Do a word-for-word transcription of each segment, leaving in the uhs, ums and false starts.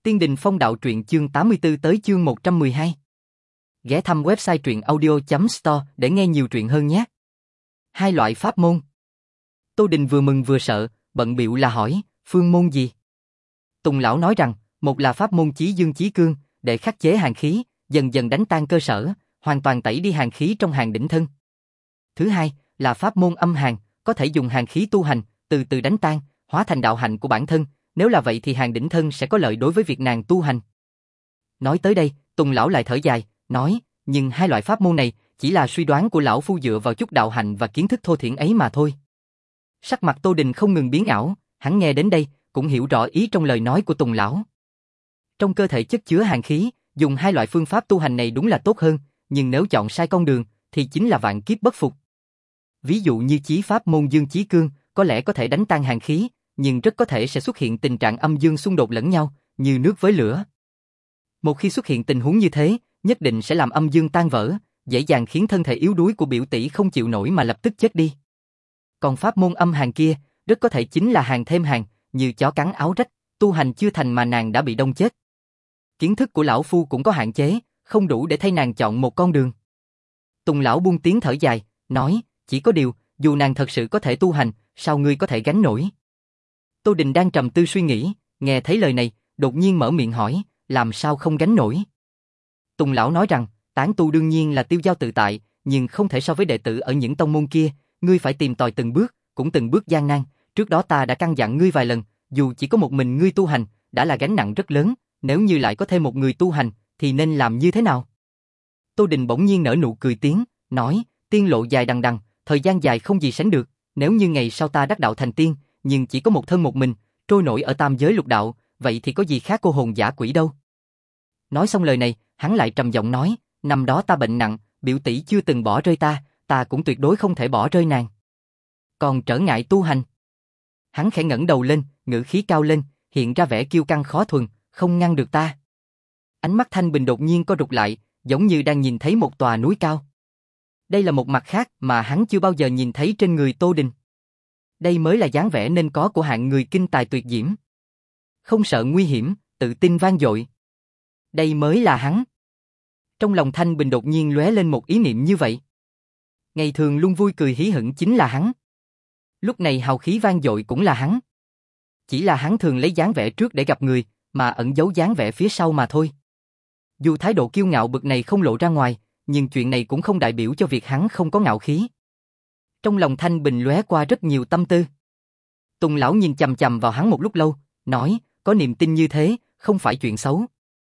Tiên Đình Phong Đạo truyện chương tám mươi tư tới chương một trăm mười hai. Ghé thăm website truyện audio chấm store để nghe nhiều truyện hơn nhé. Hai loại pháp môn. Tô Đình vừa mừng vừa sợ, bận bịu là hỏi, phương môn gì? Tùng lão nói rằng, một là pháp môn chí dương chí cương, để khắc chế hàn khí, dần dần đánh tan cơ sở, hoàn toàn tẩy đi hàn khí trong hàn đỉnh thân. Thứ hai, là pháp môn âm hàn, có thể dùng hàn khí tu hành, từ từ đánh tan, hóa thành đạo hạnh của bản thân, nếu là vậy thì hàn đỉnh thân sẽ có lợi đối với việc nàng tu hành. Nói tới đây, Tùng lão lại thở dài, nói, nhưng hai loại pháp môn này chỉ là suy đoán của lão phu dựa vào chút đạo hạnh và kiến thức thô thiển ấy mà thôi. Sắc mặt Tô Đình không ngừng biến ảo, hắn nghe đến đây, cũng hiểu rõ ý trong lời nói của Tùng lão. Trong cơ thể chất chứa hàn khí, dùng hai loại phương pháp tu hành này đúng là tốt hơn, nhưng nếu chọn sai con đường, thì chính là vạn kiếp bất phục. Ví dụ như chí pháp môn dương chí cương, có lẽ có thể đánh tan hàn khí, nhưng rất có thể sẽ xuất hiện tình trạng âm dương xung đột lẫn nhau, như nước với lửa. Một khi xuất hiện tình huống như thế, nhất định sẽ làm âm dương tan vỡ, dễ dàng khiến thân thể yếu đuối của biểu tỷ không chịu nổi mà lập tức chết đi. Còn pháp môn âm hàn kia, rất có thể chính là hàn thêm hàn, như chó cắn áo rách, tu hành chưa thành mà nàng đã bị đông chết. Kiến thức của lão phu cũng có hạn chế, không đủ để thay nàng chọn một con đường. Tùng lão buông tiếng thở dài, nói, chỉ có điều, dù nàng thật sự có thể tu hành, sao ngươi có thể gánh nổi? Tô Đình đang trầm tư suy nghĩ, nghe thấy lời này, đột nhiên mở miệng hỏi, làm sao không gánh nổi? Tùng lão nói rằng, tán tu đương nhiên là tiêu dao tự tại, nhưng không thể so với đệ tử ở những tông môn kia, ngươi phải tìm tòi từng bước, cũng từng bước gian nan, trước đó ta đã căn dặn ngươi vài lần, dù chỉ có một mình ngươi tu hành, đã là gánh nặng rất lớn, nếu như lại có thêm một người tu hành, thì nên làm như thế nào? Tô Đình bỗng nhiên nở nụ cười tiếng, nói, tiên lộ dài đằng đằng, thời gian dài không gì sánh được, nếu như ngày sau ta đắc đạo thành tiên, nhưng chỉ có một thân một mình, trôi nổi ở tam giới lục đạo, vậy thì có gì khác cô hồn dã quỷ đâu. Nói xong lời này, hắn lại trầm giọng nói, năm đó ta bệnh nặng, biểu tỷ chưa từng bỏ rơi ta, ta cũng tuyệt đối không thể bỏ rơi nàng. Còn trở ngại tu hành. Hắn khẽ ngẩng đầu lên, ngữ khí cao lên, hiện ra vẻ kiêu căng khó thuần, không ngăn được ta. Ánh mắt Thanh Bình đột nhiên co rụt lại, giống như đang nhìn thấy một tòa núi cao. Đây là một mặt khác mà hắn chưa bao giờ nhìn thấy trên người Tô Đình. Đây mới là dáng vẻ nên có của hạng người kinh tài tuyệt diễm. Không sợ nguy hiểm, tự tin vang dội. Đây mới là hắn. Trong lòng Thanh Bình đột nhiên lóe lên một ý niệm như vậy. Ngày thường luôn vui cười hí hửng chính là hắn. Lúc này hào khí vang dội cũng là hắn. Chỉ là hắn thường lấy dáng vẻ trước để gặp người, mà ẩn giấu dáng vẻ phía sau mà thôi. Dù thái độ kiêu ngạo bực này không lộ ra ngoài, nhưng chuyện này cũng không đại biểu cho việc hắn không có ngạo khí. Trong lòng Thanh Bình lóe qua rất nhiều tâm tư. Tùng lão nhìn chằm chằm vào hắn một lúc lâu, nói, có niềm tin như thế, không phải chuyện xấu.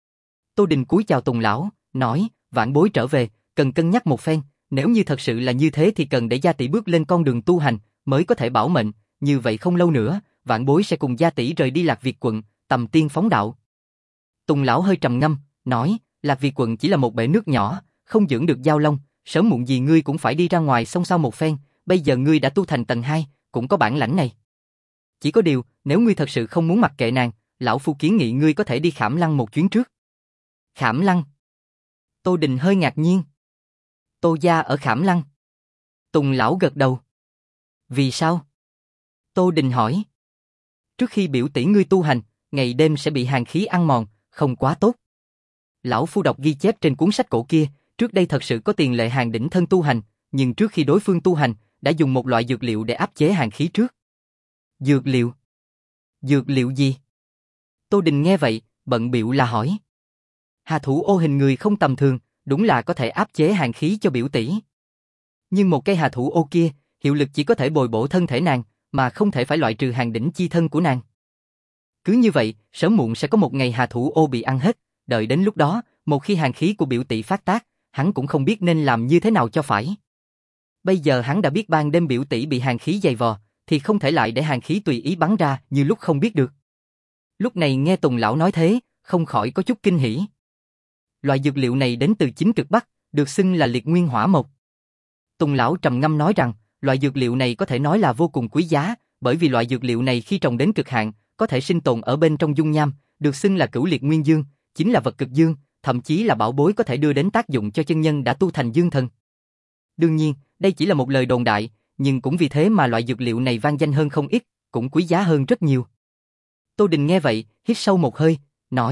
Tô Đình cúi chào Tùng lão, nói, vãn bối trở về, cần cân nhắc một phen, nếu như thật sự là như thế thì cần để gia tỷ bước lên con đường tu hành, mới có thể bảo mệnh, như vậy không lâu nữa, vãn bối sẽ cùng gia tỷ rời đi Lạc Việt quận, tầm tiên phóng đạo. Tùng lão hơi trầm ngâm, nói, Lạc Việt quận chỉ là một bể nước nhỏ, không dưỡng được giao long, sớm muộn gì ngươi cũng phải đi ra ngoài xông xao một phen, bây giờ ngươi đã tu thành tầng hai, cũng có bản lãnh này. Chỉ có điều, nếu ngươi thật sự không muốn mặc kệ nàng, lão phu kiến nghị ngươi có thể đi Khảm Lăng một chuyến trước. Khảm Lăng? Tô Đình hơi ngạc nhiên. Tô gia ở Khảm Lăng? Tùng lão gật đầu. Vì sao? Tô Đình hỏi. Trước khi biểu tỷ ngươi tu hành, ngày đêm sẽ bị hàn khí ăn mòn, không quá tốt. Lão phu đọc ghi chép trên cuốn sách cổ kia, trước đây thật sự có tiền lệ hàn đỉnh thân tu hành, nhưng trước khi đối phương tu hành, đã dùng một loại dược liệu để áp chế hàn khí trước. Dược liệu? Dược liệu gì? Tô Đình nghe vậy, bận bịu là hỏi. Hà thủ ô hình người không tầm thường, đúng là có thể áp chế hàn khí cho biểu tỷ. Nhưng một cây hà thủ ô kia, hiệu lực chỉ có thể bồi bổ thân thể nàng, mà không thể phải loại trừ hàn đỉnh chi thân của nàng. Cứ như vậy, sớm muộn sẽ có một ngày hà thủ ô bị ăn hết, đợi đến lúc đó, một khi hàn khí của biểu tỷ phát tác, hắn cũng không biết nên làm như thế nào cho phải. Bây giờ hắn đã biết ban đêm biểu tỷ bị hàn khí dày vò, thì không thể lại để hàn khí tùy ý bắn ra như lúc không biết được. Lúc này nghe Tùng lão nói thế, không khỏi có chút kinh hỉ. Loại dược liệu này đến từ chính cực Bắc, được xưng là liệt nguyên hỏa mộc. Tùng lão trầm ngâm nói rằng, loại dược liệu này có thể nói là vô cùng quý giá, bởi vì loại dược liệu này khi trồng đến cực hạn, có thể sinh tồn ở bên trong dung nham, được xưng là cửu liệt nguyên dương, chính là vật cực dương, thậm chí là bảo bối có thể đưa đến tác dụng cho chân nhân đã tu thành dương thần. Đương nhiên, đây chỉ là một lời đồn đại, nhưng cũng vì thế mà loại dược liệu này vang danh hơn không ít, cũng quý giá hơn rất nhiều. Tô Đình nghe vậy, hít sâu một hơi, nói,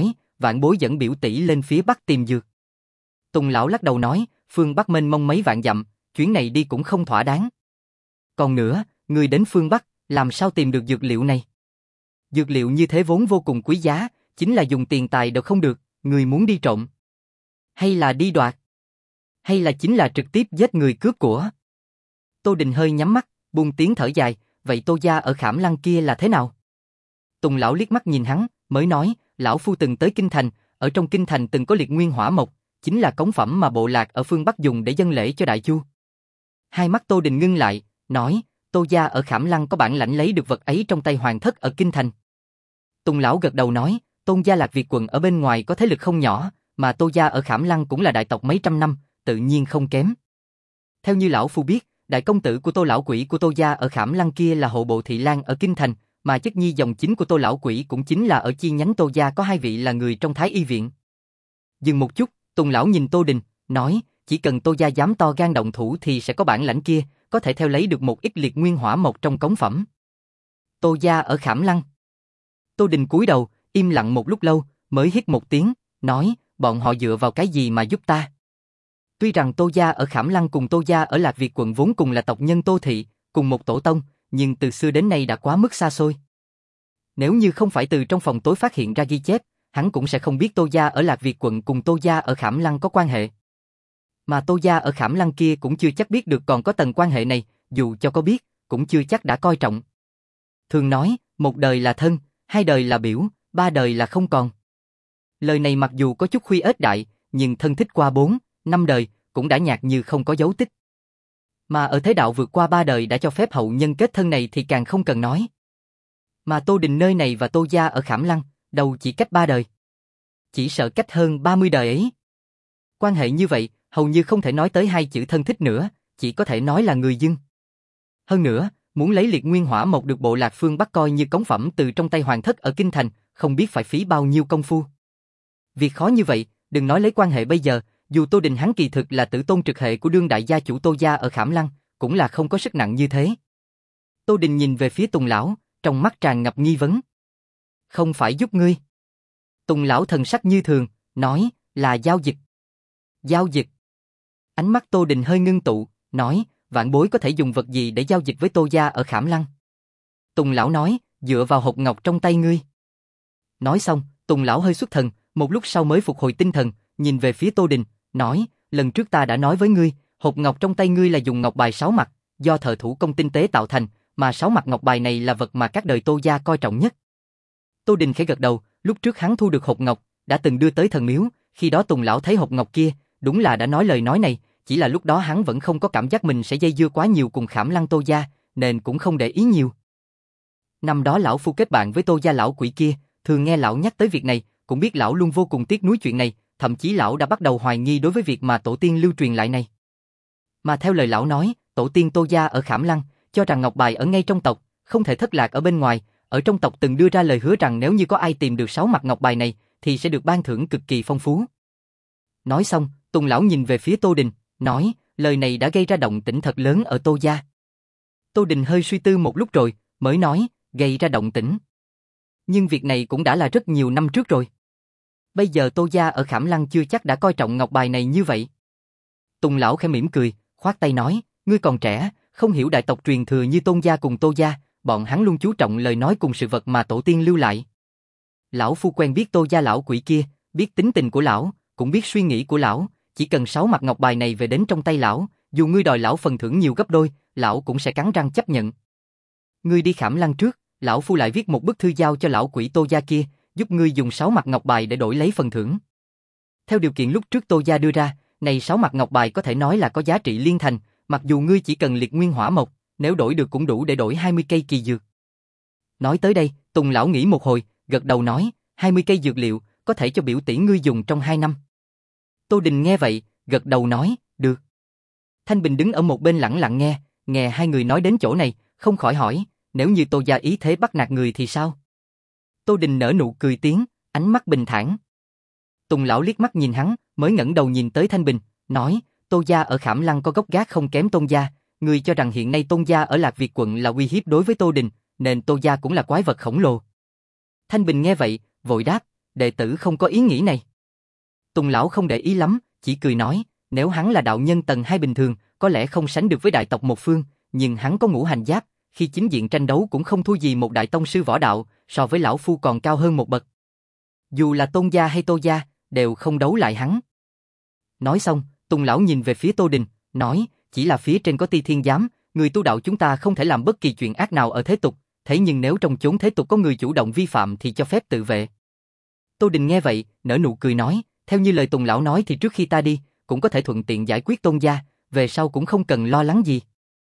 vạn bối dẫn biểu tỷ lên phía Bắc tìm dược. Tùng lão lắc đầu nói, phương Bắc mênh mông mấy vạn dặm, chuyến này đi cũng không thỏa đáng. Còn nữa, người đến phương Bắc, làm sao tìm được dược liệu này? Dược liệu như thế vốn vô cùng quý giá, chính là dùng tiền tài đều không được, người muốn đi trộm. Hay là đi đoạt? Hay là chính là trực tiếp giết người cướp của? Tô Đình hơi nhắm mắt, buông tiếng thở dài, vậy Tô gia ở Khảm Lăng kia là thế nào? Tùng lão liếc mắt nhìn hắn, mới nói, lão phu từng tới Kinh Thành, ở trong Kinh Thành từng có liệt nguyên hỏa mộc, chính là cống phẩm mà bộ lạc ở phương Bắc dùng để dâng lễ cho Đại Chu. Hai mắt Tô Đình ngưng lại, nói, Tô gia ở Khảm Lăng có bản lãnh lấy được vật ấy trong tay hoàng thất ở Kinh Thành. Tùng lão gật đầu nói, Tôn gia Lạc Việt quận ở bên ngoài có thế lực không nhỏ, mà Tô gia ở Khảm Lăng cũng là đại tộc mấy trăm năm, tự nhiên không kém. Theo như lão phu biết, đại công tử của Tô lão quỷ của Tô gia ở Khảm Lăng kia là hộ bộ thị lang ở Kinh Thành, mà chất nhi dòng chính của Tô lão quỷ cũng chính là ở chi nhánh Tô gia có hai vị là người trong Thái y viện. Dừng một chút, Tùng lão nhìn Tô Đình, nói, chỉ cần Tô gia dám to gan động thủ thì sẽ có bản lãnh kia, có thể theo lấy được một ít liệt nguyên hỏa mộc trong cống phẩm. Tô gia ở Khảm Lăng. Tô Đình cúi đầu, im lặng một lúc lâu, mới hít một tiếng, nói, bọn họ dựa vào cái gì mà giúp ta? Tuy rằng Tô gia ở Khảm Lăng cùng Tô gia ở Lạc Việt quận vốn cùng là tộc nhân Tô thị, cùng một tổ tông, nhưng từ xưa đến nay đã quá mức xa xôi. Nếu như không phải từ trong phòng tối phát hiện ra ghi chép, hắn cũng sẽ không biết Tô gia ở Lạc Việt quận cùng Tô gia ở Khảm Lăng có quan hệ. Mà Tô gia ở Khảm Lăng kia cũng chưa chắc biết được còn có tầng quan hệ này, dù cho có biết, cũng chưa chắc đã coi trọng. Thường nói, một đời là thân, hai đời là biểu, ba đời là không còn. Lời này mặc dù có chút khuy ếch đại, nhưng thân thích qua bốn, năm đời, cũng đã nhạt như không có dấu tích. Mà ở thế đạo vượt qua ba đời đã cho phép hậu nhân kết thân này thì càng không cần nói. Mà Tô Đình nơi này và Tô gia ở Khảm Lăng, đâu chỉ cách ba đời. Chỉ sợ cách hơn ba mươi đời ấy. Quan hệ như vậy, hầu như không thể nói tới hai chữ thân thích nữa, chỉ có thể nói là người dưng. Hơn nữa, muốn lấy liệt nguyên hỏa mộc được bộ lạc phương Bắc coi như cống phẩm từ trong tay hoàng thất ở Kinh Thành, không biết phải phí bao nhiêu công phu. Việc khó như vậy, đừng nói lấy quan hệ bây giờ, dù Tô Đình hắn kỳ thực là tử tôn trực hệ của đương đại gia chủ Tô gia ở Khảm Lăng, cũng là không có sức nặng như thế. Tô Đình nhìn về phía Tùng lão, trong mắt tràn ngập nghi vấn. Không phải giúp ngươi. Tùng lão thần sắc như thường, nói, là giao dịch. Giao dịch. Ánh mắt Tô Đình hơi ngưng tụ, nói, vạn bối có thể dùng vật gì để giao dịch với Tô gia ở Khảm Lăng? Tùng lão nói, dựa vào hộp ngọc trong tay ngươi. Nói xong, Tùng lão hơi xuất thần, một lúc sau mới phục hồi tinh thần, nhìn về phía Tô Đình, nói, lần trước ta đã nói với ngươi, hộp ngọc trong tay ngươi là dùng ngọc bài sáu mặt, do thợ thủ công tinh tế tạo thành, mà sáu mặt ngọc bài này là vật mà các đời Tô gia coi trọng nhất. Tô Đình khẽ gật đầu, lúc trước hắn thu được hộp ngọc, đã từng đưa tới thần miếu, khi đó Tùng lão thấy hộp ngọc kia, đúng là đã nói lời nói này, chỉ là lúc đó hắn vẫn không có cảm giác mình sẽ dây dưa quá nhiều cùng Khảm Lăng Tô gia, nên cũng không để ý nhiều. Năm đó lão phu kết bạn với Tô gia lão quỷ kia, thường nghe lão nhắc tới việc này, cũng biết lão luôn vô cùng tiếc nuối chuyện này, thậm chí lão đã bắt đầu hoài nghi đối với việc mà tổ tiên lưu truyền lại này. Mà theo lời lão nói, tổ tiên Tô gia ở Khảm Lăng cho rằng ngọc bài ở ngay trong tộc, không thể thất lạc ở bên ngoài, ở trong tộc từng đưa ra lời hứa rằng nếu như có ai tìm được sáu mặt ngọc bài này, thì sẽ được ban thưởng cực kỳ phong phú. Nói xong, Tùng lão nhìn về phía Tô Đình, nói, lời này đã gây ra động tĩnh thật lớn ở Tô gia. Tô Đình hơi suy tư một lúc rồi, mới nói, gây ra động tĩnh. Nhưng việc này cũng đã là rất nhiều năm trước rồi. Bây giờ Tô gia ở Khảm Lăng chưa chắc đã coi trọng ngọc bài này như vậy. Tùng lão khẽ mỉm cười, khoát tay nói, ngươi còn trẻ, không hiểu đại tộc truyền thừa như Tôn gia cùng Tô gia, bọn hắn luôn chú trọng lời nói cùng sự vật mà tổ tiên lưu lại. Lão phu quen biết Tô gia lão quỷ kia, biết tính tình của lão, cũng biết suy nghĩ của lão, chỉ cần sáu mặt ngọc bài này về đến trong tay lão, dù ngươi đòi lão phần thưởng nhiều gấp đôi, lão cũng sẽ cắn răng chấp nhận. Ngươi đi Khảm Lăng trước, lão phu lại viết một bức thư giao cho lão quỷ Tô gia kia, giúp ngươi dùng sáu mặt ngọc bài để đổi lấy phần thưởng. Theo điều kiện lúc trước Tô gia đưa ra, này sáu mặt ngọc bài có thể nói là có giá trị liên thành, mặc dù ngươi chỉ cần liệt nguyên hỏa mộc, nếu đổi được cũng đủ để đổi hai mươi cây kỳ dược. Nói tới đây, Tùng lão nghĩ một hồi, gật đầu nói, hai mươi cây dược liệu, có thể cho biểu tỷ ngươi dùng trong hai năm. Tô Đình nghe vậy, gật đầu nói, được. Thanh Bình đứng ở một bên lặng lặng nghe, nghe hai người nói đến chỗ này, không khỏi hỏi, nếu như Tô gia ý thế bắt nạt người thì sao? Tô Đình nở nụ cười tiếng, ánh mắt bình thản. Tùng lão liếc mắt nhìn hắn, mới ngẩng đầu nhìn tới Thanh Bình, nói, Tô gia ở Khảm Lăng có gốc gác không kém Tôn gia, người cho rằng hiện nay Tôn gia ở Lạc Việt quận là uy hiếp đối với Tô Đình, nên Tô gia cũng là quái vật khổng lồ. Thanh Bình nghe vậy, vội đáp, đệ tử không có ý nghĩ này. Tùng lão không để ý lắm, chỉ cười nói, nếu hắn là đạo nhân tầng hai bình thường, có lẽ không sánh được với đại tộc một phương, nhưng hắn có ngũ hành giáp, khi chính diện tranh đấu cũng không thua gì một đại tông sư võ đạo, so với lão phu còn cao hơn một bậc. Dù là Tôn gia hay Tô gia, đều không đấu lại hắn. Nói xong, Tùng lão nhìn về phía Tô Đình, nói, chỉ là phía trên có Ti Thiên Giám, người tu đạo chúng ta không thể làm bất kỳ chuyện ác nào ở thế tục, thế nhưng nếu trong chốn thế tục có người chủ động vi phạm thì cho phép tự vệ. Tô Đình nghe vậy, nở nụ cười nói, theo như lời Tùng lão nói thì trước khi ta đi, cũng có thể thuận tiện giải quyết Tôn gia, về sau cũng không cần lo lắng gì.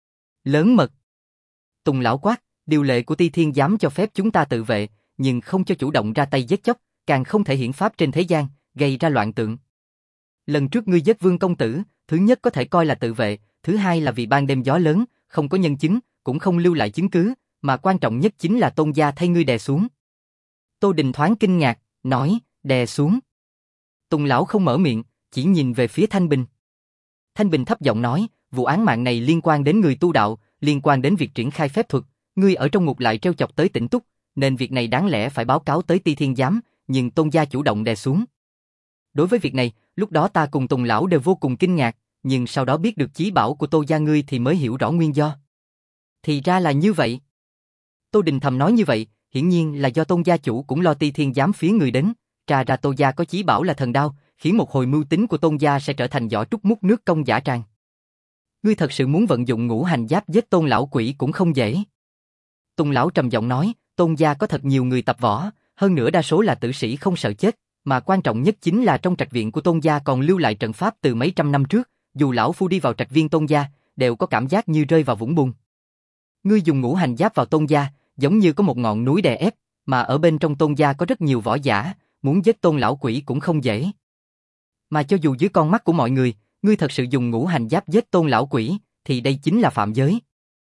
Lớn mật. Tùng lão quát, điều lệ của Ti Thiên Giám cho phép chúng ta tự vệ, nhưng không cho chủ động ra tay giết chóc, càng không thể hiển pháp trên thế gian, gây ra loạn tượng. Lần trước ngươi giết Vương công tử, thứ nhất có thể coi là tự vệ, thứ hai là vì ban đêm gió lớn, không có nhân chứng, cũng không lưu lại chứng cứ, mà quan trọng nhất chính là Tôn gia thay ngươi đè xuống. Tô Đình thoáng kinh ngạc, nói, đè xuống. Tùng lão không mở miệng, chỉ nhìn về phía Thanh Bình. Thanh Bình thấp giọng nói, vụ án mạng này liên quan đến người tu đạo, liên quan đến việc triển khai phép thuật, ngươi ở trong ngục lại treo chọc tới Tĩnh Túc, nên việc này đáng lẽ phải báo cáo tới Ti Thiên Giám, nhưng Tôn gia chủ động đè xuống. Đối với việc này, lúc đó ta cùng Tùng lão đều vô cùng kinh ngạc, nhưng sau đó biết được chí bảo của Tô gia ngươi thì mới hiểu rõ nguyên do. Thì ra là như vậy. Tô Đình thầm nói như vậy, hiển nhiên là do Tôn gia chủ cũng lo Ti Thiên Giám phía người đến, tra ra Tô gia có chí bảo là thần đao, khiến một hồi mưu tính của Tôn gia sẽ trở thành giỏ trúc múc nước công dã tràng. Ngươi thật sự muốn vận dụng ngũ hành giáp giết Tôn lão quỷ cũng không dễ. Tùng lão trầm giọng nói, Tôn gia có thật nhiều người tập võ, hơn nữa đa số là tử sĩ không sợ chết, mà quan trọng nhất chính là trong trạch viện của Tôn gia còn lưu lại trận pháp từ mấy trăm năm trước, dù lão phu đi vào trạch viên Tôn gia, đều có cảm giác như rơi vào vũng bùn. Ngươi dùng ngũ hành giáp vào Tôn gia, giống như có một ngọn núi đè ép, mà ở bên trong Tôn gia có rất nhiều võ giả, muốn giết Tôn lão quỷ cũng không dễ. Mà cho dù dưới con mắt của mọi người, ngươi thật sự dùng ngũ hành giáp giết Tôn lão quỷ, thì đây chính là phạm giới.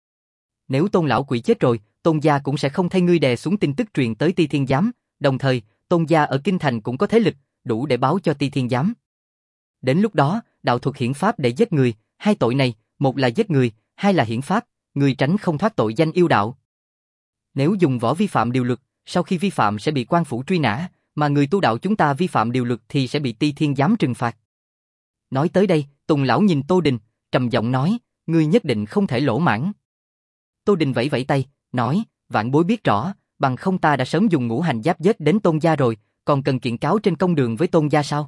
Nếu Tôn lão quỷ chết rồi, Tôn gia cũng sẽ không thay ngươi đè xuống tin tức truyền tới Ti Thiên Giám, đồng thời, Tôn gia ở Kinh Thành cũng có thế lực, đủ để báo cho Ti Thiên Giám. Đến lúc đó, đạo thuật hiển pháp để giết người, hai tội này, một là giết người, hai là hiển pháp, người tránh không thoát tội danh yêu đạo. Nếu dùng võ vi phạm điều luật, sau khi vi phạm sẽ bị quan phủ truy nã, mà người tu đạo chúng ta vi phạm điều luật thì sẽ bị Ti Thiên Giám trừng phạt. Nói tới đây, Tùng lão nhìn Tô Đình, trầm giọng nói, ngươi nhất định không thể lỗ mãng. Tô Đình vẫy vẫy tay, nói, vạn bối biết rõ, bằng không ta đã sớm dùng ngũ hành giáp giết đến Tôn gia rồi, còn cần kiện cáo trên công đường với Tôn gia sao?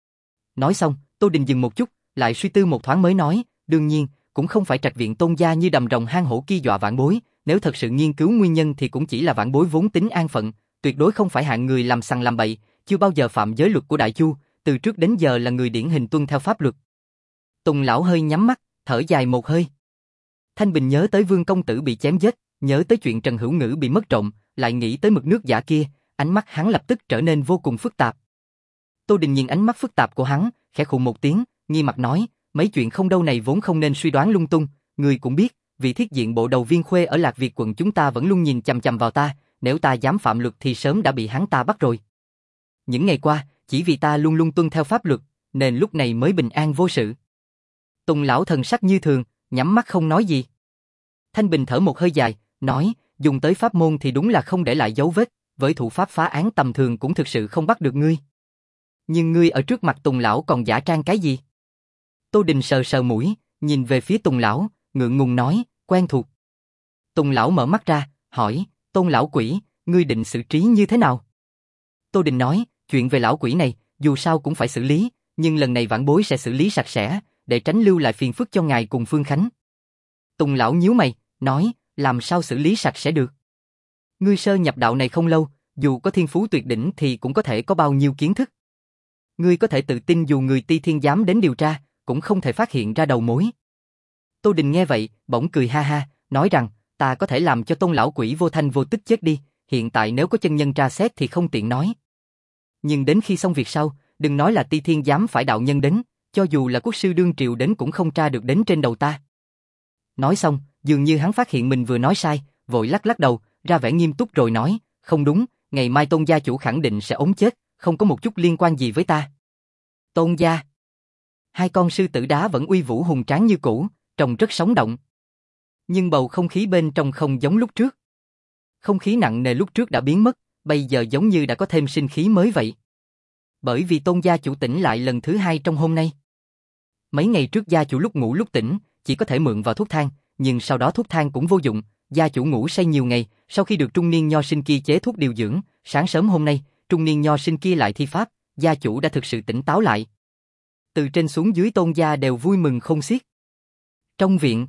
Nói xong, Tô Đình dừng một chút, lại suy tư một thoáng mới nói, đương nhiên, cũng không phải trạch viện Tôn gia như đầm rồng hang hổ kia dọa vạn bối, nếu thật sự nghiên cứu nguyên nhân thì cũng chỉ là vạn bối vốn tính an phận, tuyệt đối không phải hạng người làm sằng làm bậy, chưa bao giờ phạm giới luật của Đại Chu, từ trước đến giờ là người điển hình tuân theo pháp luật. Tùng lão hơi nhắm mắt, thở dài một hơi. Thanh Bình nhớ tới Vương công tử bị chém giết, nhớ tới chuyện Trần Hữu Ngữ bị mất trộm, lại nghĩ tới mực nước giả kia, ánh mắt hắn lập tức trở nên vô cùng phức tạp. Tô Đình nhìn ánh mắt phức tạp của hắn, khẽ khụ một tiếng, nghi mặt nói, mấy chuyện không đâu này vốn không nên suy đoán lung tung, người cũng biết, vị thiết diện bộ đầu Viên Khuê ở Lạc Việt quận chúng ta vẫn luôn nhìn chằm chằm vào ta, nếu ta dám phạm luật thì sớm đã bị hắn ta bắt rồi. Những ngày qua, chỉ vì ta luôn luôn tuân theo pháp luật, nên lúc này mới bình an vô sự. Tùng lão thần sắc như thường, nhắm mắt không nói gì. Thanh Bình thở một hơi dài, nói, dùng tới pháp môn thì đúng là không để lại dấu vết, với thủ pháp phá án tầm thường cũng thực sự không bắt được ngươi. Nhưng ngươi ở trước mặt Tùng lão còn giả trang cái gì? Tô Đình sờ sờ mũi, nhìn về phía Tùng lão, ngượng ngùng nói, quen thuộc. Tùng lão mở mắt ra, hỏi, Tôn lão quỷ, ngươi định xử trí như thế nào? Tô Đình nói, chuyện về lão quỷ này, dù sao cũng phải xử lý, nhưng lần này vãn bối sẽ xử lý sạch sẽ, để tránh lưu lại phiền phức cho ngài cùng Phương Khánh. Tùng lão nhíu mày, nói, làm sao xử lý sạch sẽ được? Ngươi sơ nhập đạo này không lâu, dù có thiên phú tuyệt đỉnh thì cũng có thể có bao nhiêu kiến thức. Ngươi có thể tự tin dù người Ti Thiên Giám đến điều tra, cũng không thể phát hiện ra đầu mối. Tô Đình nghe vậy, bỗng cười ha ha, nói rằng, ta có thể làm cho Tôn lão quỷ vô thanh vô tức chết đi, hiện tại nếu có chân nhân tra xét thì không tiện nói. Nhưng đến khi xong việc sau, đừng nói là Ti Thiên Giám phải đạo nhân đến, cho dù là quốc sư đương triều đến cũng không tra được đến trên đầu ta. Nói xong, dường như hắn phát hiện mình vừa nói sai, vội lắc lắc đầu, ra vẻ nghiêm túc rồi nói, không đúng, ngày mai Tôn gia chủ khẳng định sẽ ống chết, không có một chút liên quan gì với ta. Tôn gia. Hai con sư tử đá vẫn uy vũ hùng tráng như cũ, trông rất sống động. Nhưng bầu không khí bên trong không giống lúc trước. Không khí nặng nề lúc trước đã biến mất, bây giờ giống như đã có thêm sinh khí mới vậy. Bởi vì Tôn gia chủ tỉnh lại lần thứ hai trong hôm nay. Mấy ngày trước gia chủ lúc ngủ lúc tỉnh, chỉ có thể mượn vào thuốc thang, nhưng sau đó thuốc thang cũng vô dụng, gia chủ ngủ say nhiều ngày, sau khi được trung niên nho sinh kia chế thuốc điều dưỡng, sáng sớm hôm nay, trung niên nho sinh kia lại thi pháp, gia chủ đã thực sự tỉnh táo lại. Từ trên xuống dưới Tôn gia đều vui mừng không xiết. Trong viện,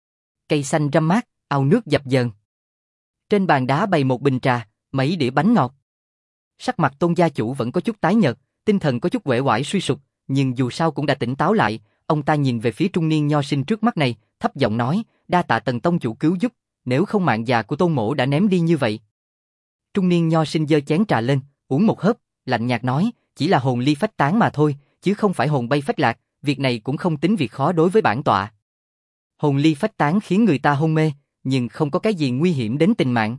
cây xanh râm mát, ao nước dập dờn. Trên bàn đá bày một bình trà, mấy đĩa bánh ngọt. Sắc mặt Tôn gia chủ vẫn có chút tái nhợt, tinh thần có chút uể oải suy sụp, nhưng dù sao cũng đã tỉnh táo lại, ông ta nhìn về phía trung niên nho sinh trước mắt này, thấp giọng nói, đa tạ Tần tông chủ cứu giúp, nếu không mạng già của Tôn mỗ đã ném đi như vậy. Trung niên nho sinh giơ chén trà lên, uống một hớp, lạnh nhạt nói, chỉ là hồn ly phách tán mà thôi, chứ không phải hồn bay phách lạc, việc này cũng không tính việc khó đối với bản tọa. Hồn ly phách tán khiến người ta hôn mê, nhưng không có cái gì nguy hiểm đến tính mạng.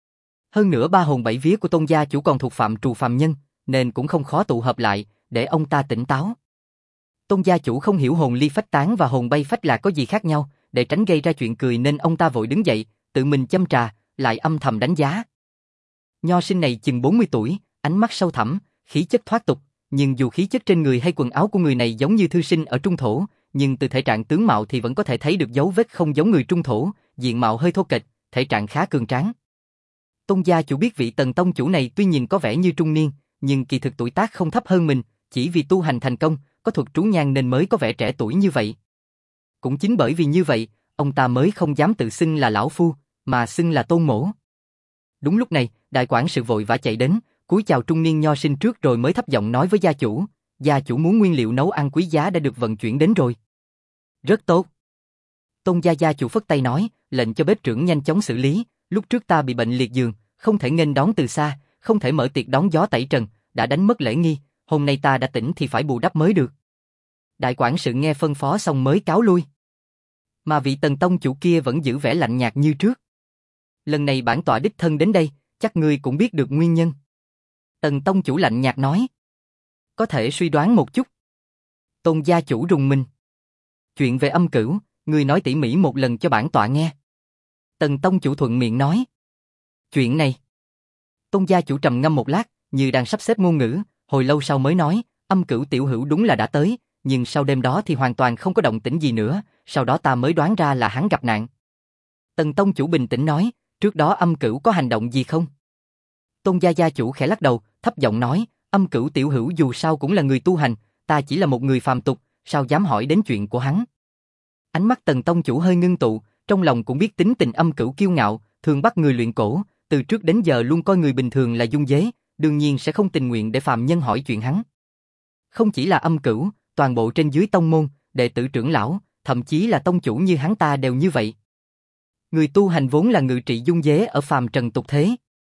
Hơn nữa ba hồn bảy vía của Tôn gia chủ còn thuộc phạm trù phàm nhân, nên cũng không khó tụ hợp lại, để ông ta tỉnh táo. Tôn gia chủ không hiểu hồn ly phách tán và hồn bay phách lạc có gì khác nhau, để tránh gây ra chuyện cười nên ông ta vội đứng dậy, tự mình châm trà, lại âm thầm đánh giá. Nho sinh này chừng bốn mươi tuổi, ánh mắt sâu thẳm, khí chất thoát tục, nhưng dù khí chất trên người hay quần áo của người này giống như thư sinh ở trung thổ, nhưng từ thể trạng tướng mạo thì vẫn có thể thấy được dấu vết không giống người trung thổ, diện mạo hơi thô kệch, thể trạng khá cường tráng. Tôn gia chủ biết vị Tần tông chủ này tuy nhìn có vẻ như trung niên, nhưng kỳ thực tuổi tác không thấp hơn mình, chỉ vì tu hành thành công, có thuật trú nhang nên mới có vẻ trẻ tuổi như vậy. Cũng chính bởi vì như vậy, ông ta mới không dám tự xưng là lão phu, mà xưng là Tôn mỗ. Đúng lúc này, đại quản sự vội vã chạy đến, cúi chào trung niên nho sinh trước rồi mới thấp giọng nói với gia chủ, gia chủ muốn nguyên liệu nấu ăn quý giá đã được vận chuyển đến rồi. Rất tốt. Tôn gia gia chủ phất tay nói, lệnh cho bếp trưởng nhanh chóng xử lý, lúc trước ta bị bệnh liệt giường, không thể nghênh đón từ xa, không thể mở tiệc đón gió tẩy trần, đã đánh mất lễ nghi, hôm nay ta đã tỉnh thì phải bù đắp mới được. Đại quản sự nghe phân phó xong mới cáo lui. Mà vị Tần tông chủ kia vẫn giữ vẻ lạnh nhạt như trước. Lần này bản tọa đích thân đến đây, chắc ngươi cũng biết được nguyên nhân. Tần tông chủ lạnh nhạt nói. Có thể suy đoán một chút. Tôn gia chủ rùng mình. Chuyện về âm cửu, ngươi nói tỉ mỉ một lần cho bản tọa nghe. Tần tông chủ thuận miệng nói. Chuyện này. Tôn gia chủ trầm ngâm một lát, như đang sắp xếp ngôn ngữ, hồi lâu sau mới nói, âm cửu tiểu hữu đúng là đã tới, nhưng sau đêm đó thì hoàn toàn không có động tĩnh gì nữa, sau đó ta mới đoán ra là hắn gặp nạn. Tần tông chủ bình tĩnh nói, trước đó âm cửu có hành động gì không? Tôn gia gia chủ khẽ lắc đầu, thấp giọng nói, âm cửu tiểu hữu dù sao cũng là người tu hành, ta chỉ là một người phàm tục, sao dám hỏi đến chuyện của hắn? Ánh mắt Tần tông chủ hơi ngưng tụ, trong lòng cũng biết tính tình âm cửu kiêu ngạo, thường bắt người luyện cổ, từ trước đến giờ luôn coi người bình thường là dung dế, đương nhiên sẽ không tình nguyện để phàm nhân hỏi chuyện hắn. Không chỉ là âm cửu, toàn bộ trên dưới tông môn, đệ tử trưởng lão, thậm chí là tông chủ như hắn ta đều như vậy. Người tu hành vốn là ngự trị dung dế ở phàm trần tục thế.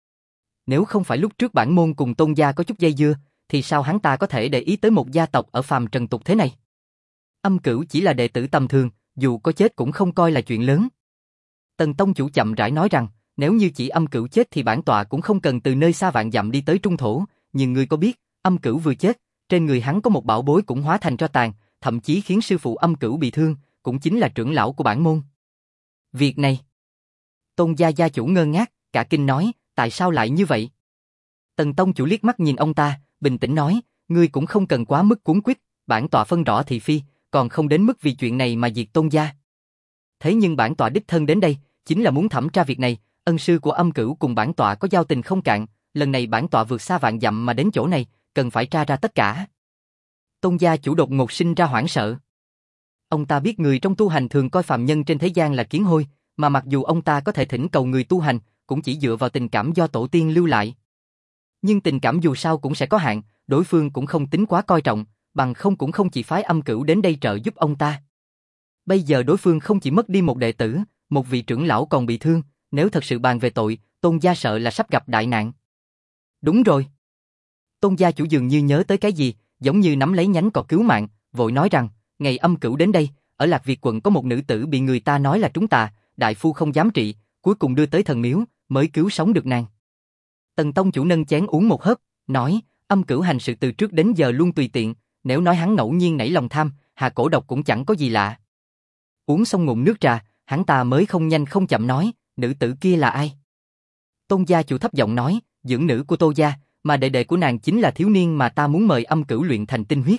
Nếu không phải lúc trước bản môn cùng Tôn gia có chút dây dưa, thì sao hắn ta có thể để ý tới một gia tộc ở phàm trần tục thế này? Âm cửu chỉ là đệ tử tầm thường, dù có chết cũng không coi là chuyện lớn. Tần tông chủ chậm rãi nói rằng, nếu như chỉ âm cửu chết thì bản tọa cũng không cần từ nơi xa vạn dặm đi tới trung thổ, nhưng ngươi có biết, âm cửu vừa chết, trên người hắn có một bảo bối cũng hóa thành tro tàn, thậm chí khiến sư phụ âm cửu bị thương, cũng chính là trưởng lão của bản môn. Việc này, Tôn gia gia chủ ngơ ngác, cả kinh nói, tại sao lại như vậy? Tần tông chủ liếc mắt nhìn ông ta, bình tĩnh nói, ngươi cũng không cần quá mức cuống quýt, bản tọa phân rõ thị phi, còn không đến mức vì chuyện này mà diệt Tôn gia. Thế nhưng bản tọa đích thân đến đây, chính là muốn thẩm tra việc này, ân sư của âm cửu cùng bản tọa có giao tình không cạn, lần này bản tọa vượt xa vạn dặm mà đến chỗ này, cần phải tra ra tất cả. Tôn gia chủ đột ngột sinh ra hoảng sợ. Ông ta biết người trong tu hành thường coi phàm nhân trên thế gian là kiến hôi, mà mặc dù ông ta có thể thỉnh cầu người tu hành, cũng chỉ dựa vào tình cảm do tổ tiên lưu lại. Nhưng tình cảm dù sao cũng sẽ có hạn, đối phương cũng không tính quá coi trọng, bằng không cũng không chỉ phái âm cửu đến đây trợ giúp ông ta. Bây giờ đối phương không chỉ mất đi một đệ tử, một vị trưởng lão còn bị thương, nếu thật sự bàn về tội, Tôn gia sợ là sắp gặp đại nạn. Đúng rồi. Tôn gia chủ dường như nhớ tới cái gì, giống như nắm lấy nhánh cỏ cứu mạng, vội nói rằng, ngày âm cửu đến đây, ở Lạc Việt quận có một nữ tử bị người ta nói là trúng tà, đại phu không dám trị, cuối cùng đưa tới thần miếu, mới cứu sống được nàng. Tần tông chủ nâng chén uống một hớp, nói, âm cửu hành sự từ trước đến giờ luôn tùy tiện, nếu nói hắn ngẫu nhiên nảy lòng tham, hạ cổ độc cũng chẳng có gì lạ. Uống xong ngụm nước trà, hắn ta mới không nhanh không chậm nói, nữ tử kia là ai? Tôn gia chủ thấp giọng nói, dưỡng nữ của Tô gia, mà đệ đệ của nàng chính là thiếu niên mà ta muốn mời âm cửu luyện thành tinh huyết.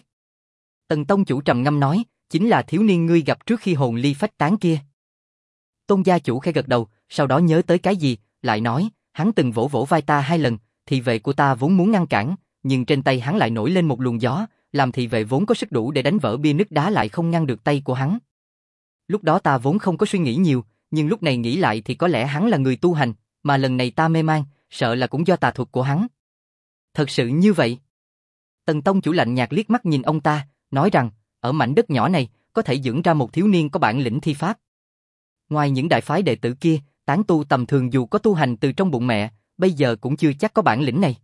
Tần tông chủ trầm ngâm nói, chính là thiếu niên ngươi gặp trước khi hồn ly phách tán kia. Tôn gia chủ khẽ gật đầu, sau đó nhớ tới cái gì, lại nói, hắn từng vỗ vỗ vai ta hai lần, thị vệ của ta vốn muốn ngăn cản, nhưng trên tay hắn lại nổi lên một luồng gió, làm thị vệ vốn có sức đủ để đánh vỡ bia nứt đá lại không ngăn được tay của hắn. Lúc đó ta vốn không có suy nghĩ nhiều, nhưng lúc này nghĩ lại thì có lẽ hắn là người tu hành, mà lần này ta mê man, sợ là cũng do tà thuật của hắn. Thật sự như vậy. Tần tông chủ lạnh nhạt liếc mắt nhìn ông ta, nói rằng, ở mảnh đất nhỏ này, có thể dưỡng ra một thiếu niên có bản lĩnh thi pháp. Ngoài những đại phái đệ tử kia, tán tu tầm thường dù có tu hành từ trong bụng mẹ, bây giờ cũng chưa chắc có bản lĩnh này.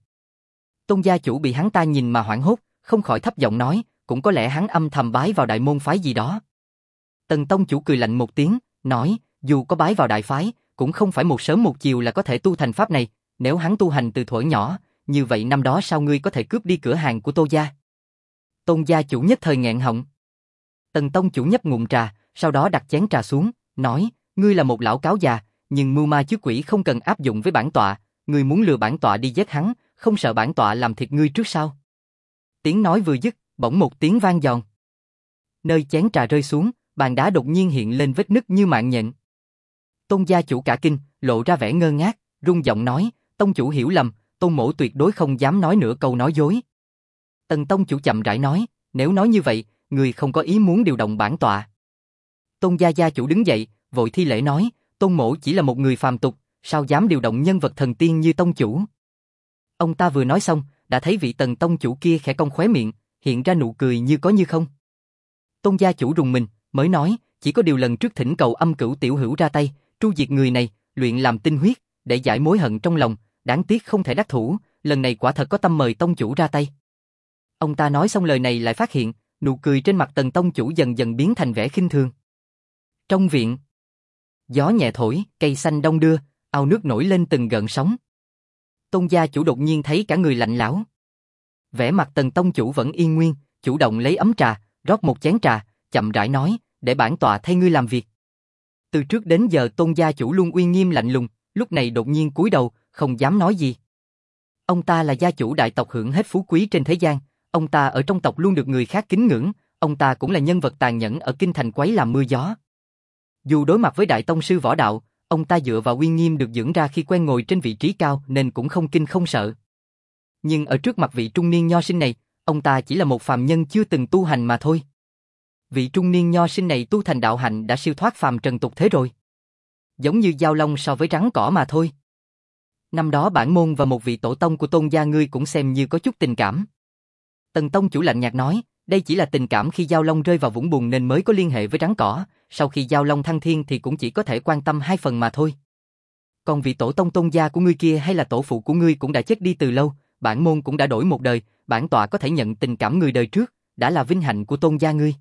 Tôn gia chủ bị hắn ta nhìn mà hoảng hốt, không khỏi thấp giọng nói, cũng có lẽ hắn âm thầm bái vào đại môn phái gì đó. Tần tông chủ cười lạnh một tiếng, nói, dù có bái vào đại phái, cũng không phải một sớm một chiều là có thể tu thành pháp này, nếu hắn tu hành từ thuở nhỏ, như vậy năm đó sao ngươi có thể cướp đi cửa hàng của Tô gia? Tôn gia chủ nhất thời nghẹn họng. Tần tông chủ nhấp ngụm trà, sau đó đặt chén trà xuống, nói, ngươi là một lão cáo già, nhưng mưu ma trước quỷ không cần áp dụng với bản tọa, ngươi muốn lừa bản tọa đi giết hắn, không sợ bản tọa làm thịt ngươi trước sao? Tiếng nói vừa dứt, bỗng một tiếng vang giòn. Nơi chén trà rơi xuống, bàn đá đột nhiên hiện lên vết nứt như mạng nhện. Tôn gia chủ cả kinh, lộ ra vẻ ngơ ngác, run giọng nói, tông chủ hiểu lầm, tôn mỗ tuyệt đối không dám nói nửa câu nói dối. Tần tông chủ chậm rãi nói, nếu nói như vậy, người không có ý muốn điều động bản tọa. Tôn gia gia chủ đứng dậy, vội thi lễ nói, tôn mỗ chỉ là một người phàm tục, sao dám điều động nhân vật thần tiên như tông chủ. Ông ta vừa nói xong, đã thấy vị Tần tông chủ kia khẽ cong khóe miệng, hiện ra nụ cười như có như không. Tôn gia chủ rùng mình, mới nói, chỉ có điều lần trước thỉnh cầu âm cửu tiểu hữu ra tay, tru diệt người này, luyện làm tinh huyết, để giải mối hận trong lòng, đáng tiếc không thể đắc thủ, lần này quả thật có tâm mời tông chủ ra tay. Ông ta nói xong lời này lại phát hiện, nụ cười trên mặt Tần tông chủ dần dần biến thành vẻ khinh thường. Trong viện, gió nhẹ thổi, cây xanh đông đưa, ao nước nổi lên từng gợn sóng. Tôn gia chủ đột nhiên thấy cả người lạnh lẽo. Vẻ mặt Tần tông chủ vẫn yên nguyên, chủ động lấy ấm trà, rót một chén trà, chậm rãi nói, để bản tọa thay ngươi làm việc. Từ trước đến giờ Tôn gia chủ luôn uy nghiêm lạnh lùng, lúc này đột nhiên cúi đầu, không dám nói gì. Ông ta là gia chủ đại tộc hưởng hết phú quý trên thế gian, ông ta ở trong tộc luôn được người khác kính ngưỡng, ông ta cũng là nhân vật tàn nhẫn ở kinh thành quấy làm mưa gió. Dù đối mặt với đại tông sư võ đạo, ông ta dựa vào uy nghiêm được dưỡng ra khi quen ngồi trên vị trí cao nên cũng không kinh không sợ. Nhưng ở trước mặt vị trung niên nho sinh này, ông ta chỉ là một phàm nhân chưa từng tu hành mà thôi. Vị trung niên nho sinh này tu thành đạo hạnh đã siêu thoát phàm trần tục thế rồi. Giống như dao long so với rắn cỏ mà thôi. Năm đó bản môn và một vị tổ tông của Tôn gia ngươi cũng xem như có chút tình cảm. Tần tông chủ lạnh nhạt nói, đây chỉ là tình cảm khi dao long rơi vào vũng bùn nên mới có liên hệ với rắn cỏ, sau khi dao long thăng thiên thì cũng chỉ có thể quan tâm hai phần mà thôi. Còn vị tổ tông Tôn gia của ngươi kia hay là tổ phụ của ngươi cũng đã chết đi từ lâu, bản môn cũng đã đổi một đời, bản tọa có thể nhận tình cảm người đời trước, đã là vinh hạnh của Tôn gia ngươi.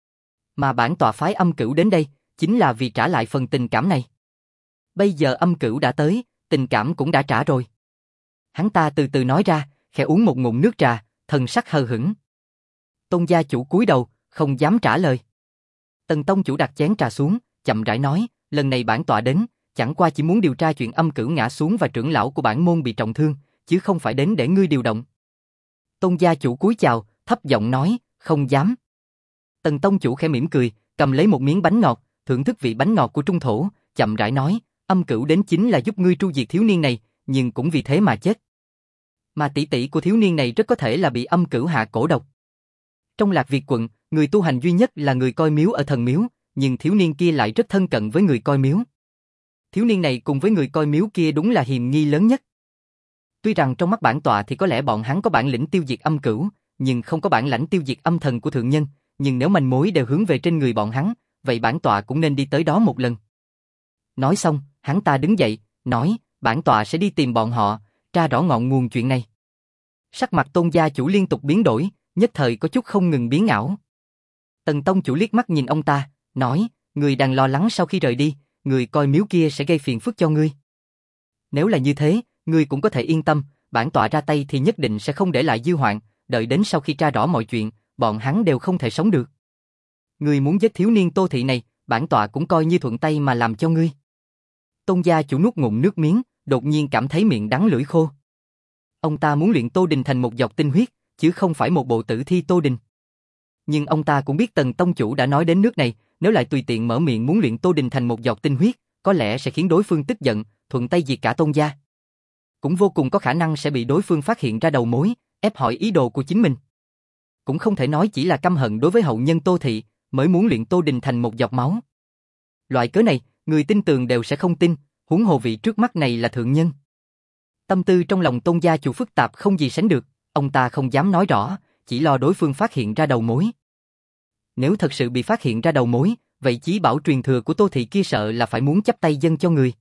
Mà bản tọa phái âm cửu đến đây, chính là vì trả lại phần tình cảm này. Bây giờ âm cửu đã tới, tình cảm cũng đã trả rồi. Hắn ta từ từ nói ra, khẽ uống một ngụm nước trà, thần sắc hờ hững. Tôn gia chủ cúi đầu, không dám trả lời. Tần tông chủ đặt chén trà xuống, chậm rãi nói, lần này bản tọa đến, chẳng qua chỉ muốn điều tra chuyện âm cửu ngã xuống và trưởng lão của bản môn bị trọng thương, chứ không phải đến để ngươi điều động. Tôn gia chủ cúi chào, thấp giọng nói, không dám. Tần tông chủ khẽ mỉm cười, cầm lấy một miếng bánh ngọt, thưởng thức vị bánh ngọt của trung thổ, chậm rãi nói, âm cửu đến chính là giúp ngươi tru diệt thiếu niên này, nhưng cũng vì thế mà chết. Mà tỷ tỷ của thiếu niên này rất có thể là bị âm cửu hạ cổ độc. Trong Lạc Việt quận, người tu hành duy nhất là người coi miếu ở thần miếu, nhưng thiếu niên kia lại rất thân cận với người coi miếu. Thiếu niên này cùng với người coi miếu kia đúng là hiềm nghi lớn nhất. Tuy rằng trong mắt bản tọa thì có lẽ bọn hắn có bản lĩnh tiêu diệt âm cửu, nhưng không có bản lãnh tiêu diệt âm thần của thượng nhân, nhưng nếu manh mối đều hướng về trên người bọn hắn, vậy bản tọa cũng nên đi tới đó một lần. Nói xong, hắn ta đứng dậy, nói, bản tọa sẽ đi tìm bọn họ, tra rõ ngọn nguồn chuyện này. Sắc mặt Tôn gia chủ liên tục biến đổi, nhất thời có chút không ngừng biến ảo. Tần tông chủ liếc mắt nhìn ông ta, nói, người đang lo lắng sau khi rời đi, người coi miếu kia sẽ gây phiền phức cho ngươi. Nếu là như thế, ngươi cũng có thể yên tâm, bản tọa ra tay thì nhất định sẽ không để lại dư hoạn, đợi đến sau khi tra rõ mọi chuyện, bọn hắn đều không thể sống được. Ngươi muốn giết thiếu niên Tô thị này, bản tọa cũng coi như thuận tay mà làm cho ngươi. Tôn gia chủ nuốt ngụm nước miếng, đột nhiên cảm thấy miệng đắng lưỡi khô. Ông ta muốn luyện Tô Đình thành một giọt tinh huyết, chứ không phải một bộ tử thi Tô Đình. Nhưng ông ta cũng biết Tần tông chủ đã nói đến nước này, nếu lại tùy tiện mở miệng muốn luyện Tô Đình thành một giọt tinh huyết, có lẽ sẽ khiến đối phương tức giận, thuận tay diệt cả Tôn gia. Cũng vô cùng có khả năng sẽ bị đối phương phát hiện ra đầu mối, ép hỏi ý đồ của chính mình. Cũng không thể nói chỉ là căm hận đối với hậu nhân Tô thị, mới muốn luyện Tô Đình thành một giọt máu. Loại cớ này, người tin tường đều sẽ không tin, huống hồ vị trước mắt này là thượng nhân. Tâm tư trong lòng Tôn gia chủ phức tạp không gì sánh được, ông ta không dám nói rõ, chỉ lo đối phương phát hiện ra đầu mối. Nếu thật sự bị phát hiện ra đầu mối, vậy chí bảo truyền thừa của Tô thị kia sợ là phải muốn chắp tay dâng cho người.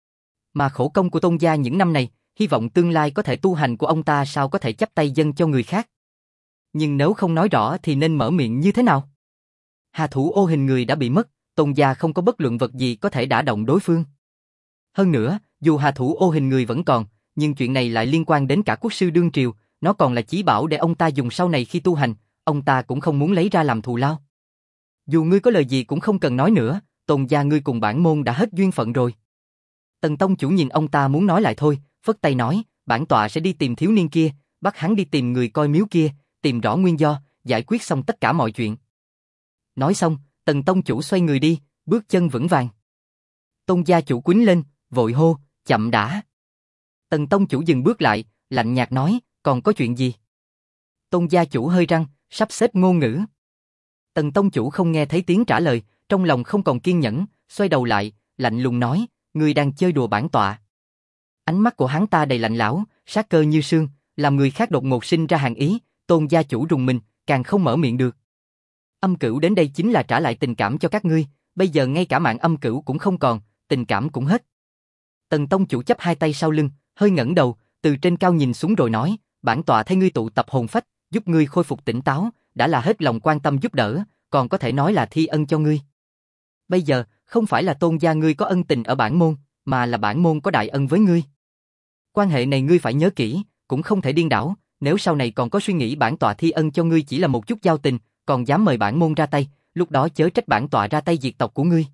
Mà khổ công của Tôn gia những năm này, hy vọng tương lai có thể tu hành của ông ta sao có thể chắp tay dâng cho người khác. Nhưng nếu không nói rõ thì nên mở miệng như thế nào? Hà thủ ô hình người đã bị mất, Tôn gia không có bất luận vật gì có thể đả động đối phương. Hơn nữa, dù hà thủ ô hình người vẫn còn, nhưng chuyện này lại liên quan đến cả quốc sư đương triều, nó còn là chí bảo để ông ta dùng sau này khi tu hành, ông ta cũng không muốn lấy ra làm thù lao. Dù ngươi có lời gì cũng không cần nói nữa, Tôn gia ngươi cùng bản môn đã hết duyên phận rồi. Tần tông chủ nhìn ông ta muốn nói lại thôi, phất tay nói, bản tọa sẽ đi tìm thiếu niên kia, bắt hắn đi tìm người coi miếu kia, tìm rõ nguyên do, giải quyết xong tất cả mọi chuyện. Nói xong, Tần tông chủ xoay người đi, bước chân vững vàng. Tôn gia chủ quýnh lên, vội hô, chậm đã. Tần tông chủ dừng bước lại, lạnh nhạt nói, còn có chuyện gì? Tôn gia chủ hơi răng, sắp xếp ngôn ngữ. Tần tông chủ không nghe thấy tiếng trả lời, trong lòng không còn kiên nhẫn, xoay đầu lại, lạnh lùng nói, ngươi đang chơi đùa bản tọa. Ánh mắt của hắn ta đầy lạnh lẽo, sát cơ như sương, làm người khác đột ngột sinh ra hàn ý, Tôn gia chủ rùng mình, càng không mở miệng được. Âm Cửu đến đây chính là trả lại tình cảm cho các ngươi, bây giờ ngay cả mạng Âm Cửu cũng không còn, tình cảm cũng hết. Tần tông chủ chắp hai tay sau lưng, hơi ngẩng đầu, từ trên cao nhìn xuống rồi nói, bản tọa thấy ngươi tụ tập hồn phách, giúp ngươi khôi phục tỉnh táo, đã là hết lòng quan tâm giúp đỡ, còn có thể nói là thi ân cho ngươi. Bây giờ, không phải là Tôn gia ngươi có ân tình ở bản môn, mà là bản môn có đại ân với ngươi. Quan hệ này ngươi phải nhớ kỹ, cũng không thể điên đảo, nếu sau này còn có suy nghĩ bản tọa thi ân cho ngươi chỉ là một chút giao tình, còn dám mời bản môn ra tay, lúc đó chớ trách bản tọa ra tay diệt tộc của ngươi.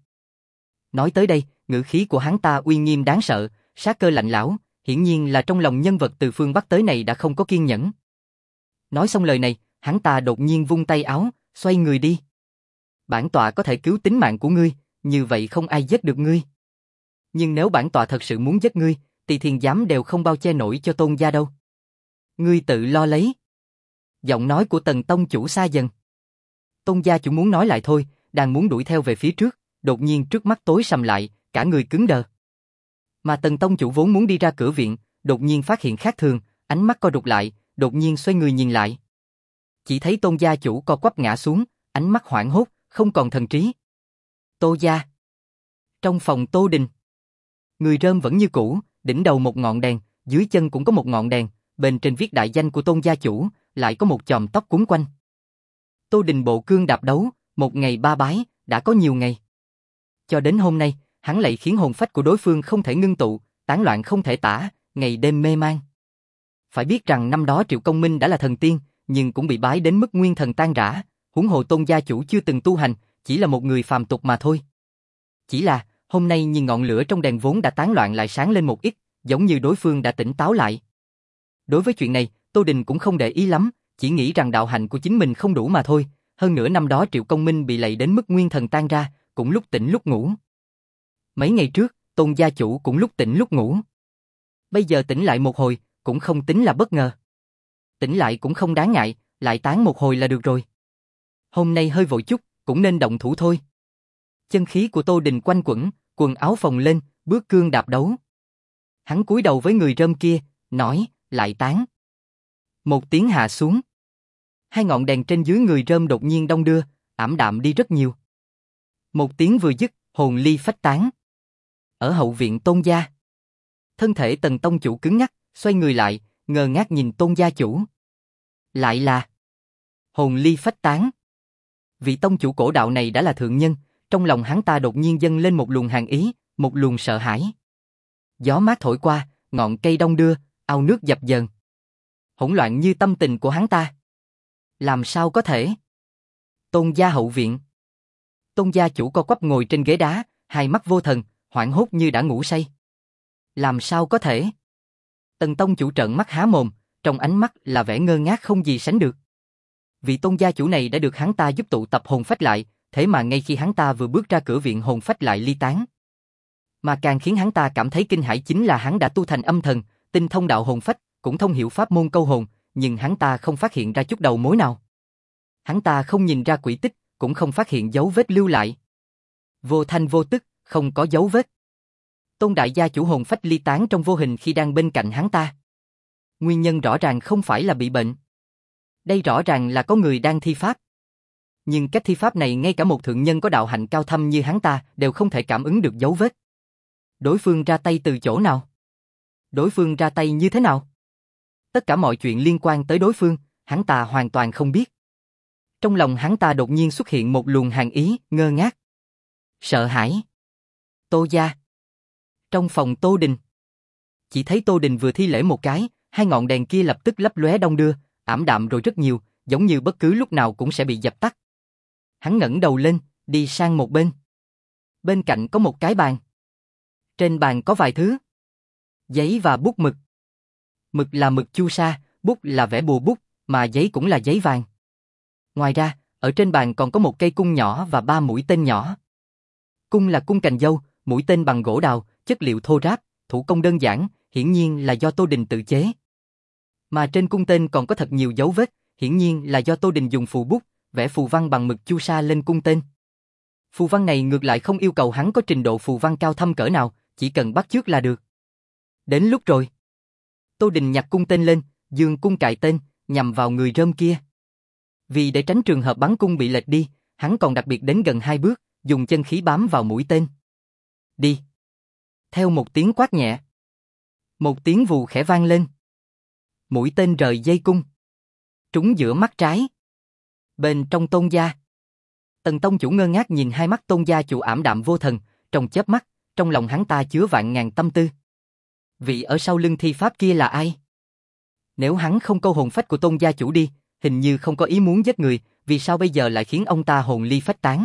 Nói tới đây, ngữ khí của hắn ta uy nghiêm đáng sợ, sát cơ lạnh lẽo, hiển nhiên là trong lòng nhân vật từ phương Bắc tới này đã không có kiên nhẫn. Nói xong lời này, hắn ta đột nhiên vung tay áo, xoay người đi. Bản tọa có thể cứu tính mạng của ngươi, như vậy không ai giết được ngươi. Nhưng nếu bản tọa thật sự muốn giết ngươi, thì thiên giám đều không bao che nổi cho Tôn gia đâu. Ngươi tự lo lấy. Giọng nói của Tần tông chủ xa dần. Tôn gia chủ muốn nói lại thôi, đang muốn đuổi theo về phía trước, đột nhiên trước mắt tối sầm lại, cả người cứng đờ. Mà Tần tông chủ vốn muốn đi ra cửa viện, đột nhiên phát hiện khác thường, ánh mắt co rụt lại, đột nhiên xoay người nhìn lại. Chỉ thấy Tôn gia chủ co quắp ngã xuống, ánh mắt hoảng hốt, không còn thần trí. Tô gia. Trong phòng Tô Đình, người rơm vẫn như cũ, đỉnh đầu một ngọn đèn, dưới chân cũng có một ngọn đèn, bên trên viết đại danh của Tôn gia chủ, lại có một chòm tóc quấn quanh. Tô Đình bộ cương đạp đấu, một ngày ba bái, đã có nhiều ngày. Cho đến hôm nay, hắn lại khiến hồn phách của đối phương không thể ngưng tụ, tán loạn không thể tả, ngày đêm mê man. Phải biết rằng năm đó Triệu Công Minh đã là thần tiên, nhưng cũng bị bái đến mức nguyên thần tan rã, huống hồ Tôn gia chủ chưa từng tu hành, chỉ là một người phàm tục mà thôi. Chỉ là, hôm nay nhìn ngọn lửa trong đèn vốn đã tán loạn lại sáng lên một ít, giống như đối phương đã tỉnh táo lại. Đối với chuyện này, Tô Đình cũng không để ý lắm, chỉ nghĩ rằng đạo hạnh của chính mình không đủ mà thôi, hơn nữa năm đó Triệu Công Minh bị lạy đến mức nguyên thần tan ra, cũng lúc tỉnh lúc ngủ. Mấy ngày trước, Tôn gia chủ cũng lúc tỉnh lúc ngủ. Bây giờ tỉnh lại một hồi, cũng không tính là bất ngờ. Tỉnh lại cũng không đáng ngại, lại tán một hồi là được rồi. Hôm nay hơi vội chút, cũng nên động thủ thôi. Chân khí của Tô Đình quanh quẩn, quần áo phồng lên, bước cương đạp đấu. Hắn cúi đầu với người rơm kia, nói, lại tán. Một tiếng hạ xuống. Hai ngọn đèn trên dưới người rơm đột nhiên đong đưa, ảm đạm đi rất nhiều. Một tiếng vừa dứt, hồn ly phách tán. Ở hậu viện Tôn gia, thân thể Tần tông chủ cứng nhắc, xoay người lại, ngơ ngác nhìn Tôn gia chủ. Lại là hồn ly phách tán. Vị tông chủ cổ đạo này đã là thượng nhân, trong lòng hắn ta đột nhiên dâng lên một luồng hàn ý, một luồng sợ hãi. Gió mát thổi qua, ngọn cây đong đưa, ao nước dập dờn. Hỗn loạn như tâm tình của hắn ta. Làm sao có thể? Tôn gia hậu viện. Tôn gia chủ co quắp ngồi trên ghế đá, hai mắt vô thần, hoảng hốt như đã ngủ say. Làm sao có thể? Tần tông chủ trợn mắt há mồm, trong ánh mắt là vẻ ngơ ngác không gì sánh được. Vị tôn gia chủ này đã được hắn ta giúp tụ tập hồn phách lại, thế mà ngay khi hắn ta vừa bước ra cửa viện hồn phách lại ly tán. Mà càng khiến hắn ta cảm thấy kinh hãi chính là hắn đã tu thành âm thần, tinh thông đạo hồn phách, cũng thông hiểu pháp môn câu hồn, nhưng hắn ta không phát hiện ra chút đầu mối nào. Hắn ta không nhìn ra quỷ tích, cũng không phát hiện dấu vết lưu lại. Vô thanh vô tức, không có dấu vết. Tôn đại gia chủ hồn phách ly tán trong vô hình khi đang bên cạnh hắn ta. Nguyên nhân rõ ràng không phải là bị bệnh. Đây rõ ràng là có người đang thi pháp. Nhưng cách thi pháp này ngay cả một thượng nhân có đạo hạnh cao thâm như hắn ta đều không thể cảm ứng được dấu vết. Đối phương ra tay từ chỗ nào? Đối phương ra tay như thế nào? Tất cả mọi chuyện liên quan tới đối phương, hắn ta hoàn toàn không biết. Trong lòng hắn ta đột nhiên xuất hiện một luồng hàn ý, ngơ ngác. Sợ hãi. Tô gia. Trong phòng Tô Đình. Chỉ thấy Tô Đình vừa thi lễ một cái, hai ngọn đèn kia lập tức lấp lóe đong đưa, ảm đạm rồi rất nhiều, giống như bất cứ lúc nào cũng sẽ bị dập tắt. Hắn ngẩng đầu lên, đi sang một bên. Bên cạnh có một cái bàn. Trên bàn có vài thứ. Giấy và bút mực. Mực là mực chu sa, bút là vẽ bùa bút, mà giấy cũng là giấy vàng. Ngoài ra, ở trên bàn còn có một cây cung nhỏ và ba mũi tên nhỏ. Cung là cung cành dâu, mũi tên bằng gỗ đào, chất liệu thô ráp, thủ công đơn giản, hiển nhiên là do Tô Đình tự chế. Mà trên cung tên còn có thật nhiều dấu vết, hiển nhiên là do Tô Đình dùng phù bút, vẽ phù văn bằng mực chu sa lên cung tên. Phù văn này ngược lại không yêu cầu hắn có trình độ phù văn cao thâm cỡ nào, chỉ cần bắt chước là được. Đến lúc rồi. Tô Đình nhặt cung tên lên, giương cung cài tên, nhằm vào người rơm kia. Vì để tránh trường hợp bắn cung bị lệch đi, hắn còn đặc biệt đến gần hai bước, dùng chân khí bám vào mũi tên. Đi. Theo một tiếng quát nhẹ. Một tiếng vù khẽ vang lên. Mũi tên rời dây cung. Trúng giữa mắt trái. Bên trong Tôn gia. Tần tông chủ ngơ ngác nhìn hai mắt Tôn gia chủ ảm đạm vô thần, trong chớp mắt, trong lòng hắn ta chứa vạn ngàn tâm tư. Vị ở sau lưng thi pháp kia là ai? Nếu hắn không câu hồn phách của Tôn gia chủ đi, hình như không có ý muốn giết người, vì sao bây giờ lại khiến ông ta hồn ly phách tán?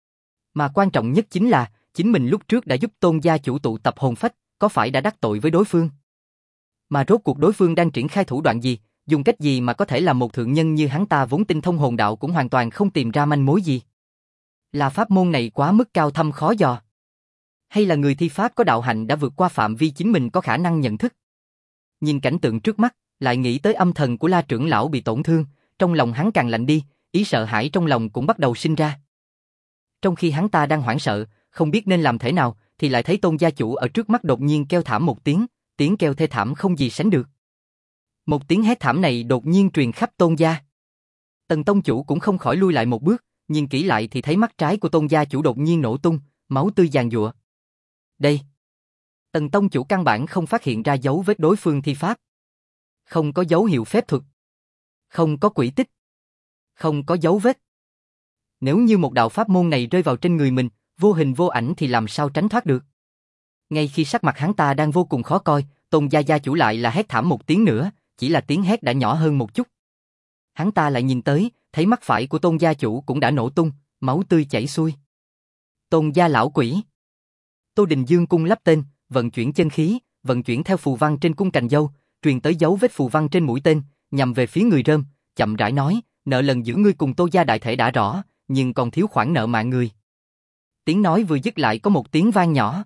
Mà quan trọng nhất chính là, chính mình lúc trước đã giúp Tôn gia chủ tụ tập hồn phách, có phải đã đắc tội với đối phương? Mà rốt cuộc đối phương đang triển khai thủ đoạn gì, dùng cách gì mà có thể làm một thượng nhân như hắn ta vốn tinh thông hồn đạo cũng hoàn toàn không tìm ra manh mối gì? Là pháp môn này quá mức cao thâm khó dò? Hay là người thi pháp có đạo hạnh đã vượt qua phạm vi chính mình có khả năng nhận thức? Nhìn cảnh tượng trước mắt, lại nghĩ tới âm thần của La trưởng lão bị tổn thương, trong lòng hắn càng lạnh đi, ý sợ hãi trong lòng cũng bắt đầu sinh ra. Trong khi hắn ta đang hoảng sợ, không biết nên làm thế nào, thì lại thấy Tôn gia chủ ở trước mắt đột nhiên kêu thảm một tiếng, tiếng kêu thê thảm không gì sánh được. Một tiếng hét thảm này đột nhiên truyền khắp Tôn gia. Tần tông chủ cũng không khỏi lui lại một bước, nhìn kỹ lại thì thấy mắt trái của Tôn gia chủ đột nhiên nổ tung, máu tươi giàn giụa. Đây. Tần tông chủ căn bản không phát hiện ra dấu vết đối phương thi pháp. Không có dấu hiệu phép thuật. Không có quỷ tích. Không có dấu vết. Nếu như một đạo pháp môn này rơi vào trên người mình, vô hình vô ảnh thì làm sao tránh thoát được. Ngay khi sắc mặt hắn ta đang vô cùng khó coi, Tôn gia gia chủ lại là hét thảm một tiếng nữa, chỉ là tiếng hét đã nhỏ hơn một chút. Hắn ta lại nhìn tới, thấy mắt phải của Tôn gia chủ cũng đã nổ tung, máu tươi chảy xuôi. Tôn gia lão quỷ. Tô Đình dương cung lắp tên, vận chuyển chân khí, vận chuyển theo phù văn trên cung cành dâu, truyền tới dấu vết phù văn trên mũi tên, nhằm về phía người rơm, chậm rãi nói, nợ lần giữa ngươi cùng Tô gia đại thể đã rõ, nhưng còn thiếu khoản nợ mạng người. Tiếng nói vừa dứt lại có một tiếng vang nhỏ.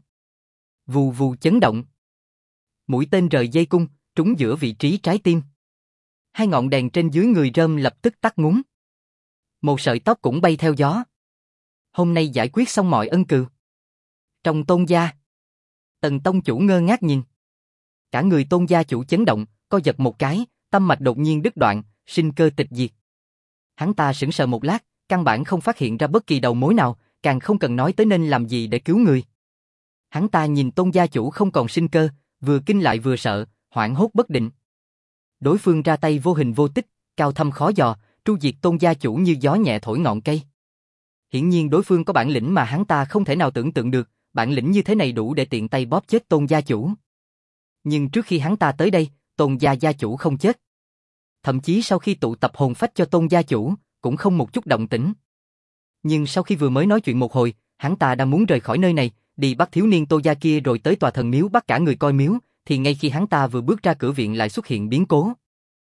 Vù vù chấn động. Mũi tên rời dây cung, trúng giữa vị trí trái tim. Hai ngọn đèn trên dưới người rơm lập tức tắt ngúm. Một sợi tóc cũng bay theo gió. Hôm nay giải quyết xong mọi ân cừu. Trong Tôn gia. Tần tông chủ ngơ ngác nhìn. Cả người Tôn gia chủ chấn động, co giật một cái, tâm mạch đột nhiên đứt đoạn, sinh cơ tịch diệt. Hắn ta sững sờ một lát, căn bản không phát hiện ra bất kỳ đầu mối nào, càng không cần nói tới nên làm gì để cứu người. Hắn ta nhìn Tôn gia chủ không còn sinh cơ, vừa kinh lại vừa sợ, hoảng hốt bất định. Đối phương ra tay vô hình vô tích, cao thâm khó dò, tru diệt Tôn gia chủ như gió nhẹ thổi ngọn cây. Hiển nhiên đối phương có bản lĩnh mà hắn ta không thể nào tưởng tượng được, bản lĩnh như thế này đủ để tiện tay bóp chết Tôn gia chủ. Nhưng trước khi hắn ta tới đây, Tôn gia gia chủ không chết. Thậm chí sau khi tụ tập hồn phách cho Tôn gia chủ, cũng không một chút động tĩnh. Nhưng sau khi vừa mới nói chuyện một hồi, hắn ta đang muốn rời khỏi nơi này, đi bắt thiếu niên Tô gia kia rồi tới tòa thần miếu bắt cả người coi miếu, thì ngay khi hắn ta vừa bước ra cửa viện lại xuất hiện biến cố.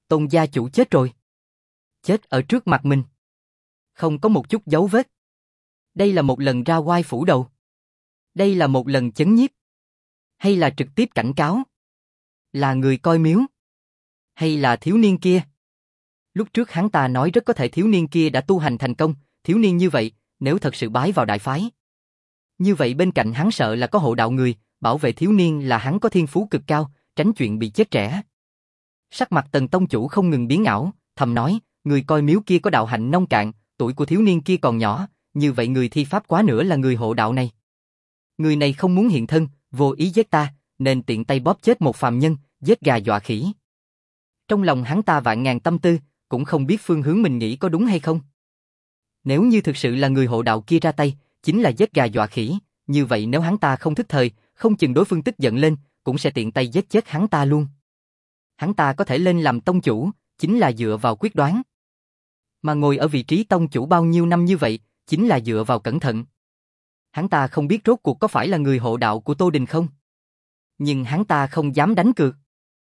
Tôn gia chủ chết rồi. Chết ở trước mặt mình. Không có một chút dấu vết. Đây là một lần ra oai phủ đầu. Đây là một lần chấn nhiếp. Hay là trực tiếp cảnh cáo? Là người coi miếu? Hay là thiếu niên kia? Lúc trước hắn ta nói rất có thể thiếu niên kia đã tu hành thành công, thiếu niên như vậy, nếu thật sự bái vào đại phái. Như vậy bên cạnh hắn sợ là có hộ đạo người, bảo vệ thiếu niên là hắn có thiên phú cực cao, tránh chuyện bị chết trẻ. Sắc mặt Tần tông chủ không ngừng biến ảo, thầm nói, người coi miếu kia có đạo hạnh nông cạn, tuổi của thiếu niên kia còn nhỏ, như vậy người thi pháp quá nữa là người hộ đạo này. Người này không muốn hiện thân, vô ý giết ta, nên tiện tay bóp chết một phàm nhân, giết gà dọa khỉ. Trong lòng hắn ta vạn ngàn tâm tư, cũng không biết phương hướng mình nghĩ có đúng hay không. Nếu như thực sự là người hộ đạo kia ra tay, chính là giết gà dọa khỉ, như vậy nếu hắn ta không thức thời, không chừng đối phương tức giận lên, cũng sẽ tiện tay giết chết hắn ta luôn. Hắn ta có thể lên làm tông chủ, chính là dựa vào quyết đoán. Mà ngồi ở vị trí tông chủ bao nhiêu năm như vậy, chính là dựa vào cẩn thận. Hắn ta không biết rốt cuộc có phải là người hộ đạo của Tô Đình không? Nhưng hắn ta không dám đánh cược.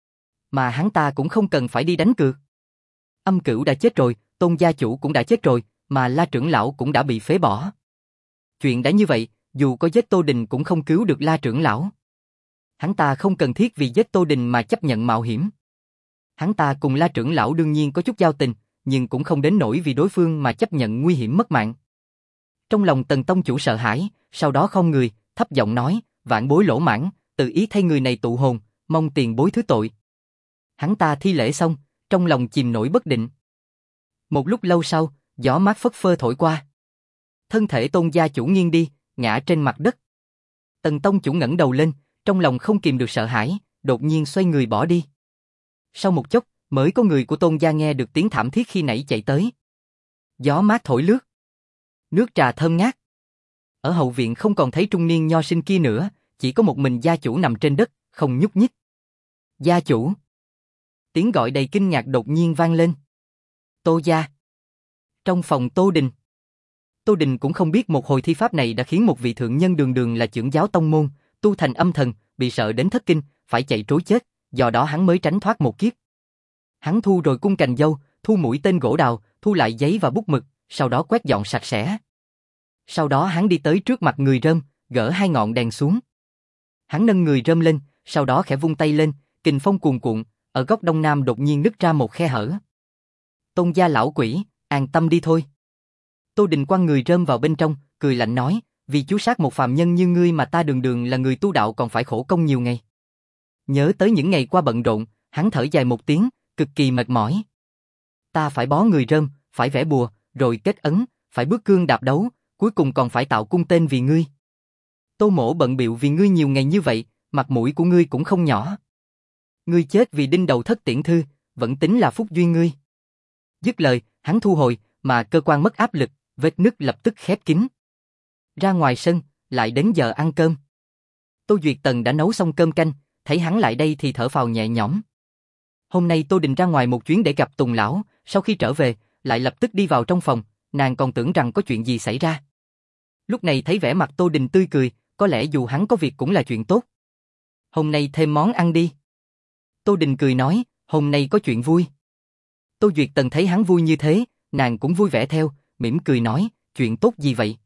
Mà hắn ta cũng không cần phải đi đánh cược. Âm Cửu đã chết rồi, Tôn gia chủ cũng đã chết rồi, mà La trưởng lão cũng đã bị phế bỏ. Chuyện đã như vậy, dù có giết Tô Đình cũng không cứu được La trưởng lão. Hắn ta không cần thiết vì giết Tô Đình mà chấp nhận mạo hiểm. Hắn ta cùng La trưởng lão đương nhiên có chút giao tình, nhưng cũng không đến nỗi vì đối phương mà chấp nhận nguy hiểm mất mạng. Trong lòng Tần tông chủ sợ hãi, sau đó không người, thấp giọng nói, vạn bối lỗ mãn, tự ý thay người này tụ hồn, mong tiền bối thứ tội. Hắn ta thi lễ xong, trong lòng chìm nổi bất định. Một lúc lâu sau, gió mát phất phơ thổi qua. Thân thể Tôn gia chủ nghiêng đi, ngã trên mặt đất. Tần tông chủ ngẩng đầu lên, trong lòng không kìm được sợ hãi, đột nhiên xoay người bỏ đi. Sau một chốc, mới có người của Tôn gia nghe được tiếng thảm thiết khi nãy chạy tới. Gió mát thổi lướt. Nước trà thơm ngát. Ở hậu viện không còn thấy trung niên nho sinh kia nữa, chỉ có một mình gia chủ nằm trên đất, không nhúc nhích. Gia chủ. Tiếng gọi đầy kinh ngạc đột nhiên vang lên. Tô gia. Trong phòng Tô Đình. Tô Đình cũng không biết một hồi thi pháp này đã khiến một vị thượng nhân đường đường là trưởng giáo tông môn, tu thành âm thần, bị sợ đến thất kinh, phải chạy trối chết, do đó hắn mới tránh thoát một kiếp. Hắn thu rồi cung cành dâu, thu mũi tên gỗ đào, thu lại giấy và bút mực, sau đó quét dọn sạch sẽ. Sau đó hắn đi tới trước mặt người rơm, gỡ hai ngọn đèn xuống. Hắn nâng người rơm lên, sau đó khẽ vung tay lên, kình phong cuồn cuộn, ở góc đông nam đột nhiên nứt ra một khe hở. Tôn gia lão quỷ, an tâm đi thôi. Tô Đình quăng người rơm vào bên trong, cười lạnh nói, vì chú sát một phàm nhân như ngươi mà ta đường đường là người tu đạo còn phải khổ công nhiều ngày. Nhớ tới những ngày qua bận rộn, hắn thở dài một tiếng, cực kỳ mệt mỏi. Ta phải bó người rơm, phải vẽ bùa, rồi kết ấn, phải bước cương đạp đấu, cuối cùng còn phải tạo cung tên vì ngươi. Tô mỗ bận bịu vì ngươi nhiều ngày như vậy, mặt mũi của ngươi cũng không nhỏ. Ngươi chết vì đinh đầu thất tiễn thư, vẫn tính là phúc duyên ngươi. Dứt lời, hắn thu hồi, mà cơ quan mất áp lực, vết nứt lập tức khép kín. Ra ngoài sân, lại đến giờ ăn cơm. Tô Duyệt Tần đã nấu xong cơm canh, thấy hắn lại đây thì thở phào nhẹ nhõm. Hôm nay Tô Đình ra ngoài một chuyến để gặp Tùng lão, sau khi trở về, lại lập tức đi vào trong phòng, nàng còn tưởng rằng có chuyện gì xảy ra. Lúc này thấy vẻ mặt Tô Đình tươi cười, có lẽ dù hắn có việc cũng là chuyện tốt. Hôm nay thêm món ăn đi. Tô Đình cười nói, hôm nay có chuyện vui. Tô Duyệt Tần thấy hắn vui như thế, nàng cũng vui vẻ theo, mỉm cười nói, chuyện tốt gì vậy?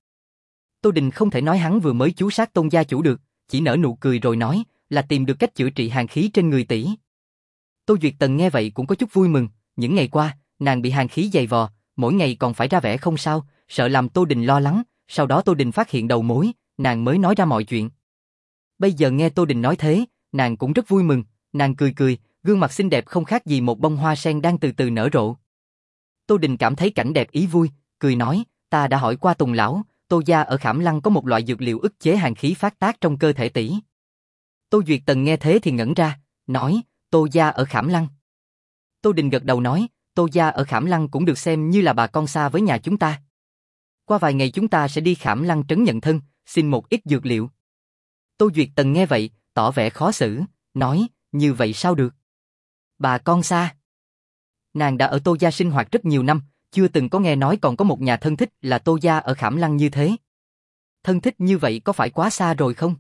Tô Đình không thể nói hắn vừa mới chú sát Tôn gia chủ được, chỉ nở nụ cười rồi nói, là tìm được cách chữa trị hàn khí trên người tỷ. Tô Duyệt Tần nghe vậy cũng có chút vui mừng, những ngày qua, nàng bị hàn khí dày vò, mỗi ngày còn phải ra vẻ không sao, sợ làm Tô Đình lo lắng, sau đó Tô Đình phát hiện đầu mối, nàng mới nói ra mọi chuyện. Bây giờ nghe Tô Đình nói thế, nàng cũng rất vui mừng, nàng cười cười, gương mặt xinh đẹp không khác gì một bông hoa sen đang từ từ nở rộ. Tô Đình cảm thấy cảnh đẹp ý vui, cười nói, ta đã hỏi qua Tùng lão, Tô gia ở Khảm Lăng có một loại dược liệu ức chế hàn khí phát tác trong cơ thể tỷ. Tô Duyệt Tần nghe thế thì ngẩn ra, nói, Tô gia ở Khảm Lăng. Tô Đình gật đầu nói, Tô gia ở Khảm Lăng cũng được xem như là bà con xa với nhà chúng ta. Qua vài ngày chúng ta sẽ đi Khảm Lăng trấn nhận thân, xin một ít dược liệu. Tô Duyệt Tần nghe vậy, tỏ vẻ khó xử, nói, như vậy sao được? Bà con xa. Nàng đã ở Tô gia sinh hoạt rất nhiều năm, chưa từng có nghe nói còn có một nhà thân thích là Tô gia ở Khảm Lăng như thế. Thân thích như vậy có phải quá xa rồi không?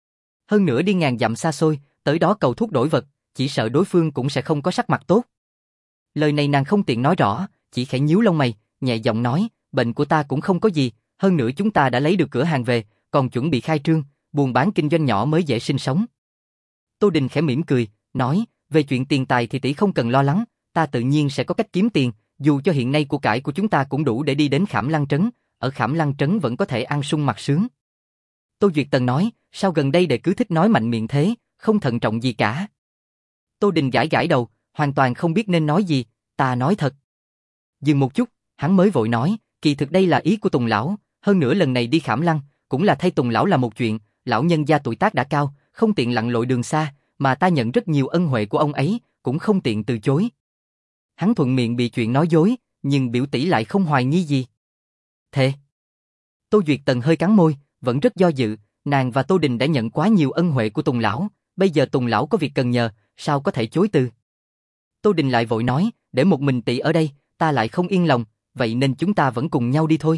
Hơn nữa đi ngàn dặm xa xôi, tới đó cầu thuốc đổi vật, chỉ sợ đối phương cũng sẽ không có sắc mặt tốt. Lời này nàng không tiện nói rõ, chỉ khẽ nhíu lông mày, nhẹ giọng nói, bệnh của ta cũng không có gì, hơn nữa chúng ta đã lấy được cửa hàng về, còn chuẩn bị khai trương, buôn bán kinh doanh nhỏ mới dễ sinh sống. Tô Đình khẽ mỉm cười, nói, về chuyện tiền tài thì tỷ không cần lo lắng, ta tự nhiên sẽ có cách kiếm tiền, dù cho hiện nay của cải của chúng ta cũng đủ để đi đến Khảm Lăng Trấn, ở Khảm Lăng Trấn vẫn có thể ăn sung mặc sướng. Tô Duyệt Tần nói, sao gần đây đệ cứ thích nói mạnh miệng thế, không thận trọng gì cả. Tô Đình gãi gãi đầu, hoàn toàn không biết nên nói gì, ta nói thật. Dừng một chút, hắn mới vội nói, kỳ thực đây là ý của Tùng lão, hơn nữa lần này đi Khảm Lăng, cũng là thay Tùng lão là một chuyện, lão nhân gia tuổi tác đã cao, không tiện lặn lội đường xa, mà ta nhận rất nhiều ân huệ của ông ấy, cũng không tiện từ chối. Hắn thuận miệng bị chuyện nói dối, nhưng biểu tỷ lại không hoài nghi gì. Thế. Tô Duyệt Tần hơi cắn môi, vẫn rất do dự, nàng và Tô Đình đã nhận quá nhiều ân huệ của Tùng lão, bây giờ Tùng lão có việc cần nhờ, sao có thể chối từ. Tô Đình lại vội nói, để một mình tỷ ở đây, ta lại không yên lòng, vậy nên chúng ta vẫn cùng nhau đi thôi.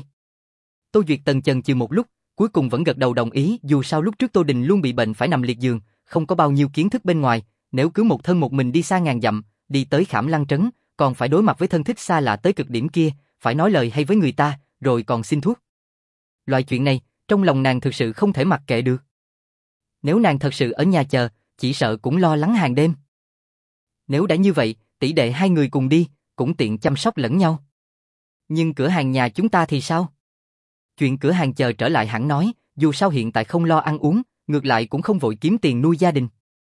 Tô Duyệt Tần chần chừ một lúc, cuối cùng vẫn gật đầu đồng ý, dù sao lúc trước Tô Đình luôn bị bệnh phải nằm liệt giường, không có bao nhiêu kiến thức bên ngoài, nếu cứ một thân một mình đi xa ngàn dặm, đi tới Khảm Lăng Trấn, còn phải đối mặt với thân thích xa lạ tới cực điểm kia, phải nói lời hay với người ta, rồi còn xin thuốc. Loại chuyện này, trong lòng nàng thực sự không thể mặc kệ được. Nếu nàng thật sự ở nhà chờ, chỉ sợ cũng lo lắng hàng đêm. Nếu đã như vậy, tỷ đệ hai người cùng đi, cũng tiện chăm sóc lẫn nhau. Nhưng cửa hàng nhà chúng ta thì sao? Chuyện cửa hàng chờ trở lại hẳn nói, dù sao hiện tại không lo ăn uống, ngược lại cũng không vội kiếm tiền nuôi gia đình.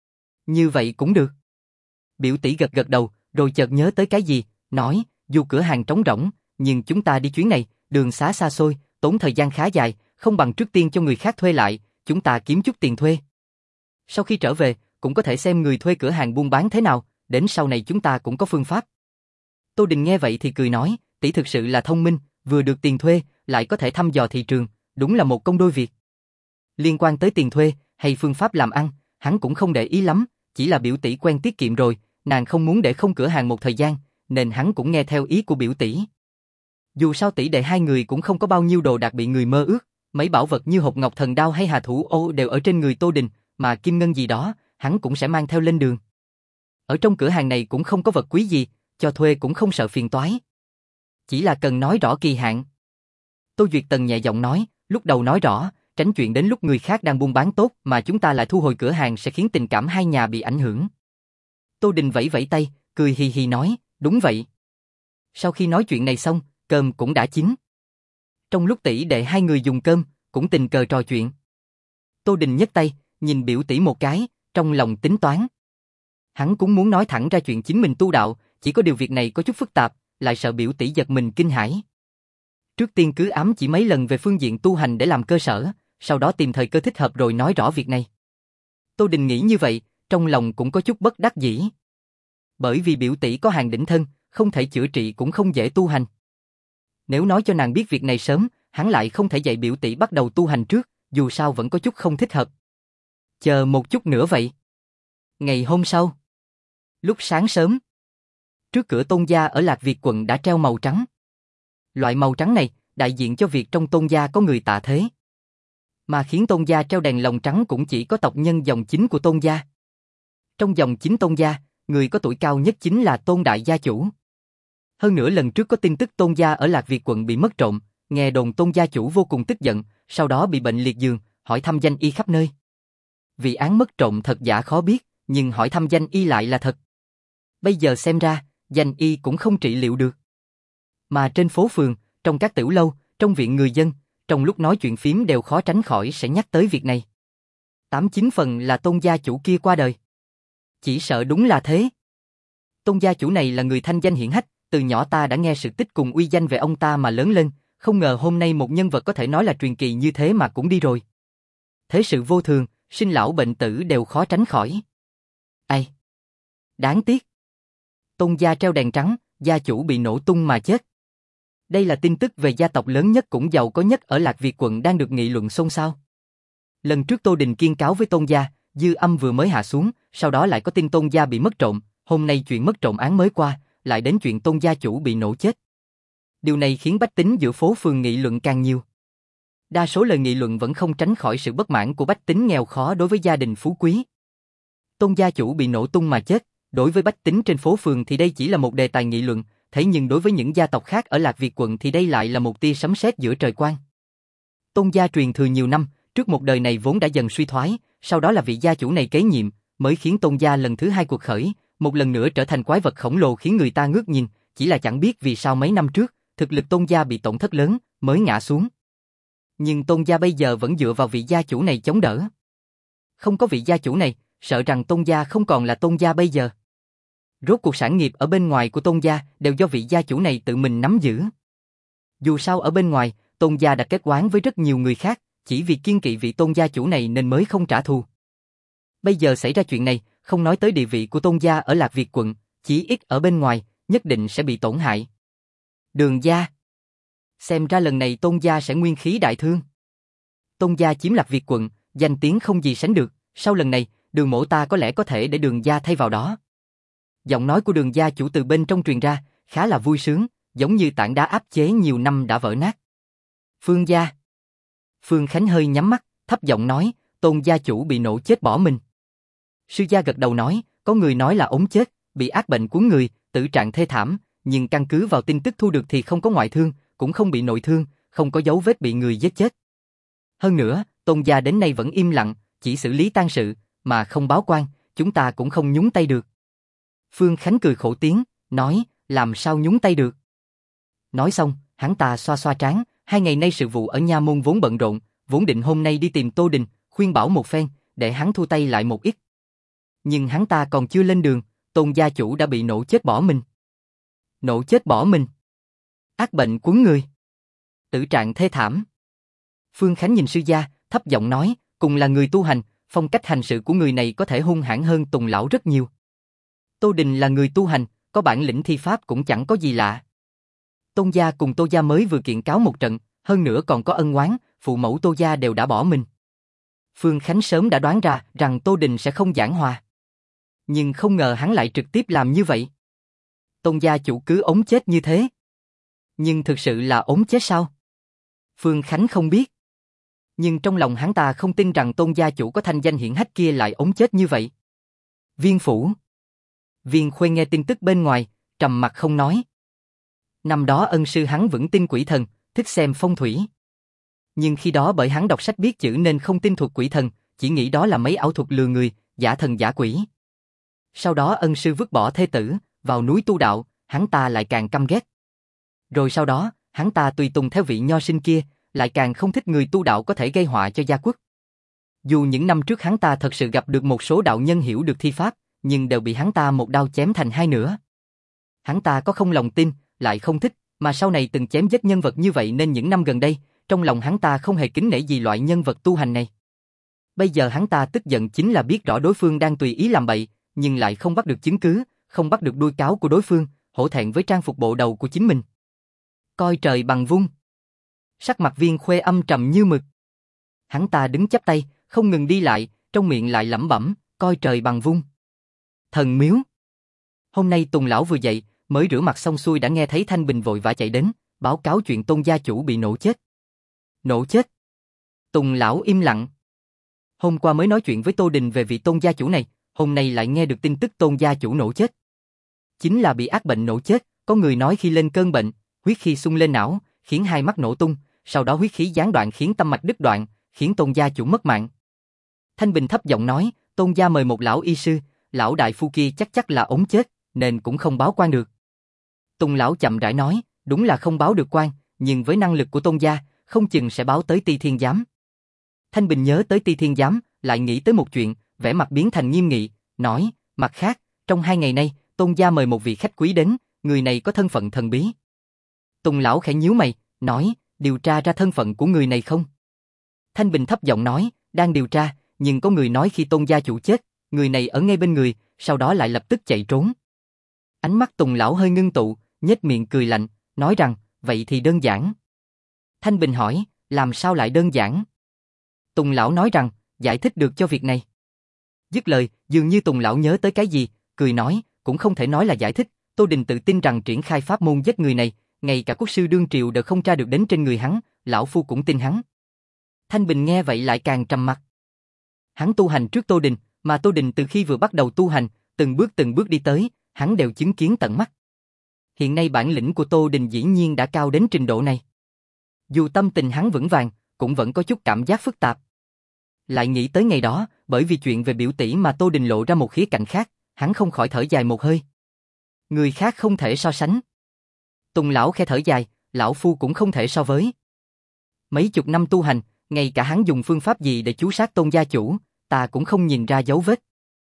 Như vậy cũng được. Biểu tỷ gật gật đầu, rồi chợt nhớ tới cái gì, nói, dù cửa hàng trống rỗng, nhưng chúng ta đi chuyến này, đường xá xa xôi, tốn thời gian khá dài, không bằng trước tiên cho người khác thuê lại, chúng ta kiếm chút tiền thuê. Sau khi trở về, cũng có thể xem người thuê cửa hàng buôn bán thế nào, đến sau này chúng ta cũng có phương pháp. Tô Đình nghe vậy thì cười nói, tỷ thực sự là thông minh, vừa được tiền thuê, lại có thể thăm dò thị trường, đúng là một công đôi việc. Liên quan tới tiền thuê, hay phương pháp làm ăn, hắn cũng không để ý lắm, chỉ là biểu tỷ quen tiết kiệm rồi, nàng không muốn để không cửa hàng một thời gian, nên hắn cũng nghe theo ý của biểu tỷ. Dù sao tỷ đệ hai người cũng không có bao nhiêu đồ đạc bị người mơ ước, mấy bảo vật như hộp ngọc thần đao hay hà thủ ô đều ở trên người Tô Đình, mà kim ngân gì đó, hắn cũng sẽ mang theo lên đường. Ở trong cửa hàng này cũng không có vật quý gì, cho thuê cũng không sợ phiền toái. Chỉ là cần nói rõ kỳ hạn. Tô Duyệt Tần nhẹ giọng nói, lúc đầu nói rõ, tránh chuyện đến lúc người khác đang buôn bán tốt mà chúng ta lại thu hồi cửa hàng sẽ khiến tình cảm hai nhà bị ảnh hưởng. Tô Đình vẫy vẫy tay, cười hì hì nói, đúng vậy. Sau khi nói chuyện này xong, cơm cũng đã chín. Trong lúc tỷ đệ hai người dùng cơm, cũng tình cờ trò chuyện. Tô Đình nhấc tay, nhìn biểu tỷ một cái, trong lòng tính toán. Hắn cũng muốn nói thẳng ra chuyện chính mình tu đạo, chỉ có điều việc này có chút phức tạp, lại sợ biểu tỷ giật mình kinh hãi. Trước tiên cứ ám chỉ mấy lần về phương diện tu hành để làm cơ sở, sau đó tìm thời cơ thích hợp rồi nói rõ việc này. Tô Đình nghĩ như vậy, trong lòng cũng có chút bất đắc dĩ. Bởi vì biểu tỷ có hàng đỉnh thân, không thể chữa trị cũng không dễ tu hành. Nếu nói cho nàng biết việc này sớm, hắn lại không thể dạy biểu tỷ bắt đầu tu hành trước, dù sao vẫn có chút không thích hợp. Chờ một chút nữa vậy. Ngày hôm sau, lúc sáng sớm, trước cửa tôn gia ở Lạc Việt quận đã treo màu trắng. Loại màu trắng này, đại diện cho việc trong tôn gia có người tạ thế. Mà khiến tôn gia treo đèn lồng trắng cũng chỉ có tộc nhân dòng chính của tôn gia. Trong dòng chính tôn gia, người có tuổi cao nhất chính là tôn đại gia chủ. Hơn nữa lần trước có tin tức tôn gia ở Lạc Việt quận bị mất trộm, nghe đồn tôn gia chủ vô cùng tức giận, sau đó bị bệnh liệt giường, hỏi thăm danh y khắp nơi. Vì án mất trộm thật giả khó biết, nhưng hỏi thăm danh y lại là thật. Bây giờ xem ra, danh y cũng không trị liệu được. Mà trên phố phường, trong các tiểu lâu, trong viện người dân, trong lúc nói chuyện phím đều khó tránh khỏi sẽ nhắc tới việc này. Tám chín phần là tôn gia chủ kia qua đời. Chỉ sợ đúng là thế. Tôn gia chủ này là người thanh danh hiển hách, từ nhỏ ta đã nghe sự tích cùng uy danh về ông ta mà lớn lên, không ngờ hôm nay một nhân vật có thể nói là truyền kỳ như thế mà cũng đi rồi. Thế sự vô thường, sinh lão bệnh tử đều khó tránh khỏi. Ai? Đáng tiếc. Tôn gia treo đèn trắng, gia chủ bị nổ tung mà chết. Đây là tin tức về gia tộc lớn nhất cũng giàu có nhất ở Lạc Việt quận đang được nghị luận xôn xao. Lần trước Tô Đình kiên cáo với tôn gia, dư âm vừa mới hạ xuống, sau đó lại có tin tôn gia bị mất trộm, hôm nay chuyện mất trộm án mới qua, lại đến chuyện tôn gia chủ bị nổ chết. Điều này khiến bách tính giữa phố phường nghị luận càng nhiều. Đa số lời nghị luận vẫn không tránh khỏi sự bất mãn của bách tính nghèo khó đối với gia đình phú quý. Tôn gia chủ bị nổ tung mà chết, Đối với bách tính trên phố phường thì đây chỉ là một đề tài nghị luận, thế nhưng đối với những gia tộc khác ở Lạc Việt quận thì đây lại là một tia sấm sét giữa trời quang. Tôn gia truyền thừa nhiều năm, trước một đời này vốn đã dần suy thoái, sau đó là vị gia chủ này kế nhiệm, mới khiến Tôn gia lần thứ hai cuộc khởi, một lần nữa trở thành quái vật khổng lồ khiến người ta ngước nhìn, chỉ là chẳng biết vì sao mấy năm trước, thực lực Tôn gia bị tổn thất lớn, mới ngã xuống. Nhưng Tôn gia bây giờ vẫn dựa vào vị gia chủ này chống đỡ. Không có vị gia chủ này, sợ rằng Tôn gia không còn là Tôn gia bây giờ. Rốt cuộc sản nghiệp ở bên ngoài của Tôn gia đều do vị gia chủ này tự mình nắm giữ. Dù sao ở bên ngoài, Tôn gia đã kết oán với rất nhiều người khác, chỉ vì kiêng kỵ vị Tôn gia chủ này nên mới không trả thù. Bây giờ xảy ra chuyện này, không nói tới địa vị của Tôn gia ở Lạc Việt quận, chỉ ít ở bên ngoài, nhất định sẽ bị tổn hại. Đường gia. Xem ra lần này Tôn gia sẽ nguyên khí đại thương. Tôn gia chiếm Lạc Việt quận, danh tiếng không gì sánh được, sau lần này, Đường mỗ ta có lẽ có thể để Đường gia thay vào đó. Giọng nói của Đường gia chủ từ bên trong truyền ra, khá là vui sướng, giống như tảng đá áp chế nhiều năm đã vỡ nát. Phương gia. Phương Khánh hơi nhắm mắt, thấp giọng nói, Tôn gia chủ bị nổ chết bỏ mình. Sư gia gật đầu nói, có người nói là ống chết, bị ác bệnh cuốn người, tử trạng thê thảm, nhưng căn cứ vào tin tức thu được thì không có ngoại thương, cũng không bị nội thương, không có dấu vết bị người giết chết. Hơn nữa, Tôn gia đến nay vẫn im lặng, chỉ xử lý tang sự, mà không báo quan, chúng ta cũng không nhúng tay được. Phương Khánh cười khổ tiếng, nói, làm sao nhúng tay được. Nói xong, hắn ta xoa xoa trán, hai ngày nay sự vụ ở nha môn vốn bận rộn, vốn định hôm nay đi tìm Tô Đình, khuyên bảo một phen, để hắn thu tay lại một ít. Nhưng hắn ta còn chưa lên đường, Tôn gia chủ đã bị nổ chết bỏ mình. Nổ chết bỏ mình. Ác bệnh cuốn người. Tử trạng thê thảm. Phương Khánh nhìn sư gia, thấp giọng nói, cùng là người tu hành, phong cách hành sự của người này có thể hung hãn hơn Tùng lão rất nhiều. Tô Đình là người tu hành, có bản lĩnh thi pháp cũng chẳng có gì lạ. Tôn gia cùng Tô gia mới vừa kiện cáo một trận, hơn nữa còn có ân oán, phụ mẫu Tô gia đều đã bỏ mình. Phương Khánh sớm đã đoán ra rằng Tô Đình sẽ không giảng hòa. Nhưng không ngờ hắn lại trực tiếp làm như vậy. Tôn gia chủ cứ ống chết như thế. Nhưng thực sự là ống chết sao? Phương Khánh không biết. Nhưng trong lòng hắn ta không tin rằng Tôn gia chủ có thanh danh hiển hách kia lại ống chết như vậy. Viên phủ. Viên Khuê nghe tin tức bên ngoài, trầm mặt không nói. Năm đó ân sư hắn vẫn tin quỷ thần, thích xem phong thủy. Nhưng khi đó bởi hắn đọc sách biết chữ nên không tin thuật quỷ thần, chỉ nghĩ đó là mấy ảo thuật lừa người, giả thần giả quỷ. Sau đó ân sư vứt bỏ thê tử, vào núi tu đạo, hắn ta lại càng căm ghét. Rồi sau đó, hắn ta tùy tùng theo vị nho sinh kia, lại càng không thích người tu đạo có thể gây họa cho gia quốc. Dù những năm trước hắn ta thật sự gặp được một số đạo nhân hiểu được thi pháp, nhưng đều bị hắn ta một đao chém thành hai nửa. Hắn ta có không lòng tin, lại không thích, mà sau này từng chém giết nhân vật như vậy nên những năm gần đây, trong lòng hắn ta không hề kính nể gì loại nhân vật tu hành này. Bây giờ hắn ta tức giận chính là biết rõ đối phương đang tùy ý làm bậy, nhưng lại không bắt được chứng cứ, không bắt được đuôi cáo của đối phương, hổ thẹn với trang phục bộ đầu của chính mình. Coi trời bằng vung. Sắc mặt Viên Khuê âm trầm như mực. Hắn ta đứng chắp tay, không ngừng đi lại, trong miệng lại lẩm bẩm, coi trời bằng vung. Thần miếu. Hôm nay Tùng lão vừa dậy, mới rửa mặt xong xuôi đã nghe thấy Thanh Bình vội vã chạy đến, báo cáo chuyện Tôn gia chủ bị nổ chết. Nổ chết? Tùng lão im lặng. Hôm qua mới nói chuyện với Tô Đình về vị Tôn gia chủ này, hôm nay lại nghe được tin tức Tôn gia chủ nổ chết. Chính là bị ác bệnh nổ chết, có người nói khi lên cơn bệnh, huyết khí xung lên não, khiến hai mắt nổ tung, sau đó huyết khí gián đoạn khiến tâm mạch đứt đoạn, khiến Tôn gia chủ mất mạng. Thanh Bình thấp giọng nói, Tôn gia mời một lão y sư, lão đại phu kia chắc chắc là ống chết, nên cũng không báo quan được. Tùng lão chậm rãi nói, đúng là không báo được quan, nhưng với năng lực của Tôn gia, không chừng sẽ báo tới Ti Thiên Giám. Thanh Bình nhớ tới Ti Thiên Giám, lại nghĩ tới một chuyện, vẻ mặt biến thành nghiêm nghị, nói, mặt khác, trong hai ngày nay, Tôn gia mời một vị khách quý đến, người này có thân phận thần bí. Tùng lão khẽ nhíu mày, nói, điều tra ra thân phận của người này không? Thanh Bình thấp giọng nói, đang điều tra, nhưng có người nói khi Tôn gia chủ chết, người này ở ngay bên người, sau đó lại lập tức chạy trốn. Ánh mắt Tùng lão hơi ngưng tụ, nhếch miệng cười lạnh, nói rằng, vậy thì đơn giản. Thanh Bình hỏi, làm sao lại đơn giản? Tùng lão nói rằng, giải thích được cho việc này. Dứt lời, dường như Tùng lão nhớ tới cái gì, cười nói, cũng không thể nói là giải thích, Tô Đình tự tin rằng triển khai pháp môn giết người này, ngay cả quốc sư đương triều đều không tra được đến trên người hắn, lão phu cũng tin hắn. Thanh Bình nghe vậy lại càng trầm mặc. Hắn tu hành trước Tô Đình, mà Tô Đình từ khi vừa bắt đầu tu hành, từng bước từng bước đi tới, hắn đều chứng kiến tận mắt. Hiện nay bản lĩnh của Tô Đình dĩ nhiên đã cao đến trình độ này. Dù tâm tình hắn vững vàng, cũng vẫn có chút cảm giác phức tạp. Lại nghĩ tới ngày đó, bởi vì chuyện về biểu tỷ mà Tô Đình lộ ra một khía cạnh khác, hắn không khỏi thở dài một hơi. Người khác không thể so sánh. Tùng lão khẽ thở dài, lão phu cũng không thể so với. Mấy chục năm tu hành, ngay cả hắn dùng phương pháp gì để chú sát Tôn gia chủ, ta cũng không nhìn ra dấu vết.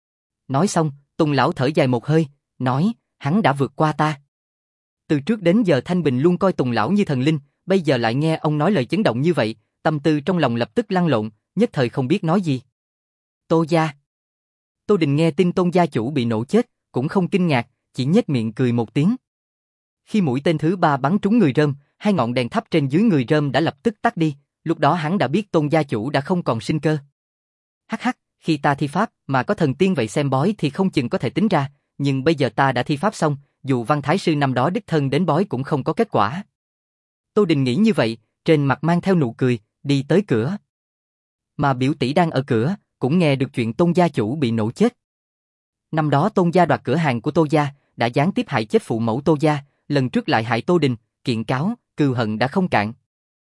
Nói xong, Tùng lão thở dài một hơi, nói, hắn đã vượt qua ta. Từ trước đến giờ Thanh Bình luôn coi Tùng lão như thần linh, bây giờ lại nghe ông nói lời chấn động như vậy, tâm tư trong lòng lập tức lăn lộn, nhất thời không biết nói gì. Tô gia. Tô Đình nghe tin Tôn gia chủ bị nổ chết, cũng không kinh ngạc, chỉ nhếch miệng cười một tiếng. Khi mũi tên thứ ba bắn trúng người Rơm, hai ngọn đèn thắp trên dưới người Rơm đã lập tức tắt đi, lúc đó hắn đã biết Tôn gia chủ đã không còn sinh cơ. Hắc hắc, khi ta thi pháp mà có thần tiên vậy xem bói thì không chừng có thể tính ra, nhưng bây giờ ta đã thi pháp xong, dù Văn Thái sư năm đó đích thân đến bói cũng không có kết quả. Tô Đình nghĩ như vậy, trên mặt mang theo nụ cười, đi tới cửa. Mà biểu tỷ đang ở cửa, cũng nghe được chuyện Tôn gia chủ bị nổ chết. Năm đó Tôn gia đoạt cửa hàng của Tô gia, đã gián tiếp hại chết phụ mẫu Tô gia, lần trước lại hại Tô Đình, kiện cáo, cừu hận đã không cạn.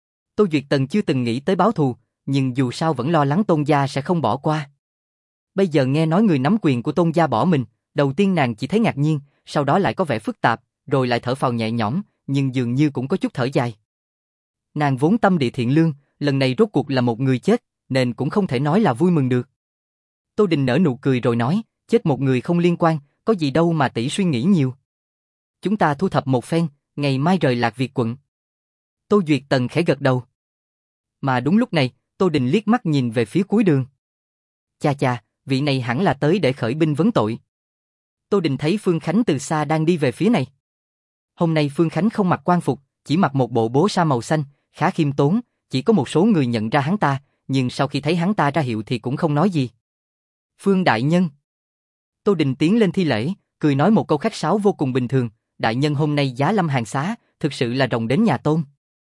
Tô Duyệt Tần chưa từng nghĩ tới báo thù, nhưng dù sao vẫn lo lắng Tôn gia sẽ không bỏ qua. Bây giờ nghe nói người nắm quyền của Tôn gia bỏ mình, đầu tiên nàng chỉ thấy ngạc nhiên, sau đó lại có vẻ phức tạp, rồi lại thở phào nhẹ nhõm, nhưng dường như cũng có chút thở dài. Nàng vốn tâm địa thiện lương, lần này rốt cuộc là một người chết, nên cũng không thể nói là vui mừng được. Tô Đình nở nụ cười rồi nói, chết một người không liên quan, có gì đâu mà tỷ suy nghĩ nhiều. Chúng ta thu thập một phen, ngày mai rời Lạc Việt quận. Tô Duyệt Tần khẽ gật đầu. Mà đúng lúc này, Tô Đình liếc mắt nhìn về phía cuối đường. Cha cha, vị này hẳn là tới để khởi binh vấn tội. Tô Đình thấy Phương Khánh từ xa đang đi về phía này. Hôm nay Phương Khánh không mặc quan phục, chỉ mặc một bộ bố sa màu xanh, khá khiêm tốn, chỉ có một số người nhận ra hắn ta, nhưng sau khi thấy hắn ta ra hiệu thì cũng không nói gì. Phương đại nhân. Tô Đình tiến lên thi lễ, cười nói một câu khách sáo vô cùng bình thường, đại nhân hôm nay giá lâm hàng xá, thực sự là rồng đến nhà Tôn.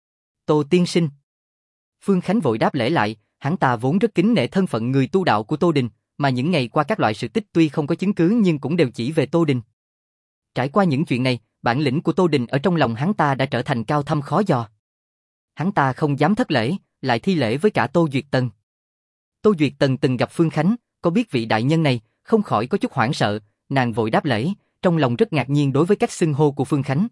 Tô tiên sinh. Phương Khánh vội đáp lễ lại, hắn ta vốn rất kính nể thân phận người tu đạo của Tô Đình, mà những ngày qua các loại sự tích tuy không có chứng cứ nhưng cũng đều chỉ về Tô Đình. Trải qua những chuyện này, bản lĩnh của Tô Đình ở trong lòng hắn ta đã trở thành cao thâm khó dò. Hắn ta không dám thất lễ, lại thi lễ với cả Tô Duyệt Tần. Tô Duyệt Tần từng gặp Phương Khánh, có biết vị đại nhân này, không khỏi có chút hoảng sợ, nàng vội đáp lễ, trong lòng rất ngạc nhiên đối với cách xưng hô của Phương Khánh.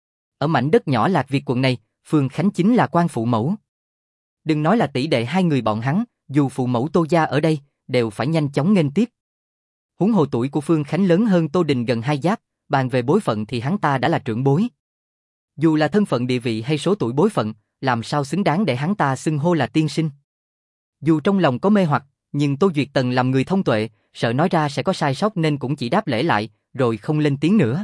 Ở mảnh đất nhỏ Lạc Việt quận này, Phương Khánh chính là quan phụ mẫu. Đừng nói là tỷ đệ hai người bọn hắn, dù phụ mẫu Tô gia ở đây, đều phải nhanh chóng nghênh tiếp. Huống hồ tuổi của Phương Khánh lớn hơn Tô Đình gần hai giáp, bàn về bối phận thì hắn ta đã là trưởng bối. Dù là thân phận địa vị hay số tuổi bối phận, làm sao xứng đáng để hắn ta xưng hô là tiên sinh. Dù trong lòng có mê hoặc, nhưng Tô Duyệt Tần làm người thông tuệ, sợ nói ra sẽ có sai sót nên cũng chỉ đáp lễ lại, rồi không lên tiếng nữa.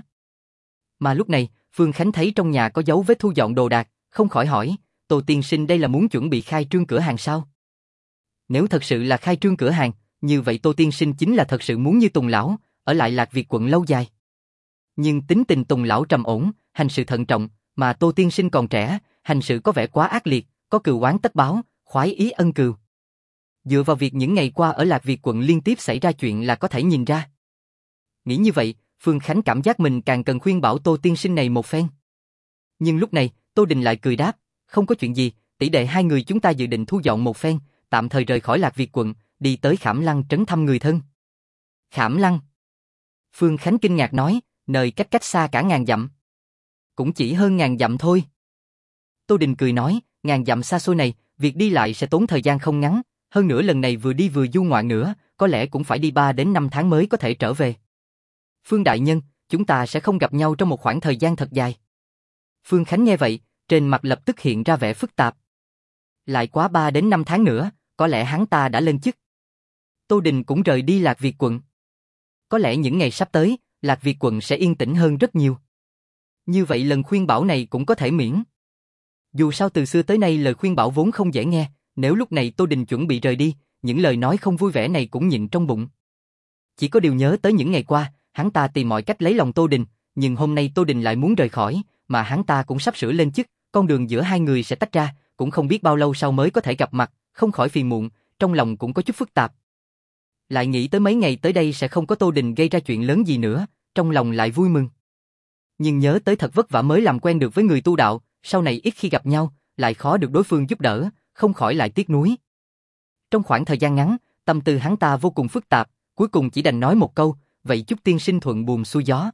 Mà lúc này, Phương Khánh thấy trong nhà có dấu vết thu dọn đồ đạc, không khỏi hỏi, Tô tiên sinh đây là muốn chuẩn bị khai trương cửa hàng sao? Nếu thật sự là khai trương cửa hàng, như vậy Tô tiên sinh chính là thật sự muốn như Tùng lão, ở lại Lạc Việt quận lâu dài. Nhưng tính tình Tùng lão trầm ổn, hành sự thận trọng, mà Tô tiên sinh còn trẻ, hành sự có vẻ quá ác liệt, có cừu oán tất báo, khoái ý ân cừu. Dựa vào việc những ngày qua ở Lạc Việt quận liên tiếp xảy ra chuyện là có thể nhìn ra. Nghĩ như vậy, Phương Khánh cảm giác mình càng cần khuyên bảo Tô tiên sinh này một phen. Nhưng lúc này, Tô Đình lại cười đáp, không có chuyện gì, tỷ đệ hai người chúng ta dự định thu dọn một phen, tạm thời rời khỏi Lạc Việt quận, đi tới Khảm Lăng trấn thăm người thân. Khảm Lăng? Phương Khánh kinh ngạc nói, nơi cách cách xa cả ngàn dặm. Cũng chỉ hơn ngàn dặm thôi. Tô Đình cười nói, ngàn dặm xa xôi này, việc đi lại sẽ tốn thời gian không ngắn, hơn nữa lần này vừa đi vừa du ngoạn nữa, có lẽ cũng phải đi ba đến năm tháng mới có thể trở về. Phương đại nhân, chúng ta sẽ không gặp nhau trong một khoảng thời gian thật dài. Phương Khánh nghe vậy, trên mặt lập tức hiện ra vẻ phức tạp. Lại quá ba đến năm tháng nữa, có lẽ hắn ta đã lên chức. Tô Đình cũng rời đi Lạc Việt quận. Có lẽ những ngày sắp tới, Lạc Việt quận sẽ yên tĩnh hơn rất nhiều. Như vậy lần khuyên bảo này cũng có thể miễn. Dù sao từ xưa tới nay lời khuyên bảo vốn không dễ nghe, nếu lúc này Tô Đình chuẩn bị rời đi, những lời nói không vui vẻ này cũng nhịn trong bụng. Chỉ có điều nhớ tới những ngày qua, hắn ta tìm mọi cách lấy lòng Tô Đình, nhưng hôm nay Tô Đình lại muốn rời khỏi, mà hắn ta cũng sắp sửa lên chức, con đường giữa hai người sẽ tách ra, cũng không biết bao lâu sau mới có thể gặp mặt, không khỏi phiền muộn, trong lòng cũng có chút phức tạp. lại nghĩ tới mấy ngày tới đây sẽ không có Tô Đình gây ra chuyện lớn gì nữa, trong lòng lại vui mừng. Nhưng nhớ tới thật vất vả mới làm quen được với người tu đạo, sau này ít khi gặp nhau, lại khó được đối phương giúp đỡ, không khỏi lại tiếc nuối. Trong khoảng thời gian ngắn, tâm tư hắn ta vô cùng phức tạp, cuối cùng chỉ đành nói một câu, vậy chúc tiên sinh thuận buồm xuôi gió.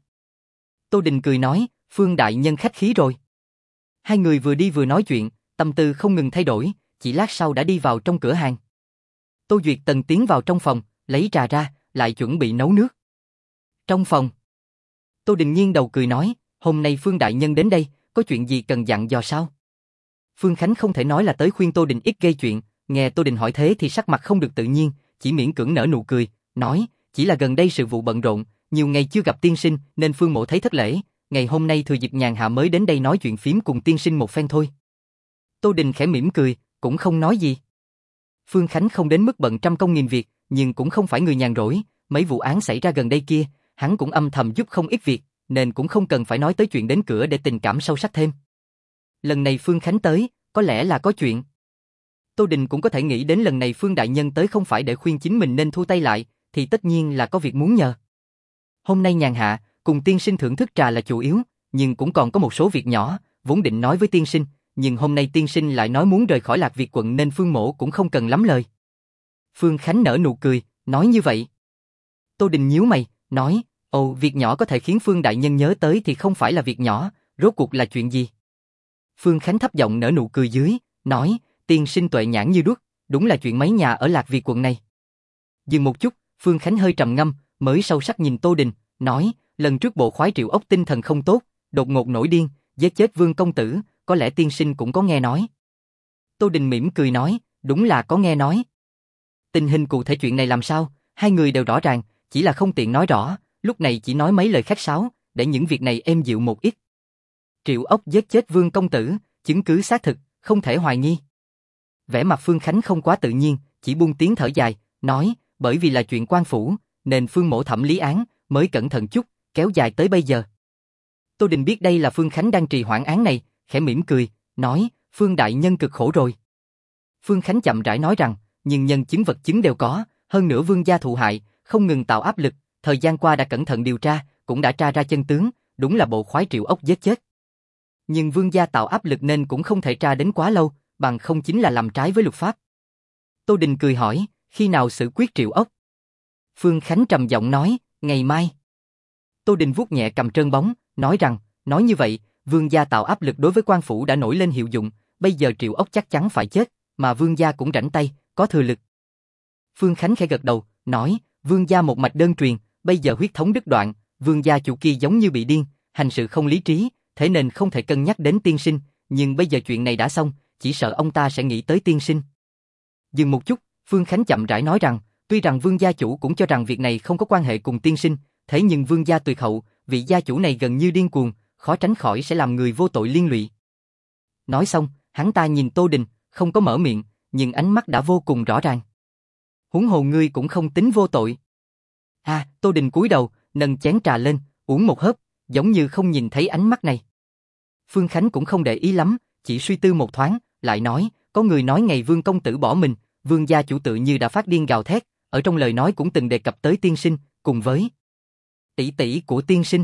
Tô Đình cười nói, Phương đại nhân khách khí rồi. Hai người vừa đi vừa nói chuyện, tâm tư không ngừng thay đổi, chỉ lát sau đã đi vào trong cửa hàng. Tô Duyệt Tần tiến vào trong phòng, lấy trà ra, lại chuẩn bị nấu nước. Trong phòng, Tô Đình nghiêng đầu cười nói, hôm nay Phương đại nhân đến đây, có chuyện gì cần dặn dò sao? Phương Khánh không thể nói là tới khuyên Tô Đình ít gây chuyện, nghe Tô Đình hỏi thế thì sắc mặt không được tự nhiên, chỉ miễn cưỡng nở nụ cười, nói, chỉ là gần đây sự vụ bận rộn, nhiều ngày chưa gặp tiên sinh nên Phương mộ thấy thất lễ, ngày hôm nay thừa dịp nhàn hạ mới đến đây nói chuyện phím cùng tiên sinh một phen thôi. Tô Đình khẽ mỉm cười, cũng không nói gì. Phương Khánh không đến mức bận trăm công nghìn việc, nhưng cũng không phải người nhàn rỗi, mấy vụ án xảy ra gần đây kia, hắn cũng âm thầm giúp không ít việc, nên cũng không cần phải nói tới chuyện đến cửa để tình cảm sâu sắc thêm. Lần này Phương Khánh tới, có lẽ là có chuyện. Tô Đình cũng có thể nghĩ đến lần này Phương đại nhân tới không phải để khuyên chính mình nên thu tay lại, thì tất nhiên là có việc muốn nhờ. Hôm nay nhàn hạ, cùng tiên sinh thưởng thức trà là chủ yếu, nhưng cũng còn có một số việc nhỏ, vốn định nói với tiên sinh, nhưng hôm nay tiên sinh lại nói muốn rời khỏi Lạc Việt quận nên Phương mộ cũng không cần lắm lời. Phương Khánh nở nụ cười, nói như vậy. Tô Đình nhíu mày, nói, ồ, việc nhỏ có thể khiến Phương đại nhân nhớ tới thì không phải là việc nhỏ, rốt cuộc là chuyện gì? Phương Khánh thấp giọng nở nụ cười dưới, nói, tiên sinh tuệ nhãn như đuốc, đúng là chuyện mấy nhà ở Lạc Việt quận này. Dừng một chút, Phương Khánh hơi trầm ngâm, mới sâu sắc nhìn Tô Đình, nói, lần trước bộ khoái Triệu Ốc tinh thần không tốt, đột ngột nổi điên, giết chết Vương công tử, có lẽ tiên sinh cũng có nghe nói. Tô Đình mỉm cười nói, đúng là có nghe nói. Tình hình cụ thể chuyện này làm sao, hai người đều rõ ràng, chỉ là không tiện nói rõ, lúc này chỉ nói mấy lời khách sáo, để những việc này êm dịu một ít. Triệu Ốc giết chết Vương công tử, chứng cứ xác thực, không thể hoài nghi. Vẻ mặt Phương Khánh không quá tự nhiên, chỉ buông tiếng thở dài, nói, bởi vì là chuyện quan phủ, nên Phương mộ thẩm lý án, mới cẩn thận chút, kéo dài tới bây giờ. Tô Đình biết đây là Phương Khánh đang trì hoãn án này, khẽ mỉm cười, nói, Phương đại nhân cực khổ rồi. Phương Khánh chậm rãi nói rằng, nhưng nhân chứng vật chứng đều có, hơn nữa Vương gia thụ hại, không ngừng tạo áp lực, thời gian qua đã cẩn thận điều tra, cũng đã tra ra chân tướng, đúng là bộ khoái Triệu Ốc giết chết. Nhưng Vương gia tạo áp lực nên cũng không thể tra đến quá lâu, bằng không chính là làm trái với luật pháp. Tô Đình cười hỏi, khi nào xử quyết Triệu Ốc? Phương Khánh trầm giọng nói, ngày mai. Tô Đình vuốt nhẹ cầm trơn bóng, nói rằng, nói như vậy, Vương gia tạo áp lực đối với quan phủ đã nổi lên hiệu dụng, bây giờ Triệu Ốc chắc chắn phải chết, mà Vương gia cũng rảnh tay, có thừa lực. Phương Khánh khẽ gật đầu, nói, Vương gia một mạch đơn truyền, bây giờ huyết thống đứt đoạn, Vương gia chủ kia giống như bị điên, hành sự không lý trí, thế nên không thể cân nhắc đến tiên sinh, nhưng bây giờ chuyện này đã xong, chỉ sợ ông ta sẽ nghĩ tới tiên sinh. Dừng một chút, Phương Khánh chậm rãi nói rằng, tuy rằng Vương gia chủ cũng cho rằng việc này không có quan hệ cùng tiên sinh, thế nhưng Vương gia tuyệt hậu, vị gia chủ này gần như điên cuồng, khó tránh khỏi sẽ làm người vô tội liên lụy. Nói xong, hắn ta nhìn Tô Đình, không có mở miệng, nhưng ánh mắt đã vô cùng rõ ràng. Huống hồ ngươi cũng không tính vô tội. À, Tô Đình cúi đầu, nâng chén trà lên, uống một hớp, giống như không nhìn thấy ánh mắt này. Phương Khánh cũng không để ý lắm, chỉ suy tư một thoáng, lại nói, có người nói ngày Vương công tử bỏ mình, Vương gia chủ tự như đã phát điên gào thét, ở trong lời nói cũng từng đề cập tới tiên sinh, cùng với tỷ tỷ của tiên sinh.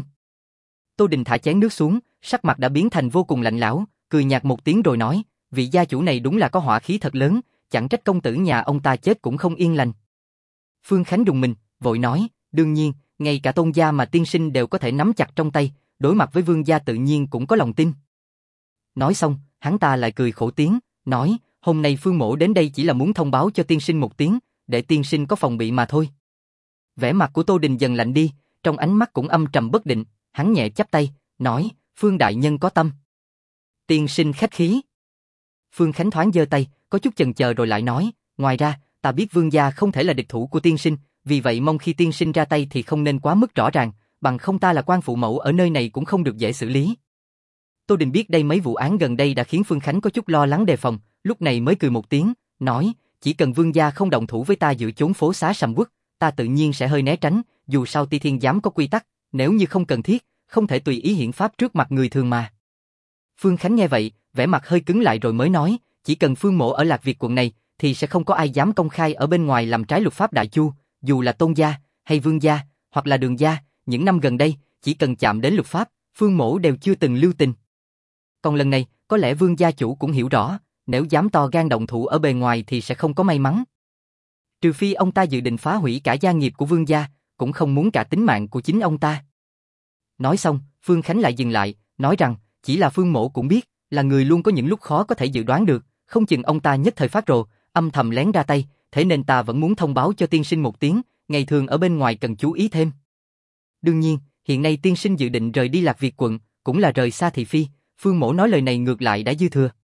Tô Đình thả chén nước xuống, sắc mặt đã biến thành vô cùng lạnh lẽo, cười nhạt một tiếng rồi nói, vị gia chủ này đúng là có hỏa khí thật lớn, chẳng trách công tử nhà ông ta chết cũng không yên lành. Phương Khánh đùng mình, vội nói, đương nhiên, ngay cả Tôn gia mà tiên sinh đều có thể nắm chặt trong tay, đối mặt với Vương gia tự nhiên cũng có lòng tin. Nói xong, hắn ta lại cười khổ tiếng, nói, hôm nay Phương mộ đến đây chỉ là muốn thông báo cho tiên sinh một tiếng, để tiên sinh có phòng bị mà thôi. Vẻ mặt của Tô Đình dần lạnh đi, trong ánh mắt cũng âm trầm bất định, hắn nhẹ chắp tay, nói, Phương đại nhân có tâm. Tiên sinh khách khí. Phương Khánh thoáng giơ tay, có chút chần chờ rồi lại nói, ngoài ra, ta biết Vương gia không thể là địch thủ của tiên sinh, vì vậy mong khi tiên sinh ra tay thì không nên quá mức rõ ràng, bằng không ta là quan phụ mẫu ở nơi này cũng không được dễ xử lý. Tô Đình biết đây mấy vụ án gần đây đã khiến Phương Khánh có chút lo lắng đề phòng, lúc này mới cười một tiếng, nói, chỉ cần Vương gia không động thủ với ta giữa chốn phố xá sầm uất, ta tự nhiên sẽ hơi né tránh, dù sao Ti Thiên giám có quy tắc, nếu như không cần thiết, không thể tùy ý hiển pháp trước mặt người thường mà. Phương Khánh nghe vậy, vẻ mặt hơi cứng lại rồi mới nói, chỉ cần Phương mộ ở Lạc Việt quận này, thì sẽ không có ai dám công khai ở bên ngoài làm trái luật pháp Đại Chu, dù là Tôn gia, hay Vương gia, hoặc là Đường gia, những năm gần đây, chỉ cần chạm đến luật pháp, Phương Mỗ đều chưa từng lưu tình. Còn lần này, có lẽ Vương gia chủ cũng hiểu rõ, nếu dám to gan động thủ ở bề ngoài thì sẽ không có may mắn. Trừ phi ông ta dự định phá hủy cả gia nghiệp của Vương gia, cũng không muốn cả tính mạng của chính ông ta. Nói xong, Phương Khánh lại dừng lại, nói rằng, chỉ là Phương Mỗ cũng biết, là người luôn có những lúc khó có thể dự đoán được, không chừng ông ta nhất thời phát rồ, âm thầm lén ra tay, thế nên ta vẫn muốn thông báo cho tiên sinh một tiếng, ngày thường ở bên ngoài cần chú ý thêm. Đương nhiên, hiện nay tiên sinh dự định rời đi Lạc Việt quận, cũng là rời xa thị phi, Phương Mỗ nói lời này ngược lại đã dư thừa.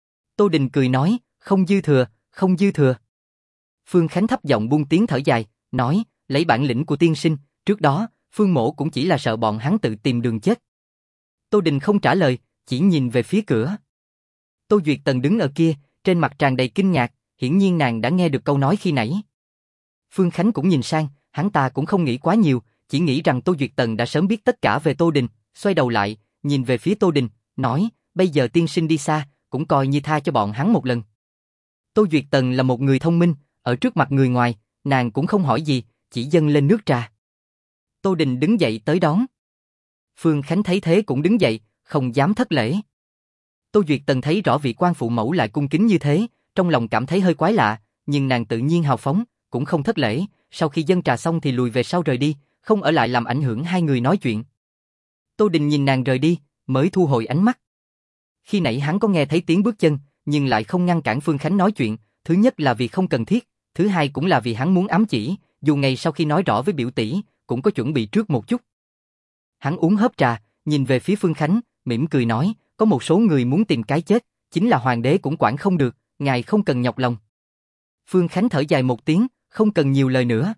Tô Đình cười nói, không dư thừa, không dư thừa. Phương Khánh thấp giọng buông tiếng thở dài, nói, lấy bản lĩnh của tiên sinh, trước đó, Phương Mỗ cũng chỉ là sợ bọn hắn tự tìm đường chết. Tô Đình không trả lời, chỉ nhìn về phía cửa. Tô Duyệt Tần đứng ở kia, trên mặt tràn đầy kinh ngạc, hiển nhiên nàng đã nghe được câu nói khi nãy. Phương Khánh cũng nhìn sang, hắn ta cũng không nghĩ quá nhiều, chỉ nghĩ rằng Tô Duyệt Tần đã sớm biết tất cả về Tô Đình, xoay đầu lại, nhìn về phía Tô Đình, nói, bây giờ tiên sinh đi xa, cũng coi như tha cho bọn hắn một lần. Tô Duyệt Tần là một người thông minh, ở trước mặt người ngoài, nàng cũng không hỏi gì, chỉ dâng lên nước trà. Tô Đình đứng dậy tới đón. Phương Khánh thấy thế cũng đứng dậy, không dám thất lễ. Tô Duyệt Tần thấy rõ vị quan phụ mẫu lại cung kính như thế, trong lòng cảm thấy hơi quái lạ, nhưng nàng tự nhiên hào phóng, cũng không thất lễ, sau khi dâng trà xong thì lùi về sau rời đi, không ở lại làm ảnh hưởng hai người nói chuyện. Tô Đình nhìn nàng rời đi, mới thu hồi ánh mắt. Khi nãy hắn có nghe thấy tiếng bước chân, nhưng lại không ngăn cản Phương Khánh nói chuyện, thứ nhất là vì không cần thiết, thứ hai cũng là vì hắn muốn ám chỉ, dù ngày sau khi nói rõ với biểu tỷ, cũng có chuẩn bị trước một chút. Hắn uống hớp trà, nhìn về phía Phương Khánh, mỉm cười nói, có một số người muốn tìm cái chết, chính là hoàng đế cũng quản không được, ngài không cần nhọc lòng. Phương Khánh thở dài một tiếng, không cần nhiều lời nữa.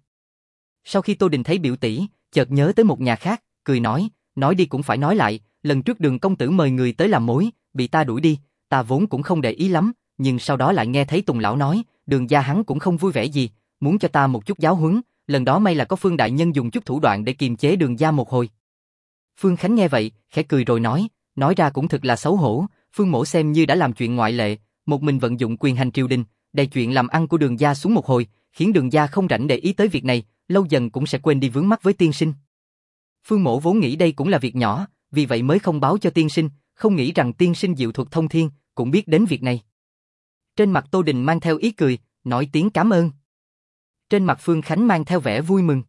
Sau khi Tô Đình thấy biểu tỷ, chợt nhớ tới một nhà khác, cười nói, nói đi cũng phải nói lại, lần trước Đường công tử mời người tới làm mối, bị ta đuổi đi, ta vốn cũng không để ý lắm, nhưng sau đó lại nghe thấy Tùng lão nói, Đường gia hắn cũng không vui vẻ gì, muốn cho ta một chút giáo huấn, lần đó may là có Phương đại nhân dùng chút thủ đoạn để kiềm chế Đường gia một hồi. Phương Khánh nghe vậy, khẽ cười rồi nói, nói ra cũng thật là xấu hổ, Phương mỗ xem như đã làm chuyện ngoại lệ, một mình vận dụng quyền hành triều đình, đè chuyện làm ăn của Đường gia xuống một hồi, khiến Đường gia không rảnh để ý tới việc này, lâu dần cũng sẽ quên đi vướng mắc với tiên sinh. Phương mỗ vốn nghĩ đây cũng là việc nhỏ, vì vậy mới không báo cho tiên sinh, không nghĩ rằng tiên sinh diệu thuật thông thiên, cũng biết đến việc này. Trên mặt Tô Đình mang theo ý cười, nói tiếng cảm ơn. Trên mặt Phương Khánh mang theo vẻ vui mừng.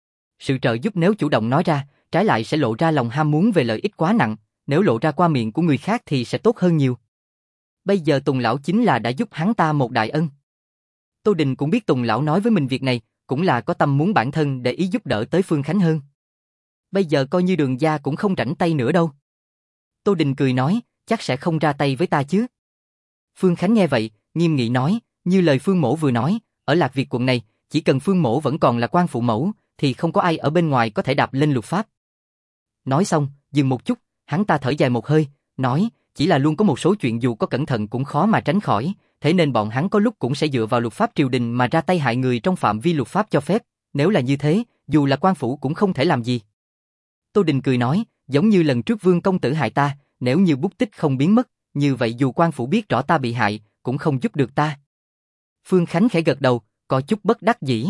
Sự trợ giúp nếu chủ động nói ra, trái lại sẽ lộ ra lòng ham muốn về lợi ích quá nặng, nếu lộ ra qua miệng của người khác thì sẽ tốt hơn nhiều. Bây giờ Tùng lão chính là đã giúp hắn ta một đại ân. Tô Đình cũng biết Tùng lão nói với mình việc này, cũng là có tâm muốn bản thân để ý giúp đỡ tới Phương Khánh hơn. Bây giờ coi như Đường gia cũng không rảnh tay nữa đâu. Tô Đình cười nói, chắc sẽ không ra tay với ta chứ. Phương Khánh nghe vậy, nghiêm nghị nói, như lời Phương mỗ vừa nói, ở Lạc Việt quận này, chỉ cần Phương mỗ vẫn còn là quan phụ mẫu, thì không có ai ở bên ngoài có thể đạp lên luật pháp. Nói xong, dừng một chút, hắn ta thở dài một hơi, nói, chỉ là luôn có một số chuyện dù có cẩn thận cũng khó mà tránh khỏi, thế nên bọn hắn có lúc cũng sẽ dựa vào luật pháp triều đình mà ra tay hại người trong phạm vi luật pháp cho phép, nếu là như thế, dù là quan phủ cũng không thể làm gì. Tô Đình cười nói, giống như lần trước Vương công tử hại ta, nếu như bút tích không biến mất, như vậy dù quan phủ biết rõ ta bị hại, cũng không giúp được ta. Phương Khánh khẽ gật đầu, có chút bất đắc dĩ.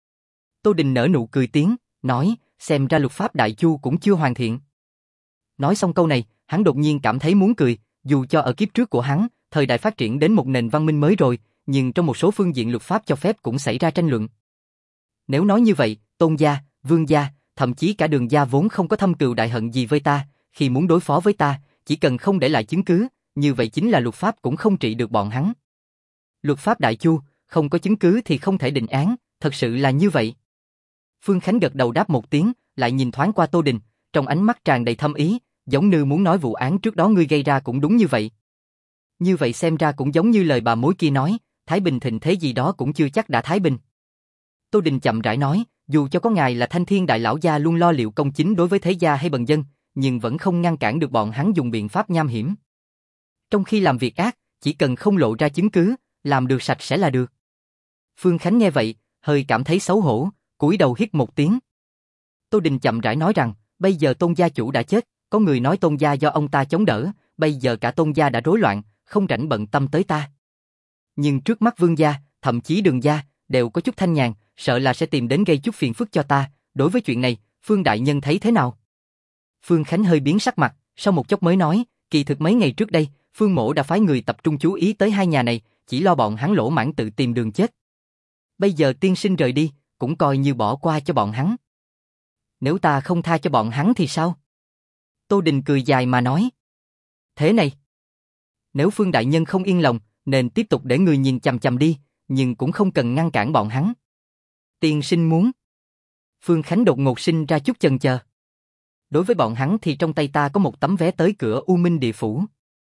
Tô Đình nở nụ cười tiếng, nói, xem ra luật pháp Đại Chu cũng chưa hoàn thiện. Nói xong câu này, hắn đột nhiên cảm thấy muốn cười, dù cho ở kiếp trước của hắn, thời đại phát triển đến một nền văn minh mới rồi, nhưng trong một số phương diện luật pháp cho phép cũng xảy ra tranh luận. Nếu nói như vậy, Tôn gia, Vương gia, thậm chí cả Đường gia vốn không có thâm cừu đại hận gì với ta, khi muốn đối phó với ta, chỉ cần không để lại chứng cứ, như vậy chính là luật pháp cũng không trị được bọn hắn. Luật pháp Đại Chu, không có chứng cứ thì không thể định án, thật sự là như vậy. Phương Khánh gật đầu đáp một tiếng, lại nhìn thoáng qua Tô Đình, trong ánh mắt tràn đầy thâm ý, giống như muốn nói vụ án trước đó ngươi gây ra cũng đúng như vậy. Như vậy xem ra cũng giống như lời bà mối kia nói, Thái Bình thịnh thế gì đó cũng chưa chắc đã Thái Bình. Tô Đình chậm rãi nói, dù cho có ngài là Thanh Thiên đại lão gia luôn lo liệu công chính đối với thế gia hay bần dân, nhưng vẫn không ngăn cản được bọn hắn dùng biện pháp nham hiểm. Trong khi làm việc ác, chỉ cần không lộ ra chứng cứ, làm được sạch sẽ là được. Phương Khánh nghe vậy, hơi cảm thấy xấu hổ, cúi đầu hít một tiếng. Tô Đình chậm rãi nói rằng, bây giờ Tôn gia chủ đã chết, có người nói Tôn gia do ông ta chống đỡ, bây giờ cả Tôn gia đã rối loạn, không rảnh bận tâm tới ta. Nhưng trước mắt Vương gia, thậm chí Đường gia, đều có chút thanh nhàn, sợ là sẽ tìm đến gây chút phiền phức cho ta, đối với chuyện này, Phương đại nhân thấy thế nào? Phương Khánh hơi biến sắc mặt, sau một chốc mới nói, kỳ thực mấy ngày trước đây, Phương Mỗ đã phái người tập trung chú ý tới hai nhà này, chỉ lo bọn hắn lỗ mãng tự tìm đường chết. Bây giờ tiên sinh rời đi, cũng coi như bỏ qua cho bọn hắn. Nếu ta không tha cho bọn hắn thì sao? Tô Đình cười dài mà nói. Thế này, nếu Phương đại nhân không yên lòng, nên tiếp tục để người nhìn chằm chằm đi, nhưng cũng không cần ngăn cản bọn hắn. Tiên sinh muốn. Phương Khánh đột ngột sinh ra chút chần chờ. Đối với bọn hắn thì trong tay ta có một tấm vé tới cửa U Minh Địa Phủ.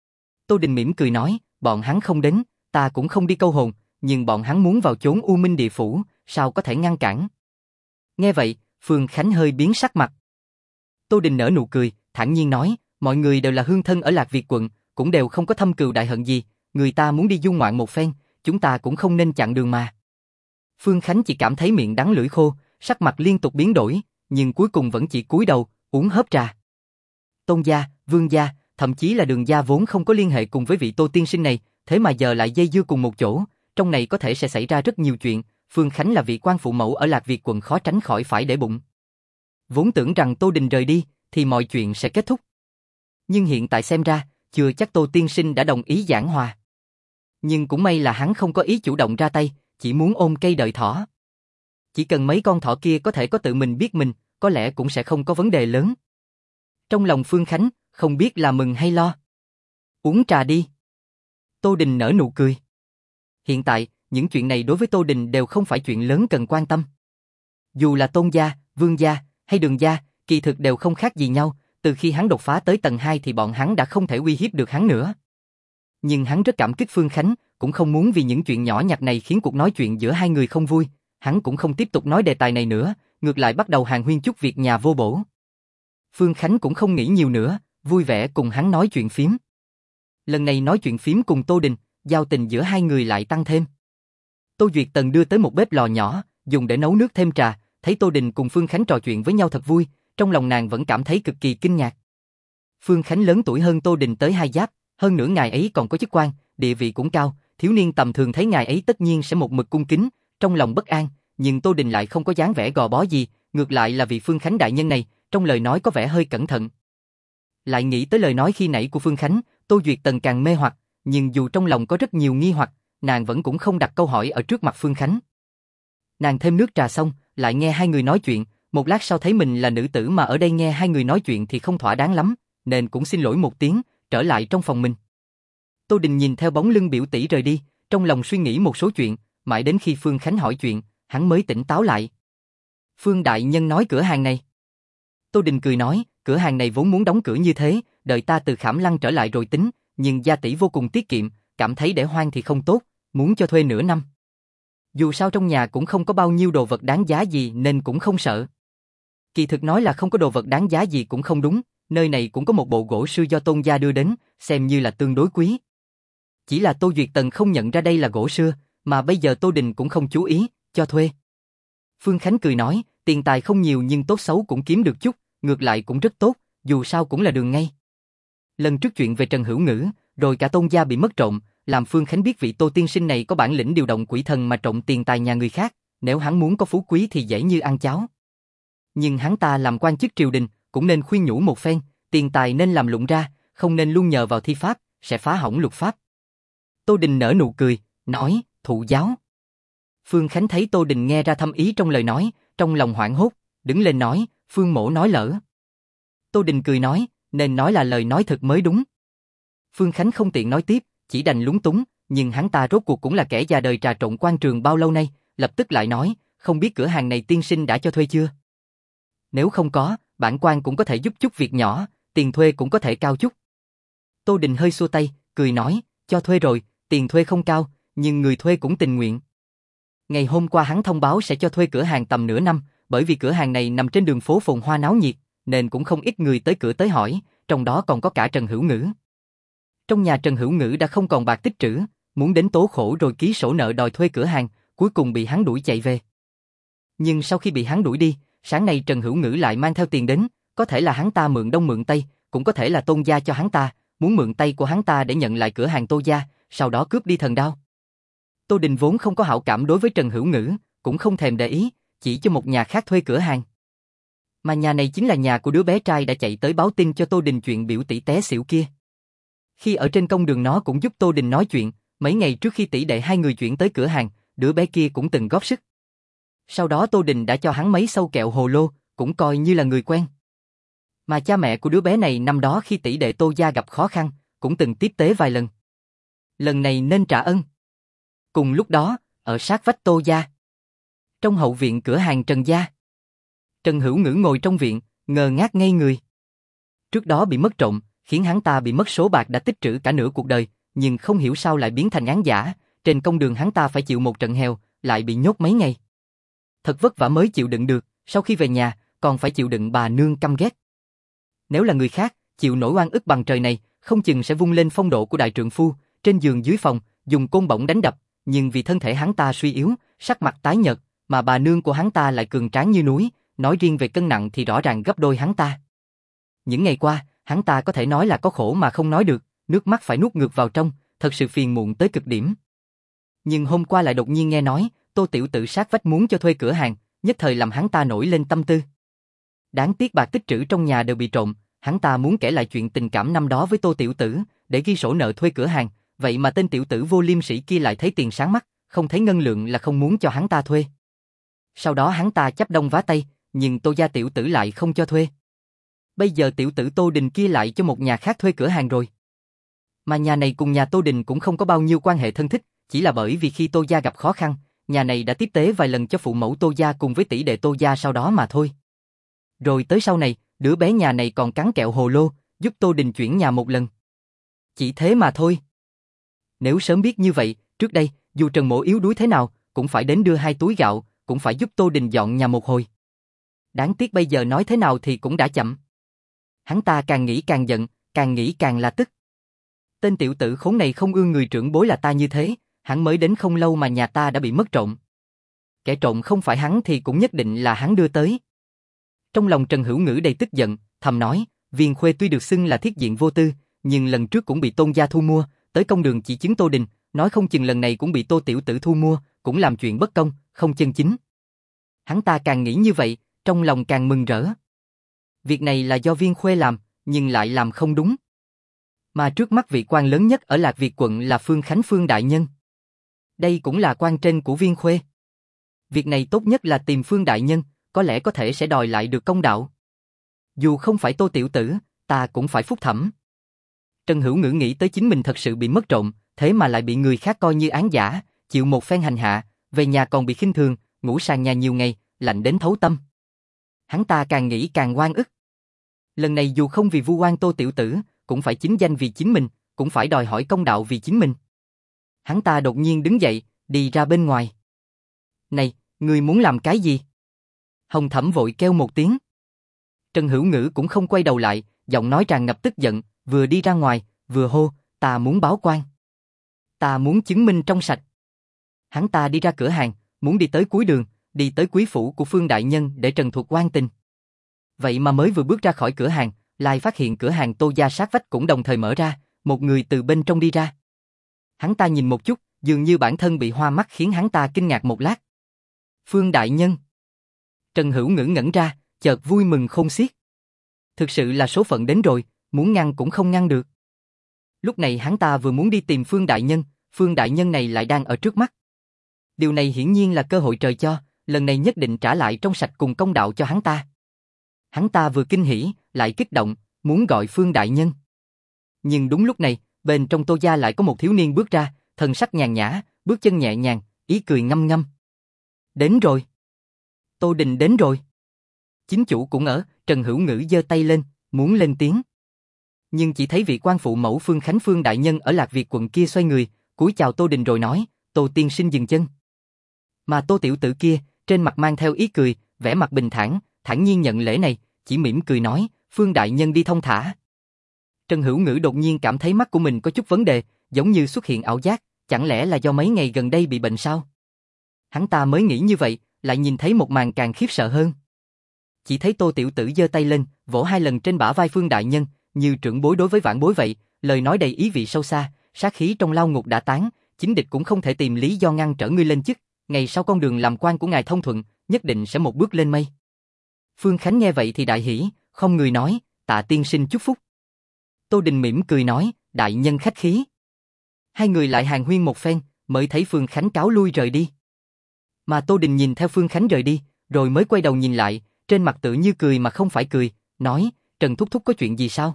Tô Đình mỉm cười nói, bọn hắn không đến, ta cũng không đi câu hồn, nhưng bọn hắn muốn vào chốn U Minh Địa Phủ, sao có thể ngăn cản? Nghe vậy, Phương Khánh hơi biến sắc mặt. Tô Đình nở nụ cười, thản nhiên nói, mọi người đều là hương thân ở Lạc Việt quận, cũng đều không có thâm cừu đại hận gì, người ta muốn đi du ngoạn một phen, chúng ta cũng không nên chặn đường mà. Phương Khánh chỉ cảm thấy miệng đắng lưỡi khô, sắc mặt liên tục biến đổi, nhưng cuối cùng vẫn chỉ cúi đầu, uống hớp trà. Tôn gia, Vương gia, thậm chí là Đường gia vốn không có liên hệ cùng với vị Tô tiên sinh này, thế mà giờ lại dây dưa cùng một chỗ, trong này có thể sẽ xảy ra rất nhiều chuyện, Phương Khánh là vị quan phụ mẫu ở Lạc Việt quận khó tránh khỏi phải để bụng. Vốn tưởng rằng Tô Đình rời đi, thì mọi chuyện sẽ kết thúc. Nhưng hiện tại xem ra, chưa chắc Tô tiên sinh đã đồng ý giảng hòa. Nhưng cũng may là hắn không có ý chủ động ra tay, chỉ muốn ôm cây đợi thỏ. Chỉ cần mấy con thỏ kia có thể có tự mình biết mình, có lẽ cũng sẽ không có vấn đề lớn. Trong lòng Phương Khánh, không biết là mừng hay lo. Uống trà đi. Tô Đình nở nụ cười. Hiện tại, những chuyện này đối với Tô Đình đều không phải chuyện lớn cần quan tâm. Dù là Tôn gia, Vương gia, hay Đường gia, kỳ thực đều không khác gì nhau, từ khi hắn đột phá tới tầng hai thì bọn hắn đã không thể uy hiếp được hắn nữa. Nhưng hắn rất cảm kích Phương Khánh, cũng không muốn vì những chuyện nhỏ nhặt này khiến cuộc nói chuyện giữa hai người không vui, hắn cũng không tiếp tục nói đề tài này nữa, ngược lại bắt đầu hàn huyên chút việc nhà vô bổ. Phương Khánh cũng không nghĩ nhiều nữa, vui vẻ cùng hắn nói chuyện phiếm. Lần này nói chuyện phiếm cùng Tô Đình, giao tình giữa hai người lại tăng thêm. Tô Duyệt Tần đưa tới một bếp lò nhỏ, dùng để nấu nước thêm trà, thấy Tô Đình cùng Phương Khánh trò chuyện với nhau thật vui, trong lòng nàng vẫn cảm thấy cực kỳ kinh ngạc. Phương Khánh lớn tuổi hơn Tô Đình tới hai giáp, hơn nữa ngài ấy còn có chức quan, địa vị cũng cao, thiếu niên tầm thường thấy ngài ấy tất nhiên sẽ một mực cung kính, trong lòng bất an, nhưng Tô Đình lại không có dáng vẻ gò bó gì, ngược lại là vị Phương Khánh đại nhân này, trong lời nói có vẻ hơi cẩn thận. Lại nghĩ tới lời nói khi nãy của Phương Khánh, Tô Duyệt Tần càng mê hoặc, nhưng dù trong lòng có rất nhiều nghi hoặc, nàng vẫn cũng không đặt câu hỏi ở trước mặt Phương Khánh. Nàng thêm nước trà xong, lại nghe hai người nói chuyện, một lát sau thấy mình là nữ tử mà ở đây nghe hai người nói chuyện thì không thỏa đáng lắm, nên cũng xin lỗi một tiếng, trở lại trong phòng mình. Tô Đình nhìn theo bóng lưng biểu tỷ rời đi, trong lòng suy nghĩ một số chuyện, mãi đến khi Phương Khánh hỏi chuyện, hắn mới tỉnh táo lại. Phương đại nhân nói cửa hàng này. Tô Đình cười nói, cửa hàng này vốn muốn đóng cửa như thế, đợi ta từ Khảm Lăng trở lại rồi tính, nhưng gia tỷ vô cùng tiết kiệm, cảm thấy để hoang thì không tốt, muốn cho thuê nửa năm. Dù sao trong nhà cũng không có bao nhiêu đồ vật đáng giá gì nên cũng không sợ. Kỳ thực nói là không có đồ vật đáng giá gì cũng không đúng, nơi này cũng có một bộ gỗ sưa do Tôn gia đưa đến, xem như là tương đối quý. Chỉ là Tô Duyệt Tần không nhận ra đây là gỗ sưa, mà bây giờ Tô Đình cũng không chú ý, cho thuê. Phương Khánh cười nói, tiền tài không nhiều nhưng tốt xấu cũng kiếm được chút, ngược lại cũng rất tốt, dù sao cũng là đường ngay. Lần trước chuyện về Trần Hữu Ngữ, rồi cả Tôn gia bị mất trộm, làm Phương Khánh biết vị Tô tiên sinh này có bản lĩnh điều động quỷ thần mà trộm tiền tài nhà người khác, nếu hắn muốn có phú quý thì dễ như ăn cháo. Nhưng hắn ta làm quan chức triều đình, cũng nên khuyên nhủ một phen, tiền tài nên làm lụng ra, không nên luôn nhờ vào thi pháp, sẽ phá hỏng luật pháp. Tô Đình nở nụ cười, nói, thụ giáo. Phương Khánh thấy Tô Đình nghe ra thâm ý trong lời nói, trong lòng hoảng hốt, đứng lên nói, Phương mỗ nói lỡ. Tô Đình cười nói, nên nói là lời nói thật mới đúng. Phương Khánh không tiện nói tiếp, chỉ đành lúng túng, nhưng hắn ta rốt cuộc cũng là kẻ già đời trà trộn quan trường bao lâu nay, lập tức lại nói, không biết cửa hàng này tiên sinh đã cho thuê chưa? Nếu không có, bản quan cũng có thể giúp chút việc nhỏ, tiền thuê cũng có thể cao chút. Tô Đình hơi xua tay, cười nói, cho thuê rồi, tiền thuê không cao, nhưng người thuê cũng tình nguyện. Ngày hôm qua hắn thông báo sẽ cho thuê cửa hàng tầm nửa năm, bởi vì cửa hàng này nằm trên đường phố phồn hoa náo nhiệt, nên cũng không ít người tới cửa tới hỏi, trong đó còn có cả Trần Hữu Ngữ. Trong nhà Trần Hữu Ngữ đã không còn bạc tích trữ, muốn đến tố khổ rồi ký sổ nợ đòi thuê cửa hàng, cuối cùng bị hắn đuổi chạy về. Nhưng sau khi bị hắn đuổi đi, sáng nay Trần Hữu Ngữ lại mang theo tiền đến, có thể là hắn ta mượn đông mượn tây, cũng có thể là Tôn gia cho hắn ta, muốn mượn tay của hắn ta để nhận lại cửa hàng Tô gia, sau đó cướp đi thần đao. Tô Đình vốn không có hảo cảm đối với Trần Hữu Ngữ, cũng không thèm để ý, chỉ cho một nhà khác thuê cửa hàng. Mà nhà này chính là nhà của đứa bé trai đã chạy tới báo tin cho Tô Đình chuyện biểu tỷ té xỉu kia. Khi ở trên công đường nó cũng giúp Tô Đình nói chuyện, mấy ngày trước khi tỷ đệ hai người chuyển tới cửa hàng, đứa bé kia cũng từng góp sức. Sau đó Tô Đình đã cho hắn mấy sâu kẹo hồ lô, cũng coi như là người quen. Mà cha mẹ của đứa bé này năm đó khi tỷ đệ Tô gia gặp khó khăn, cũng từng tiếp tế vài lần. Lần này nên trả ân. Cùng lúc đó, ở sát vách Tô gia, trong hậu viện cửa hàng Trần gia, Trần Hữu Ngữ ngồi trong viện, ngơ ngác ngây người. Trước đó bị mất trộm, khiến hắn ta bị mất số bạc đã tích trữ cả nửa cuộc đời, nhưng không hiểu sao lại biến thành án giả, trên công đường hắn ta phải chịu một trận heo, lại bị nhốt mấy ngày. Thật vất vả mới chịu đựng được, sau khi về nhà, còn phải chịu đựng bà nương căm ghét. Nếu là người khác, chịu nổi oan ức bằng trời này, không chừng sẽ vung lên phong độ của đại trượng phu, trên giường dưới phòng, dùng côn bổng đánh đập, nhưng vì thân thể hắn ta suy yếu, sắc mặt tái nhợt, mà bà nương của hắn ta lại cường tráng như núi, nói riêng về cân nặng thì rõ ràng gấp đôi hắn ta. Những ngày qua, hắn ta có thể nói là có khổ mà không nói được, nước mắt phải nuốt ngược vào trong, thật sự phiền muộn tới cực điểm. Nhưng hôm qua lại đột nhiên nghe nói, Tô tiểu tử sát vách muốn cho thuê cửa hàng, nhất thời làm hắn ta nổi lên tâm tư. Đáng tiếc bạc tích trữ trong nhà đều bị trộm, hắn ta muốn kể lại chuyện tình cảm năm đó với Tô tiểu tử, để ghi sổ nợ thuê cửa hàng, vậy mà tên tiểu tử vô liêm sỉ kia lại thấy tiền sáng mắt, không thấy ngân lượng là không muốn cho hắn ta thuê. Sau đó hắn ta chấp đông vá tay, nhưng Tô gia tiểu tử lại không cho thuê. Bây giờ tiểu tử Tô Đình kia lại cho một nhà khác thuê cửa hàng rồi. Mà nhà này cùng nhà Tô Đình cũng không có bao nhiêu quan hệ thân thích, chỉ là bởi vì khi Tô gia gặp khó khăn, nhà này đã tiếp tế vài lần cho phụ mẫu Tô gia cùng với tỷ đệ Tô gia sau đó mà thôi. Rồi tới sau này, đứa bé nhà này còn cắn kẹo hồ lô, giúp Tô Đình chuyển nhà một lần. Chỉ thế mà thôi. Nếu sớm biết như vậy, trước đây, dù Trần Mỗ yếu đuối thế nào, cũng phải đến đưa hai túi gạo, cũng phải giúp Tô Đình dọn nhà một hồi. Đáng tiếc bây giờ nói thế nào thì cũng đã chậm. Hắn ta càng nghĩ càng giận, càng nghĩ càng là tức. Tên tiểu tử khốn này không ưa người trưởng bối là ta như thế, hắn mới đến không lâu mà nhà ta đã bị mất trộm. Kẻ trộm không phải hắn thì cũng nhất định là hắn đưa tới. Trong lòng Trần Hữu Ngữ đầy tức giận, thầm nói, Viên Khuê tuy được xưng là thiết diện vô tư, nhưng lần trước cũng bị Tôn gia thu mua, tới công đường chỉ chứng Tô Đình, nói không chừng lần này cũng bị Tô tiểu tử thu mua, cũng làm chuyện bất công, không chân chính. Hắn ta càng nghĩ như vậy, trong lòng càng mừng rỡ. Việc này là do Viên Khuê làm, nhưng lại làm không đúng. Mà trước mắt vị quan lớn nhất ở Lạc Việt quận là Phương Khánh Phương đại nhân. Đây cũng là quan trên của Viên Khuê. Việc này tốt nhất là tìm Phương đại nhân, có lẽ có thể sẽ đòi lại được công đạo. Dù không phải Tô tiểu tử, ta cũng phải phúc thẩm. Trần Hữu Ngữ nghĩ tới chính mình thật sự bị mất trộm, thế mà lại bị người khác coi như án giả, chịu một phen hành hạ, về nhà còn bị khinh thường, ngủ sàn nhà nhiều ngày, lạnh đến thấu tâm. Hắn ta càng nghĩ càng oan ức. Lần này dù không vì vu oan Tô tiểu tử, cũng phải chính danh vì chính mình, cũng phải đòi hỏi công đạo vì chính mình. Hắn ta đột nhiên đứng dậy, đi ra bên ngoài. Này, ngươi muốn làm cái gì? Hồng Thẩm vội kêu một tiếng. Trần Hữu Ngữ cũng không quay đầu lại, giọng nói tràn ngập tức giận, vừa đi ra ngoài, vừa hô, ta muốn báo quan. Ta muốn chứng minh trong sạch. Hắn ta đi ra cửa hàng, muốn đi tới cuối đường, đi tới quý phủ của Phương đại nhân để trần thuật oan tình. Vậy mà mới vừa bước ra khỏi cửa hàng, lại phát hiện cửa hàng Tô gia sát vách cũng đồng thời mở ra, một người từ bên trong đi ra. Hắn ta nhìn một chút, dường như bản thân bị hoa mắt khiến hắn ta kinh ngạc một lát. Phương đại nhân. Trần Hữu Ngữ ngẩn ra, chợt vui mừng khôn xiết. Thực sự là số phận đến rồi, muốn ngăn cũng không ngăn được. Lúc này hắn ta vừa muốn đi tìm Phương đại nhân, Phương đại nhân này lại đang ở trước mắt. Điều này hiển nhiên là cơ hội trời cho, lần này nhất định trả lại trong sạch cùng công đạo cho hắn ta. Hắn ta vừa kinh hỉ, lại kích động, muốn gọi Phương đại nhân. Nhưng đúng lúc này, bên trong Tô gia lại có một thiếu niên bước ra, thần sắc nhàn nhã, bước chân nhẹ nhàng, ý cười ngâm ngâm. Đến rồi. Tô Đình đến rồi. Chính chủ cũng ở, Trần Hữu Ngữ giơ tay lên, muốn lên tiếng. Nhưng chỉ thấy vị quan phụ mẫu Phương Khánh Phương đại nhân ở Lạc Việt quận kia xoay người, cúi chào Tô Đình rồi nói, Tô tiên sinh dừng chân. Mà Tô tiểu tử kia, trên mặt mang theo ý cười, vẻ mặt bình thản, thản nhiên nhận lễ này, chỉ mỉm cười nói, Phương đại nhân đi thông thả. Trần Hữu Ngữ đột nhiên cảm thấy mắt của mình có chút vấn đề, giống như xuất hiện ảo giác, chẳng lẽ là do mấy ngày gần đây bị bệnh sao? Hắn ta mới nghĩ như vậy, lại nhìn thấy một màn càng khiếp sợ hơn. Chỉ thấy Tô tiểu tử giơ tay lên, vỗ hai lần trên bả vai Phương đại nhân, như trưởng bối đối với vãn bối vậy, lời nói đầy ý vị sâu xa, sát khí trong lao ngục đã tán, chính địch cũng không thể tìm lý do ngăn trở ngươi lên chức, ngày sau con đường làm quan của ngài thông thuận, nhất định sẽ một bước lên mây. Phương Khánh nghe vậy thì đại hỉ, không người nói, tạ tiên sinh chúc phúc. Tô Đình mỉm cười nói, đại nhân khách khí. Hai người lại hàn huyên một phen, mới thấy Phương Khánh cáo lui rời đi. Mà Tô Đình nhìn theo Phương Khánh rời đi, rồi mới quay đầu nhìn lại, trên mặt tự như cười mà không phải cười, nói, Trần Thúc Thúc có chuyện gì sao?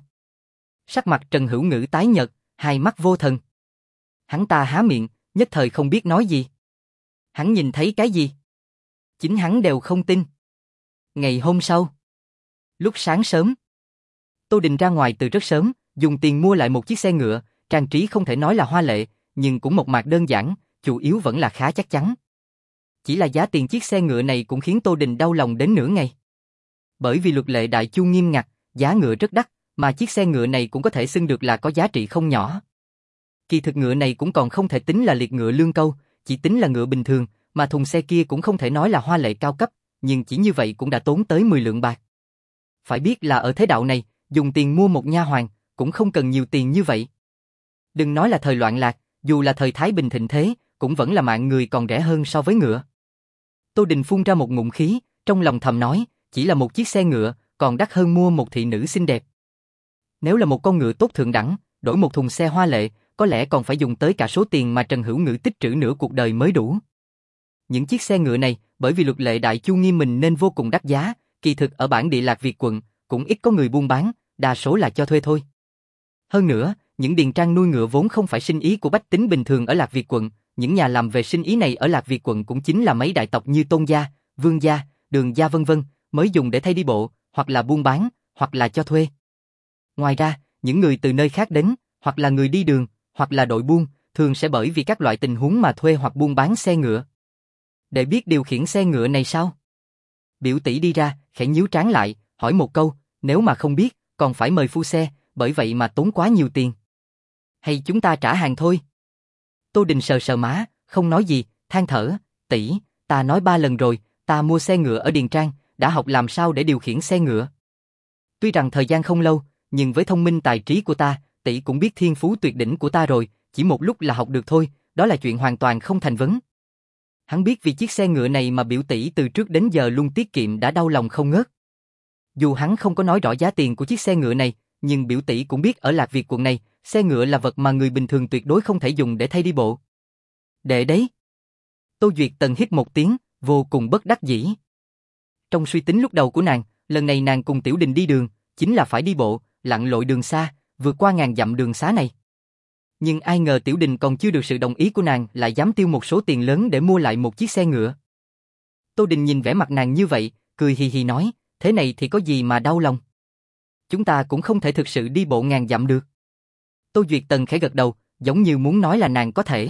Sắc mặt Trần Hữu Ngữ tái nhợt, hai mắt vô thần. Hắn ta há miệng, nhất thời không biết nói gì. Hắn nhìn thấy cái gì? Chính hắn đều không tin. Ngày hôm sau, lúc sáng sớm, Tô Đình ra ngoài từ rất sớm, dùng tiền mua lại một chiếc xe ngựa, trang trí không thể nói là hoa lệ, nhưng cũng một mạc đơn giản, chủ yếu vẫn là khá chắc chắn. Chỉ là giá tiền chiếc xe ngựa này cũng khiến Tô Đình đau lòng đến nửa ngày. Bởi vì luật lệ Đại Chu nghiêm ngặt, giá ngựa rất đắt, mà chiếc xe ngựa này cũng có thể xưng được là có giá trị không nhỏ. Kỳ thực ngựa này cũng còn không thể tính là liệt ngựa lương câu, chỉ tính là ngựa bình thường, mà thùng xe kia cũng không thể nói là hoa lệ cao cấp, nhưng chỉ như vậy cũng đã tốn tới mười lượng bạc. Phải biết là ở thế đạo này, dùng tiền mua một nha hoàn, cũng không cần nhiều tiền như vậy. Đừng nói là thời loạn lạc, dù là thời Thái Bình thịnh thế, cũng vẫn là mạng người còn rẻ hơn so với ngựa. Tô Đình phun ra một ngụm khí, trong lòng thầm nói, chỉ là một chiếc xe ngựa, còn đắt hơn mua một thị nữ xinh đẹp. Nếu là một con ngựa tốt thượng đẳng, đổi một thùng xe hoa lệ, có lẽ còn phải dùng tới cả số tiền mà Trần Hữu Ngữ tích trữ nửa cuộc đời mới đủ. Những chiếc xe ngựa này, bởi vì luật lệ Đại Chu nghiêm mình nên vô cùng đắt giá, kỳ thực ở bản địa Lạc Việt quận, cũng ít có người buôn bán, đa số là cho thuê thôi. Hơn nữa, những điền trang nuôi ngựa vốn không phải sinh ý của bách tính bình thường ở Lạc Việt quận, những nhà làm về sinh ý này ở Lạc Việt quận cũng chính là mấy đại tộc như Tôn gia, Vương gia, Đường gia vân vân, mới dùng để thay đi bộ, hoặc là buôn bán, hoặc là cho thuê. Ngoài ra, những người từ nơi khác đến, hoặc là người đi đường, hoặc là đội buôn, thường sẽ bởi vì các loại tình huống mà thuê hoặc buôn bán xe ngựa. Để biết điều khiển xe ngựa này sao? Biểu tỷ đi ra, khẽ nhíu trán lại, hỏi một câu, nếu mà không biết, còn phải mời phu xe, bởi vậy mà tốn quá nhiều tiền. Hay chúng ta trả hàng thôi? Tô Đình sờ sờ má, không nói gì, than thở, tỷ, ta nói ba lần rồi, ta mua xe ngựa ở Điền Trang, đã học làm sao để điều khiển xe ngựa. Tuy rằng thời gian không lâu, nhưng với thông minh tài trí của ta, tỷ cũng biết thiên phú tuyệt đỉnh của ta rồi, chỉ một lúc là học được thôi, đó là chuyện hoàn toàn không thành vấn. Hắn biết vì chiếc xe ngựa này mà biểu tỷ từ trước đến giờ luôn tiết kiệm đã đau lòng không ngớt. Dù hắn không có nói rõ giá tiền của chiếc xe ngựa này, nhưng biểu tỷ cũng biết ở Lạc Việt quận này, xe ngựa là vật mà người bình thường tuyệt đối không thể dùng để thay đi bộ. Đệ đấy. Tô Duyệt Tần hít một tiếng, vô cùng bất đắc dĩ. Trong suy tính lúc đầu của nàng, lần này nàng cùng Tiểu Đình đi đường, chính là phải đi bộ, lặn lội đường xa, vượt qua ngàn dặm đường xá này. Nhưng ai ngờ Tiểu Đình còn chưa được sự đồng ý của nàng lại dám tiêu một số tiền lớn để mua lại một chiếc xe ngựa. Tô Đình nhìn vẻ mặt nàng như vậy, cười hì hì nói, thế này thì có gì mà đau lòng. Chúng ta cũng không thể thực sự đi bộ ngàn dặm được. Tô Duyệt Tần khẽ gật đầu, giống như muốn nói là nàng có thể.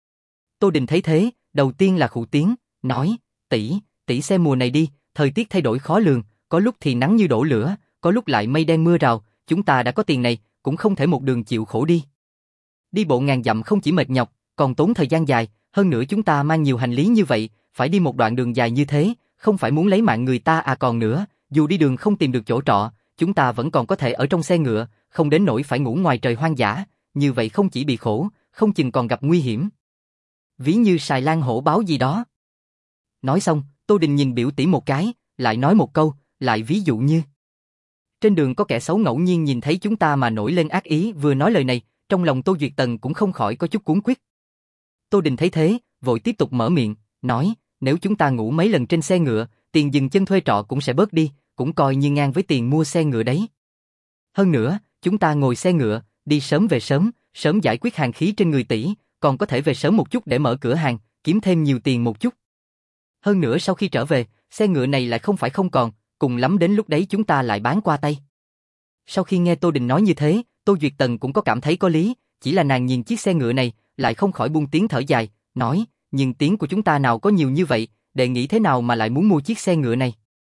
Tô Đình thấy thế, đầu tiên là khụ tiếng, nói, tỷ, tỷ xem mùa này đi, thời tiết thay đổi khó lường, có lúc thì nắng như đổ lửa, có lúc lại mây đen mưa rào, chúng ta đã có tiền này, cũng không thể một đường chịu khổ đi. Đi bộ ngàn dặm không chỉ mệt nhọc, còn tốn thời gian dài, hơn nữa chúng ta mang nhiều hành lý như vậy, phải đi một đoạn đường dài như thế, không phải muốn lấy mạng người ta à còn nữa, dù đi đường không tìm được chỗ trọ, chúng ta vẫn còn có thể ở trong xe ngựa, không đến nỗi phải ngủ ngoài trời hoang dã, như vậy không chỉ bị khổ, không chừng còn gặp nguy hiểm. Ví như sài lan hổ báo gì đó. Nói xong, Tô Đình nhìn biểu tỷ một cái, lại nói một câu, lại ví dụ như. Trên đường có kẻ xấu ngẫu nhiên nhìn thấy chúng ta mà nổi lên ác ý, vừa nói lời này, trong lòng Tô Duyệt Tần cũng không khỏi có chút cuống quýt. Tô Đình thấy thế, vội tiếp tục mở miệng, nói, nếu chúng ta ngủ mấy lần trên xe ngựa, tiền dừng chân thuê trọ cũng sẽ bớt đi, cũng coi như ngang với tiền mua xe ngựa đấy. Hơn nữa, chúng ta ngồi xe ngựa, đi sớm về sớm, sớm giải quyết hàng khí trên người tỷ, còn có thể về sớm một chút để mở cửa hàng, kiếm thêm nhiều tiền một chút. Hơn nữa sau khi trở về, xe ngựa này lại không phải không còn, cùng lắm đến lúc đấy chúng ta lại bán qua tay. Sau khi nghe Tô Đình nói như thế, Tô Duyệt Tần cũng có cảm thấy có lý, chỉ là nàng nhìn chiếc xe ngựa này, lại không khỏi buông tiếng thở dài, nói, nhưng tiếng của chúng ta nào có nhiều như vậy, đệ nghĩ thế nào mà lại muốn mua chiếc xe ngựa này.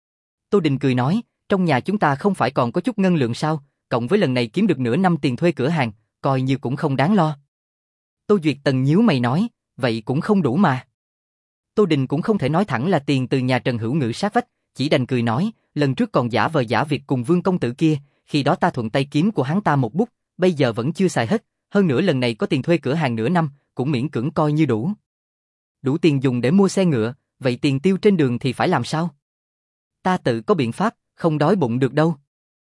Tô Đình cười nói, trong nhà chúng ta không phải còn có chút ngân lượng sao, cộng với lần này kiếm được nửa năm tiền thuê cửa hàng, coi như cũng không đáng lo. Tô Duyệt Tần nhíu mày nói, vậy cũng không đủ mà. Tô Đình cũng không thể nói thẳng là tiền từ nhà Trần Hữu Ngữ sát vách, chỉ đành cười nói, lần trước còn giả vờ giả việc cùng Vương công tử kia, khi đó ta thuận tay kiếm của hắn ta một bút, bây giờ vẫn chưa xài hết, hơn nữa lần này có tiền thuê cửa hàng nửa năm, cũng miễn cưỡng coi như đủ. Đủ tiền dùng để mua xe ngựa, vậy tiền tiêu trên đường thì phải làm sao? Ta tự có biện pháp, không đói bụng được đâu.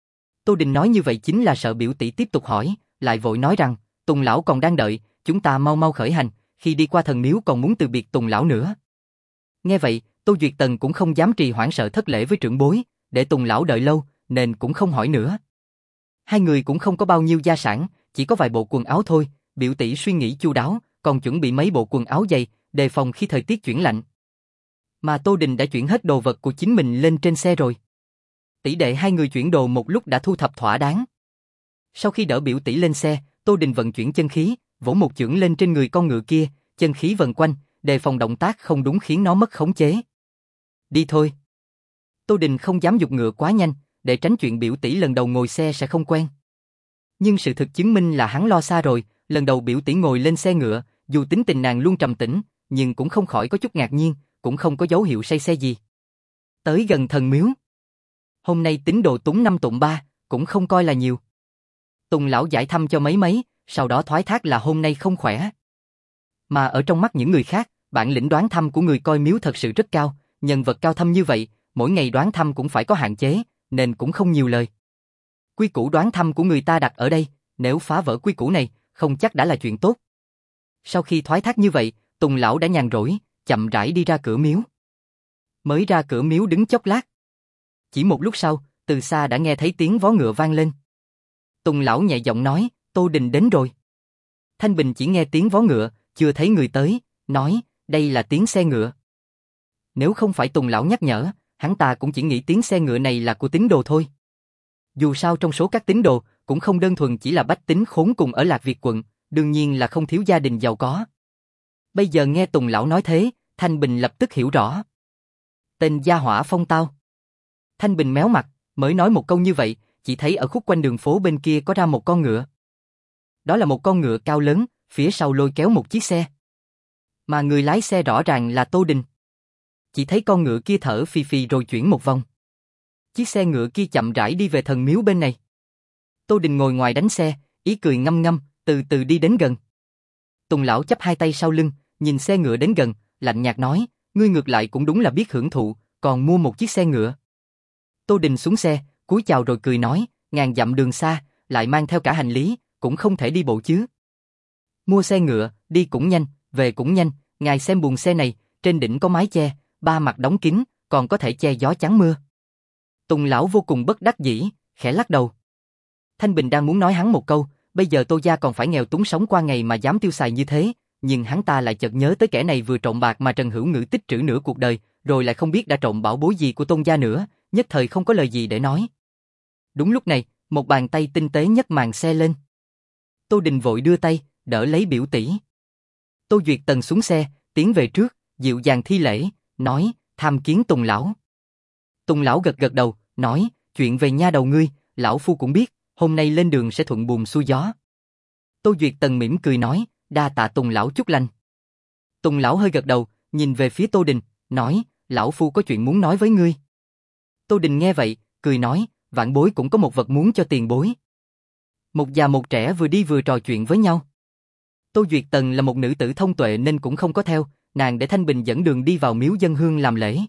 Tô Đình nói như vậy chính là sợ biểu tỷ tiếp tục hỏi, lại vội nói rằng, Tùng lão còn đang đợi, chúng ta mau mau khởi hành, khi đi qua thần miếu còn muốn từ biệt Tùng lão nữa. Nghe vậy, Tô Duyệt Tần cũng không dám trì hoãn sợ thất lễ với trưởng bối, để Tùng lão đợi lâu, nên cũng không hỏi nữa. Hai người cũng không có bao nhiêu gia sản, chỉ có vài bộ quần áo thôi, biểu tỷ suy nghĩ chu đáo, còn chuẩn bị mấy bộ quần áo dày, đề phòng khi thời tiết chuyển lạnh. Mà Tô Đình đã chuyển hết đồ vật của chính mình lên trên xe rồi. Tỷ đệ hai người chuyển đồ một lúc đã thu thập thỏa đáng. Sau khi đỡ biểu tỷ lên xe, Tô Đình vận chuyển chân khí, vỗ một chưởng lên trên người con ngựa kia, chân khí vần quanh, đề phòng động tác không đúng khiến nó mất khống chế. Đi thôi. Tô Đình không dám giục ngựa quá nhanh, để tránh chuyện biểu tỷ lần đầu ngồi xe sẽ không quen. Nhưng sự thực chứng minh là hắn lo xa rồi, lần đầu biểu tỷ ngồi lên xe ngựa, dù tính tình nàng luôn trầm tĩnh, nhưng cũng không khỏi có chút ngạc nhiên, cũng không có dấu hiệu say xe gì. Tới gần thần miếu. Hôm nay tín đồ túng năm tụng ba, cũng không coi là nhiều. Tùng lão giải thăm cho mấy mấy, sau đó thoái thác là hôm nay không khỏe. Mà ở trong mắt những người khác, bản lĩnh đoán thăm của người coi miếu thật sự rất cao, nhân vật cao thâm như vậy, mỗi ngày đoán thăm cũng phải có hạn chế, nên cũng không nhiều lời. Quy củ đoán thăm của người ta đặt ở đây, nếu phá vỡ quy củ này, không chắc đã là chuyện tốt. Sau khi thoái thác như vậy, Tùng lão đã nhàn rỗi, chậm rãi đi ra cửa miếu. Mới ra cửa miếu đứng chốc lát. Chỉ một lúc sau, từ xa đã nghe thấy tiếng vó ngựa vang lên. Tùng lão nhẹ giọng nói, Tô Đình đến rồi. Thanh Bình chỉ nghe tiếng vó ngựa, chưa thấy người tới, nói, đây là tiếng xe ngựa. Nếu không phải Tùng lão nhắc nhở, hắn ta cũng chỉ nghĩ tiếng xe ngựa này là của tín đồ thôi. Dù sao trong số các tín đồ, cũng không đơn thuần chỉ là bách tính khốn cùng ở Lạc Việt quận, đương nhiên là không thiếu gia đình giàu có. Bây giờ nghe Tùng lão nói thế, Thanh Bình lập tức hiểu rõ. Tên gia hỏa phong tao. Thanh Bình méo mặt, mới nói một câu như vậy, chỉ thấy ở khúc quanh đường phố bên kia có ra một con ngựa. Đó là một con ngựa cao lớn, phía sau lôi kéo một chiếc xe. Mà người lái xe rõ ràng là Tô Đình. Chỉ thấy con ngựa kia thở phì phì rồi chuyển một vòng. Chiếc xe ngựa kia chậm rãi đi về thần miếu bên này. Tô Đình ngồi ngoài đánh xe, ý cười ngâm ngâm, từ từ đi đến gần. Tùng lão chắp hai tay sau lưng, nhìn xe ngựa đến gần, lạnh nhạt nói, ngươi ngược lại cũng đúng là biết hưởng thụ, còn mua một chiếc xe ngựa. Tô Đình xuống xe, cúi chào rồi cười nói, ngàn dặm đường xa, lại mang theo cả hành lý, cũng không thể đi bộ chứ. Mua xe ngựa, đi cũng nhanh, về cũng nhanh, ngài xem buồng xe này, trên đỉnh có mái che, ba mặt đóng kín, còn có thể che gió chắn mưa. Tùng lão vô cùng bất đắc dĩ, khẽ lắc đầu. Thanh Bình đang muốn nói hắn một câu, bây giờ Tô gia còn phải nghèo túng sống qua ngày mà dám tiêu xài như thế, nhưng hắn ta lại chợt nhớ tới kẻ này vừa trộm bạc mà Trần Hữu Ngữ tích trữ nửa cuộc đời, rồi lại không biết đã trộm bảo bối gì của Tôn gia nữa, nhất thời không có lời gì để nói. Đúng lúc này, một bàn tay tinh tế nhấc màn xe lên. Tô Đình vội đưa tay, đỡ lấy biểu tỷ. Tô Duyệt Tần xuống xe, tiến về trước, dịu dàng thi lễ, nói, tham kiến Tùng lão. Tùng lão gật gật đầu, nói, chuyện về nha đầu ngươi, lão phu cũng biết, hôm nay lên đường sẽ thuận buồm xuôi gió. Tô Duyệt Tần mỉm cười nói, đa tạ Tùng lão chúc lành. Tùng lão hơi gật đầu, nhìn về phía Tô Đình, nói, lão phu có chuyện muốn nói với ngươi. Tô Đình nghe vậy, cười nói, vạn bối cũng có một vật muốn cho tiền bối. Một già một trẻ vừa đi vừa trò chuyện với nhau. Tô Duyệt Tần là một nữ tử thông tuệ nên cũng không có theo, nàng để Thanh Bình dẫn đường đi vào miếu dân hương làm lễ.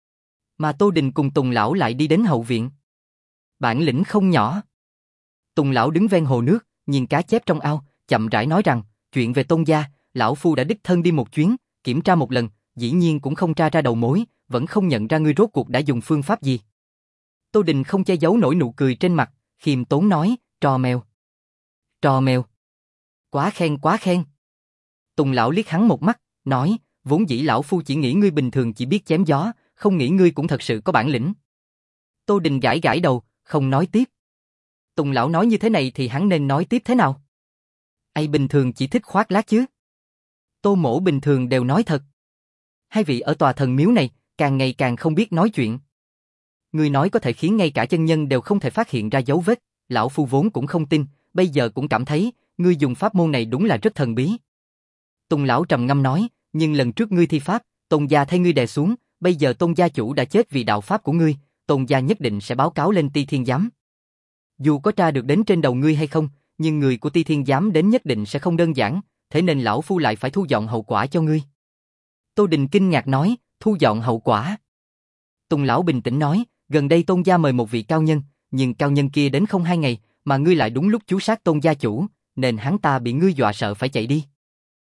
Mà Tô Đình cùng Tùng lão lại đi đến hậu viện. Bản lĩnh không nhỏ. Tùng lão đứng ven hồ nước, nhìn cá chép trong ao, chậm rãi nói rằng, chuyện về Tôn gia, lão phu đã đích thân đi một chuyến, kiểm tra một lần, dĩ nhiên cũng không tra ra đầu mối, vẫn không nhận ra ngươi rốt cuộc đã dùng phương pháp gì. Tô Đình không che giấu nổi nụ cười trên mặt, khiêm tốn nói, trò mèo. Trò mèo. Quá khen quá khen. Tùng lão liếc hắn một mắt, nói, vốn dĩ lão phu chỉ nghĩ ngươi bình thường chỉ biết chém gió, không nghĩ ngươi cũng thật sự có bản lĩnh. Tô Đình gãi gãi đầu, không nói tiếp. Tùng lão nói như thế này thì hắn nên nói tiếp thế nào? Ai bình thường chỉ thích khoác lác chứ? Tô mỗ bình thường đều nói thật. Hai vị ở tòa thần miếu này, càng ngày càng không biết nói chuyện. Ngươi nói có thể khiến ngay cả chân nhân đều không thể phát hiện ra dấu vết, lão phu vốn cũng không tin, bây giờ cũng cảm thấy, ngươi dùng pháp môn này đúng là rất thần bí. Tùng lão trầm ngâm nói, nhưng lần trước ngươi thi pháp, Tôn gia thay ngươi đè xuống, bây giờ Tôn gia chủ đã chết vì đạo pháp của ngươi, Tôn gia nhất định sẽ báo cáo lên Ti Thiên Giám. Dù có tra được đến trên đầu ngươi hay không, nhưng người của Ti Thiên Giám đến nhất định sẽ không đơn giản, thế nên lão phu lại phải thu dọn hậu quả cho ngươi. Tô Đình kinh ngạc nói, thu dọn hậu quả. Tùng lão bình tĩnh nói, gần đây Tôn gia mời một vị cao nhân, nhưng cao nhân kia đến không hai ngày, mà ngươi lại đúng lúc chú sát Tôn gia chủ, nên hắn ta bị ngươi dọa sợ phải chạy đi.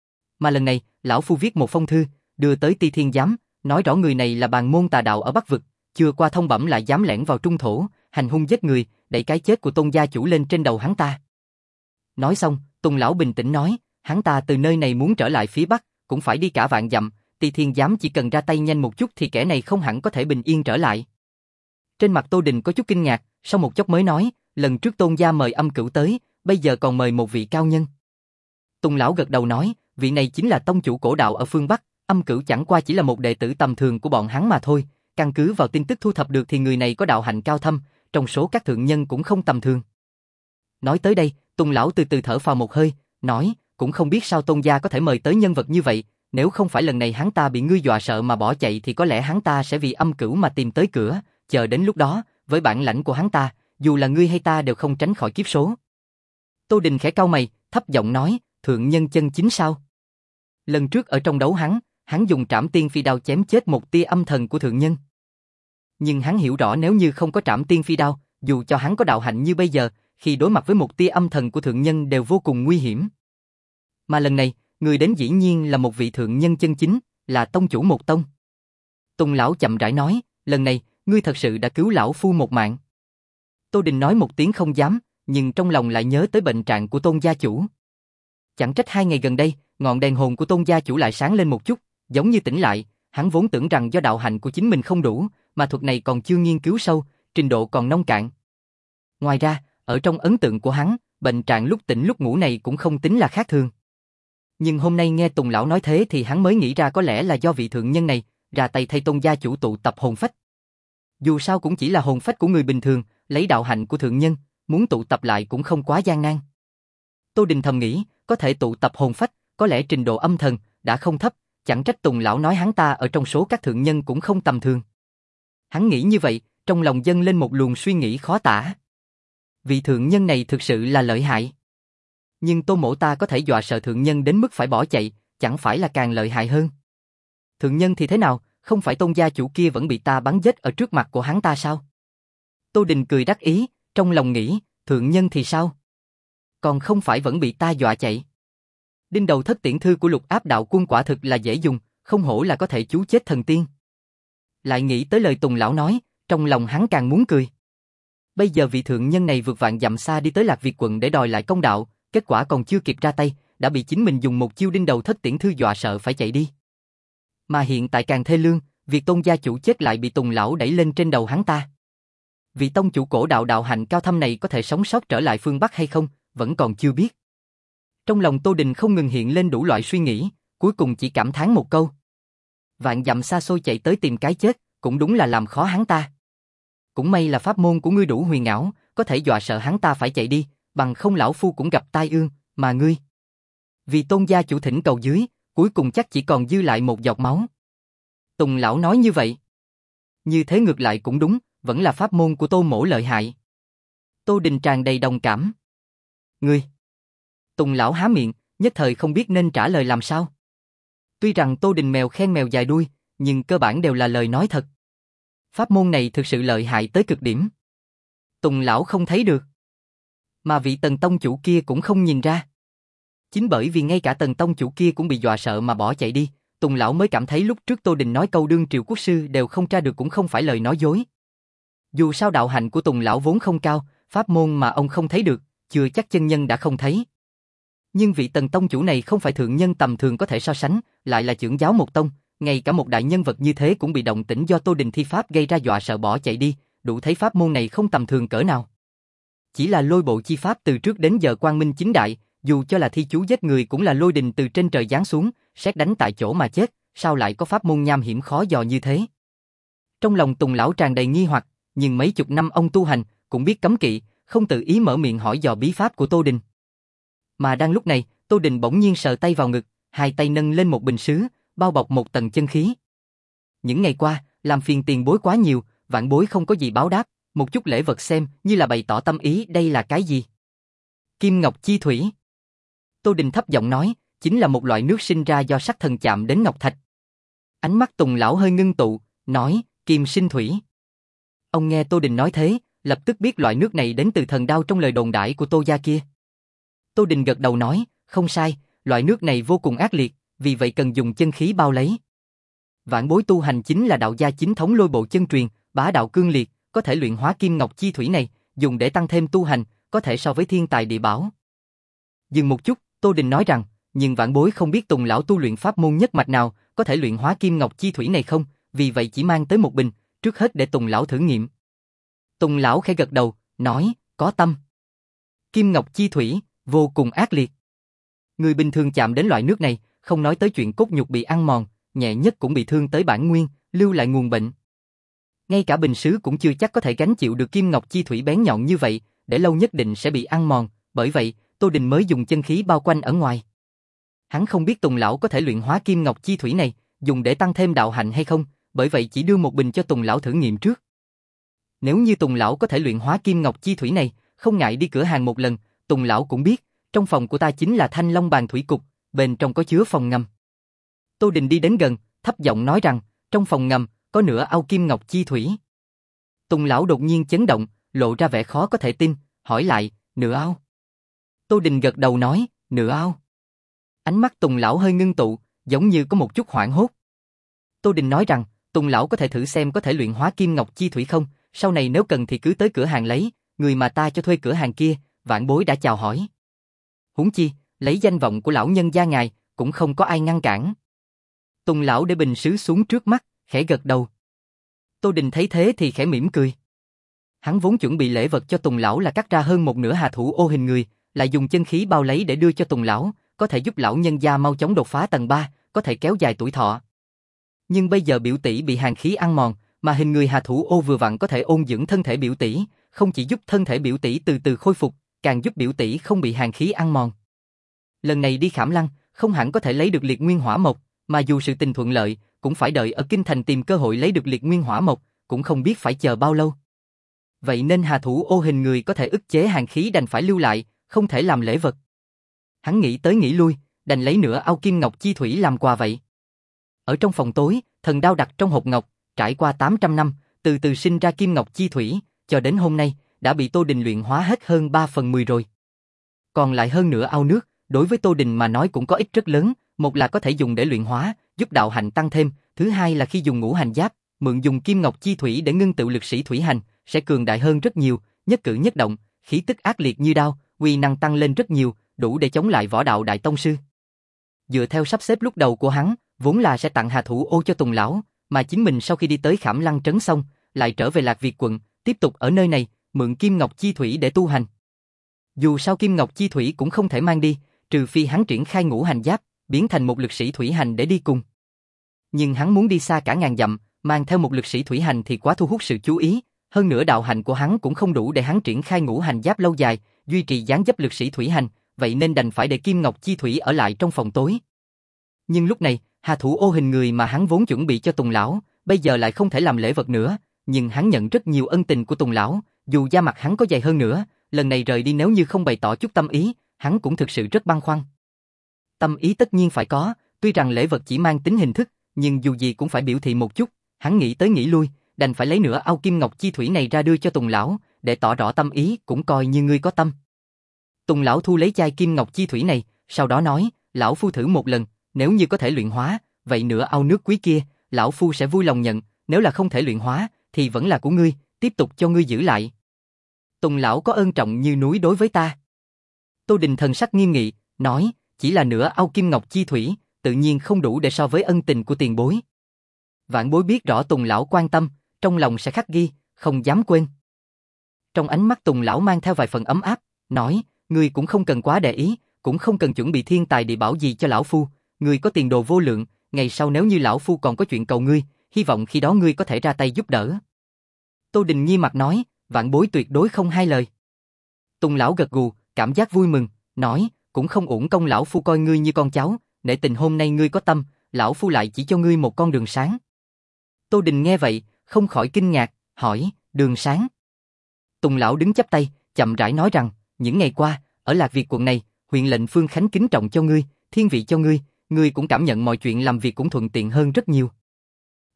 Mà lần này, lão phu viết một phong thư, đưa tới Ti Thiên Giám, nói rõ người này là bàn môn tà đạo ở Bắc Vực, chưa qua thông bẩm lại dám lẻn vào Trung Thổ, hành hung giết người, đẩy cái chết của Tôn gia chủ lên trên đầu hắn ta. Nói xong, Tùng lão bình tĩnh nói, hắn ta từ nơi này muốn trở lại phía Bắc, cũng phải đi cả vạn dặm, Ti Thiên Giám chỉ cần ra tay nhanh một chút thì kẻ này không hẳn có thể bình yên trở lại. Trên mặt Tô Đình có chút kinh ngạc, sau một chốc mới nói, lần trước Tôn gia mời Âm Cửu tới, bây giờ còn mời một vị cao nhân. Tùng lão gật đầu nói, vị này chính là tông chủ cổ đạo ở phương Bắc, Âm Cửu chẳng qua chỉ là một đệ tử tầm thường của bọn hắn mà thôi, căn cứ vào tin tức thu thập được thì người này có đạo hạnh cao thâm, trong số các thượng nhân cũng không tầm thường. Nói tới đây, Tùng lão từ từ thở phào một hơi, nói, cũng không biết sao Tôn gia có thể mời tới nhân vật như vậy, nếu không phải lần này hắn ta bị ngươi dọa sợ mà bỏ chạy thì có lẽ hắn ta sẽ vì Âm Cửu mà tìm tới cửa, chờ đến lúc đó, với bản lãnh của hắn ta, dù là ngươi hay ta đều không tránh khỏi kiếp số. Tô Đình khẽ cau mày, thấp giọng nói, thượng nhân chân chính sao? Lần trước ở trong đấu hắn, hắn dùng Trảm Tiên Phi Đao chém chết một tia âm thần của thượng nhân. Nhưng hắn hiểu rõ nếu như không có Trảm Tiên Phi Đao, dù cho hắn có đạo hạnh như bây giờ, khi đối mặt với một tia âm thần của thượng nhân đều vô cùng nguy hiểm. Mà lần này, người đến dĩ nhiên là một vị thượng nhân chân chính, là tông chủ một tông. Tùng lão chậm rãi nói, lần này, ngươi thật sự đã cứu lão phu một mạng. Tô Đình nói một tiếng không dám, nhưng trong lòng lại nhớ tới bệnh trạng của Tôn gia chủ. Chẳng trách hai ngày gần đây, ngọn đèn hồn của Tôn gia chủ lại sáng lên một chút, giống như tỉnh lại, hắn vốn tưởng rằng do đạo hạnh của chính mình không đủ, mà thuật này còn chưa nghiên cứu sâu, trình độ còn nông cạn. Ngoài ra, ở trong ấn tượng của hắn, bệnh trạng lúc tỉnh lúc ngủ này cũng không tính là khác thường. Nhưng hôm nay nghe Tùng lão nói thế thì hắn mới nghĩ ra có lẽ là do vị thượng nhân này ra tay thay Tôn gia chủ tụ tập hồn phách. Dù sao cũng chỉ là hồn phách của người bình thường, lấy đạo hạnh của thượng nhân, muốn tụ tập lại cũng không quá gian nan. Tô Đình thầm nghĩ, có thể tụ tập hồn phách, có lẽ trình độ âm thần đã không thấp, chẳng trách Tùng lão nói hắn ta ở trong số các thượng nhân cũng không tầm thường. Hắn nghĩ như vậy, trong lòng dâng lên một luồng suy nghĩ khó tả. Vị thượng nhân này thực sự là lợi hại. Nhưng Tô mỗ ta có thể dọa sợ thượng nhân đến mức phải bỏ chạy, chẳng phải là càng lợi hại hơn. Thượng nhân thì thế nào, không phải Tôn gia chủ kia vẫn bị ta bắn chết ở trước mặt của hắn ta sao? Tô Đình cười đắc ý, trong lòng nghĩ, thượng nhân thì sao? Còn không phải vẫn bị ta dọa chạy. Đinh đầu thất tiễn thư của Lục Áp đạo quân quả thực là dễ dùng, không hổ là có thể chú chết thần tiên. Lại nghĩ tới lời Tùng lão nói, trong lòng hắn càng muốn cười. Bây giờ vị thượng nhân này vượt vạn dặm xa đi tới Lạc Việt quận để đòi lại công đạo, kết quả còn chưa kịp ra tay, đã bị chính mình dùng một chiêu đinh đầu thất tiễn thư dọa sợ phải chạy đi. Mà hiện tại càng thê lương, việc Tôn gia chủ chết lại bị Tùng lão đẩy lên trên đầu hắn ta. Vị tông chủ cổ đạo đạo hạnh cao thâm này có thể sống sót trở lại phương Bắc hay không, vẫn còn chưa biết. Trong lòng Tô Đình không ngừng hiện lên đủ loại suy nghĩ, cuối cùng chỉ cảm thán một câu. Vạn dặm xa xôi chạy tới tìm cái chết, cũng đúng là làm khó hắn ta. Cũng may là pháp môn của ngươi đủ huyền ảo, có thể dọa sợ hắn ta phải chạy đi, bằng không lão phu cũng gặp tai ương, mà ngươi. Vì Tôn gia chủ thỉnh cầu dưới, cuối cùng chắc chỉ còn dư lại một giọt máu. Tùng lão nói như vậy. Như thế ngược lại cũng đúng, vẫn là pháp môn của Tô mỗ lợi hại. Tô Đình tràn đầy đồng cảm. Ngươi. Tùng lão há miệng, nhất thời không biết nên trả lời làm sao. Tuy rằng Tô Đình mèo khen mèo dài đuôi, nhưng cơ bản đều là lời nói thật. Pháp môn này thực sự lợi hại tới cực điểm. Tùng lão không thấy được. Mà vị Tần tông chủ kia cũng không nhìn ra. Chính bởi vì ngay cả Tần tông chủ kia cũng bị dọa sợ mà bỏ chạy đi, Tùng lão mới cảm thấy lúc trước Tô Đình nói câu đương triều quốc sư đều không tra được cũng không phải lời nói dối. Dù sao đạo hạnh của Tùng lão vốn không cao, pháp môn mà ông không thấy được, chưa chắc chân nhân đã không thấy. Nhưng vị Tần tông chủ này không phải thượng nhân tầm thường có thể so sánh, lại là trưởng giáo một tông, ngay cả một đại nhân vật như thế cũng bị động tĩnh do Tô Đình thi pháp gây ra dọa sợ bỏ chạy đi, đủ thấy pháp môn này không tầm thường cỡ nào. Chỉ là lôi bộ chi pháp từ trước đến giờ quang minh chính đại, dù cho là thi chú giết người cũng là lôi đình từ trên trời giáng xuống, sét đánh tại chỗ mà chết, sao lại có pháp môn nham hiểm khó dò như thế? Trong lòng Tùng lão tràn đầy nghi hoặc, nhưng mấy chục năm ông tu hành, cũng biết cấm kỵ, không tự ý mở miệng hỏi dò bí pháp của Tô Đình. Mà đang lúc này, Tô Đình bỗng nhiên sờ tay vào ngực, hai tay nâng lên một bình sứ, bao bọc một tầng chân khí. Những ngày qua, làm phiền tiền bối quá nhiều, vạn bối không có gì báo đáp, một chút lễ vật xem như là bày tỏ tâm ý đây là cái gì? Kim ngọc chi thủy. Tô Đình thấp giọng nói, chính là một loại nước sinh ra do sắc thần chạm đến ngọc thạch. Ánh mắt Tùng lão hơi ngưng tụ, nói, Kim sinh thủy. Ông nghe Tô Đình nói thế, lập tức biết loại nước này đến từ thần đao trong lời đồn đãi của Tô gia kia. Tô Đình gật đầu nói, không sai, loại nước này vô cùng ác liệt, vì vậy cần dùng chân khí bao lấy. Vãn bối tu hành chính là đạo gia chính thống lôi bộ chân truyền, bá đạo cương liệt, có thể luyện hóa kim ngọc chi thủy này, dùng để tăng thêm tu hành, có thể so với thiên tài địa bảo. Dừng một chút, Tô Đình nói rằng, nhưng vãn bối không biết Tùng lão tu luyện pháp môn nhất mạch nào, có thể luyện hóa kim ngọc chi thủy này không, vì vậy chỉ mang tới một bình, trước hết để Tùng lão thử nghiệm. Tùng lão khẽ gật đầu, nói, có tâm. Kim ngọc chi thủy, vô cùng ác liệt. Người bình thường chạm đến loại nước này, không nói tới chuyện cốt nhục bị ăn mòn, nhẹ nhất cũng bị thương tới bản nguyên, lưu lại nguồn bệnh. Ngay cả bình sứ cũng chưa chắc có thể gánh chịu được kim ngọc chi thủy bén nhọn như vậy, để lâu nhất định sẽ bị ăn mòn, bởi vậy, Tô Đình mới dùng chân khí bao quanh ở ngoài. Hắn không biết Tùng lão có thể luyện hóa kim ngọc chi thủy này, dùng để tăng thêm đạo hạnh hay không, bởi vậy chỉ đưa một bình cho Tùng lão thử nghiệm trước. Nếu như Tùng lão có thể luyện hóa kim ngọc chi thủy này, không ngại đi cửa hàng một lần, Tùng lão cũng biết, trong phòng của ta chính là Thanh Long bàn thủy cục, bên trong có chứa phòng ngầm. Tô Đình đi đến gần, thấp giọng nói rằng, trong phòng ngầm có nửa ao kim ngọc chi thủy. Tùng lão đột nhiên chấn động, lộ ra vẻ khó có thể tin, hỏi lại, nửa ao? Tô Đình gật đầu nói, nửa ao. Ánh mắt Tùng lão hơi ngưng tụ, giống như có một chút hoảng hốt. Tô Đình nói rằng, Tùng lão có thể thử xem có thể luyện hóa kim ngọc chi thủy không, sau này nếu cần thì cứ tới cửa hàng lấy, người mà ta cho thuê cửa hàng kia, vãn bối đã chào hỏi. Huống chi, lấy danh vọng của lão nhân gia ngài, cũng không có ai ngăn cản. Tùng lão để bình sứ xuống trước mắt, khẽ gật đầu. Tô Đình thấy thế thì khẽ mỉm cười. Hắn vốn chuẩn bị lễ vật cho Tùng lão là cắt ra hơn một nửa hà thủ ô hình người, lại dùng chân khí bao lấy để đưa cho Tùng lão, có thể giúp lão nhân gia mau chóng đột phá tầng ba, có thể kéo dài tuổi thọ. Nhưng bây giờ biểu tỷ bị hàn khí ăn mòn, mà hình người hà thủ ô vừa vặn có thể ôn dưỡng thân thể biểu tỷ, không chỉ giúp thân thể biểu tỷ từ từ khôi phục, càng giúp biểu tỷ không bị hàn khí ăn mòn. Lần này đi Khảm Lăng, không hẳn có thể lấy được liệt nguyên hỏa mộc, mà dù sự tình thuận lợi, cũng phải đợi ở kinh thành tìm cơ hội lấy được liệt nguyên hỏa mộc, cũng không biết phải chờ bao lâu. Vậy nên hà thủ ô hình người có thể ức chế hàn khí đành phải lưu lại, không thể làm lễ vật. Hắn nghĩ tới nghĩ lui, đành lấy nửa ao kim ngọc chi thủy làm quà vậy. Ở trong phòng tối, thần đao đặt trong hộp ngọc, trải qua tám trăm năm, từ từ sinh ra kim ngọc chi thủy, cho đến hôm nay, đã bị Tô Đình luyện hóa hết hơn ba phần mười rồi. Còn lại hơn nửa ao nước, đối với Tô Đình mà nói cũng có ích rất lớn, một là có thể dùng để luyện hóa, giúp đạo hạnh tăng thêm, thứ hai là khi dùng ngũ hành giáp, mượn dùng kim ngọc chi thủy để ngưng tụ lực sĩ thủy hành, sẽ cường đại hơn rất nhiều, nhất cử nhất động, khí tức ác liệt như đao, uy năng tăng lên rất nhiều, đủ để chống lại võ đạo đại tông sư. Dựa theo sắp xếp lúc đầu của hắn, vốn là sẽ tặng hà thủ ô cho Tùng lão, mà chính mình sau khi đi tới Khảm Lăng trấn xong, lại trở về Lạc Việt quận, tiếp tục ở nơi này, mượn kim ngọc chi thủy để tu hành. Dù sao kim ngọc chi thủy cũng không thể mang đi, trừ phi hắn triển khai ngũ hành giáp, biến thành một lực sĩ thủy hành để đi cùng. Nhưng hắn muốn đi xa cả ngàn dặm, mang theo một lực sĩ thủy hành thì quá thu hút sự chú ý, hơn nữa đạo hạnh của hắn cũng không đủ để hắn triển khai ngũ hành giáp lâu dài, duy trì dáng dấp lực sĩ thủy hành, vậy nên đành phải để kim ngọc chi thủy ở lại trong phòng tối. Nhưng lúc này, hà thủ ô hình người mà hắn vốn chuẩn bị cho Tùng lão, bây giờ lại không thể làm lễ vật nữa, nhưng hắn nhận rất nhiều ân tình của Tùng lão, dù da mặt hắn có dày hơn nữa, lần này rời đi nếu như không bày tỏ chút tâm ý, hắn cũng thực sự rất băn khoăn. Tâm ý tất nhiên phải có, tuy rằng lễ vật chỉ mang tính hình thức, nhưng dù gì cũng phải biểu thị một chút, hắn nghĩ tới nghĩ lui, đành phải lấy nửa ao kim ngọc chi thủy này ra đưa cho Tùng lão, để tỏ rõ tâm ý, cũng coi như ngươi có tâm. Tùng lão thu lấy chai kim ngọc chi thủy này, sau đó nói, lão phu thử một lần, nếu như có thể luyện hóa, vậy nửa ao nước quý kia, lão phu sẽ vui lòng nhận, nếu là không thể luyện hóa, thì vẫn là của ngươi, tiếp tục cho ngươi giữ lại. Tùng lão có ơn trọng như núi đối với ta. Tô Đình thần sắc nghiêm nghị, nói, chỉ là nửa ao kim ngọc chi thủy, tự nhiên không đủ để so với ân tình của tiền bối. Vạn bối biết rõ Tùng lão quan tâm, trong lòng sẽ khắc ghi, không dám quên. Trong ánh mắt Tùng lão mang theo vài phần ấm áp, nói, ngươi cũng không cần quá để ý, cũng không cần chuẩn bị thiên tài địa bảo gì cho lão phu, ngươi có tiền đồ vô lượng, ngày sau nếu như lão phu còn có chuyện cầu ngươi, hy vọng khi đó ngươi có thể ra tay giúp đỡ. Tô Đình nghiêm mặt nói, vạn bối tuyệt đối không hai lời. Tùng lão gật gù, cảm giác vui mừng, nói, cũng không uổng công lão phu coi ngươi như con cháu, nể tình hôm nay ngươi có tâm, lão phu lại chỉ cho ngươi một con đường sáng. Tô Đình nghe vậy, không khỏi kinh ngạc, hỏi, đường sáng. Tùng lão đứng chắp tay, chậm rãi nói rằng, những ngày qua, ở Lạc Việt quận này, huyện lệnh Phương Khánh kính trọng cho ngươi, thiên vị cho ngươi, ngươi cũng cảm nhận mọi chuyện làm việc cũng thuận tiện hơn rất nhiều.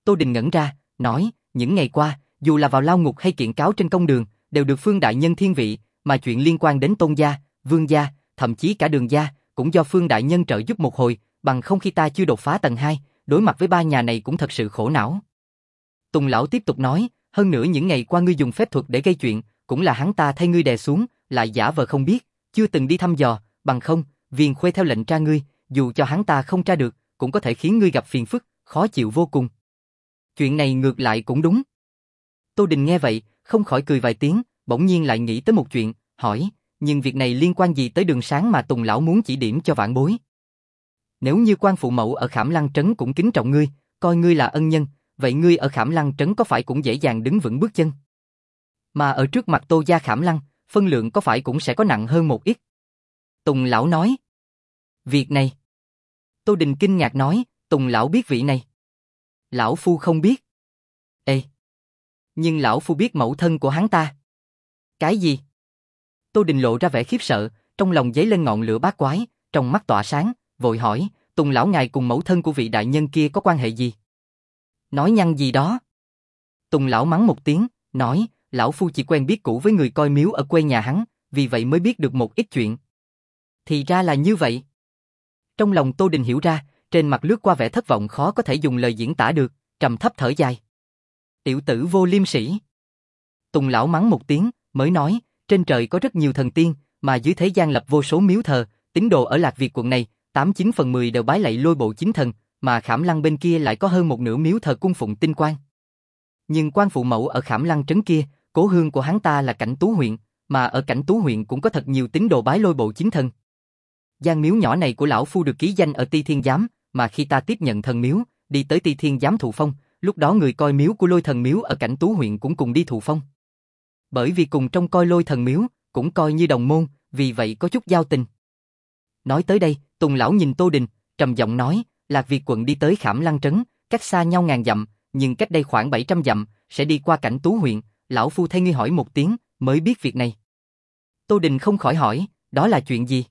Tô Đình ngẩn ra, nói, những ngày qua, dù là vào lao ngục hay kiện cáo trên công đường, đều được Phương đại nhân thiên vị, mà chuyện liên quan đến Tôn gia, Vương gia, thậm chí cả Đường gia, cũng do Phương đại nhân trợ giúp một hồi, bằng không khi ta chưa đột phá tầng hai, đối mặt với ba nhà này cũng thật sự khổ não. Tùng lão tiếp tục nói, hơn nữa những ngày qua ngươi dùng phép thuật để gây chuyện, cũng là hắn ta thay ngươi đè xuống, lại giả vờ không biết, chưa từng đi thăm dò, bằng không, Viên Khuê theo lệnh tra ngươi, dù cho hắn ta không tra được, cũng có thể khiến ngươi gặp phiền phức, khó chịu vô cùng. Chuyện này ngược lại cũng đúng. Tô Đình nghe vậy, không khỏi cười vài tiếng, bỗng nhiên lại nghĩ tới một chuyện, hỏi, nhưng việc này liên quan gì tới Đường Sáng mà Tùng lão muốn chỉ điểm cho vãn bối? Nếu như quan phụ mẫu ở Khảm Lăng trấn cũng kính trọng ngươi, coi ngươi là ân nhân, vậy ngươi ở Khảm Lăng trấn có phải cũng dễ dàng đứng vững bước chân? Mà ở trước mặt Tô gia Khảm Lăng, phân lượng có phải cũng sẽ có nặng hơn một ít? Tùng lão nói. Việc này. Tô Đình kinh ngạc nói, Tùng lão biết vị này. Lão phu không biết. Ê! Nhưng lão phu biết mẫu thân của hắn ta. Cái gì? Tô Đình lộ ra vẻ khiếp sợ, trong lòng dấy lên ngọn lửa bát quái, trong mắt tỏa sáng, vội hỏi, Tùng lão ngài cùng mẫu thân của vị đại nhân kia có quan hệ gì? Nói nhăng gì đó? Tùng lão mắng một tiếng, nói, lão phu chỉ quen biết cũ với người coi miếu ở quê nhà hắn, vì vậy mới biết được một ít chuyện. Thì ra là như vậy. Trong lòng Tô Đình hiểu ra, trên mặt lướt qua vẻ thất vọng khó có thể dùng lời diễn tả được, trầm thấp thở dài. Tiểu tử vô liêm sỉ. Tùng lão mắng một tiếng, mới nói, trên trời có rất nhiều thần tiên, mà dưới thế gian lập vô số miếu thờ, tín đồ ở Lạc Việt quận này, tám chín phần mười đều bái lạy Lôi Bộ chính thần, mà Khảm Lăng bên kia lại có hơn một nửa miếu thờ cung phụng tinh quang. Nhưng quan phụ mẫu ở Khảm Lăng trấn kia, cố hương của hắn ta là Cảnh Tú huyện, mà ở Cảnh Tú huyện cũng có thật nhiều tín đồ bái Lôi Bộ chính thần. Gian miếu nhỏ này của lão phu được ký danh ở Ti Thiên Giám, mà khi ta tiếp nhận thần miếu, đi tới Ti Thiên Giám thụ phong, lúc đó người coi miếu của Lôi Thần miếu ở Cảnh Tú huyện cũng cùng đi thụ phong. Bởi vì cùng trong coi Lôi Thần miếu, cũng coi như đồng môn, vì vậy có chút giao tình. Nói tới đây, Tùng lão nhìn Tô Đình, trầm giọng nói, Lạc Việt quận đi tới Khảm Lăng trấn, cách xa nhau ngàn dặm, nhưng cách đây khoảng bảy trăm dặm, sẽ đi qua Cảnh Tú huyện, lão phu thay ngươi hỏi một tiếng, mới biết việc này. Tô Đình không khỏi hỏi, đó là chuyện gì?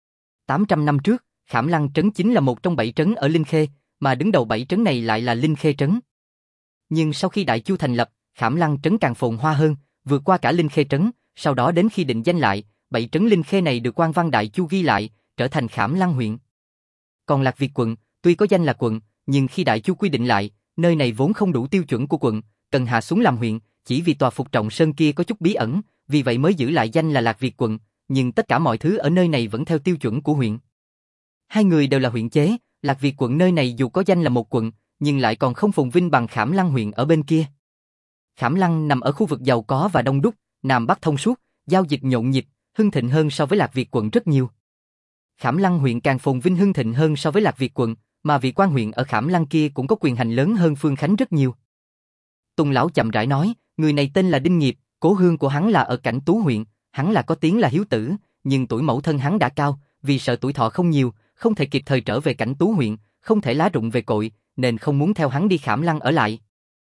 tám trăm năm trước, Khảm Lăng trấn chính là một trong bảy trấn ở Linh Khê, mà đứng đầu bảy trấn này lại là Linh Khê trấn. Nhưng sau khi Đại Chu thành lập, Khảm Lăng trấn càng phồn hoa hơn, vượt qua cả Linh Khê trấn, sau đó đến khi định danh lại, bảy trấn Linh Khê này được quan văn Đại Chu ghi lại, trở thành Khảm Lăng huyện. Còn Lạc Việt quận, tuy có danh là quận, nhưng khi Đại Chu quy định lại, nơi này vốn không đủ tiêu chuẩn của quận, cần hạ xuống làm huyện, chỉ vì tòa Phục Trọng Sơn kia có chút bí ẩn, vì vậy mới giữ lại danh là Lạc Việt quận, nhưng tất cả mọi thứ ở nơi này vẫn theo tiêu chuẩn của huyện. Hai người đều là huyện chế, Lạc Việt quận nơi này dù có danh là một quận, nhưng lại còn không phồn vinh bằng Khảm Lăng huyện ở bên kia. Khảm Lăng nằm ở khu vực giàu có và đông đúc, Nam Bắc thông suốt, giao dịch nhộn nhịp, hưng thịnh hơn so với Lạc Việt quận rất nhiều. Khảm Lăng huyện càng phồn vinh hưng thịnh hơn so với Lạc Việt quận, mà vị quan huyện ở Khảm Lăng kia cũng có quyền hành lớn hơn Phương Khánh rất nhiều. Tùng lão chậm rãi nói, người này tên là Đinh Nghiệp, cố hương của hắn là ở Cảnh Tú huyện, hắn là có tiếng là hiếu tử, nhưng tuổi mẫu thân hắn đã cao, vì sợ tuổi thọ không nhiều, không thể kịp thời trở về Cảnh Tú huyện, không thể lá rụng về cội, nên không muốn theo hắn đi Khảm Lăng ở lại.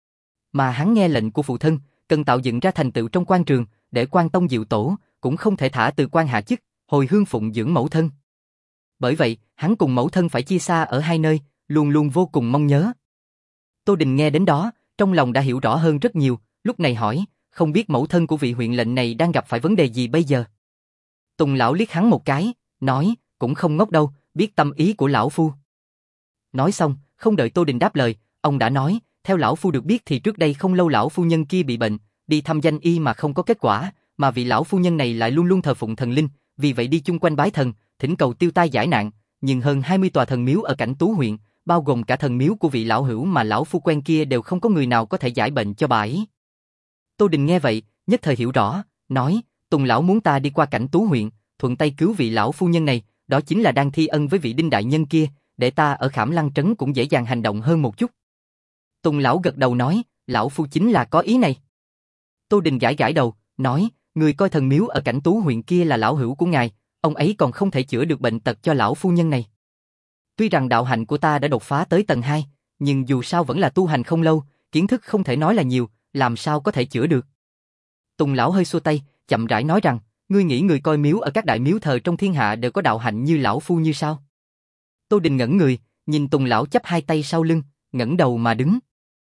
Mà hắn nghe lệnh của phụ thân, cần tạo dựng ra thành tựu trong quan trường, để quan tông diệu tổ, cũng không thể thả từ quan hạ chức, hồi hương phụng dưỡng mẫu thân. Bởi vậy, hắn cùng mẫu thân phải chia xa ở hai nơi, luôn luôn vô cùng mong nhớ. Tô Đình nghe đến đó, trong lòng đã hiểu rõ hơn rất nhiều, lúc này hỏi, không biết mẫu thân của vị huyện lệnh này đang gặp phải vấn đề gì bây giờ? Tùng lão liếc hắn một cái, nói, cũng không ngốc đâu, biết tâm ý của lão phu. Nói xong, không đợi Tô Đình đáp lời, ông đã nói, theo lão phu được biết thì trước đây không lâu lão phu nhân kia bị bệnh, đi thăm danh y mà không có kết quả, mà vị lão phu nhân này lại luôn luôn thờ phụng thần linh, vì vậy đi chung quanh bái thần, thỉnh cầu tiêu tai giải nạn, nhưng hơn hai mươi tòa thần miếu ở Cảnh Tú huyện, bao gồm cả thần miếu của vị lão hữu mà lão phu quen kia đều không có người nào có thể giải bệnh cho bà ấy. Tô Đình nghe vậy, nhất thời hiểu rõ, nói, Tùng lão muốn ta đi qua Cảnh Tú huyện, thuận tay cứu vị lão phu nhân này, đó chính là đang thi ân với vị Đinh đại nhân kia, để ta ở Khảm Lăng trấn cũng dễ dàng hành động hơn một chút. Tùng lão gật đầu nói, lão phu chính là có ý này. Tô Đình gãi gãi đầu, nói, người coi thần miếu ở Cảnh Tú huyện kia là lão hữu của ngài, ông ấy còn không thể chữa được bệnh tật cho lão phu nhân này. Tuy rằng đạo hạnh của ta đã đột phá tới tầng hai, nhưng dù sao vẫn là tu hành không lâu, kiến thức không thể nói là nhiều, làm sao có thể chữa được. Tùng lão hơi xua tay, chậm rãi nói rằng, ngươi nghĩ người coi miếu ở các đại miếu thờ trong thiên hạ đều có đạo hạnh như lão phu như sao? Tô Đình ngẩn người, nhìn Tùng lão chắp hai tay sau lưng, ngẩng đầu mà đứng.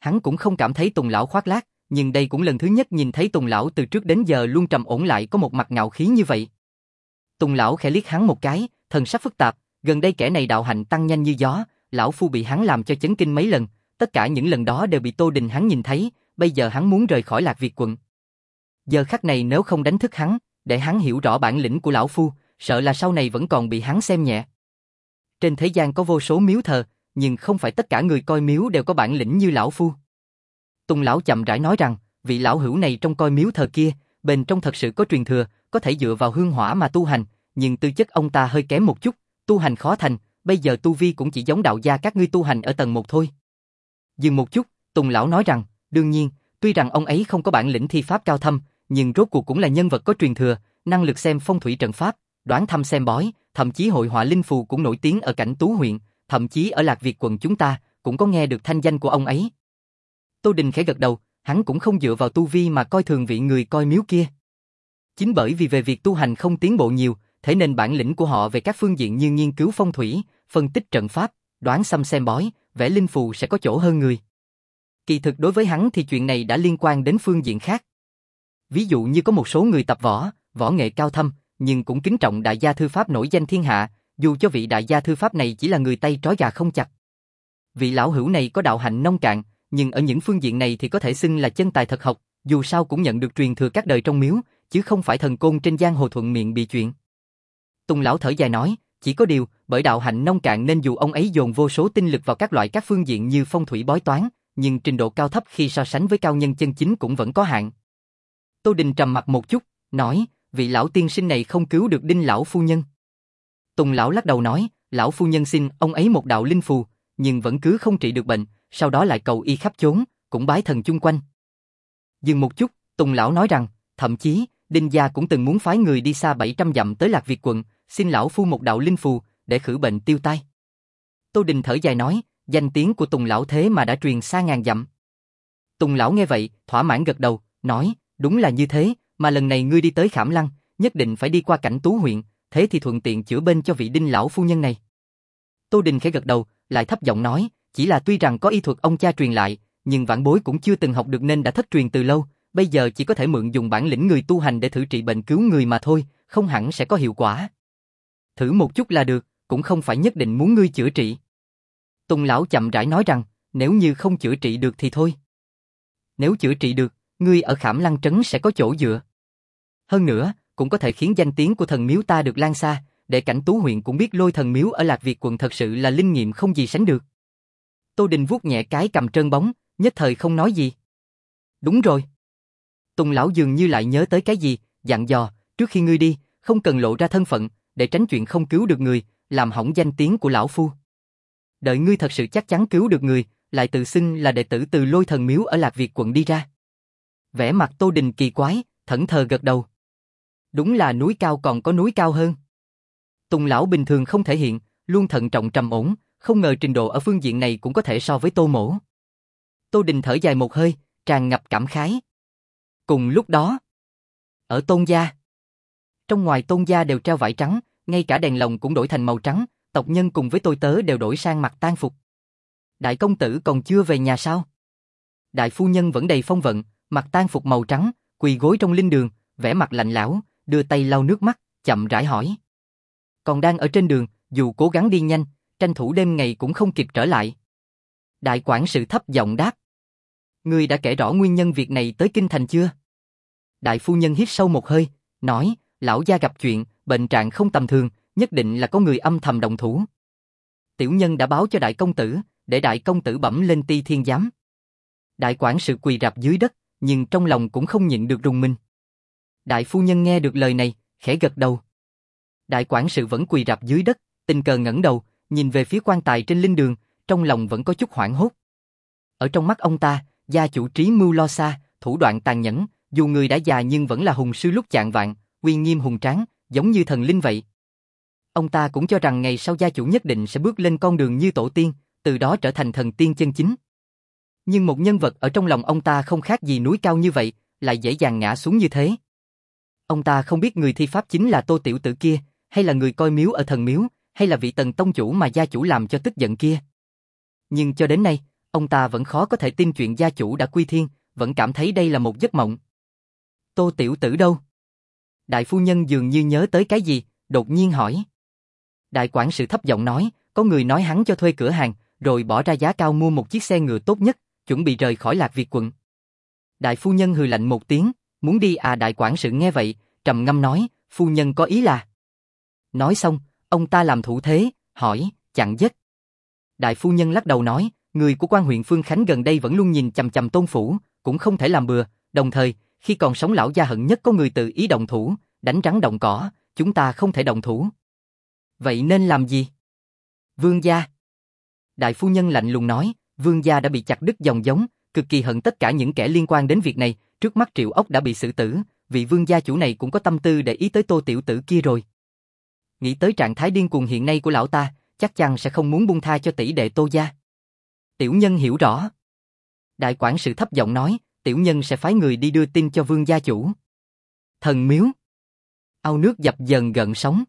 Hắn cũng không cảm thấy Tùng lão khoác lác, nhưng đây cũng lần thứ nhất nhìn thấy Tùng lão từ trước đến giờ luôn trầm ổn lại có một mặt ngạo khí như vậy. Tùng lão khẽ liếc hắn một cái, thần sắc phức tạp, gần đây kẻ này đạo hạnh tăng nhanh như gió, lão phu bị hắn làm cho chấn kinh mấy lần, tất cả những lần đó đều bị Tô Đình hắn nhìn thấy, bây giờ hắn muốn rời khỏi Lạc Việt quận. Giờ khắc này nếu không đánh thức hắn, để hắn hiểu rõ bản lĩnh của lão phu, sợ là sau này vẫn còn bị hắn xem nhẹ. Trên thế gian có vô số miếu thờ, nhưng không phải tất cả người coi miếu đều có bản lĩnh như lão phu. Tùng lão chậm rãi nói rằng, vị lão hữu này trong coi miếu thờ kia, bên trong thật sự có truyền thừa, có thể dựa vào hương hỏa mà tu hành, nhưng tư chất ông ta hơi kém một chút, tu hành khó thành, bây giờ tu vi cũng chỉ giống đạo gia các ngươi tu hành ở tầng một thôi. Dừng một chút, Tùng lão nói rằng, đương nhiên, tuy rằng ông ấy không có bản lĩnh thi pháp cao thâm, nhưng rốt cuộc cũng là nhân vật có truyền thừa, năng lực xem phong thủy trận pháp, đoán thăm xem bói, thậm chí hội họa linh phù cũng nổi tiếng ở cảnh Tú huyện, thậm chí ở Lạc Việt quận chúng ta cũng có nghe được thanh danh của ông ấy. Tô Đình khẽ gật đầu, hắn cũng không dựa vào tu vi mà coi thường vị người coi miếu kia. Chính bởi vì về việc tu hành không tiến bộ nhiều, thế nên bản lĩnh của họ về các phương diện như nghiên cứu phong thủy, phân tích trận pháp, đoán xăm xem bói, vẽ linh phù sẽ có chỗ hơn người. Kỳ thực đối với hắn thì chuyện này đã liên quan đến phương diện khác. Ví dụ như có một số người tập võ, võ nghệ cao thâm, nhưng cũng kính trọng đại gia thư pháp nổi danh thiên hạ, dù cho vị đại gia thư pháp này chỉ là người tay trói gà không chặt. Vị lão hữu này có đạo hạnh nông cạn, nhưng ở những phương diện này thì có thể xưng là chân tài thật học, dù sao cũng nhận được truyền thừa các đời trong miếu, chứ không phải thần côn trên giang hồ thuận miệng bị chuyện. Tùng lão thở dài nói, chỉ có điều, bởi đạo hạnh nông cạn nên dù ông ấy dồn vô số tinh lực vào các loại các phương diện như phong thủy bói toán, nhưng trình độ cao thấp khi so sánh với cao nhân chân chính cũng vẫn có hạn. Tô Đình trầm mặt một chút, nói, vị lão tiên sinh này không cứu được Đinh lão phu nhân. Tùng lão lắc đầu nói, lão phu nhân xin ông ấy một đạo linh phù, nhưng vẫn cứ không trị được bệnh, sau đó lại cầu y khắp chốn, cũng bái thần chung quanh. Dừng một chút, Tùng lão nói rằng, thậm chí, Đinh gia cũng từng muốn phái người đi xa bảy trăm dặm tới Lạc Việt quận, xin lão phu một đạo linh phù, để khử bệnh tiêu tai. Tô Đình thở dài nói, danh tiếng của Tùng lão thế mà đã truyền xa ngàn dặm. Tùng lão nghe vậy, thỏa mãn gật đầu, nói, đúng là như thế, mà lần này ngươi đi tới Khảm Lăng, nhất định phải đi qua cảnh Tú huyện, thế thì thuận tiện chữa bên cho vị Đinh lão phu nhân này. Tô Đình khẽ gật đầu, lại thấp giọng nói, chỉ là tuy rằng có y thuật ông cha truyền lại, nhưng vãn bối cũng chưa từng học được nên đã thất truyền từ lâu, bây giờ chỉ có thể mượn dùng bản lĩnh người tu hành để thử trị bệnh cứu người mà thôi, không hẳn sẽ có hiệu quả. Thử một chút là được, cũng không phải nhất định muốn ngươi chữa trị. Tùng lão chậm rãi nói rằng, nếu như không chữa trị được thì thôi. Nếu chữa trị được, ngươi ở Khảm Lăng trấn sẽ có chỗ dựa. Hơn nữa, cũng có thể khiến danh tiếng của thần miếu ta được lan xa, để cảnh Tú huyện cũng biết Lôi thần miếu ở Lạc Việt quận thật sự là linh nghiệm không gì sánh được. Tô Đình vuốt nhẹ cái cằm trơn bóng, nhất thời không nói gì. Đúng rồi. Tùng lão dường như lại nhớ tới cái gì, dặn dò, trước khi ngươi đi, không cần lộ ra thân phận, để tránh chuyện không cứu được người, làm hỏng danh tiếng của lão phu. Đợi ngươi thật sự chắc chắn cứu được người, lại tự xưng là đệ tử từ Lôi thần miếu ở Lạc Việt quận đi ra. Vẻ mặt Tô Đình kỳ quái, thẫn thờ gật đầu. Đúng là núi cao còn có núi cao hơn. Tùng lão bình thường không thể hiện, luôn thận trọng trầm ổn, không ngờ trình độ ở phương diện này cũng có thể so với Tô mỗ. Tô Đình thở dài một hơi, tràn ngập cảm khái. Cùng lúc đó, ở Tôn gia, trong ngoài Tôn gia đều treo vải trắng, ngay cả đèn lồng cũng đổi thành màu trắng, tộc nhân cùng với tôi tớ đều đổi sang mặc tang phục. Đại công tử còn chưa về nhà sao? Đại phu nhân vẫn đầy phong vận, mặc tang phục màu trắng, quỳ gối trong linh đường, vẻ mặt lạnh lẽo, đưa tay lau nước mắt, chậm rãi hỏi. Còn đang ở trên đường, dù cố gắng đi nhanh, tranh thủ đêm ngày cũng không kịp trở lại. Đại quản sự thấp giọng đáp. Ngươi đã kể rõ nguyên nhân việc này tới kinh thành chưa? Đại phu nhân hít sâu một hơi, nói, lão gia gặp chuyện, bệnh trạng không tầm thường, nhất định là có người âm thầm động thủ. Tiểu nhân đã báo cho đại công tử, để đại công tử bẩm lên Ti Thiên giám. Đại quản sự quỳ rạp dưới đất, nhưng trong lòng cũng không nhịn được rùng mình. Đại phu nhân nghe được lời này, khẽ gật đầu. Đại quản sự vẫn quỳ rạp dưới đất, tình cờ ngẩng đầu, nhìn về phía quan tài trên linh đường, trong lòng vẫn có chút hoảng hốt. Ở trong mắt ông ta, gia chủ trí mưu lo xa, thủ đoạn tàn nhẫn, dù người đã già nhưng vẫn là hùng sư lúc chạng vạn, uy nghiêm hùng tráng, giống như thần linh vậy. Ông ta cũng cho rằng ngày sau gia chủ nhất định sẽ bước lên con đường như tổ tiên, từ đó trở thành thần tiên chân chính. Nhưng một nhân vật ở trong lòng ông ta không khác gì núi cao như vậy, lại dễ dàng ngã xuống như thế. Ông ta không biết người thi pháp chính là Tô tiểu tử kia, hay là người coi miếu ở thần miếu, hay là vị Tần tông chủ mà gia chủ làm cho tức giận kia. Nhưng cho đến nay, Ông ta vẫn khó có thể tin chuyện gia chủ đã quy thiên, vẫn cảm thấy đây là một giấc mộng. Tô tiểu tử đâu? Đại phu nhân dường như nhớ tới cái gì, đột nhiên hỏi. Đại quản sự thấp giọng nói, có người nói hắn cho thuê cửa hàng, rồi bỏ ra giá cao mua một chiếc xe ngựa tốt nhất, chuẩn bị rời khỏi Lạc Việt quận. Đại phu nhân hừ lạnh một tiếng, muốn đi à? Đại quản sự nghe vậy, trầm ngâm nói, phu nhân có ý là. Nói xong, ông ta làm thủ thế, hỏi, chặn giết. Đại phu nhân lắc đầu nói, người của quan huyện Phương Khánh gần đây vẫn luôn nhìn chằm chằm Tôn phủ, cũng không thể làm bừa, đồng thời, khi còn sống lão gia hận nhất có người tự ý động thủ, đánh rắn động cỏ, chúng ta không thể động thủ. Vậy nên làm gì? Vương gia. Đại phu nhân lạnh lùng nói, vương gia đã bị chặt đứt dòng giống, cực kỳ hận tất cả những kẻ liên quan đến việc này, trước mắt Triệu Ốc đã bị xử tử, vị vương gia chủ này cũng có tâm tư để ý tới Tô tiểu tử kia rồi. Nghĩ tới trạng thái điên cuồng hiện nay của lão ta, chắc chắn sẽ không muốn buông tha cho tỷ đệ Tô gia. Tiểu nhân hiểu rõ. Đại quản sự thấp giọng nói, tiểu nhân sẽ phái người đi đưa tin cho vương gia chủ. Thần miếu. Ao nước dập dờn gợn sóng.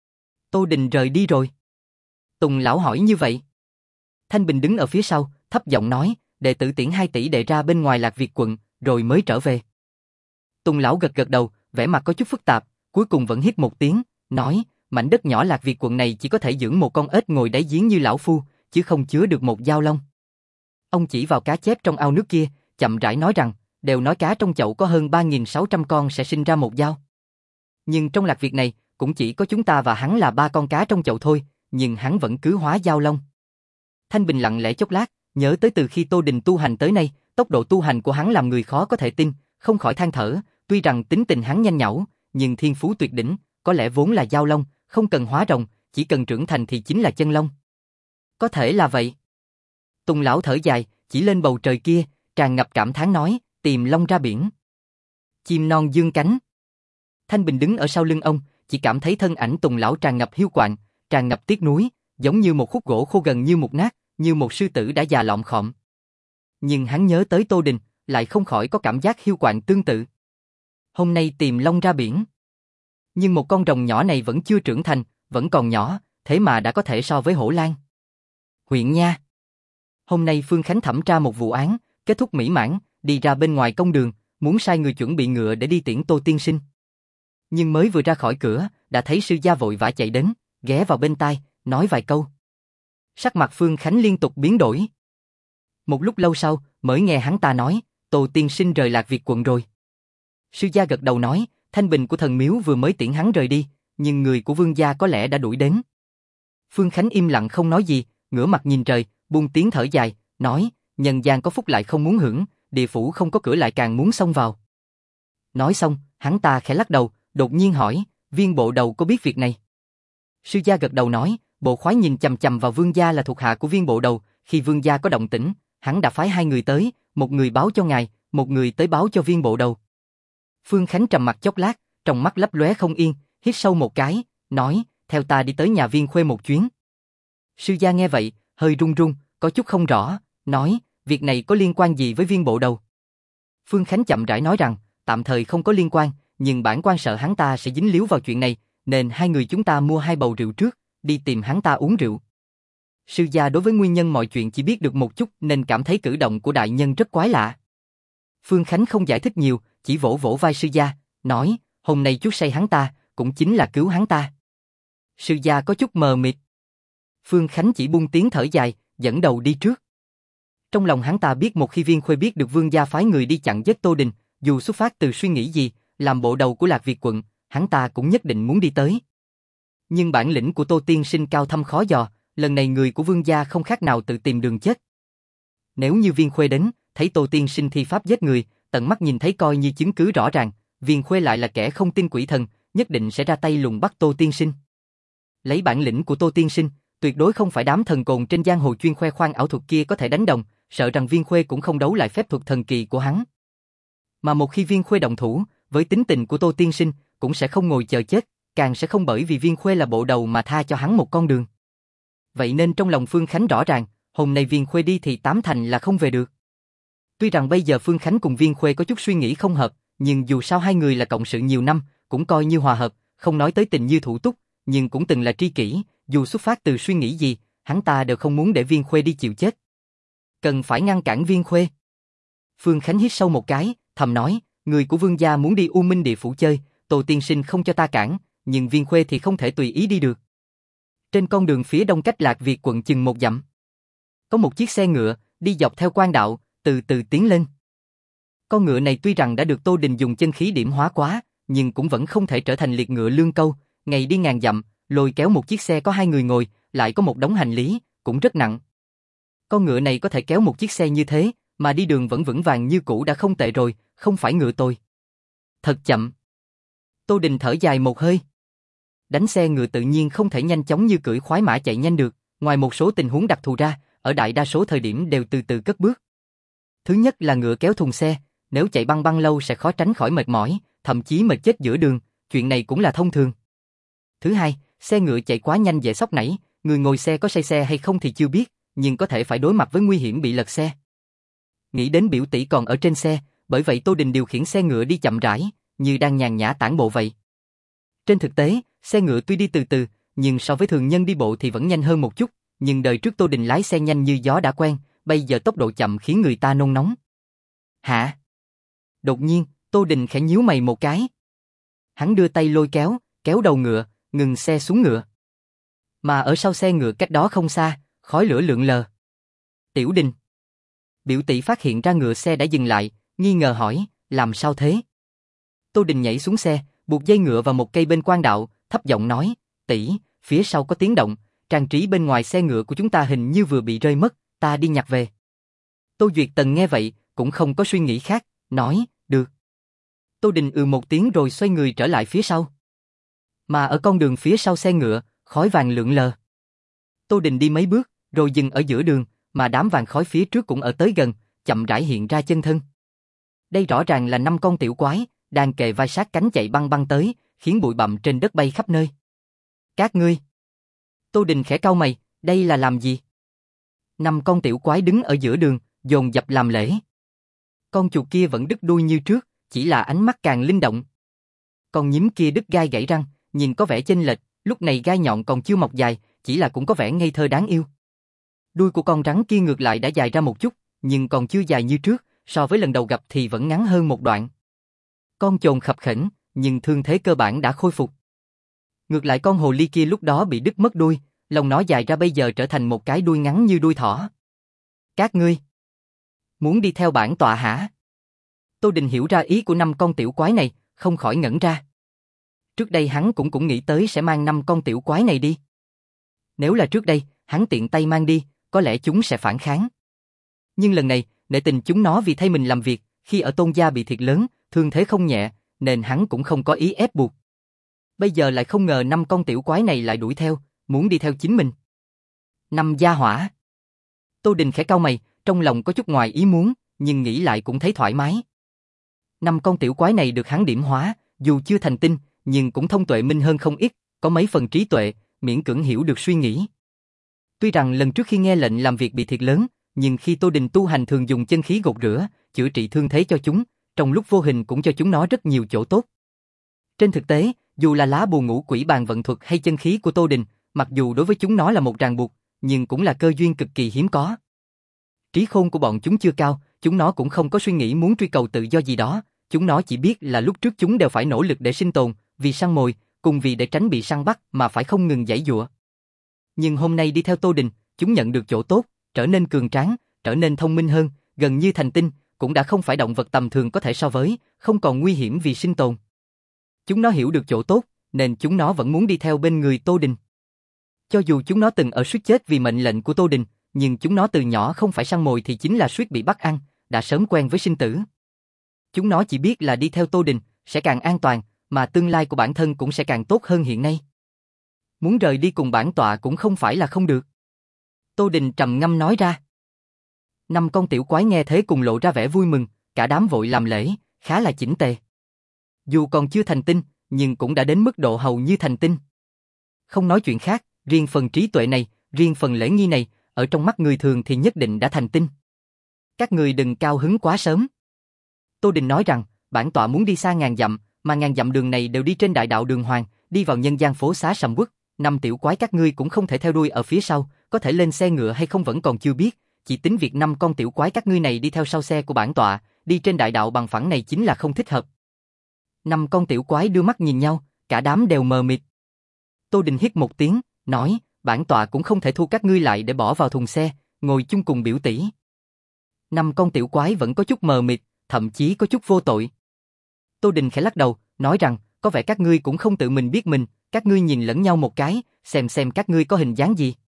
Tô Đình rời đi rồi. Tùng lão hỏi như vậy. Thanh Bình đứng ở phía sau, thấp giọng nói, đệ tử tiễn hai tỷ đệ ra bên ngoài Lạc Việt quận, rồi mới trở về. Tùng lão gật gật đầu, vẻ mặt có chút phức tạp, cuối cùng vẫn hít một tiếng, nói, mảnh đất nhỏ Lạc Việt quận này chỉ có thể dưỡng một con ếch ngồi đáy giếng như lão phu, chứ không chứa được một dao long. Ông chỉ vào cá chép trong ao nước kia, chậm rãi nói rằng, đều nói cá trong chậu có hơn ba nghìn sáu trăm con sẽ sinh ra một dao. Nhưng trong Lạc Việt này, cũng chỉ có chúng ta và hắn là ba con cá trong chậu thôi, nhưng hắn vẫn cứ hóa dao long. Thanh Bình lặng lẽ chốc lát, nhớ tới từ khi Tô Đình tu hành tới nay, tốc độ tu hành của hắn làm người khó có thể tin, không khỏi than thở, tuy rằng tính tình hắn nhanh nhảu, nhưng thiên phú tuyệt đỉnh, có lẽ vốn là dao long, không cần hóa rồng, chỉ cần trưởng thành thì chính là chân long. Có thể là vậy. Tùng lão thở dài, chỉ lên bầu trời kia, tràn ngập cảm thán nói, tìm long ra biển. Chim non dương cánh. Thanh Bình đứng ở sau lưng ông, chỉ cảm thấy thân ảnh Tùng lão tràn ngập hiu quạnh, tràn ngập tiếc nuối, giống như một khúc gỗ khô gần như mục nát, như một sư tử đã già lọm khọm. Nhưng hắn nhớ tới Tô Đình, lại không khỏi có cảm giác hiu quạnh tương tự. Hôm nay tìm long ra biển. Nhưng một con rồng nhỏ này vẫn chưa trưởng thành, vẫn còn nhỏ, thế mà đã có thể so với hổ lang. Huyện nha. Hôm nay Phương Khánh thẩm tra một vụ án, kết thúc mỹ mãn, đi ra bên ngoài công đường, muốn sai người chuẩn bị ngựa để đi tiễn Tô tiên sinh. Nhưng mới vừa ra khỏi cửa, đã thấy sư gia vội vã chạy đến, ghé vào bên tai, nói vài câu. Sắc mặt Phương Khánh liên tục biến đổi. Một lúc lâu sau, mới nghe hắn ta nói, Tô tiên sinh rời Lạc Việt quận rồi. Sư gia gật đầu nói, thanh bình của thần miếu vừa mới tiễn hắn rời đi, nhưng người của vương gia có lẽ đã đuổi đến. Phương Khánh im lặng không nói gì, ngửa mặt nhìn trời, buông tiếng thở dài, nói, nhân gian có phúc lại không muốn hưởng, địa phủ không có cửa lại càng muốn xông vào. Nói xong, hắn ta khẽ lắc đầu, đột nhiên hỏi, Viên bộ đầu có biết việc này? Sư gia gật đầu nói, bộ khoái nhìn chằm chằm vào vương gia là thuộc hạ của Viên bộ đầu, khi vương gia có động tĩnh, hắn đã phái hai người tới, một người báo cho ngài, một người tới báo cho Viên bộ đầu. Phương Khánh trầm mặt chốc lát, trong mắt lấp lóe không yên, hít sâu một cái, nói, theo ta đi tới nhà Viên Khuê một chuyến. Sư gia nghe vậy, hơi run run, có chút không rõ, nói, việc này có liên quan gì với Viên bộ đầu? Phương Khánh chậm rãi nói rằng, tạm thời không có liên quan, nhưng bản quan sợ hắn ta sẽ dính líu vào chuyện này, nên hai người chúng ta mua hai bầu rượu trước, đi tìm hắn ta uống rượu. Sư gia đối với nguyên nhân mọi chuyện chỉ biết được một chút nên cảm thấy cử động của đại nhân rất quái lạ. Phương Khánh không giải thích nhiều, chỉ vỗ vỗ vai sư gia, nói, hôm nay chuốc say hắn ta, cũng chính là cứu hắn ta. Sư gia có chút mờ mịt. Phương Khánh chỉ buông tiếng thở dài, dẫn đầu đi trước. Trong lòng hắn ta biết một khi Viên Khuê biết được vương gia phái người đi chặn giết Tô Đình, dù xuất phát từ suy nghĩ gì, làm bộ đầu của Lạc Việt quận, hắn ta cũng nhất định muốn đi tới. Nhưng bản lĩnh của Tô tiên sinh cao thâm khó dò, lần này người của vương gia không khác nào tự tìm đường chết. Nếu như Viên Khuê đến, thấy Tô tiên sinh thi pháp giết người, tận mắt nhìn thấy coi như chứng cứ rõ ràng, Viên Khuê lại là kẻ không tin quỷ thần, nhất định sẽ ra tay lùng bắt Tô tiên sinh. Lấy bản lĩnh của Tô tiên sinh, tuyệt đối không phải đám thần cồn trên giang hồ chuyên khoe khoang ảo thuật kia có thể đánh đồng, sợ rằng Viên Khuê cũng không đấu lại phép thuật thần kỳ của hắn. Mà một khi Viên Khuê động thủ, với tính tình của Tô tiên sinh, cũng sẽ không ngồi chờ chết, càng sẽ không bởi vì Viên Khuê là bộ đầu mà tha cho hắn một con đường. Vậy nên trong lòng Phương Khánh rõ ràng, hôm nay Viên Khuê đi thì tám thành là không về được. Tuy rằng bây giờ Phương Khánh cùng Viên Khuê có chút suy nghĩ không hợp, nhưng dù sao hai người là cộng sự nhiều năm, cũng coi như hòa hợp, không nói tới tình như thủ túc, nhưng cũng từng là tri kỷ, dù xuất phát từ suy nghĩ gì, hắn ta đều không muốn để Viên Khuê đi chịu chết. cần phải ngăn cản Viên Khuê. Phương Khánh hít sâu một cái, thầm nói, người của Vương gia muốn đi U Minh Địa Phủ chơi, Tô tiên sinh không cho ta cản, nhưng Viên Khuê thì không thể tùy ý đi được. Trên con đường phía đông cách Lạc Việt quận chừng một dặm, có một chiếc xe ngựa, đi dọc theo quan đạo, từ từ tiến lên. Con ngựa này tuy rằng đã được Tô Đình dùng chân khí điểm hóa quá, nhưng cũng vẫn không thể trở thành liệt ngựa lương câu, ngày đi ngàn dặm, lôi kéo một chiếc xe có hai người ngồi, lại có một đống hành lý, cũng rất nặng. Con ngựa này có thể kéo một chiếc xe như thế, mà đi đường vẫn vững vàng như cũ đã không tệ rồi, không phải ngựa tôi. Thật chậm. Tô Đình thở dài một hơi. Đánh xe ngựa tự nhiên không thể nhanh chóng như cưỡi khoái mã chạy nhanh được, ngoài một số tình huống đặc thù ra, ở đại đa số thời điểm đều từ từ cất bước. Thứ nhất là ngựa kéo thùng xe, nếu chạy băng băng lâu sẽ khó tránh khỏi mệt mỏi, thậm chí mệt chết giữa đường, chuyện này cũng là thông thường. Thứ hai, xe ngựa chạy quá nhanh dễ sốc nảy, người ngồi xe có say xe hay không thì chưa biết, nhưng có thể phải đối mặt với nguy hiểm bị lật xe. Nghĩ đến biểu tỷ còn ở trên xe, bởi vậy Tô Đình điều khiển xe ngựa đi chậm rãi, như đang nhàn nhã tản bộ vậy. Trên thực tế, xe ngựa tuy đi từ từ, nhưng so với thường nhân đi bộ thì vẫn nhanh hơn một chút, nhưng đời trước Tô Đình lái xe nhanh như gió đã quen, bây giờ tốc độ chậm khiến người ta nôn nóng. Hả? Đột nhiên, Tô Đình khẽ nhíu mày một cái. Hắn đưa tay lôi kéo, kéo đầu ngựa, ngừng xe xuống ngựa. Mà ở sau xe ngựa cách đó không xa, khói lửa lượn lờ. Tiểu Đình. Biểu tỷ phát hiện ra ngựa xe đã dừng lại, nghi ngờ hỏi, làm sao thế? Tô Đình nhảy xuống xe, buộc dây ngựa vào một cây bên quan đạo, thấp giọng nói, tỷ, phía sau có tiếng động, trang trí bên ngoài xe ngựa của chúng ta hình như vừa bị rơi mất, ta đi nhặt về. Tô Duyệt Tần nghe vậy, cũng không có suy nghĩ khác, nói, được. Tô Đình ừ một tiếng rồi xoay người trở lại phía sau. Mà ở con đường phía sau xe ngựa, khói vàng lượn lờ. Tô Đình đi mấy bước, rồi dừng ở giữa đường, mà đám vàng khói phía trước cũng ở tới gần, chậm rãi hiện ra chân thân. Đây rõ ràng là năm con tiểu quái, đang kề vai sát cánh chạy băng băng tới, khiến bụi bặm trên đất bay khắp nơi. Các ngươi. Tô Đình khẽ cau mày, đây là làm gì? Năm con tiểu quái đứng ở giữa đường, dồn dập làm lễ. Con chuột kia vẫn đứt đuôi như trước, chỉ là ánh mắt càng linh động. Con nhím kia đứt gai gãy răng, nhìn có vẻ chênh lệch, lúc này gai nhọn còn chưa mọc dài, chỉ là cũng có vẻ ngây thơ đáng yêu. Đuôi của con rắn kia ngược lại đã dài ra một chút, nhưng còn chưa dài như trước, so với lần đầu gặp thì vẫn ngắn hơn một đoạn. Con chồn khập khểnh, nhưng thương thế cơ bản đã khôi phục. Ngược lại con hồ ly kia lúc đó bị đứt mất đuôi, lông nó dài ra bây giờ trở thành một cái đuôi ngắn như đuôi thỏ. Các ngươi muốn đi theo bản tọa hả? Tô Đình hiểu ra ý của năm con tiểu quái này, không khỏi ngẩn ra. Trước đây hắn cũng cũng nghĩ tới sẽ mang năm con tiểu quái này đi. Nếu là trước đây, hắn tiện tay mang đi, có lẽ chúng sẽ phản kháng. Nhưng lần này, nể tình chúng nó vì thay mình làm việc, khi ở Tôn gia bị thiệt lớn, thương thế không nhẹ, nên hắn cũng không có ý ép buộc. Bây giờ lại không ngờ năm con tiểu quái này lại đuổi theo, muốn đi theo chính mình. Năm gia hỏa. Tô Đình khẽ cau mày, trong lòng có chút ngoài ý muốn, nhưng nghĩ lại cũng thấy thoải mái. Năm con tiểu quái này được hắn điểm hóa, dù chưa thành tinh, nhưng cũng thông tuệ minh hơn không ít, có mấy phần trí tuệ, miễn cưỡng hiểu được suy nghĩ. Tuy rằng lần trước khi nghe lệnh làm việc bị thiệt lớn, nhưng khi Tô Đình tu hành thường dùng chân khí gột rửa, chữa trị thương thế cho chúng, trong lúc vô hình cũng cho chúng nó rất nhiều chỗ tốt. Trên thực tế, dù là lá bùa ngũ quỷ bàn vận thuật hay chân khí của Tô Đình, mặc dù đối với chúng nó là một ràng buộc, nhưng cũng là cơ duyên cực kỳ hiếm có. Trí khôn của bọn chúng chưa cao, chúng nó cũng không có suy nghĩ muốn truy cầu tự do gì đó, chúng nó chỉ biết là lúc trước chúng đều phải nỗ lực để sinh tồn, vì săn mồi, cùng vì để tránh bị săn bắt mà phải không ngừng giãy giụa. Nhưng hôm nay đi theo Tô Đình, chúng nhận được chỗ tốt, trở nên cường tráng, trở nên thông minh hơn, gần như thành tinh, cũng đã không phải động vật tầm thường có thể so với, không còn nguy hiểm vì sinh tồn. Chúng nó hiểu được chỗ tốt, nên chúng nó vẫn muốn đi theo bên người Tô Đình. Cho dù chúng nó từng ở suýt chết vì mệnh lệnh của Tô Đình, nhưng chúng nó từ nhỏ không phải săn mồi thì chính là suýt bị bắt ăn, đã sớm quen với sinh tử. Chúng nó chỉ biết là đi theo Tô Đình sẽ càng an toàn, mà tương lai của bản thân cũng sẽ càng tốt hơn hiện nay. Muốn rời đi cùng bản tọa cũng không phải là không được. Tô Đình trầm ngâm nói ra. Năm con tiểu quái nghe thế cùng lộ ra vẻ vui mừng, cả đám vội làm lễ, khá là chỉnh tề. Dù còn chưa thành tinh, nhưng cũng đã đến mức độ hầu như thành tinh. Không nói chuyện khác, riêng phần trí tuệ này, riêng phần lễ nghi này, ở trong mắt người thường thì nhất định đã thành tinh. Các người đừng cao hứng quá sớm. Tô Đình nói rằng, bản tọa muốn đi xa ngàn dặm, mà ngàn dặm đường này đều đi trên đại đạo đường hoàng, đi vào nhân gian phố xá sầm uất, năm tiểu quái các ngươi cũng không thể theo đuôi ở phía sau, có thể lên xe ngựa hay không vẫn còn chưa biết, chỉ tính việc năm con tiểu quái các ngươi này đi theo sau xe của bản tọa, đi trên đại đạo bằng phẳng này chính là không thích hợp. Năm con tiểu quái đưa mắt nhìn nhau, cả đám đều mờ mịt. Tô Đình hít một tiếng, nói, bản tọa cũng không thể thu các ngươi lại để bỏ vào thùng xe, ngồi chung cùng biểu tỷ. Năm con tiểu quái vẫn có chút mờ mịt, thậm chí có chút vô tội. Tô Đình khẽ lắc đầu, nói rằng, có vẻ các ngươi cũng không tự mình biết mình, các ngươi nhìn lẫn nhau một cái, xem xem các ngươi có hình dáng gì.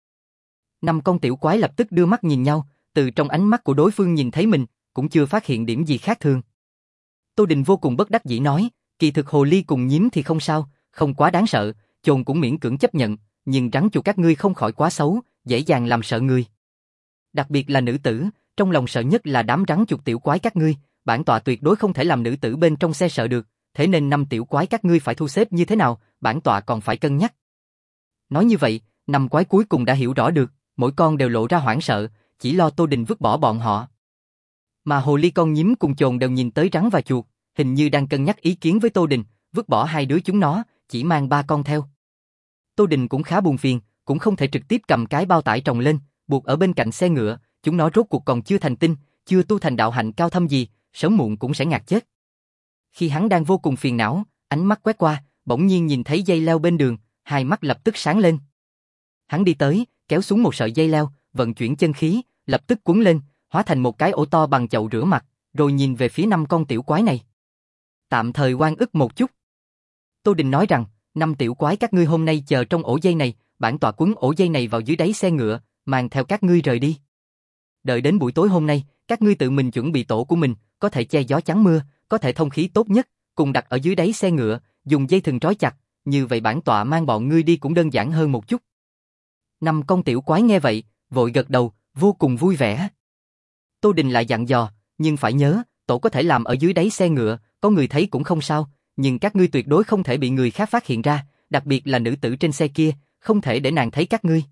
Năm con tiểu quái lập tức đưa mắt nhìn nhau, từ trong ánh mắt của đối phương nhìn thấy mình, cũng chưa phát hiện điểm gì khác thường. Tô Đình vô cùng bất đắc dĩ nói, kỳ thực hồ ly cùng nhím thì không sao, không quá đáng sợ, chồn cũng miễn cưỡng chấp nhận, nhưng rắn chuột các ngươi không khỏi quá xấu, dễ dàng làm sợ người. Đặc biệt là nữ tử, trong lòng sợ nhất là đám rắn chuột tiểu quái các ngươi, bản tọa tuyệt đối không thể làm nữ tử bên trong xe sợ được, thế nên năm tiểu quái các ngươi phải thu xếp như thế nào, bản tọa còn phải cân nhắc. Nói như vậy, năm quái cuối cùng đã hiểu rõ được, mỗi con đều lộ ra hoảng sợ, chỉ lo Tô Đình vứt bỏ bọn họ. Mà hồ ly con nhím cùng chồn đều nhìn tới rắn và chuột, hình như đang cân nhắc ý kiến với Tô Đình, vứt bỏ hai đứa chúng nó, chỉ mang ba con theo. Tô Đình cũng khá buồn phiền, cũng không thể trực tiếp cầm cái bao tải trồng lên, buộc ở bên cạnh xe ngựa, chúng nó rốt cuộc còn chưa thành tinh, chưa tu thành đạo hạnh cao thâm gì, sớm muộn cũng sẽ ngạt chết. Khi hắn đang vô cùng phiền não, ánh mắt quét qua, bỗng nhiên nhìn thấy dây leo bên đường, hai mắt lập tức sáng lên. Hắn đi tới, kéo xuống một sợi dây leo, vận chuyển chân khí, lập tức cuốn lên, hóa thành một cái ổ to bằng chậu rửa mặt, rồi nhìn về phía năm con tiểu quái này. Tạm thời oan ức một chút. Tô Đình nói rằng, năm tiểu quái các ngươi hôm nay chờ trong ổ dây này, bản tọa quấn ổ dây này vào dưới đáy xe ngựa, mang theo các ngươi rời đi. Đợi đến buổi tối hôm nay, các ngươi tự mình chuẩn bị tổ của mình, có thể che gió chắn mưa, có thể thông khí tốt nhất, cùng đặt ở dưới đáy xe ngựa, dùng dây thừng trói chặt, như vậy bản tọa mang bọn ngươi đi cũng đơn giản hơn một chút. Năm con tiểu quái nghe vậy, vội gật đầu, vô cùng vui vẻ. Tô Đình lại dặn dò, nhưng phải nhớ, tổ có thể làm ở dưới đáy xe ngựa, có người thấy cũng không sao, nhưng các ngươi tuyệt đối không thể bị người khác phát hiện ra, đặc biệt là nữ tử trên xe kia, không thể để nàng thấy các ngươi.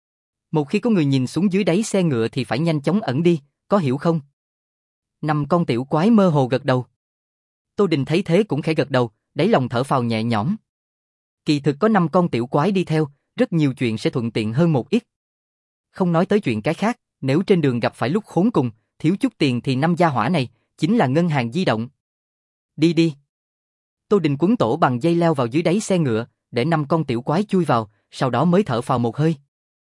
Một khi có người nhìn xuống dưới đáy xe ngựa thì phải nhanh chóng ẩn đi, có hiểu không? Năm con tiểu quái mơ hồ gật đầu. Tô Đình thấy thế cũng khẽ gật đầu, đáy lòng thở phào nhẹ nhõm. Kỳ thực có năm con tiểu quái đi theo, rất nhiều chuyện sẽ thuận tiện hơn một ít. Không nói tới chuyện cái khác, nếu trên đường gặp phải lúc khốn cùng, thiếu chút tiền thì năm gia hỏa này chính là ngân hàng di động. Đi đi. Tô Đình quấn tổ bằng dây leo vào dưới đáy xe ngựa, để năm con tiểu quái chui vào, sau đó mới thở phào một hơi.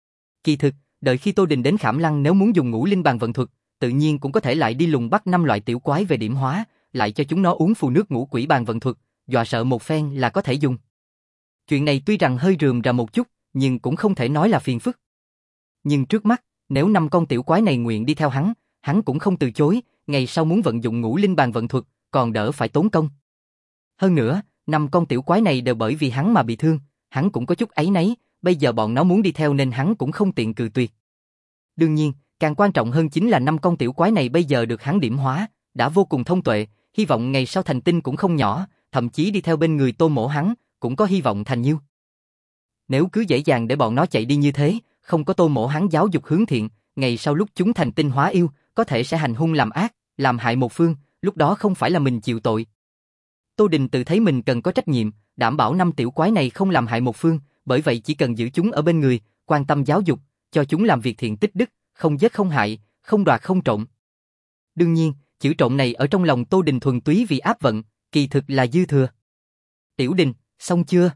Kỳ thực, đợi khi Tô Đình đến Khảm Lăng nếu muốn dùng ngũ linh bàn vận thuật, tự nhiên cũng có thể lại đi lùng bắt năm loại tiểu quái về điểm hóa, lại cho chúng nó uống phù nước ngũ quỷ bàn vận thuật, dọa sợ một phen là có thể dùng. Chuyện này tuy rằng hơi rườm rà một chút, nhưng cũng không thể nói là phiền phức. Nhưng trước mắt, nếu năm con tiểu quái này nguyện đi theo hắn, hắn cũng không từ chối, ngày sau muốn vận dụng ngũ linh bàn vận thuật, còn đỡ phải tốn công. Hơn nữa, năm con tiểu quái này đều bởi vì hắn mà bị thương, hắn cũng có chút áy náy, bây giờ bọn nó muốn đi theo nên hắn cũng không tiện cự tuyệt. Đương nhiên, càng quan trọng hơn chính là năm con tiểu quái này bây giờ được hắn điểm hóa, đã vô cùng thông tuệ, hy vọng ngày sau thành tinh cũng không nhỏ, thậm chí đi theo bên người Tô Mỗ hắn, cũng có hy vọng thành nhiêu. Nếu cứ dễ dàng để bọn nó chạy đi như thế, không có Tô Mỗ hắn giáo dục hướng thiện, ngày sau lúc chúng thành tinh hóa yêu, có thể sẽ hành hung làm ác, làm hại một phương, lúc đó không phải là mình chịu tội. Tô Đình tự thấy mình cần có trách nhiệm, đảm bảo năm tiểu quái này không làm hại một phương, bởi vậy chỉ cần giữ chúng ở bên người, quan tâm giáo dục, cho chúng làm việc thiện tích đức, không giết không hại, không đoạt không trộm. Đương nhiên, chữ trộm này ở trong lòng Tô Đình thuần túy vì áp vận, kỳ thực là dư thừa. Tiểu Đình, xong chưa?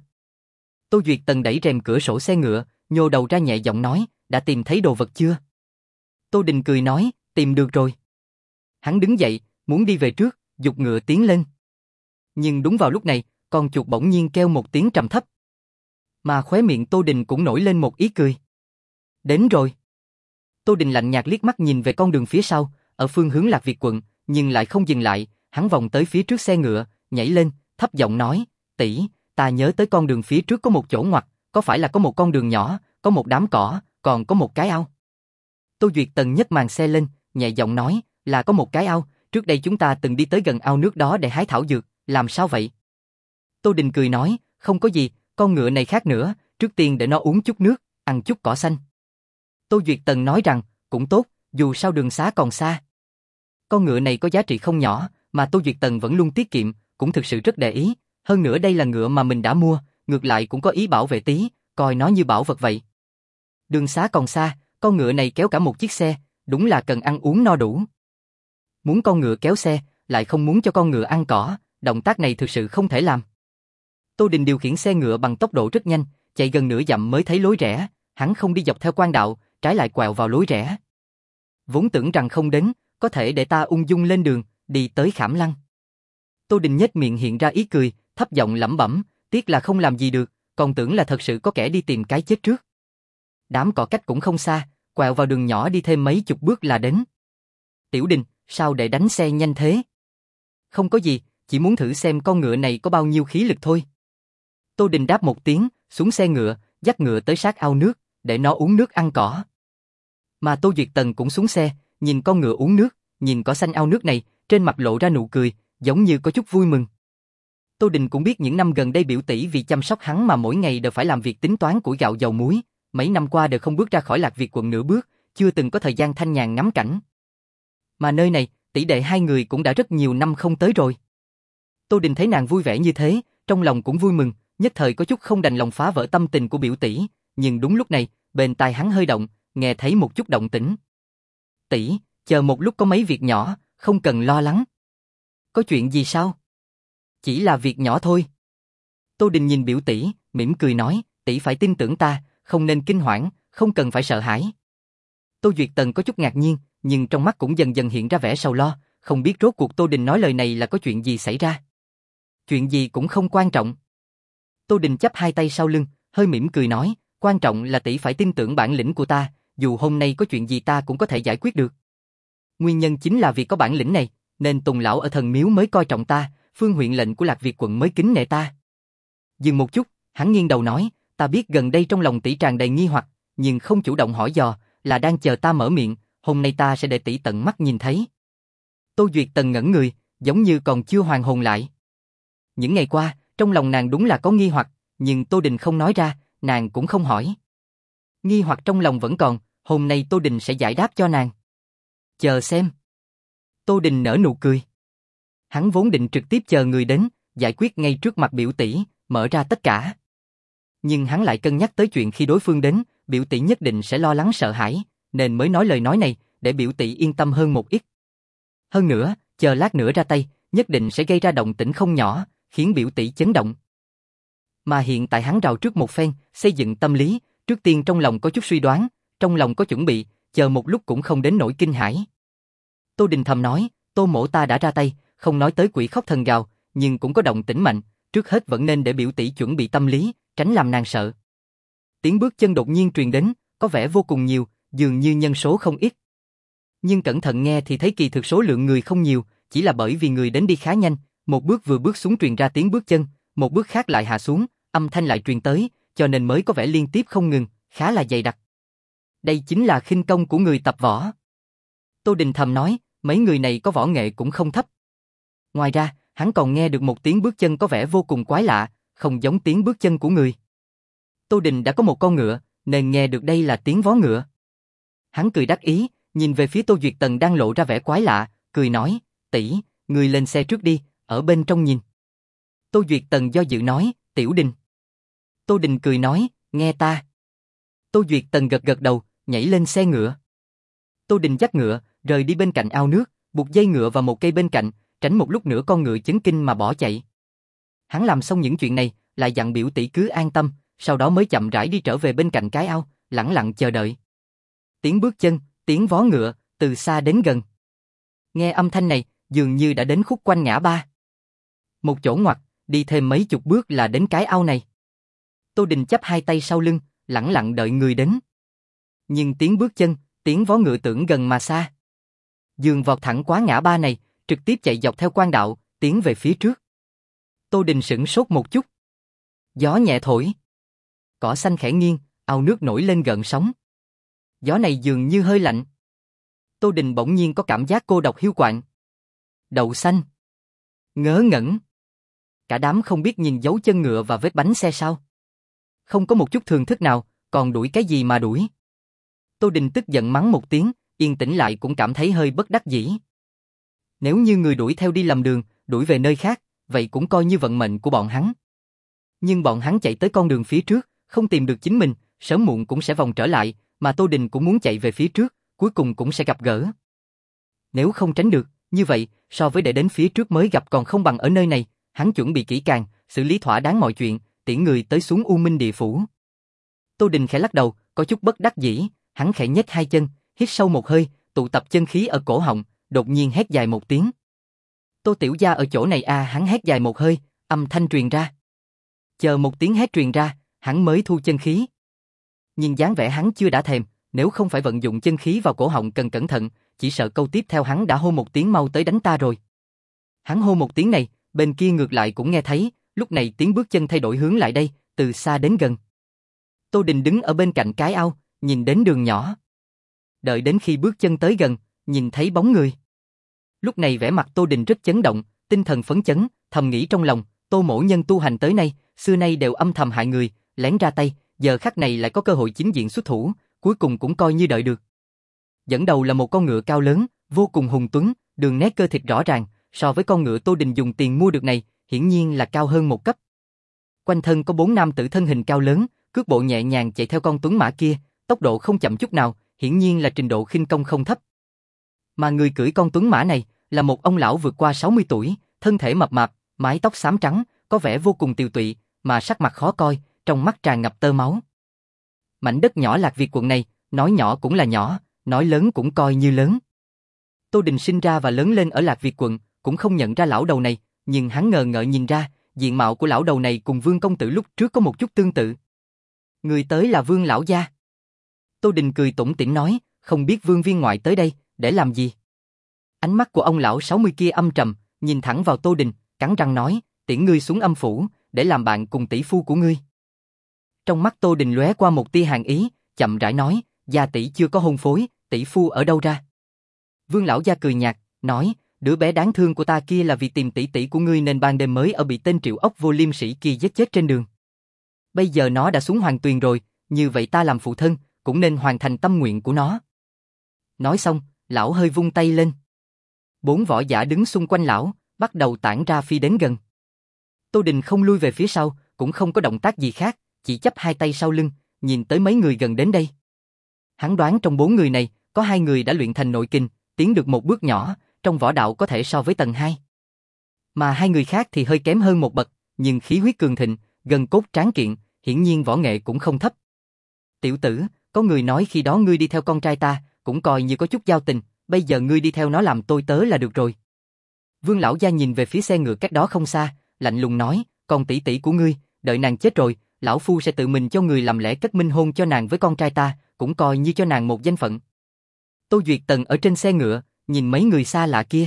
Tô Duyệt Tần đẩy rèm cửa sổ xe ngựa, nhô đầu ra nhẹ giọng nói, đã tìm thấy đồ vật chưa? Tô Đình cười nói, tìm được rồi. Hắn đứng dậy, muốn đi về trước, giục ngựa tiến lên. Nhưng đúng vào lúc này, con chuột bỗng nhiên kêu một tiếng trầm thấp. Mà khóe miệng Tô Đình cũng nổi lên một ý cười. Đến rồi. Tô Đình lạnh nhạt liếc mắt nhìn về con đường phía sau, ở phương hướng Lạc Việt quận, nhưng lại không dừng lại, hắn vòng tới phía trước xe ngựa, nhảy lên, thấp giọng nói, tỷ, ta nhớ tới con đường phía trước có một chỗ ngoặt, có phải là có một con đường nhỏ, có một đám cỏ, còn có một cái ao. Tô Duyệt Tần nhấc màn xe lên, nhẹ giọng nói, là có một cái ao, trước đây chúng ta từng đi tới gần ao nước đó để hái thảo dược, làm sao vậy? Tô Đình cười nói, không có gì, con ngựa này khác nữa, trước tiên để nó uống chút nước, ăn chút cỏ xanh. Tô Duyệt Tần nói rằng, cũng tốt, dù sao đường xá còn xa. Con ngựa này có giá trị không nhỏ, mà Tô Duyệt Tần vẫn luôn tiết kiệm, cũng thực sự rất để ý, hơn nữa đây là ngựa mà mình đã mua, ngược lại cũng có ý bảo vệ tí, coi nó như bảo vật vậy. Đường xá còn xa, con ngựa này kéo cả một chiếc xe, đúng là cần ăn uống no đủ. Muốn con ngựa kéo xe, lại không muốn cho con ngựa ăn cỏ, động tác này thực sự không thể làm. Tô Đình điều khiển xe ngựa bằng tốc độ rất nhanh, chạy gần nửa dặm mới thấy lối rẽ, hắn không đi dọc theo quan đạo, trái lại quẹo vào lối rẽ. Vốn tưởng rằng không đến, có thể để ta ung dung lên đường, đi tới Khảm Lăng. Tô Đình nhếch miệng hiện ra ý cười, thấp giọng lẩm bẩm, tiếc là không làm gì được, còn tưởng là thật sự có kẻ đi tìm cái chết trước. Đám cỏ cách cũng không xa, quẹo vào đường nhỏ đi thêm mấy chục bước là đến. Tiểu Đình, sao để đánh xe nhanh thế? Không có gì, chỉ muốn thử xem con ngựa này có bao nhiêu khí lực thôi. Tô Đình đáp một tiếng, xuống xe ngựa, dắt ngựa tới sát ao nước, để nó uống nước ăn cỏ. Mà Tô Duyệt Tần cũng xuống xe, nhìn con ngựa uống nước, nhìn cỏ xanh ao nước này, trên mặt lộ ra nụ cười, giống như có chút vui mừng. Tô Đình cũng biết những năm gần đây biểu tỷ vì chăm sóc hắn mà mỗi ngày đều phải làm việc tính toán củi gạo dầu muối, mấy năm qua đều không bước ra khỏi Lạc Việt quận nửa bước, chưa từng có thời gian thanh nhàn ngắm cảnh. Mà nơi này, tỷ đệ hai người cũng đã rất nhiều năm không tới rồi. Tô Đình thấy nàng vui vẻ như thế, trong lòng cũng vui mừng, nhất thời có chút không đành lòng phá vỡ tâm tình của biểu tỷ, nhưng đúng lúc này, bên tai hắn hơi động, nghe thấy một chút động tĩnh. Tỷ, chờ một lúc có mấy việc nhỏ, không cần lo lắng. Có chuyện gì sao? Chỉ là việc nhỏ thôi. Tô Đình nhìn biểu tỷ, mỉm cười nói, tỷ phải tin tưởng ta, không nên kinh hoảng, không cần phải sợ hãi. Tô Duyệt Tần có chút ngạc nhiên, nhưng trong mắt cũng dần dần hiện ra vẻ sầu lo, không biết rốt cuộc Tô Đình nói lời này là có chuyện gì xảy ra. Chuyện gì cũng không quan trọng. Tô Đình chắp hai tay sau lưng, hơi mỉm cười nói, quan trọng là tỷ phải tin tưởng bản lĩnh của ta, dù hôm nay có chuyện gì ta cũng có thể giải quyết được. Nguyên nhân chính là vì có bản lĩnh này, nên Tùng lão ở thần miếu mới coi trọng ta, Phương huyện lệnh của Lạc Việt quận mới kính nể ta. Dừng một chút, hắn nghiêng đầu nói, ta biết gần đây trong lòng tỷ tràn đầy nghi hoặc, nhưng không chủ động hỏi dò, là đang chờ ta mở miệng, hôm nay ta sẽ để tỷ tận mắt nhìn thấy. Tô Duyệt Tần ngẩn người, giống như còn chưa hoàn hồn lại. Những ngày qua, trong lòng nàng đúng là có nghi hoặc, nhưng Tô Đình không nói ra, nàng cũng không hỏi. Nghi hoặc trong lòng vẫn còn, hôm nay Tô Đình sẽ giải đáp cho nàng. Chờ xem. Tô Đình nở nụ cười. Hắn vốn định trực tiếp chờ người đến, giải quyết ngay trước mặt biểu tỷ, mở ra tất cả. Nhưng hắn lại cân nhắc tới chuyện khi đối phương đến, biểu tỷ nhất định sẽ lo lắng sợ hãi, nên mới nói lời nói này, để biểu tỷ yên tâm hơn một ít. Hơn nữa, chờ lát nữa ra tay, nhất định sẽ gây ra động tĩnh không nhỏ, khiến biểu tỷ chấn động. Mà hiện tại hắn rào trước một phen, xây dựng tâm lý, trước tiên trong lòng có chút suy đoán, trong lòng có chuẩn bị, chờ một lúc cũng không đến nỗi kinh hãi. Tô Đình thầm nói, Tô mỗ ta đã ra tay, không nói tới quỷ khóc thần gào, nhưng cũng có động tĩnh mạnh, trước hết vẫn nên để biểu tỷ chuẩn bị tâm lý, tránh làm nàng sợ. Tiếng bước chân đột nhiên truyền đến, có vẻ vô cùng nhiều, dường như nhân số không ít. Nhưng cẩn thận nghe thì thấy kỳ thực số lượng người không nhiều, chỉ là bởi vì người đến đi khá nhanh, một bước vừa bước xuống truyền ra tiếng bước chân, một bước khác lại hạ xuống, âm thanh lại truyền tới, cho nên mới có vẻ liên tiếp không ngừng, khá là dày đặc. Đây chính là khinh công của người tập võ. Tô Đình thầm nói, mấy người này có võ nghệ cũng không thấp. Ngoài ra, hắn còn nghe được một tiếng bước chân có vẻ vô cùng quái lạ, không giống tiếng bước chân của người. Tô Đình đã có một con ngựa, nên nghe được đây là tiếng vó ngựa. Hắn cười đắc ý, nhìn về phía Tô Duyệt Tần đang lộ ra vẻ quái lạ, cười nói, tỷ, người lên xe trước đi, ở bên trong nhìn. Tô Duyệt Tần do dự nói, Tiểu Đình. Tô Đình cười nói, nghe ta. Tô Duyệt Tần gật gật đầu, nhảy lên xe ngựa. Tô Đình dắt ngựa, rời đi bên cạnh ao nước, buộc dây ngựa vào một cây bên cạnh, tránh một lúc nữa con ngựa chấn kinh mà bỏ chạy. Hắn làm xong những chuyện này, lại dặn biểu tỷ cứ an tâm, sau đó mới chậm rãi đi trở về bên cạnh cái ao, lẳng lặng chờ đợi. Tiếng bước chân, tiếng vó ngựa, từ xa đến gần. Nghe âm thanh này, dường như đã đến khúc quanh ngã ba. Một chỗ ngoặt, đi thêm mấy chục bước là đến cái ao này. Tô Đình chắp hai tay sau lưng, lẳng lặng đợi người đến. Nhưng tiếng bước chân, tiếng vó ngựa tưởng gần mà xa. Dường vọt thẳng quá ngã ba này, trực tiếp chạy dọc theo quan đạo, tiến về phía trước. Tô Đình sửng sốt một chút. Gió nhẹ thổi. Cỏ xanh khẽ nghiêng, ao nước nổi lên gợn sóng. Gió này dường như hơi lạnh. Tô Đình bỗng nhiên có cảm giác cô độc hiu quạnh. Đậu xanh. Ngớ ngẩn. Cả đám không biết nhìn dấu chân ngựa và vết bánh xe sao. Không có một chút thường thức nào, còn đuổi cái gì mà đuổi. Tô Đình tức giận mắng một tiếng, yên tĩnh lại cũng cảm thấy hơi bất đắc dĩ. Nếu như người đuổi theo đi lầm đường, đuổi về nơi khác, vậy cũng coi như vận mệnh của bọn hắn. Nhưng bọn hắn chạy tới con đường phía trước, không tìm được chính mình, sớm muộn cũng sẽ vòng trở lại, mà Tô Đình cũng muốn chạy về phía trước, cuối cùng cũng sẽ gặp gỡ. Nếu không tránh được, như vậy, so với để đến phía trước mới gặp còn không bằng ở nơi này, hắn chuẩn bị kỹ càng, xử lý thỏa đáng mọi chuyện, tiễn người tới xuống U Minh Địa Phủ. Tô Đình khẽ lắc đầu, có chút bất đắc dĩ, hắn khẽ nhếch hai chân, hít sâu một hơi, tụ tập chân khí ở cổ họng, đột nhiên hét dài một tiếng. Tô tiểu gia ở chỗ này à, hắn hét dài một hơi, âm thanh truyền ra. Chờ một tiếng hét truyền ra, hắn mới thu chân khí. Nhìn dáng vẻ hắn chưa đã thèm, nếu không phải vận dụng chân khí vào cổ họng cần cẩn thận, chỉ sợ câu tiếp theo hắn đã hô một tiếng mau tới đánh ta rồi. Hắn hô một tiếng này, bên kia ngược lại cũng nghe thấy, lúc này tiếng bước chân thay đổi hướng lại đây, từ xa đến gần. Tô Đình đứng ở bên cạnh cái ao, nhìn đến đường nhỏ. Đợi đến khi bước chân tới gần, nhìn thấy bóng người. Lúc này vẻ mặt Tô Đình rất chấn động, tinh thần phấn chấn, thầm nghĩ trong lòng, Tô mỗ nhân tu hành tới nay, xưa nay đều âm thầm hại người, lén ra tay, giờ khắc này lại có cơ hội chính diện xuất thủ, cuối cùng cũng coi như đợi được. Dẫn đầu là một con ngựa cao lớn, vô cùng hùng tuấn, đường nét cơ thịt rõ ràng, so với con ngựa Tô Đình dùng tiền mua được này, hiển nhiên là cao hơn một cấp. Quanh thân có bốn nam tử thân hình cao lớn, cước bộ nhẹ nhàng chạy theo con tuấn mã kia, tốc độ không chậm chút nào, hiển nhiên là trình độ khinh công không thấp. Mà người cưỡi con tuấn mã này là một ông lão vượt qua sáu mươi tuổi, thân thể mập mạp, mái tóc xám trắng, có vẻ vô cùng tiều tụy, mà sắc mặt khó coi, trong mắt tràn ngập tơ máu. Mảnh đất nhỏ Lạc Việt quận này, nói nhỏ cũng là nhỏ, nói lớn cũng coi như lớn. Tô Đình sinh ra và lớn lên ở Lạc Việt quận, cũng không nhận ra lão đầu này, nhưng hắn ngờ ngợ nhìn ra, diện mạo của lão đầu này cùng Vương công tử lúc trước có một chút tương tự. Người tới là Vương lão gia. Tô Đình cười tủm tỉm nói, không biết Vương viên ngoại tới đây, để làm gì? Ánh mắt của ông lão sáu mươi kia âm trầm, nhìn thẳng vào Tô Đình, cắn răng nói, tiễn ngươi xuống âm phủ, để làm bạn cùng tỷ phu của ngươi. Trong mắt Tô Đình lóe qua một tia hàn ý, chậm rãi nói, gia tỷ chưa có hôn phối, tỷ phu ở đâu ra? Vương lão gia cười nhạt, nói, đứa bé đáng thương của ta kia là vì tìm tỷ tỷ của ngươi nên ban đêm mới ở bị tên Triệu Ốc Vô Liêm Sĩ kia giết chết trên đường. Bây giờ nó đã xuống hoàng tuyền rồi, như vậy ta làm phụ thân, cũng nên hoàn thành tâm nguyện của nó. Nói xong, lão hơi vung tay lên. Bốn võ giả đứng xung quanh lão, bắt đầu tản ra phi đến gần. Tô Đình không lui về phía sau, cũng không có động tác gì khác, chỉ chắp hai tay sau lưng, nhìn tới mấy người gần đến đây. Hắn đoán trong bốn người này, có hai người đã luyện thành nội kình, tiến được một bước nhỏ, trong võ đạo có thể so với tầng hai. Mà hai người khác thì hơi kém hơn một bậc, nhưng khí huyết cường thịnh, gân cốt tráng kiện, hiển nhiên võ nghệ cũng không thấp. Tiểu tử, có người nói khi đó ngươi đi theo con trai ta, cũng coi như có chút giao tình, bây giờ ngươi đi theo nó làm tôi tớ là được rồi. Vương lão gia nhìn về phía xe ngựa cách đó không xa, lạnh lùng nói, còn tỷ tỷ của ngươi, đợi nàng chết rồi, lão phu sẽ tự mình cho người làm lễ kết minh hôn cho nàng với con trai ta, cũng coi như cho nàng một danh phận. Tô Duyệt Tần ở trên xe ngựa, nhìn mấy người xa lạ kia.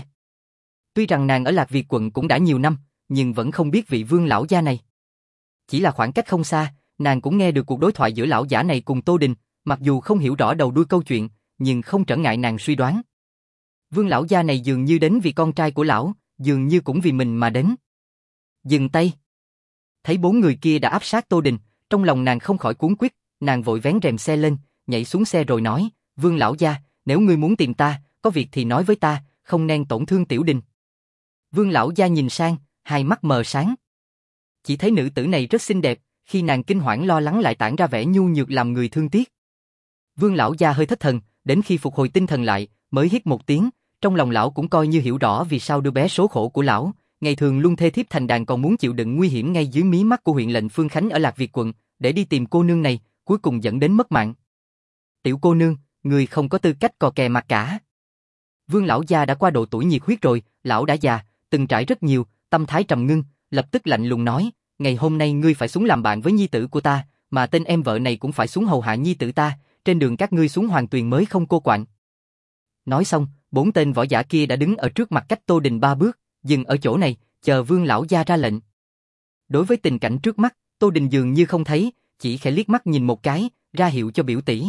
Tuy rằng nàng ở Lạc Việt quận cũng đã nhiều năm, nhưng vẫn không biết vị Vương lão gia này. Chỉ là khoảng cách không xa, nàng cũng nghe được cuộc đối thoại giữa lão giả này cùng Tô Đình, mặc dù không hiểu rõ đầu đuôi câu chuyện, nhưng không trở ngại nàng suy đoán. Vương lão gia này dường như đến vì con trai của lão, dường như cũng vì mình mà đến. Dừng tay. Thấy bốn người kia đã áp sát Tô Đình, trong lòng nàng không khỏi cuống quýt, nàng vội vén rèm xe lên, nhảy xuống xe rồi nói, Vương lão gia, nếu ngươi muốn tìm ta, có việc thì nói với ta, không nên tổn thương tiểu Đình. Vương lão gia nhìn sang, hai mắt mờ sáng. Chỉ thấy nữ tử này rất xinh đẹp, khi nàng kinh hoảng lo lắng lại tản ra vẻ nhu nhược làm người thương tiếc. Vương lão gia hơi thất thần, đến khi phục hồi tinh thần lại, mới hít một tiếng, trong lòng lão cũng coi như hiểu rõ vì sao đứa bé số khổ của lão, ngày thường luôn thê thiếp thành đàn còn muốn chịu đựng nguy hiểm ngay dưới mí mắt của huyện lệnh Phương Khánh ở Lạc Việt quận, để đi tìm cô nương này, cuối cùng dẫn đến mất mạng. Tiểu cô nương, người không có tư cách cò kè mặt cả. Vương lão gia đã qua độ tuổi nhiệt huyết rồi, lão đã già, từng trải rất nhiều, tâm thái trầm ngưng, lập tức lạnh lùng nói, ngày hôm nay ngươi phải xuống làm bạn với nhi tử của ta, mà tên em vợ này cũng phải xuống hầu hạ nhi tử ta, trên đường các ngươi xuống hoàng tuyền mới không cô quạnh. Nói xong, bốn tên võ giả kia đã đứng ở trước mặt cách Tô Đình ba bước, dừng ở chỗ này, chờ Vương lão gia ra lệnh. Đối với tình cảnh trước mắt, Tô Đình dường như không thấy, chỉ khẽ liếc mắt nhìn một cái, ra hiệu cho biểu tỷ.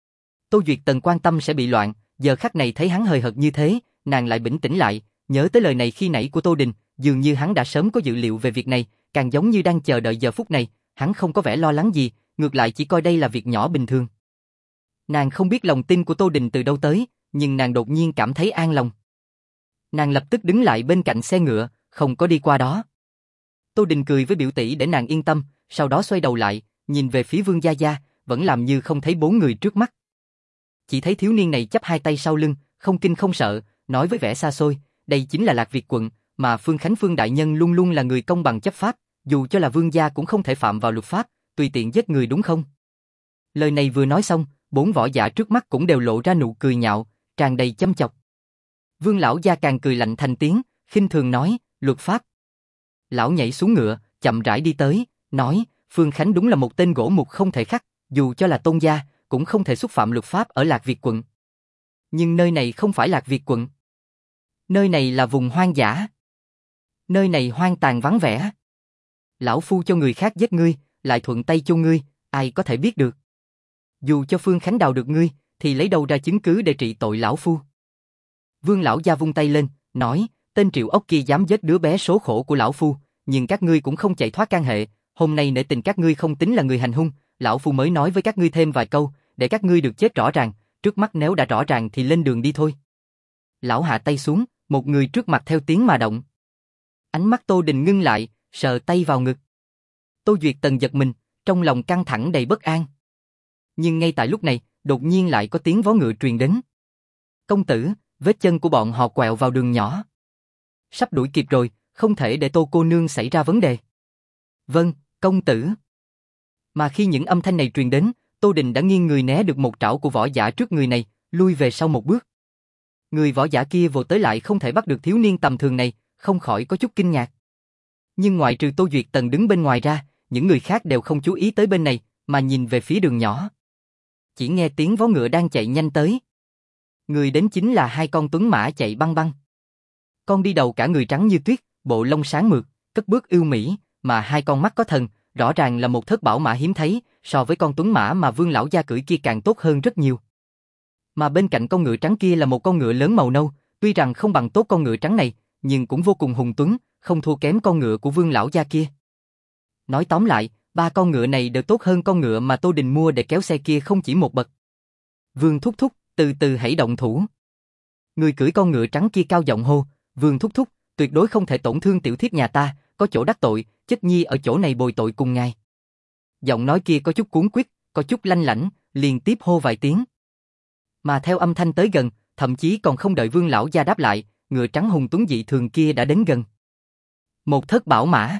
Tô Duyệt Tần quan tâm sẽ bị loạn, giờ khắc này thấy hắn hời hợt như thế, nàng lại bình tĩnh lại, nhớ tới lời này khi nãy của Tô Đình, dường như hắn đã sớm có dự liệu về việc này, càng giống như đang chờ đợi giờ phút này, hắn không có vẻ lo lắng gì, ngược lại chỉ coi đây là việc nhỏ bình thường. Nàng không biết lòng tin của Tô Đình từ đâu tới, nhưng nàng đột nhiên cảm thấy an lòng. Nàng lập tức đứng lại bên cạnh xe ngựa, không có đi qua đó. Tô Đình cười với biểu tỷ để nàng yên tâm, sau đó xoay đầu lại, nhìn về phía Vương gia gia, vẫn làm như không thấy bốn người trước mắt. chỉ thấy thiếu niên này chắp hai tay sau lưng, không kinh không sợ, nói với vẻ xa xôi, đây chính là Lạc Việt quận, mà Phương Khánh Phương đại nhân luôn luôn là người công bằng chấp pháp, dù cho là vương gia cũng không thể phạm vào luật pháp, tùy tiện giết người đúng không? Lời này vừa nói xong, bốn võ giả trước mắt cũng đều lộ ra nụ cười nhạo, tràn đầy châm chọc. Vương lão gia càng cười lạnh thành tiếng, khinh thường nói, luật pháp. Lão nhảy xuống ngựa, chậm rãi đi tới, nói, Phương Khánh đúng là một tên gỗ mục không thể khắc, dù cho là tôn gia, cũng không thể xúc phạm luật pháp ở Lạc Việt quận. Nhưng nơi này không phải Lạc Việt quận. Nơi này là vùng hoang dã. Nơi này hoang tàn vắng vẻ. Lão phu cho người khác giết ngươi, lại thuận tay chôn ngươi, ai có thể biết được. Dù cho Phương Khánh đào được ngươi, thì lấy đâu ra chứng cứ để trị tội lão phu. Vương lão gia vung tay lên, nói, tên Triệu Ốc kia dám giết đứa bé số khổ của lão phu, nhưng các ngươi cũng không chạy thoát can hệ, hôm nay nể tình các ngươi không tính là người hành hung, lão phu mới nói với các ngươi thêm vài câu, để các ngươi được chết rõ ràng, trước mắt nếu đã rõ ràng thì lên đường đi thôi. Lão hạ tay xuống, một người trước mặt theo tiếng mà động. Ánh mắt Tô Đình ngưng lại, sờ tay vào ngực. Tô Duyệt Tần giật mình, trong lòng căng thẳng đầy bất an. Nhưng ngay tại lúc này, đột nhiên lại có tiếng vó ngựa truyền đến. Công tử, vết chân của bọn họ quẹo vào đường nhỏ. Sắp đuổi kịp rồi, không thể để Tô cô nương xảy ra vấn đề. Vâng, công tử. Mà khi những âm thanh này truyền đến, Tô Đình đã nghiêng người né được một trảo của võ giả trước người này, lui về sau một bước. Người võ giả kia vồ tới lại không thể bắt được thiếu niên tầm thường này, không khỏi có chút kinh ngạc. Nhưng ngoại trừ Tô Duyệt Tần đứng bên ngoài ra, những người khác đều không chú ý tới bên này, mà nhìn về phía đường nhỏ. Chỉ nghe tiếng vó ngựa đang chạy nhanh tới. Người đến chính là hai con tuấn mã chạy băng băng. Con đi đầu cả người trắng như tuyết, bộ lông sáng mượt, cất bước ưu mỹ, mà hai con mắt có thần, rõ ràng là một thất bảo mã hiếm thấy, so với con tuấn mã mà Vương lão gia cưỡi kia càng tốt hơn rất nhiều. Mà bên cạnh con ngựa trắng kia là một con ngựa lớn màu nâu, tuy rằng không bằng tốt con ngựa trắng này, nhưng cũng vô cùng hùng tuấn, không thua kém con ngựa của Vương lão gia kia. Nói tóm lại, ba con ngựa này đều tốt hơn con ngựa mà Tô Đình mua để kéo xe kia không chỉ một bậc. Vương thúc thúc, từ từ hãy động thủ. Người cưỡi con ngựa trắng kia cao giọng hô, Vương thúc thúc, tuyệt đối không thể tổn thương tiểu thiếp nhà ta, có chỗ đắc tội, chất nhi ở chỗ này bồi tội cùng ngài. Giọng nói kia có chút cuống quýt, có chút lanh lảnh, liên tiếp hô vài tiếng. Mà theo âm thanh tới gần, thậm chí còn không đợi Vương lão gia đáp lại, ngựa trắng hùng tuấn dị thường kia đã đến gần. Một thất bảo mã.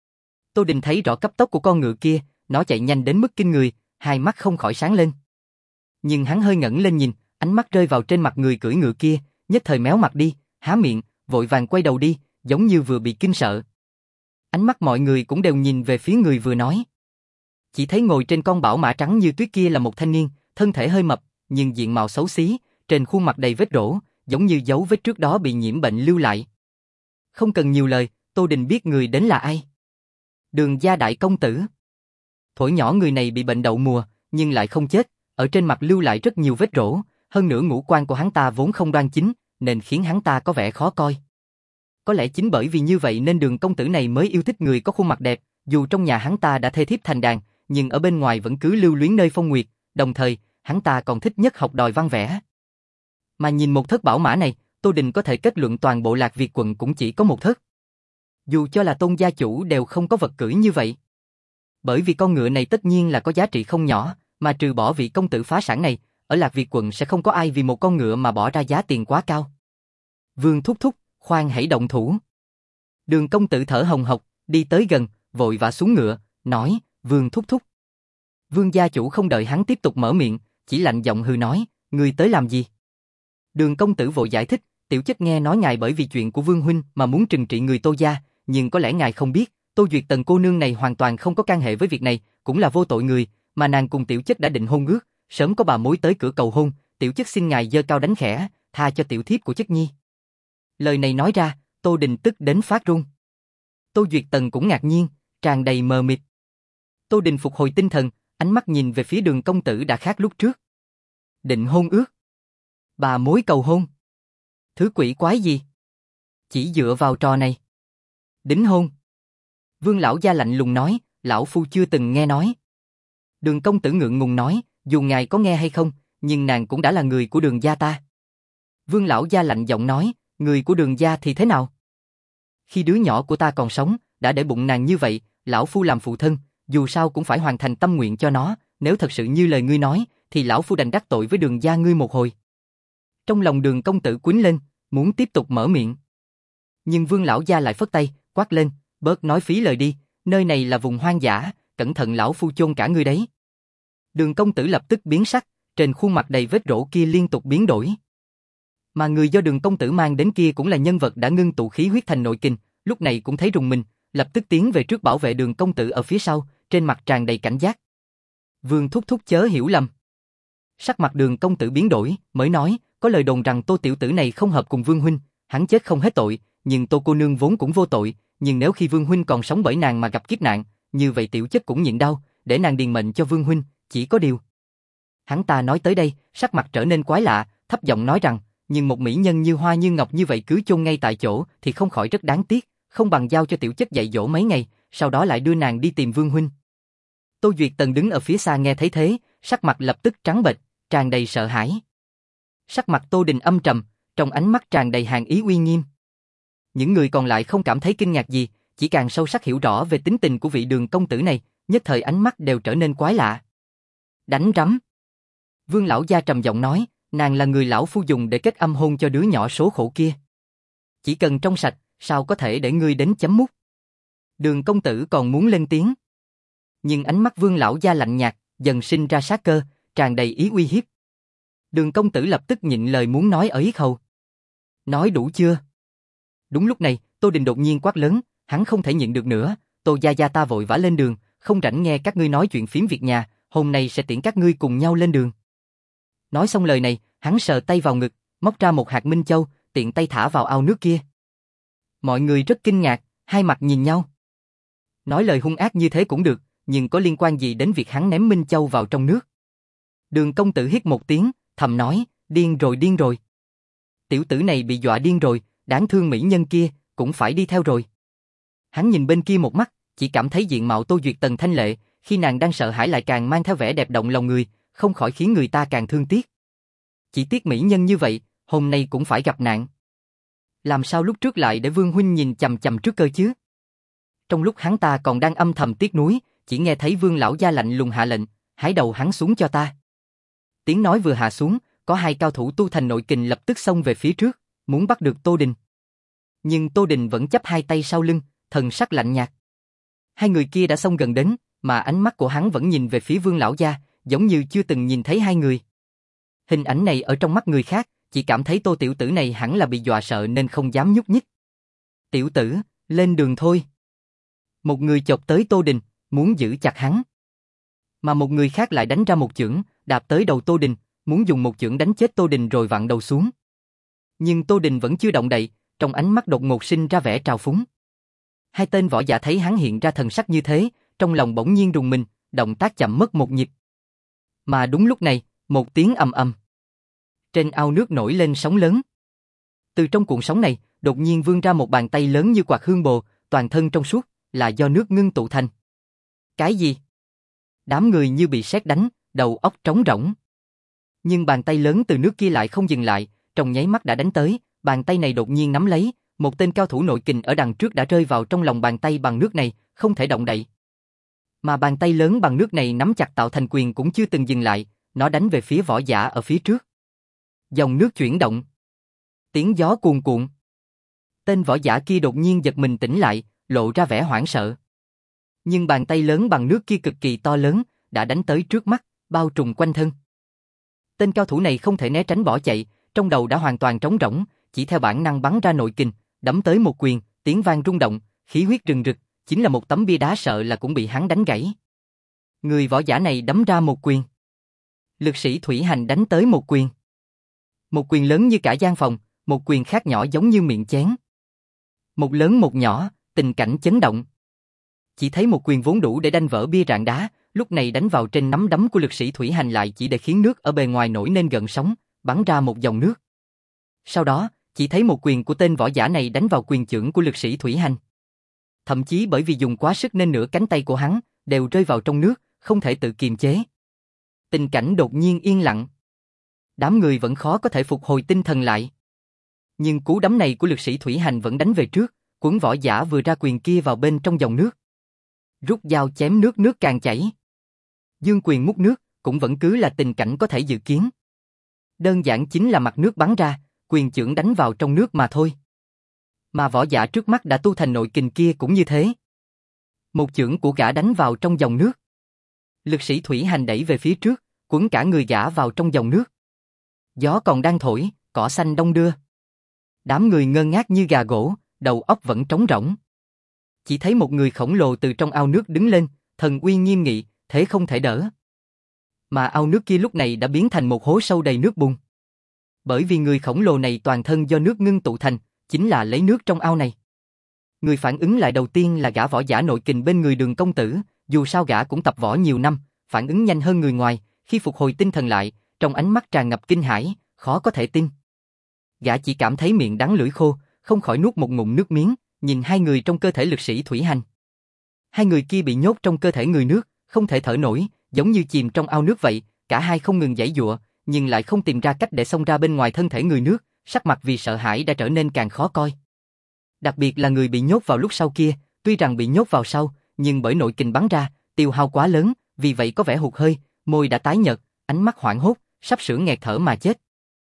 Tô Đình thấy rõ cấp tốc của con ngựa kia, nó chạy nhanh đến mức kinh người, hai mắt không khỏi sáng lên. Nhưng hắn hơi ngẩng lên nhìn, ánh mắt rơi vào trên mặt người cưỡi ngựa kia, nhất thời méo mặt đi, há miệng, vội vàng quay đầu đi, giống như vừa bị kinh sợ. Ánh mắt mọi người cũng đều nhìn về phía người vừa nói. Chỉ thấy ngồi trên con bảo mã trắng như tuyết kia là một thanh niên, thân thể hơi mập, nhưng diện mạo xấu xí, trên khuôn mặt đầy vết rỗ, giống như dấu vết trước đó bị nhiễm bệnh lưu lại. Không cần nhiều lời, Tô Đình biết người đến là ai. Đường gia đại công tử. Thổi nhỏ người này bị bệnh đậu mùa, nhưng lại không chết, ở trên mặt lưu lại rất nhiều vết rỗ, hơn nữa ngũ quan của hắn ta vốn không đoan chính, nên khiến hắn ta có vẻ khó coi. Có lẽ chính bởi vì như vậy nên đường công tử này mới yêu thích người có khuôn mặt đẹp, dù trong nhà hắn ta đã thê thiếp thành đàn, nhưng ở bên ngoài vẫn cứ lưu luyến nơi phong nguyệt, đồng thời, hắn ta còn thích nhất học đòi văn vẽ. Mà nhìn một thất bảo mã này, Tô Đình có thể kết luận toàn bộ Lạc Việt quận cũng chỉ có một thất. Dù cho là Tôn gia chủ đều không có vật cưỡi như vậy. Bởi vì con ngựa này tất nhiên là có giá trị không nhỏ, mà trừ bỏ vị công tử phá sản này, ở Lạc Việt quận sẽ không có ai vì một con ngựa mà bỏ ra giá tiền quá cao. Vương thúc thúc, khoan hãy động thủ. Đường công tử thở hồng hộc, đi tới gần, vội vã xuống ngựa, nói, Vương thúc thúc. Vương gia chủ không đợi hắn tiếp tục mở miệng, chỉ lạnh giọng hừ nói, người tới làm gì? Đường công tử vội giải thích, tiểu chất nghe nói ngài bởi vì chuyện của Vương huynh mà muốn trừng trị người Tô gia, nhưng có lẽ ngài không biết, Tô Duyệt Tần cô nương này hoàn toàn không có can hệ với việc này, cũng là vô tội người, mà nàng cùng tiểu chất đã định hôn ước, sớm có bà mối tới cửa cầu hôn, tiểu chất xin ngài giơ cao đánh khẽ, tha cho tiểu thiếp của chất nhi. Lời này nói ra, Tô Đình tức đến phát run. Tô Duyệt Tần cũng ngạc nhiên, tràn đầy mờ mịt. Tô Đình phục hồi tinh thần, ánh mắt nhìn về phía đường công tử đã khác lúc trước. Định hôn ước. Bà mối cầu hôn. Thứ quỷ quái gì? Chỉ dựa vào trò này. Đính hôn. Vương lão gia lạnh lùng nói, lão phu chưa từng nghe nói. Đường công tử ngượng ngùng nói, dù ngài có nghe hay không, nhưng nàng cũng đã là người của đường gia ta. Vương lão gia lạnh giọng nói, người của đường gia thì thế nào? Khi đứa nhỏ của ta còn sống, đã để bụng nàng như vậy, lão phu làm phụ thân, dù sao cũng phải hoàn thành tâm nguyện cho nó, nếu thật sự như lời ngươi nói, thì lão phu đành đắc tội với Đường gia ngươi một hồi. Trong lòng Đường công tử quýnh lên, muốn tiếp tục mở miệng. Nhưng Vương lão gia lại phất tay, quát lên, bớt nói phí lời đi, nơi này là vùng hoang dã, cẩn thận lão phu chôn cả ngươi đấy. Đường công tử lập tức biến sắc, trên khuôn mặt đầy vết rỗ kia liên tục biến đổi. Mà người do Đường công tử mang đến kia cũng là nhân vật đã ngưng tụ khí huyết thành nội kình, lúc này cũng thấy rùng mình, lập tức tiến về trước bảo vệ Đường công tử ở phía sau, trên mặt tràn đầy cảnh giác. Vương thúc thúc chớ hiểu lầm. Sắc mặt Đường công tử biến đổi, mới nói, có lời đồn rằng Tô tiểu tử này không hợp cùng Vương huynh, hắn chết không hết tội, nhưng Tô cô nương vốn cũng vô tội, nhưng nếu khi Vương huynh còn sống bởi nàng mà gặp kiếp nạn, như vậy tiểu chất cũng nhịn đau, để nàng điền mệnh cho Vương huynh, chỉ có điều. Hắn ta nói tới đây, sắc mặt trở nên quái lạ, thấp giọng nói rằng, nhưng một mỹ nhân như hoa như ngọc như vậy cứ chôn ngay tại chỗ thì không khỏi rất đáng tiếc, không bằng giao cho tiểu chất dạy dỗ mấy ngày, sau đó lại đưa nàng đi tìm Vương huynh. Tô Duyệt Tần đứng ở phía xa nghe thấy thế, sắc mặt lập tức trắng bệch, tràn đầy sợ hãi. Sắc mặt Tô Đình âm trầm, trong ánh mắt tràn đầy hàn ý uy nghiêm. Những người còn lại không cảm thấy kinh ngạc gì, chỉ càng sâu sắc hiểu rõ về tính tình của vị Đường công tử này, nhất thời ánh mắt đều trở nên quái lạ. Đánh rắm. Vương lão gia trầm giọng nói, nàng là người lão phu dùng để kết âm hôn cho đứa nhỏ số khổ kia. Chỉ cần trong sạch, sao có thể để ngươi đến chấm mút. Đường công tử còn muốn lên tiếng. Nhưng ánh mắt Vương lão gia lạnh nhạt, dần sinh ra sát cơ, tràn đầy ý uy hiếp. Đường công tử lập tức nhịn lời muốn nói ở yết hầu. Nói đủ chưa? Đúng lúc này, Tô Đình đột nhiên quát lớn, hắn không thể nhịn được nữa, Tô gia gia ta vội vã lên đường, không rảnh nghe các ngươi nói chuyện phím việc nhà, hôm nay sẽ tiễn các ngươi cùng nhau lên đường. Nói xong lời này, hắn sờ tay vào ngực, móc ra một hạt minh châu, tiện tay thả vào ao nước kia. Mọi người rất kinh ngạc, hai mặt nhìn nhau. Nói lời hung ác như thế cũng được, nhưng có liên quan gì đến việc hắn ném minh châu vào trong nước? Đường công tử hít một tiếng, thầm nói, điên rồi điên rồi. Tiểu tử này bị dọa điên rồi, đáng thương mỹ nhân kia, cũng phải đi theo rồi. Hắn nhìn bên kia một mắt, chỉ cảm thấy diện mạo Tô Duyệt Tần thanh lệ, khi nàng đang sợ hãi lại càng mang theo vẻ đẹp động lòng người, không khỏi khiến người ta càng thương tiếc. Chỉ tiếc mỹ nhân như vậy, hôm nay cũng phải gặp nạn. Làm sao lúc trước lại để Vương huynh nhìn chằm chằm trước cơ chứ? Trong lúc hắn ta còn đang âm thầm tiếc nuối, chỉ nghe thấy Vương lão gia lạnh lùng hạ lệnh, hái đầu hắn xuống cho ta. Tiếng nói vừa hạ xuống, có hai cao thủ tu thành nội kình lập tức xông về phía trước, muốn bắt được Tô Đình. Nhưng Tô Đình vẫn chắp hai tay sau lưng, thần sắc lạnh nhạt. Hai người kia đã xông gần đến, mà ánh mắt của hắn vẫn nhìn về phía Vương lão gia, giống như chưa từng nhìn thấy hai người. Hình ảnh này ở trong mắt người khác, chỉ cảm thấy Tô tiểu tử này hẳn là bị dọa sợ nên không dám nhúc nhích. Tiểu tử, lên đường thôi. Một người chộp tới Tô Đình, muốn giữ chặt hắn. Mà một người khác lại đánh ra một chưởng, đạp tới đầu Tô Đình, muốn dùng một chưởng đánh chết Tô Đình rồi vặn đầu xuống. Nhưng Tô Đình vẫn chưa động đậy, trong ánh mắt đột ngột sinh ra vẻ trào phúng. Hai tên võ giả thấy hắn hiện ra thần sắc như thế, trong lòng bỗng nhiên rùng mình, động tác chậm mất một nhịp. Mà đúng lúc này, một tiếng ầm ầm. Trên ao nước nổi lên sóng lớn. Từ trong cuộn sóng này, đột nhiên vươn ra một bàn tay lớn như quạt hương bồ, toàn thân trong suốt, là do nước ngưng tụ thành. Cái gì? Đám người như bị sét đánh, đầu óc trống rỗng. Nhưng bàn tay lớn từ nước kia lại không dừng lại, trong nháy mắt đã đánh tới, bàn tay này đột nhiên nắm lấy, một tên cao thủ nội kình ở đằng trước đã rơi vào trong lòng bàn tay bằng nước này, không thể động đậy. Mà bàn tay lớn bằng nước này nắm chặt tạo thành quyền cũng chưa từng dừng lại, nó đánh về phía võ giả ở phía trước. Dòng nước chuyển động. Tiếng gió cuồn cuộn. Tên võ giả kia đột nhiên giật mình tỉnh lại, lộ ra vẻ hoảng sợ. Nhưng bàn tay lớn bằng nước kia cực kỳ to lớn, đã đánh tới trước mắt, bao trùm quanh thân. Tên cao thủ này không thể né tránh bỏ chạy, trong đầu đã hoàn toàn trống rỗng, chỉ theo bản năng bắn ra nội kình, đấm tới một quyền, tiếng vang rung động, khí huyết rừng rực, chính là một tấm bia đá sợ là cũng bị hắn đánh gãy. Người võ giả này đấm ra một quyền. Lực sĩ Thủy Hành đánh tới một quyền. Một quyền lớn như cả gian phòng, một quyền khác nhỏ giống như miệng chén. Một lớn một nhỏ, tình cảnh chấn động. Chỉ thấy một quyền vốn đủ để đánh vỡ bia rạn đá, lúc này đánh vào trên nắm đấm của lực sĩ Thủy Hành lại chỉ để khiến nước ở bề ngoài nổi lên gợn sóng, bắn ra một dòng nước. Sau đó, chỉ thấy một quyền của tên võ giả này đánh vào quyền chưởng của lực sĩ Thủy Hành. Thậm chí bởi vì dùng quá sức nên nửa cánh tay của hắn đều rơi vào trong nước, không thể tự kiềm chế. Tình cảnh đột nhiên yên lặng. Đám người vẫn khó có thể phục hồi tinh thần lại. Nhưng cú đấm này của lực sĩ Thủy Hành vẫn đánh về trước, cuốn võ giả vừa ra quyền kia vào bên trong dòng nước. Rút dao chém nước nước càng chảy. Dương quyền múc nước, cũng vẫn cứ là tình cảnh có thể dự kiến. Đơn giản chính là mặt nước bắn ra, quyền chưởng đánh vào trong nước mà thôi. Mà võ giả trước mắt đã tu thành nội kình kia cũng như thế. Một chưởng của gã đánh vào trong dòng nước. Lực sĩ thủy hành đẩy về phía trước, quấn cả người gã vào trong dòng nước. Gió còn đang thổi, cỏ xanh đông đưa. Đám người ngơ ngác như gà gỗ, đầu óc vẫn trống rỗng. Chỉ thấy một người khổng lồ từ trong ao nước đứng lên, thần uy nghiêm nghị, thế không thể đỡ. Mà ao nước kia lúc này đã biến thành một hố sâu đầy nước bùn. Bởi vì người khổng lồ này toàn thân do nước ngưng tụ thành, chính là lấy nước trong ao này. Người phản ứng lại đầu tiên là gã võ giả nội kình bên người Đường công tử, dù sao gã cũng tập võ nhiều năm, phản ứng nhanh hơn người ngoài, khi phục hồi tinh thần lại, trong ánh mắt tràn ngập kinh hãi, khó có thể tin. Gã chỉ cảm thấy miệng đắng lưỡi khô, không khỏi nuốt một ngụm nước miếng, nhìn hai người trong cơ thể lực sĩ thủy hành. Hai người kia bị nhốt trong cơ thể người nước, không thể thở nổi, giống như chìm trong ao nước vậy, cả hai không ngừng giãy giụa, nhưng lại không tìm ra cách để xông ra bên ngoài thân thể người nước, sắc mặt vì sợ hãi đã trở nên càng khó coi. Đặc biệt là người bị nhốt vào lúc sau kia, tuy rằng bị nhốt vào sau, nhưng bởi nội kình bắn ra, tiêu hao quá lớn, vì vậy có vẻ hụt hơi, môi đã tái nhợt, ánh mắt hoảng hốt, sắp sửa nghẹt thở mà chết.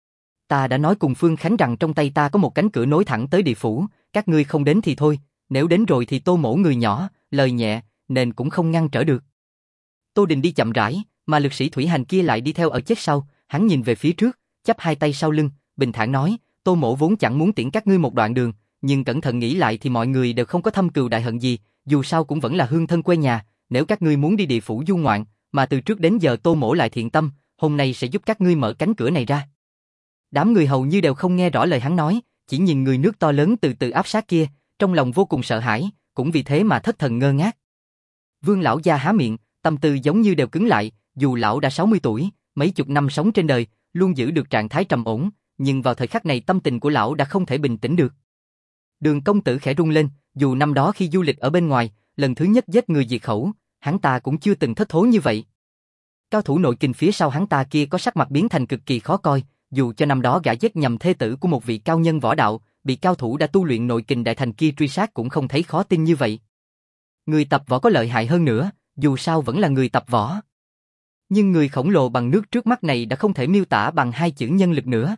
Ta đã nói cùng Phương Khánh rằng trong tay ta có một cánh cửa nối thẳng tới địa phủ, các ngươi không đến thì thôi, nếu đến rồi thì Tô Mỗ người nhỏ, lời nhẹ, nên cũng không ngăn trở được. Tô Đình đi chậm rãi, mà lực sĩ thủy hành kia lại đi theo ở chết sau, hắn nhìn về phía trước, chắp hai tay sau lưng, bình thản nói, Tô Mỗ vốn chẳng muốn tiễn các ngươi một đoạn đường, nhưng cẩn thận nghĩ lại thì mọi người đều không có thâm cừu đại hận gì, dù sao cũng vẫn là hương thân quê nhà, nếu các ngươi muốn đi địa phủ du ngoạn, mà từ trước đến giờ Tô Mỗ lại thiện tâm, hôm nay sẽ giúp các ngươi mở cánh cửa này ra. Đám người hầu như đều không nghe rõ lời hắn nói, chỉ nhìn người nước to lớn từ từ áp sát kia, trong lòng vô cùng sợ hãi, cũng vì thế mà thất thần ngơ ngác. Vương lão gia há miệng, tâm tư giống như đều cứng lại, dù lão đã sáu mươi tuổi, mấy chục năm sống trên đời, luôn giữ được trạng thái trầm ổn, nhưng vào thời khắc này tâm tình của lão đã không thể bình tĩnh được. Đường công tử khẽ run lên, dù năm đó khi du lịch ở bên ngoài, lần thứ nhất giết người diệt khẩu, hắn ta cũng chưa từng thất thố như vậy. Cao thủ nội kình phía sau hắn ta kia có sắc mặt biến thành cực kỳ khó coi, dù cho năm đó gã giết nhầm thê tử của một vị cao nhân võ đạo, bị cao thủ đã tu luyện nội kình đại thành kia truy sát cũng không thấy khó tin như vậy. Người tập võ có lợi hại hơn nữa, dù sao vẫn là người tập võ. Nhưng người khổng lồ bằng nước trước mắt này đã không thể miêu tả bằng hai chữ nhân lực nữa.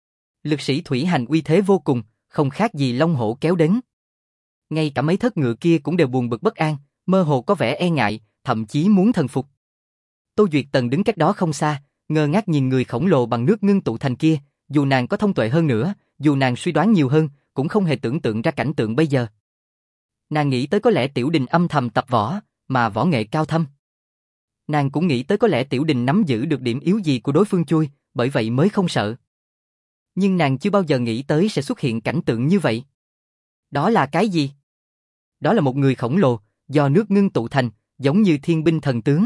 Lực sĩ thủy hành uy thế vô cùng, không khác gì long hổ kéo đến. Ngay cả mấy thất ngựa kia cũng đều buồn bực bất an, mơ hồ có vẻ e ngại, thậm chí muốn thần phục. Tô Duyệt Tần đứng cách đó không xa, ngơ ngác nhìn người khổng lồ bằng nước ngưng tụ thành kia, dù nàng có thông tuệ hơn nữa, dù nàng suy đoán nhiều hơn, cũng không hề tưởng tượng ra cảnh tượng bây giờ. Nàng nghĩ tới có lẽ Tiểu Đình âm thầm tập võ, mà võ nghệ cao thâm. Nàng cũng nghĩ tới có lẽ Tiểu Đình nắm giữ được điểm yếu gì của đối phương chui, bởi vậy mới không sợ. Nhưng nàng chưa bao giờ nghĩ tới sẽ xuất hiện cảnh tượng như vậy. Đó là cái gì? Đó là một người khổng lồ, do nước ngưng tụ thành, giống như thiên binh thần tướng.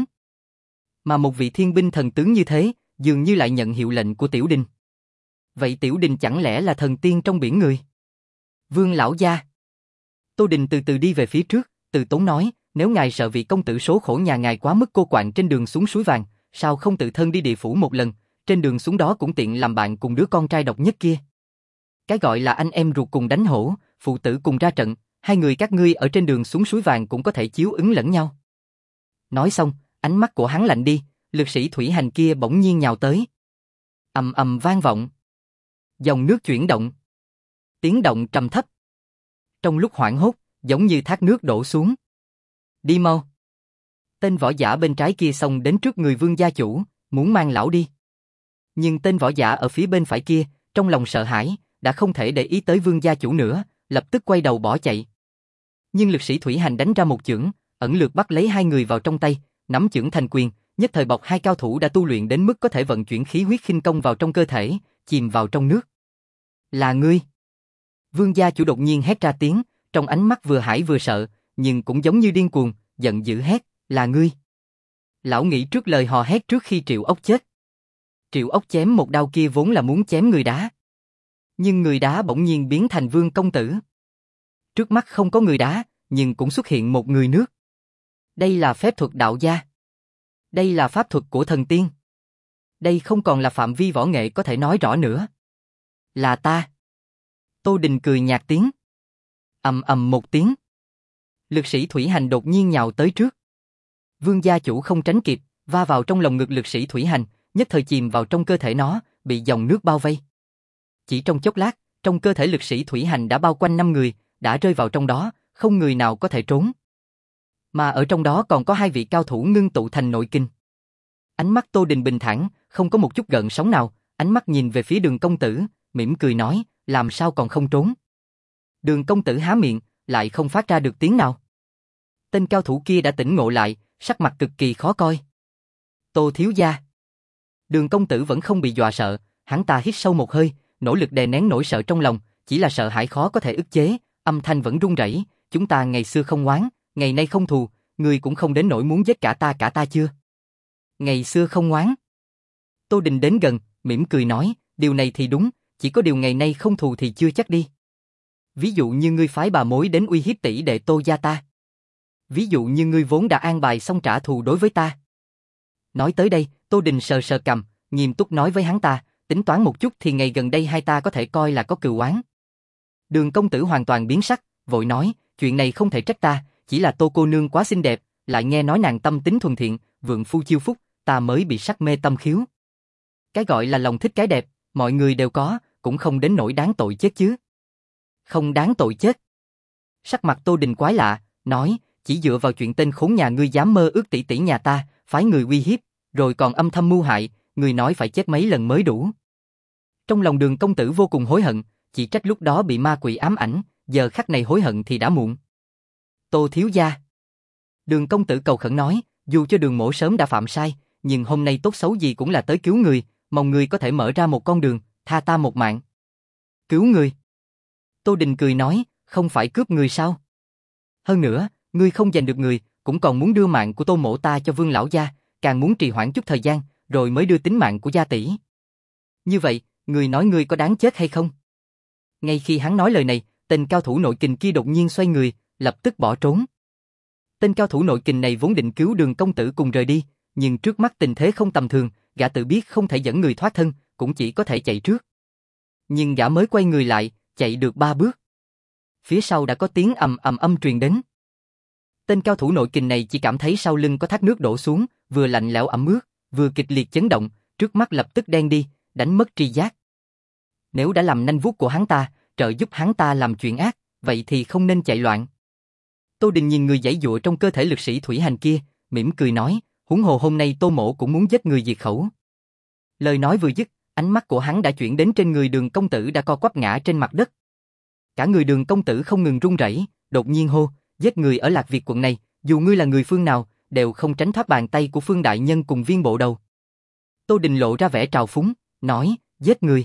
Mà một vị thiên binh thần tướng như thế, dường như lại nhận hiệu lệnh của Tiểu Đình. Vậy Tiểu Đình chẳng lẽ là thần tiên trong biển người? Vương lão gia. Tô Đình từ từ đi về phía trước, từ tốn nói, nếu ngài sợ vị công tử số khổ nhà ngài quá mức cô quạnh trên đường xuống suối vàng, sao không tự thân đi địa phủ một lần, trên đường xuống đó cũng tiện làm bạn cùng đứa con trai độc nhất kia. Cái gọi là anh em ruột cùng đánh hổ, phụ tử cùng ra trận, hai người các ngươi ở trên đường xuống suối vàng cũng có thể chiếu ứng lẫn nhau. Nói xong, ánh mắt của hắn lạnh đi, lực sĩ thủy hành kia bỗng nhiên nhào tới. Ầm ầm vang vọng. Dòng nước chuyển động. Tiếng động trầm thấp. Trong lúc hoảng hốt, giống như thác nước đổ xuống. Đi mau. Tên võ giả bên trái kia xông đến trước người Vương gia chủ, muốn mang lão đi. Nhưng tên võ giả ở phía bên phải kia, trong lòng sợ hãi, đã không thể để ý tới Vương gia chủ nữa, lập tức quay đầu bỏ chạy. Nhưng lực sĩ thủy hành đánh ra một chưởng, ẩn lược bắt lấy hai người vào trong tay, nắm chưởng thành quyền, nhất thời bọc hai cao thủ đã tu luyện đến mức có thể vận chuyển khí huyết khinh công vào trong cơ thể, chìm vào trong nước. Là ngươi. Vương gia chủ đột nhiên hét ra tiếng, trong ánh mắt vừa hãi vừa sợ, nhưng cũng giống như điên cuồng, giận dữ hét, là ngươi. Lão nghĩ trước lời hò hét trước khi Triệu Ốc chết. Triệu Ốc chém một đao kia vốn là muốn chém người đá. Nhưng người đá bỗng nhiên biến thành Vương công tử. Trước mắt không có người đá, nhưng cũng xuất hiện một người nước. Đây là phép thuật đạo gia. Đây là pháp thuật của thần tiên. Đây không còn là phạm vi võ nghệ có thể nói rõ nữa. Là ta. Tô Đình cười nhạt tiếng. Ầm ầm một tiếng. Lực sĩ thủy hành đột nhiên nhào tới trước. Vương gia chủ không tránh kịp, va vào trong lồng ngực lực sĩ thủy hành, nhất thời chìm vào trong cơ thể nó, bị dòng nước bao vây. Chỉ trong chốc lát, trong cơ thể lực sĩ thủy hành đã bao quanh năm người, đã rơi vào trong đó, không người nào có thể trốn. Mà ở trong đó còn có hai vị cao thủ ngưng tụ thành nội kinh. Ánh mắt Tô Đình bình thản, không có một chút gợn sóng nào, ánh mắt nhìn về phía Đường công tử, mỉm cười nói, làm sao còn không trốn. Đường công tử há miệng, lại không phát ra được tiếng nào. Tên cao thủ kia đã tỉnh ngộ lại, sắc mặt cực kỳ khó coi. Tô thiếu gia. Đường công tử vẫn không bị dọa sợ, hắn ta hít sâu một hơi, nỗ lực đè nén nỗi sợ trong lòng, chỉ là sợ hãi khó có thể ức chế, âm thanh vẫn run rẩy. Chúng ta ngày xưa không oán, ngày nay không thù, ngươi cũng không đến nỗi muốn giết cả ta cả ta chưa? Ngày xưa không oán. Tô Đình đến gần, mỉm cười nói, điều này thì đúng, chỉ có điều ngày nay không thù thì chưa chắc đi. Ví dụ như ngươi phái bà mối đến uy hiếp tỷ đệ Tô gia ta. Ví dụ như ngươi vốn đã an bài xong trả thù đối với ta. Nói tới đây, Tô Đình sờ sờ cằm, nghiêm túc nói với hắn ta, tính toán một chút thì ngày gần đây hai ta có thể coi là có cừu oán. Đường công tử hoàn toàn biến sắc, vội nói, chuyện này không thể trách ta, chỉ là Tô cô nương quá xinh đẹp, lại nghe nói nàng tâm tính thuần thiện, vượng phu chiêu phúc, ta mới bị sắc mê tâm khiếu. Cái gọi là lòng thích cái đẹp, mọi người đều có, cũng không đến nỗi đáng tội chết chứ. Không đáng tội chết. Sắc mặt Tô Đình quái lạ, nói, chỉ dựa vào chuyện tên khốn nhà ngươi dám mơ ước tỷ tỷ nhà ta, phái người uy hiếp, rồi còn âm thầm mưu hại, người nói phải chết mấy lần mới đủ. Trong lòng Đường công tử vô cùng hối hận, chỉ trách lúc đó bị ma quỷ ám ảnh, giờ khắc này hối hận thì đã muộn. Tô thiếu gia. Đường công tử cầu khẩn nói, dù cho Đường mỗ sớm đã phạm sai, nhưng hôm nay tốt xấu gì cũng là tới cứu người, mong người có thể mở ra một con đường, tha ta một mạng. Cứu người? Tô Đình cười nói, không phải cướp người sao? Hơn nữa, ngươi không giành được người, cũng còn muốn đưa mạng của Tô mỗ ta cho Vương lão gia, càng muốn trì hoãn chút thời gian, rồi mới đưa tính mạng của gia tỷ. Như vậy, người nói ngươi có đáng chết hay không? Ngay khi hắn nói lời này, tên cao thủ nội kình kia đột nhiên xoay người, lập tức bỏ trốn. Tên cao thủ nội kình này vốn định cứu Đường công tử cùng rời đi, nhưng trước mắt tình thế không tầm thường, gã tự biết không thể dẫn người thoát thân, cũng chỉ có thể chạy trước. Nhưng gã mới quay người lại, chạy được ba bước. Phía sau đã có tiếng ầm ầm âm truyền đến. Tên cao thủ nội kình này chỉ cảm thấy sau lưng có thác nước đổ xuống, vừa lạnh lẽo ẩm ướt, vừa kịch liệt chấn động, trước mắt lập tức đen đi, đánh mất tri giác. Nếu đã làm nanh vuốt của hắn ta, trợ giúp hắn ta làm chuyện ác, vậy thì không nên chạy loạn. Tô Đình nhìn người giãy giụa trong cơ thể lực sĩ thủy hành kia, mỉm cười nói, huống hồ hôm nay Tô mỗ cũng muốn giết người diệt khẩu. Lời nói vừa dứt, ánh mắt của hắn đã chuyển đến trên người Đường công tử đã co quắp ngã trên mặt đất. Cả người Đường công tử không ngừng run rẩy, đột nhiên hô, giết người ở Lạc Việt quận này, dù ngươi là người phương nào, đều không tránh thoát bàn tay của Phương đại nhân cùng Viên bộ đầu. Tô Đình lộ ra vẻ trào phúng, nói, giết người.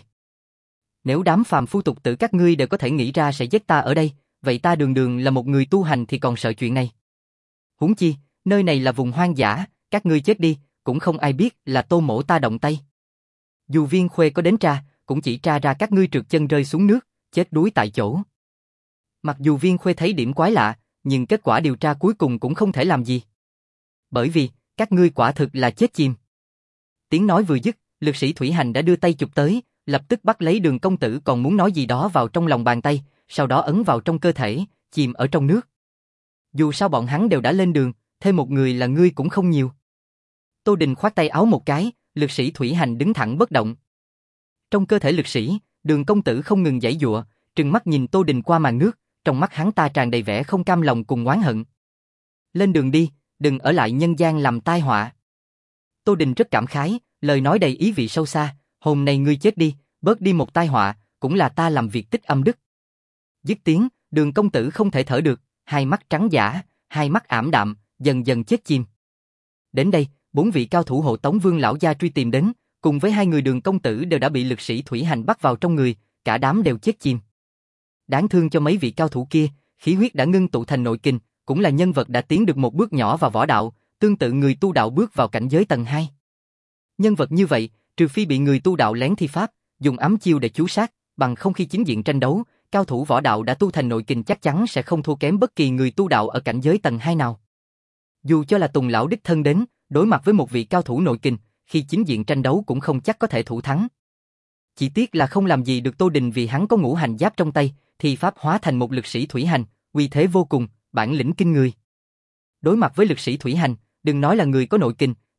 Nếu đám phàm phu tục tử các ngươi đều có thể nghĩ ra sẽ giết ta ở đây, vậy ta Đường Đường là một người tu hành thì còn sợ chuyện này. Huống chi, nơi này là vùng hoang dã, các ngươi chết đi, cũng không ai biết là Tô mỗ ta động tay. Dù Viên Khuê có đến tra, cũng chỉ tra ra các ngươi trượt chân rơi xuống nước, chết đuối tại chỗ. Mặc dù Viên Khuê thấy điểm quái lạ, nhưng kết quả điều tra cuối cùng cũng không thể làm gì. Bởi vì, các ngươi quả thực là chết chìm. Tiếng nói vừa dứt, lực sĩ thủy hành đã đưa tay chụp tới, lập tức bắt lấy Đường công tử còn muốn nói gì đó vào trong lòng bàn tay, sau đó ấn vào trong cơ thể, chìm ở trong nước. Dù sao bọn hắn đều đã lên đường, thêm một người là ngươi cũng không nhiều. Tô Đình khoát tay áo một cái, lực sĩ thủy hành đứng thẳng bất động. Trong cơ thể lực sĩ, Đường công tử không ngừng giãy giụa, trừng mắt nhìn Tô Đình qua màn nước, trong mắt hắn ta tràn đầy vẻ không cam lòng cùng oán hận. Lên đường đi, đừng ở lại nhân gian làm tai họa. Tô Đình rất cảm khái, lời nói đầy ý vị sâu xa, hôm nay ngươi chết đi, bớt đi một tai họa, cũng là ta làm việc tích âm đức. Dứt tiếng, Đường công tử không thể thở được, hai mắt trắng dã, hai mắt ảm đạm, dần dần chết chìm. Đến đây, bốn vị cao thủ hộ tống Vương lão gia truy tìm đến, cùng với hai người Đường công tử đều đã bị lực sĩ thủy hành bắt vào trong người, cả đám đều chết chìm. Đáng thương cho mấy vị cao thủ kia, khí huyết đã ngưng tụ thành nội kình, cũng là nhân vật đã tiến được một bước nhỏ vào võ đạo, tương tự người tu đạo bước vào cảnh giới tầng hai. Nhân vật như vậy, trừ phi bị người tu đạo lén thi pháp, dùng ám chiêu để chú sát, bằng không khi chính diện tranh đấu, cao thủ võ đạo đã tu thành nội kình chắc chắn sẽ không thua kém bất kỳ người tu đạo ở cảnh giới tầng hai nào. Dù cho là Tùng lão đích thân đến, đối mặt với một vị cao thủ nội kình, khi chính diện tranh đấu cũng không chắc có thể thủ thắng. Chỉ tiếc là không làm gì được Tô Đình vì hắn có ngũ hành giáp trong tay, thì pháp hóa thành một lực sĩ thủy hành, uy thế vô cùng, bản lĩnh kinh người. Đối mặt với lực sĩ thủy hành, đừng nói là người có nội kình,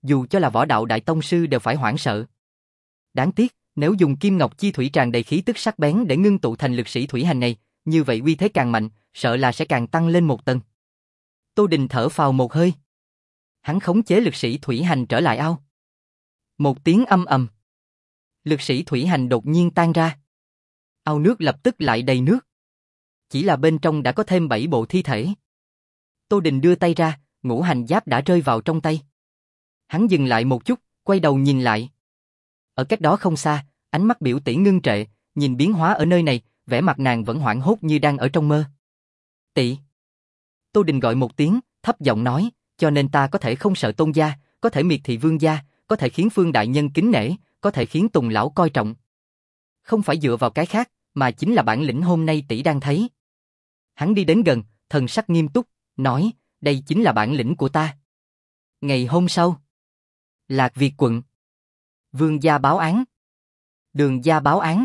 dù cho là võ đạo đại tông sư đều phải hoảng sợ. Đáng tiếc, nếu dùng kim ngọc chi thủy tràn đầy khí tức sắc bén để ngưng tụ thành lực sĩ thủy hành này, như vậy uy thế càng mạnh, sợ là sẽ càng tăng lên một tầng. Tô Đình thở phào một hơi. Hắn khống chế lực sĩ thủy hành trở lại ao. Một tiếng âm ầm. Lực sĩ thủy hành đột nhiên tan ra. Ao nước lập tức lại đầy nước. Chỉ là bên trong đã có thêm bảy bộ thi thể. Tô Đình đưa tay ra, ngũ hành giáp đã rơi vào trong tay. Hắn dừng lại một chút, quay đầu nhìn lại. Ở cách đó không xa, ánh mắt biểu tỷ ngưng trệ, nhìn biến hóa ở nơi này, vẻ mặt nàng vẫn hoảng hốt như đang ở trong mơ. Tỷ. Tô Đình gọi một tiếng, thấp giọng nói, cho nên ta có thể không sợ Tôn gia, có thể miệt thị Vương gia, có thể khiến Phương đại nhân kính nể, có thể khiến Tùng lão coi trọng. Không phải dựa vào cái khác, mà chính là bản lĩnh hôm nay tỷ đang thấy. Hắn đi đến gần, thần sắc nghiêm túc, nói, đây chính là bản lĩnh của ta. Ngày hôm sau, Lạc Việt quận. Vương gia báo án. Đường gia báo án.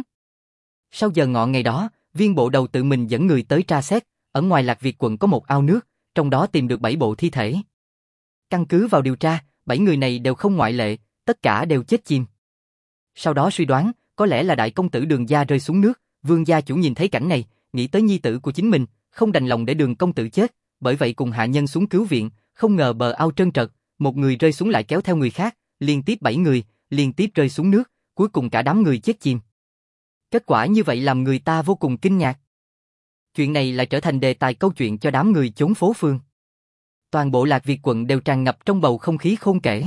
Sau giờ ngọ ngày đó, Viên bộ đầu tự mình dẫn người tới tra xét, ở ngoài Lạc Việt quận có một ao nước, trong đó tìm được bảy bộ thi thể. Căn cứ vào điều tra, bảy người này đều không ngoại lệ, tất cả đều chết chìm. Sau đó suy đoán, có lẽ là đại công tử Đường gia rơi xuống nước, Vương gia chủ nhìn thấy cảnh này, nghĩ tới nhi tử của chính mình, không đành lòng để Đường công tử chết, bởi vậy cùng hạ nhân xuống cứu viện, không ngờ bờ ao trơn trật, một người rơi xuống lại kéo theo người khác, liên tiếp bảy người, liên tiếp rơi xuống nước, cuối cùng cả đám người chết chìm. Kết quả như vậy làm người ta vô cùng kinh ngạc. Chuyện này lại trở thành đề tài câu chuyện cho đám người chốn phố phường. Toàn bộ Lạc Việt quận đều tràn ngập trong bầu không khí khôn kể.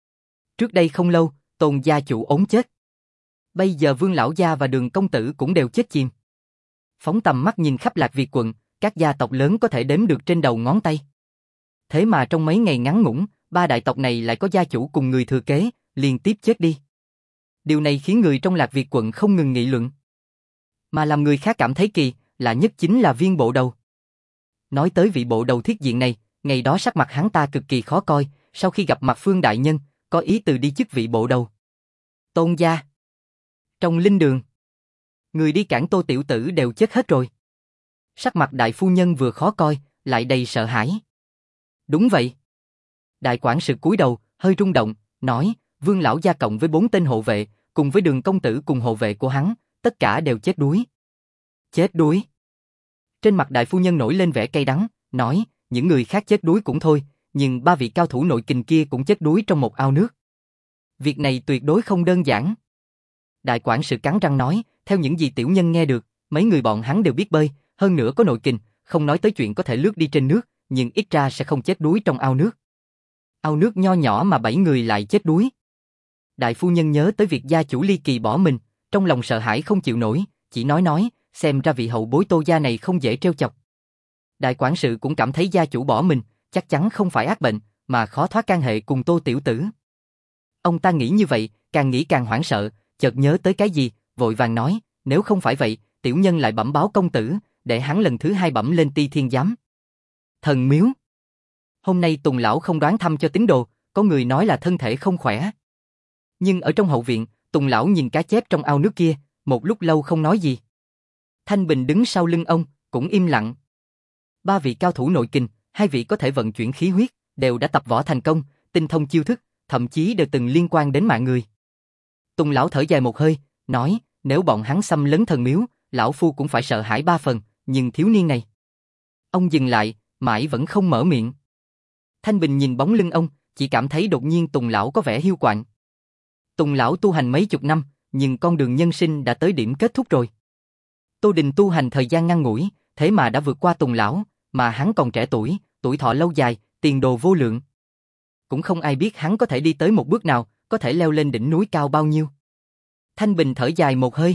Trước đây không lâu, Tôn gia chủ ốm chết. Bây giờ Vương lão gia và Đường công tử cũng đều chết chìm. Phóng tầm mắt nhìn khắp Lạc Việt quận, các gia tộc lớn có thể đếm được trên đầu ngón tay. Thế mà trong mấy ngày ngắn ngủn, ba đại tộc này lại có gia chủ cùng người thừa kế, liên tiếp chết đi. Điều này khiến người trong Lạc Việt quận không ngừng nghị luận. Mà làm người khác cảm thấy kỳ, lạ nhất chính là Viên bộ đầu. Nói tới vị bộ đầu thiết diện này, ngày đó sắc mặt hắn ta cực kỳ khó coi, sau khi gặp mặt Phương đại nhân, có ý từ đi chức vị bộ đầu. Tôn gia. Trong linh đường, người đi cản Tô tiểu tử đều chết hết rồi. Sắc mặt đại phu nhân vừa khó coi, lại đầy sợ hãi. Đúng vậy. Đại quản sự cúi đầu, hơi rung động, nói, Vương lão gia cộng với bốn tên hộ vệ, cùng với Đường công tử cùng hộ vệ của hắn, tất cả đều chết đuối. Chết đuối. Trên mặt đại phu nhân nổi lên vẻ cay đắng, nói, những người khác chết đuối cũng thôi, nhưng ba vị cao thủ nội kình kia cũng chết đuối trong một ao nước. Việc này tuyệt đối không đơn giản. Đại quản sự cắn răng nói, theo những gì tiểu nhân nghe được, mấy người bọn hắn đều biết bơi, hơn nữa có nội kình, không nói tới chuyện có thể lướt đi trên nước, nhưng ít ra sẽ không chết đuối trong ao nước. Ao nước nho nhỏ mà bảy người lại chết đuối. Đại phu nhân nhớ tới việc gia chủ ly kỳ bỏ mình, trong lòng sợ hãi không chịu nổi, chỉ nói nói, xem ra vị hậu bối Tô gia này không dễ trêu chọc. Đại quản sự cũng cảm thấy gia chủ bỏ mình, chắc chắn không phải ác bệnh, mà khó thoát can hệ cùng Tô tiểu tử. Ông ta nghĩ như vậy, càng nghĩ càng hoảng sợ, chợt nhớ tới cái gì, vội vàng nói, nếu không phải vậy, tiểu nhân lại bẩm báo công tử, để hắn lần thứ hai bẩm lên Ti Thiên giám. Thần miếu. Hôm nay Tùng lão không đoán thăm cho tín đồ, có người nói là thân thể không khỏe. Nhưng ở trong hậu viện, Tùng lão nhìn cá chép trong ao nước kia, một lúc lâu không nói gì. Thanh Bình đứng sau lưng ông, cũng im lặng. Ba vị cao thủ nội kình, hai vị có thể vận chuyển khí huyết, đều đã tập võ thành công, tinh thông chiêu thức, thậm chí đều từng liên quan đến mạng người. Tùng lão thở dài một hơi, nói, nếu bọn hắn xâm lấn thần miếu, lão phu cũng phải sợ hãi ba phần, nhưng thiếu niên này. Ông dừng lại, mãi vẫn không mở miệng. Thanh Bình nhìn bóng lưng ông, chỉ cảm thấy đột nhiên Tùng lão có vẻ hiu quạnh. Tùng lão tu hành mấy chục năm, nhưng con đường nhân sinh đã tới điểm kết thúc rồi. Tô Đình tu hành thời gian ngắn ngủi, thế mà đã vượt qua Tùng lão, mà hắn còn trẻ tuổi, tuổi thọ lâu dài, tiền đồ vô lượng. Cũng không ai biết hắn có thể đi tới một bước nào, có thể leo lên đỉnh núi cao bao nhiêu. Thanh Bình thở dài một hơi.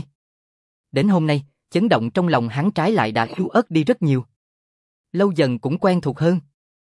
Đến hôm nay, chấn động trong lòng hắn trái lại đã yếu ớt đi rất nhiều. Lâu dần cũng quen thuộc hơn.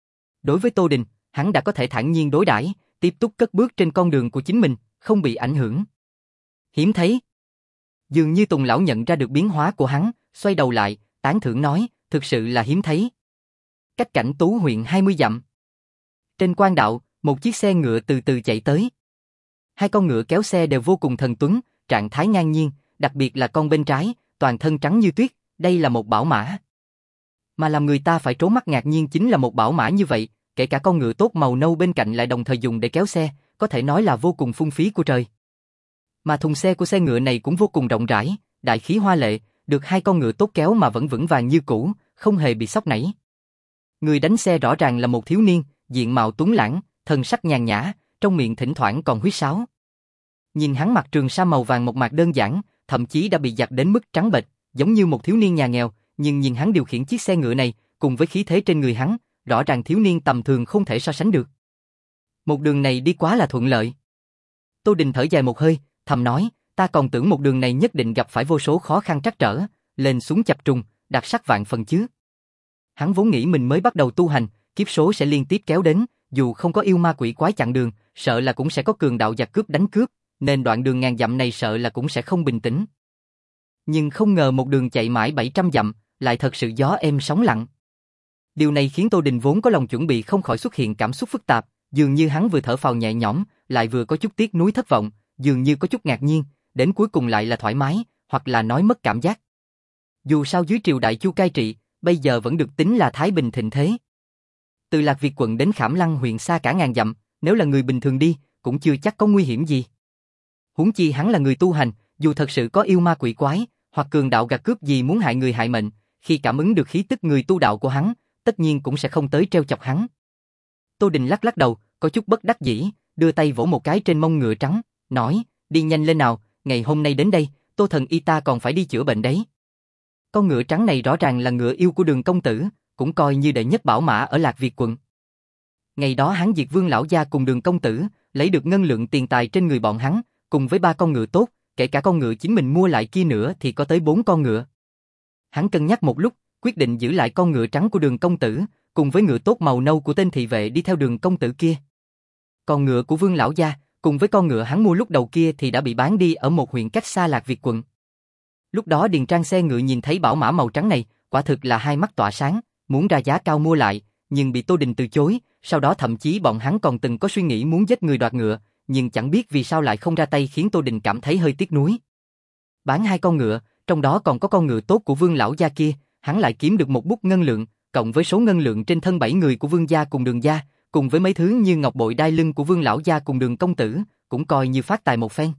Đối với Tô Đình, hắn đã có thể thản nhiên đối đãi, tiếp tục cất bước trên con đường của chính mình, không bị ảnh hưởng. Hiếm thấy. Dường như Tùng lão nhận ra được biến hóa của hắn, xoay đầu lại, tán thưởng nói, thực sự là hiếm thấy. Cách cảnh Tú huyện hai mươi dặm. Trên quan đạo, một chiếc xe ngựa từ từ chạy tới. Hai con ngựa kéo xe đều vô cùng thần tuấn, trạng thái ngang nhiên, đặc biệt là con bên trái, toàn thân trắng như tuyết, đây là một bảo mã. Mà làm người ta phải trố mắt ngạc nhiên chính là một bảo mã như vậy, kể cả con ngựa tốt màu nâu bên cạnh lại đồng thời dùng để kéo xe, có thể nói là vô cùng phung phí của trời. Mà thùng xe của xe ngựa này cũng vô cùng rộng rãi, đại khí hoa lệ, được hai con ngựa tốt kéo mà vẫn vững vàng như cũ, không hề bị sóc nảy. Người đánh xe rõ ràng là một thiếu niên, diện mạo tuấn lãng, thân sắc nhàn nhã, trong miệng thỉnh thoảng còn huýt sáo. Nhìn hắn mặc trường sa màu vàng một mạc đơn giản, thậm chí đã bị giặt đến mức trắng bệch, giống như một thiếu niên nhà nghèo, nhưng nhìn hắn điều khiển chiếc xe ngựa này, cùng với khí thế trên người hắn, rõ ràng thiếu niên tầm thường không thể so sánh được. Một đường này đi quá là thuận lợi. Tô Đình thở dài một hơi, thầm nói, ta còn tưởng một đường này nhất định gặp phải vô số khó khăn trắc trở, lên xuống chập trùng, đặc sắc vạn phần chứ. Hắn vốn nghĩ mình mới bắt đầu tu hành, kiếp số sẽ liên tiếp kéo đến, dù không có yêu ma quỷ quái chặn đường, sợ là cũng sẽ có cường đạo giặc cướp đánh cướp, nên đoạn đường ngàn dặm này sợ là cũng sẽ không bình tĩnh. Nhưng không ngờ một đường chạy mãi bảy trăm dặm, lại thật sự gió êm sóng lặng. Điều này khiến Tô Đình vốn có lòng chuẩn bị không khỏi xuất hiện cảm xúc phức tạp, dường như hắn vừa thở phào nhẹ nhõm, lại vừa có chút tiếc nuối thất vọng, dường như có chút ngạc nhiên, đến cuối cùng lại là thoải mái, hoặc là nói mất cảm giác. Dù sao dưới triều đại Chu cai trị, bây giờ vẫn được tính là thái bình thịnh thế. Từ Lạc Việt quận đến Khảm Lăng huyện xa cả ngàn dặm, nếu là người bình thường đi, cũng chưa chắc có nguy hiểm gì. Huống chi hắn là người tu hành, dù thật sự có yêu ma quỷ quái, hoặc cường đạo gạt cướp gì muốn hại người hại mệnh, khi cảm ứng được khí tức người tu đạo của hắn, tất nhiên cũng sẽ không tới treo chọc hắn. Tô Đình lắc lắc đầu, có chút bất đắc dĩ, đưa tay vỗ một cái trên mông ngựa trắng, nói, đi nhanh lên nào, ngày hôm nay đến đây, Tô thần y ta còn phải đi chữa bệnh đấy. Con ngựa trắng này rõ ràng là ngựa yêu của Đường công tử, cũng coi như đệ nhất bảo mã ở Lạc Việt quận. Ngày đó hắn diệt Vương lão gia cùng Đường công tử, lấy được ngân lượng tiền tài trên người bọn hắn, cùng với ba con ngựa tốt, kể cả con ngựa chính mình mua lại kia nữa thì có tới bốn con ngựa. Hắn cân nhắc một lúc, quyết định giữ lại con ngựa trắng của Đường công tử, cùng với ngựa tốt màu nâu của tên thị vệ đi theo Đường công tử kia. Con ngựa của Vương lão gia, cùng với con ngựa hắn mua lúc đầu kia thì đã bị bán đi ở một huyện cách xa Lạc Việt quận. Lúc đó Điền Trang xe ngựa nhìn thấy bảo mã màu trắng này, quả thực là hai mắt tỏa sáng, muốn ra giá cao mua lại, nhưng bị Tô Đình từ chối, sau đó thậm chí bọn hắn còn từng có suy nghĩ muốn giết người đoạt ngựa, nhưng chẳng biết vì sao lại không ra tay khiến Tô Đình cảm thấy hơi tiếc nuối. Bán hai con ngựa, trong đó còn có con ngựa tốt của Vương lão gia kia, hắn lại kiếm được một bút ngân lượng, cộng với số ngân lượng trên thân bảy người của Vương gia cùng Đường gia, cùng với mấy thứ như ngọc bội đai lưng của Vương lão gia cùng Đường công tử, cũng coi như phát tài một phen.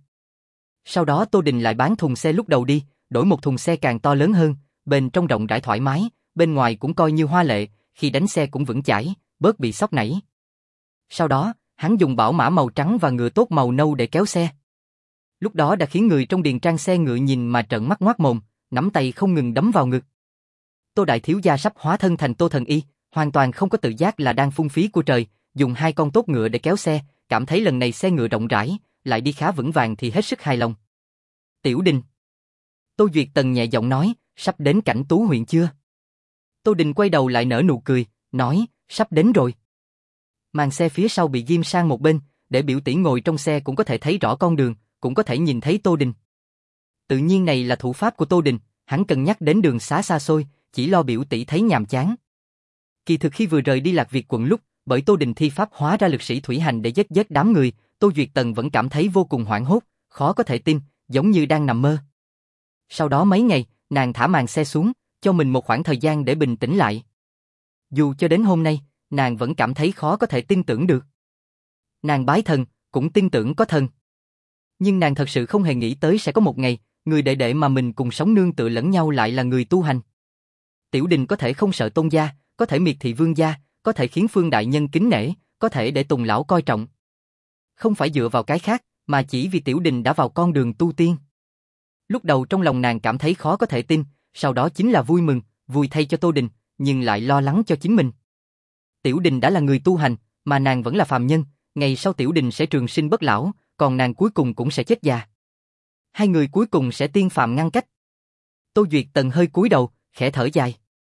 Sau đó Tô Đình lại bán thùng xe lúc đầu đi, đổi một thùng xe càng to lớn hơn, bên trong rộng rãi thoải mái, bên ngoài cũng coi như hoa lệ, khi đánh xe cũng vững chãi, bớt bị sóc nảy. Sau đó, hắn dùng bảo mã màu trắng và ngựa tốt màu nâu để kéo xe. Lúc đó đã khiến người trong Điền Trang xe ngựa nhìn mà trợn mắt ngoác mồm, nắm tay không ngừng đấm vào ngực. Tô đại thiếu gia sắp hóa thân thành Tô thần y, hoàn toàn không có tự giác là đang phung phí của trời, dùng hai con tốt ngựa để kéo xe, cảm thấy lần này xe ngựa rộng rãi, lại đi khá vững vàng thì hết sức hài lòng. Tiểu Đình. Tô Duyệt Tần nhẹ giọng nói, sắp đến Cảnh Tú huyện chưa? Tô Đình quay đầu lại nở nụ cười, nói, sắp đến rồi. Màn xe phía sau bị ghim sang một bên, để biểu tỷ ngồi trong xe cũng có thể thấy rõ con đường, cũng có thể nhìn thấy Tô Đình. Tự nhiên này là thủ pháp của Tô Đình, hắn cân nhắc đến đường xá xa xôi, chỉ lo biểu tỷ thấy nhàm chán. Kỳ thực khi vừa rời đi Lạc Việt quận lúc, bởi Tô Đình thi pháp hóa ra lực sĩ thủy hành để giết giết đám người, Tô Duyệt Tần vẫn cảm thấy vô cùng hoảng hốt, khó có thể tin, giống như đang nằm mơ. Sau đó mấy ngày, nàng thả màn xe xuống, cho mình một khoảng thời gian để bình tĩnh lại. Dù cho đến hôm nay, nàng vẫn cảm thấy khó có thể tin tưởng được. Nàng bái thần, cũng tin tưởng có thần. Nhưng nàng thật sự không hề nghĩ tới sẽ có một ngày, người đệ đệ mà mình cùng sống nương tựa lẫn nhau lại là người tu hành. Tiểu Đình có thể không sợ Tôn gia, có thể miệt thị Vương gia, có thể khiến Phương đại nhân kính nể, có thể để Tùng lão coi trọng. Không phải dựa vào cái khác, mà chỉ vì Tiểu Đình đã vào con đường tu tiên. Lúc đầu trong lòng nàng cảm thấy khó có thể tin, sau đó chính là vui mừng, vui thay cho Tô Đình, nhưng lại lo lắng cho chính mình. Tiểu Đình đã là người tu hành, mà nàng vẫn là phàm nhân, ngày sau Tiểu Đình sẽ trường sinh bất lão, còn nàng cuối cùng cũng sẽ chết già. Hai người cuối cùng sẽ tiên phàm ngăn cách. Tô Duyệt Tần hơi cúi đầu, khẽ thở dài.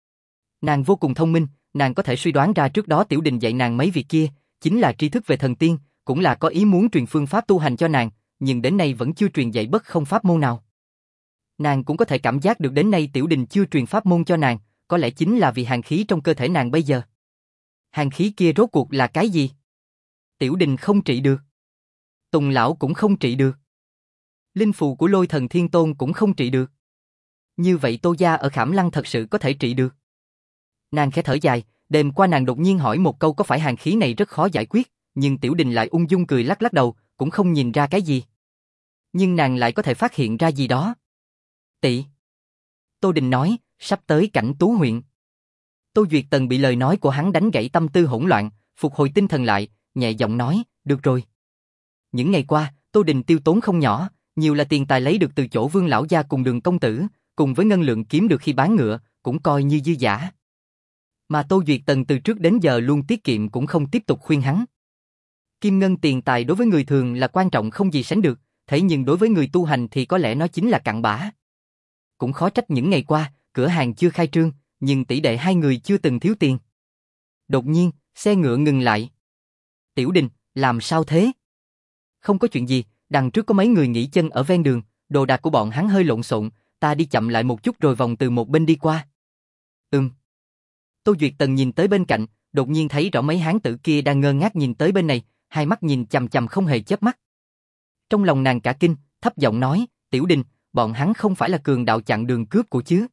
Nàng vô cùng thông minh, nàng có thể suy đoán ra trước đó Tiểu Đình dạy nàng mấy việc kia, chính là tri thức về thần tiên, cũng là có ý muốn truyền phương pháp tu hành cho nàng, nhưng đến nay vẫn chưa truyền dạy bất không pháp môn nào. Nàng cũng có thể cảm giác được đến nay Tiểu Đình chưa truyền pháp môn cho nàng, có lẽ chính là vì hàn khí trong cơ thể nàng bây giờ. Hàn khí kia rốt cuộc là cái gì? Tiểu Đình không trị được. Tùng lão cũng không trị được. Linh phù của Lôi Thần Thiên Tôn cũng không trị được. Như vậy Tô gia ở Khảm Lăng thật sự có thể trị được. Nàng khẽ thở dài, đêm qua nàng đột nhiên hỏi một câu có phải hàn khí này rất khó giải quyết, nhưng Tiểu Đình lại ung dung cười lắc lắc đầu, cũng không nhìn ra cái gì. Nhưng nàng lại có thể phát hiện ra gì đó. Tỷ. Tô Đình nói, sắp tới Cảnh Tú huyện. Tô Duyệt Tần bị lời nói của hắn đánh gãy tâm tư hỗn loạn, phục hồi tinh thần lại, nhẹ giọng nói, được rồi. Những ngày qua, Tô Đình tiêu tốn không nhỏ, nhiều là tiền tài lấy được từ chỗ Vương lão gia cùng Đường công tử, cùng với ngân lượng kiếm được khi bán ngựa, cũng coi như dư giả. Mà Tô Duyệt Tần từ trước đến giờ luôn tiết kiệm cũng không tiếp tục khuyên hắn. Kim ngân tiền tài đối với người thường là quan trọng không gì sánh được, thế nhưng đối với người tu hành thì có lẽ nó chính là cặn bã. Cũng khó trách những ngày qua, cửa hàng chưa khai trương, nhưng tỷ đệ hai người chưa từng thiếu tiền. Đột nhiên, xe ngựa ngừng lại. Tiểu Đình, làm sao thế? Không có chuyện gì, đằng trước có mấy người nghỉ chân ở ven đường, đồ đạc của bọn hắn hơi lộn xộn, ta đi chậm lại một chút rồi vòng từ một bên đi qua. Ừm. Tô Duyệt Tần nhìn tới bên cạnh, đột nhiên thấy rõ mấy hán tử kia đang ngơ ngác nhìn tới bên này, hai mắt nhìn chằm chằm không hề chớp mắt. Trong lòng nàng cả kinh, thấp giọng nói, Tiểu Đình, bọn hắn không phải là cường đạo chặn đường cướp của chứ?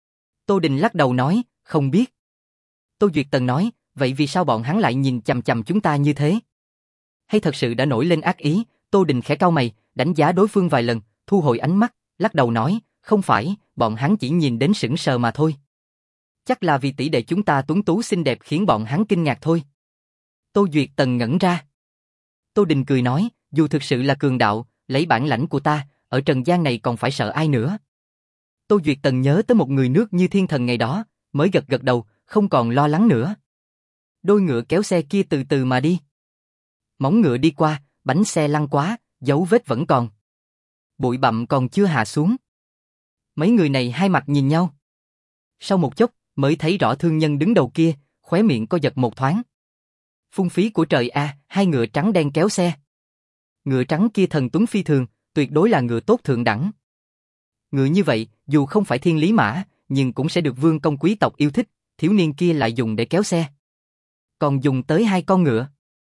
Tô Đình lắc đầu nói, không biết. Tô Duyệt Tần nói, vậy vì sao bọn hắn lại nhìn chằm chằm chúng ta như thế? Hay thật sự đã nổi lên ác ý? Tô Đình khẽ cau mày, đánh giá đối phương vài lần, thu hồi ánh mắt, lắc đầu nói, không phải, bọn hắn chỉ nhìn đến sững sờ mà thôi. Chắc là vì tỷ đệ chúng ta tuấn tú xinh đẹp khiến bọn hắn kinh ngạc thôi. Tô Duyệt Tần ngẩn ra. Tô Đình cười nói, dù thực sự là cường đạo, lấy bản lãnh của ta, ở trần gian này còn phải sợ ai nữa. Tô Duyệt Tần nhớ tới một người nước như thiên thần ngày đó, mới gật gật đầu, không còn lo lắng nữa. Đôi ngựa kéo xe kia từ từ mà đi. Móng ngựa đi qua, bánh xe lăn quá, dấu vết vẫn còn. Bụi bặm còn chưa hạ xuống. Mấy người này hai mặt nhìn nhau. Sau một chốc, mới thấy rõ thương nhân đứng đầu kia, khóe miệng co giật một thoáng. Phung phí của trời a, hai ngựa trắng đen kéo xe. Ngựa trắng kia thần tuấn phi thường, tuyệt đối là ngựa tốt thượng đẳng. Ngựa như vậy, dù không phải thiên lý mã, nhưng cũng sẽ được vương công quý tộc yêu thích, thiếu niên kia lại dùng để kéo xe. Còn dùng tới hai con ngựa.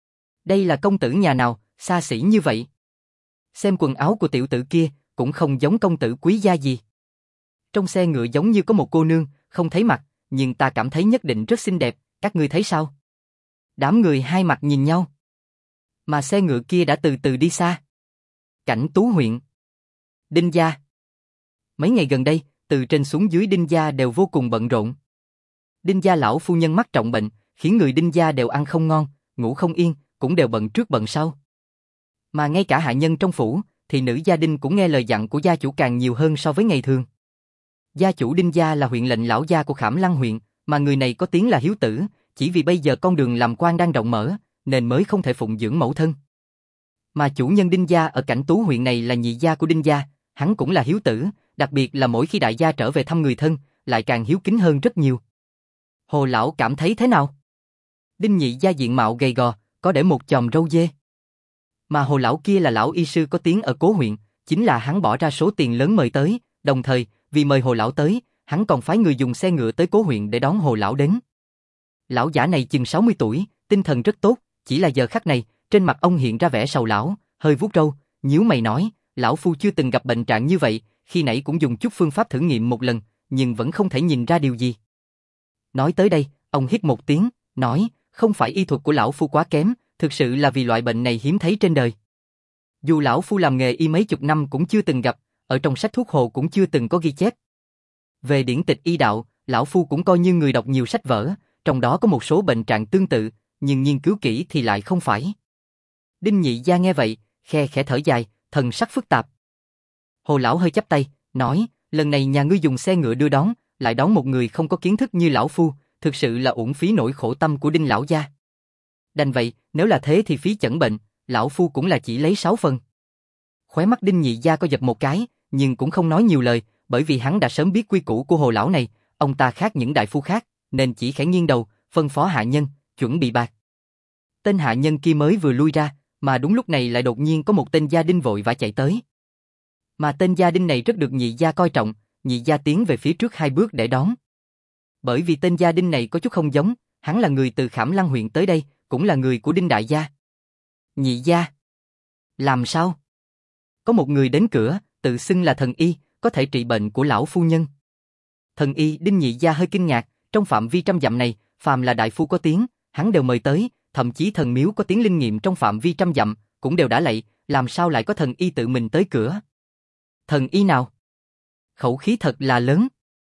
Đây là công tử nhà nào, xa xỉ như vậy. Xem quần áo của tiểu tử kia, cũng không giống công tử quý gia gì. Trong xe ngựa giống như có một cô nương, không thấy mặt, nhưng ta cảm thấy nhất định rất xinh đẹp, các ngươi thấy sao? Đám người hai mặt nhìn nhau. Mà xe ngựa kia đã từ từ đi xa. Cảnh Tú huyện. Đinh gia. Mấy ngày gần đây, từ trên xuống dưới Đinh gia đều vô cùng bận rộn. Đinh gia lão phu nhân mắc trọng bệnh, khiến người Đinh gia đều ăn không ngon, ngủ không yên, cũng đều bận trước bận sau. Mà ngay cả hạ nhân trong phủ, thì nữ gia Đinh cũng nghe lời dặn của gia chủ càng nhiều hơn so với ngày thường. Gia chủ Đinh gia là huyện lệnh lão gia của Khảm Lăng huyện, mà người này có tiếng là hiếu tử, chỉ vì bây giờ con đường làm quan đang rộng mở, nên mới không thể phụng dưỡng mẫu thân. Mà chủ nhân Đinh gia ở Cảnh Tú huyện này là nhị gia của Đinh gia, hắn cũng là hiếu tử, đặc biệt là mỗi khi đại gia trở về thăm người thân, lại càng hiếu kính hơn rất nhiều. Hồ lão cảm thấy thế nào? Đinh nhị gia diện mạo gầy gò, có để một chòm râu dê. Mà hồ lão kia là lão y sư có tiếng ở Cố huyện, chính là hắn bỏ ra số tiền lớn mời tới, đồng thời, vì mời hồ lão tới, hắn còn phái người dùng xe ngựa tới Cố huyện để đón hồ lão đến. Lão giả này chừng sáu mươi tuổi, tinh thần rất tốt, chỉ là giờ khắc này, trên mặt ông hiện ra vẻ sầu lão, hơi vuốt râu, nhíu mày nói, lão phu chưa từng gặp bệnh trạng như vậy, khi nãy cũng dùng chút phương pháp thử nghiệm một lần, nhưng vẫn không thể nhìn ra điều gì. Nói tới đây, ông hít một tiếng, nói, không phải y thuật của lão phu quá kém, thực sự là vì loại bệnh này hiếm thấy trên đời. Dù lão phu làm nghề y mấy chục năm cũng chưa từng gặp, ở trong sách thuốc hồ cũng chưa từng có ghi chép. Về điển tịch y đạo, lão phu cũng coi như người đọc nhiều sách vở, trong đó có một số bệnh trạng tương tự, nhưng nghiên cứu kỹ thì lại không phải. Đinh nhị gia nghe vậy, khe khẽ thở dài, thần sắc phức tạp. Hồ lão hơi chắp tay, nói, lần này nhà ngươi dùng xe ngựa đưa đón, lại đón một người không có kiến thức như lão phu, thực sự là uổng phí nỗi khổ tâm của Đinh lão gia. Đành vậy, nếu là thế thì phí chẩn bệnh, lão phu cũng là chỉ lấy sáu phần. Khóe mắt Đinh nhị gia co giật một cái, nhưng cũng không nói nhiều lời, bởi vì hắn đã sớm biết quy củ của hồ lão này, ông ta khác những đại phu khác, nên chỉ khẽ nghiêng đầu, phân phó hạ nhân, chuẩn bị bạc. Tên hạ nhân kia mới vừa lui ra, mà đúng lúc này lại đột nhiên có một tên gia đinh vội vã chạy tới. Mà tên gia đinh này rất được nhị gia coi trọng, nhị gia tiến về phía trước hai bước để đón. Bởi vì tên gia đinh này có chút không giống, hắn là người từ Khảm Lăng huyện tới đây, cũng là người của Đinh đại gia. Nhị gia. Làm sao? Có một người đến cửa, tự xưng là thần y, có thể trị bệnh của lão phu nhân. Thần y Đinh nhị gia hơi kinh ngạc, trong phạm vi trăm dặm này, phàm là đại phu có tiếng, hắn đều mời tới, thậm chí thần miếu có tiếng linh nghiệm trong phạm vi trăm dặm, cũng đều đã lạy, làm sao lại có thần y tự mình tới cửa? Thần y nào? Khẩu khí thật là lớn.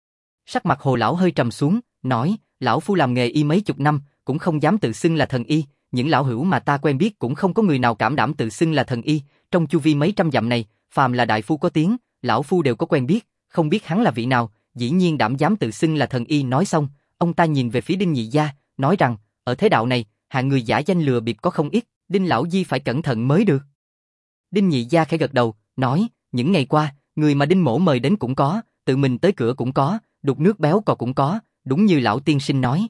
Sắc mặt Hồ lão hơi trầm xuống, nói, lão phu làm nghề y mấy chục năm, cũng không dám tự xưng là thần y, những lão hữu mà ta quen biết cũng không có người nào cảm đảm tự xưng là thần y, trong chu vi mấy trăm dặm này, phàm là đại phu có tiếng, lão phu đều có quen biết, không biết hắn là vị nào, dĩ nhiên đảm dám tự xưng là thần y. Nói xong, ông ta nhìn về phía Đinh Nhị Gia, nói rằng, ở thế đạo này, hạng người giả danh lừa bịp có không ít, Đinh lão di phải cẩn thận mới được. Đinh Nhị Gia khẽ gật đầu, nói, những ngày qua, người mà Đinh mỗ mời đến cũng có, tự mình tới cửa cũng có, đục nước béo cò cũng có, đúng như lão tiên sinh nói.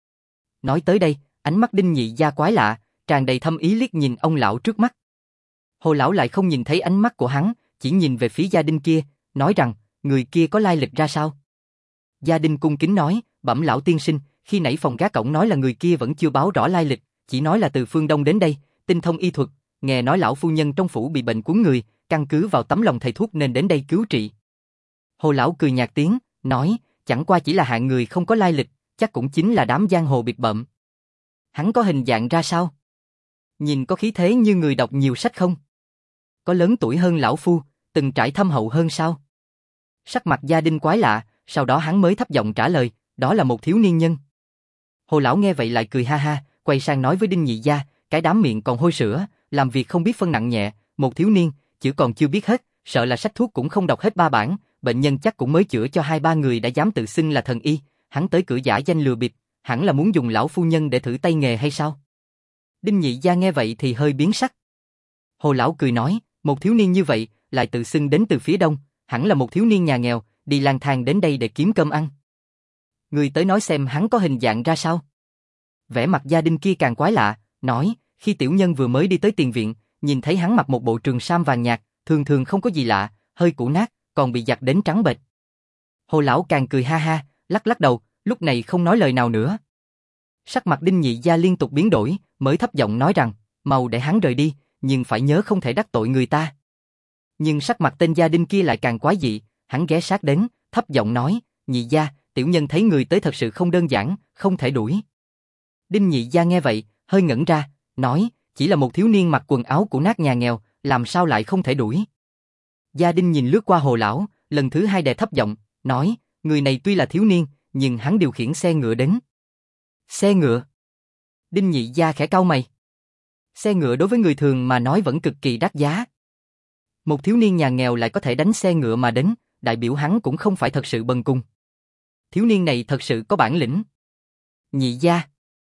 Nói tới đây, ánh mắt Đinh Nhị Gia quái lạ, tràn đầy thâm ý liếc nhìn ông lão trước mắt. Hồ lão lại không nhìn thấy ánh mắt của hắn, chỉ nhìn về phía gia đình kia, nói rằng, người kia có lai lịch ra sao? Gia đình cung kính nói, bẩm lão tiên sinh, khi nãy phòng gác cổng nói là người kia vẫn chưa báo rõ lai lịch, chỉ nói là từ phương Đông đến đây, tinh thông y thuật, nghe nói lão phu nhân trong phủ bị bệnh cuốn người, căn cứ vào tấm lòng thầy thuốc nên đến đây cứu trị. Hồ lão cười nhạt tiếng, nói, chẳng qua chỉ là hạng người không có lai lịch, chắc cũng chính là đám giang hồ biệt bợm. Hắn có hình dạng ra sao? Nhìn có khí thế như người đọc nhiều sách không? Có lớn tuổi hơn lão phu, từng trải thâm hậu hơn sao? Sắc mặt Gia Đình quái lạ, sau đó hắn mới thấp giọng trả lời, đó là một thiếu niên nhân. Hồ lão nghe vậy lại cười ha ha, quay sang nói với Đinh Nhị Gia, cái đám miệng còn hôi sữa, làm việc không biết phân nặng nhẹ, một thiếu niên, chữ còn chưa biết hết, sợ là sách thuốc cũng không đọc hết ba bản, bệnh nhân chắc cũng mới chữa cho hai ba người đã dám tự xưng là thần y, hắn tới cửa giả danh lừa bịp, hẳn là muốn dùng lão phu nhân để thử tay nghề hay sao? Đinh Nhị Gia nghe vậy thì hơi biến sắc. Hồ lão cười nói, một thiếu niên như vậy, lại tự xưng đến từ phía đông, hẳn là một thiếu niên nhà nghèo, đi lang thang đến đây để kiếm cơm ăn. Người tới nói xem hắn có hình dạng ra sao? Vẻ mặt Gia Đình kia càng quái lạ, nói, khi tiểu nhân vừa mới đi tới tiền viện, nhìn thấy hắn mặc một bộ trường sam vàng nhạt, thường thường không có gì lạ, hơi cũ nát, còn bị giặt đến trắng bệch. Hồ lão càng cười ha ha, lắc lắc đầu, lúc này không nói lời nào nữa. Sắc mặt Đinh Nhị Gia liên tục biến đổi, mới thấp giọng nói rằng, mau để hắn rời đi, nhưng phải nhớ không thể đắc tội người ta. Nhưng sắc mặt tên Gia Đình kia lại càng quái dị, hắn ghé sát đến, thấp giọng nói, Nhị Gia, tiểu nhân thấy người tới thật sự không đơn giản, không thể đuổi. Đinh Nhị Gia nghe vậy, hơi ngẩn ra, nói, chỉ là một thiếu niên mặc quần áo cũ nát nhà nghèo, làm sao lại không thể đuổi. Gia Đình nhìn lướt qua Hồ lão, lần thứ hai đè thấp giọng, nói, người này tuy là thiếu niên, nhưng hắn điều khiển xe ngựa đến. Xe ngựa? Đinh Nhị Gia khẽ cau mày. Xe ngựa đối với người thường mà nói vẫn cực kỳ đắt giá. Một thiếu niên nhà nghèo lại có thể đánh xe ngựa mà đến, đại biểu hắn cũng không phải thật sự bần cùng. Thiếu niên này thật sự có bản lĩnh. Nhị Gia.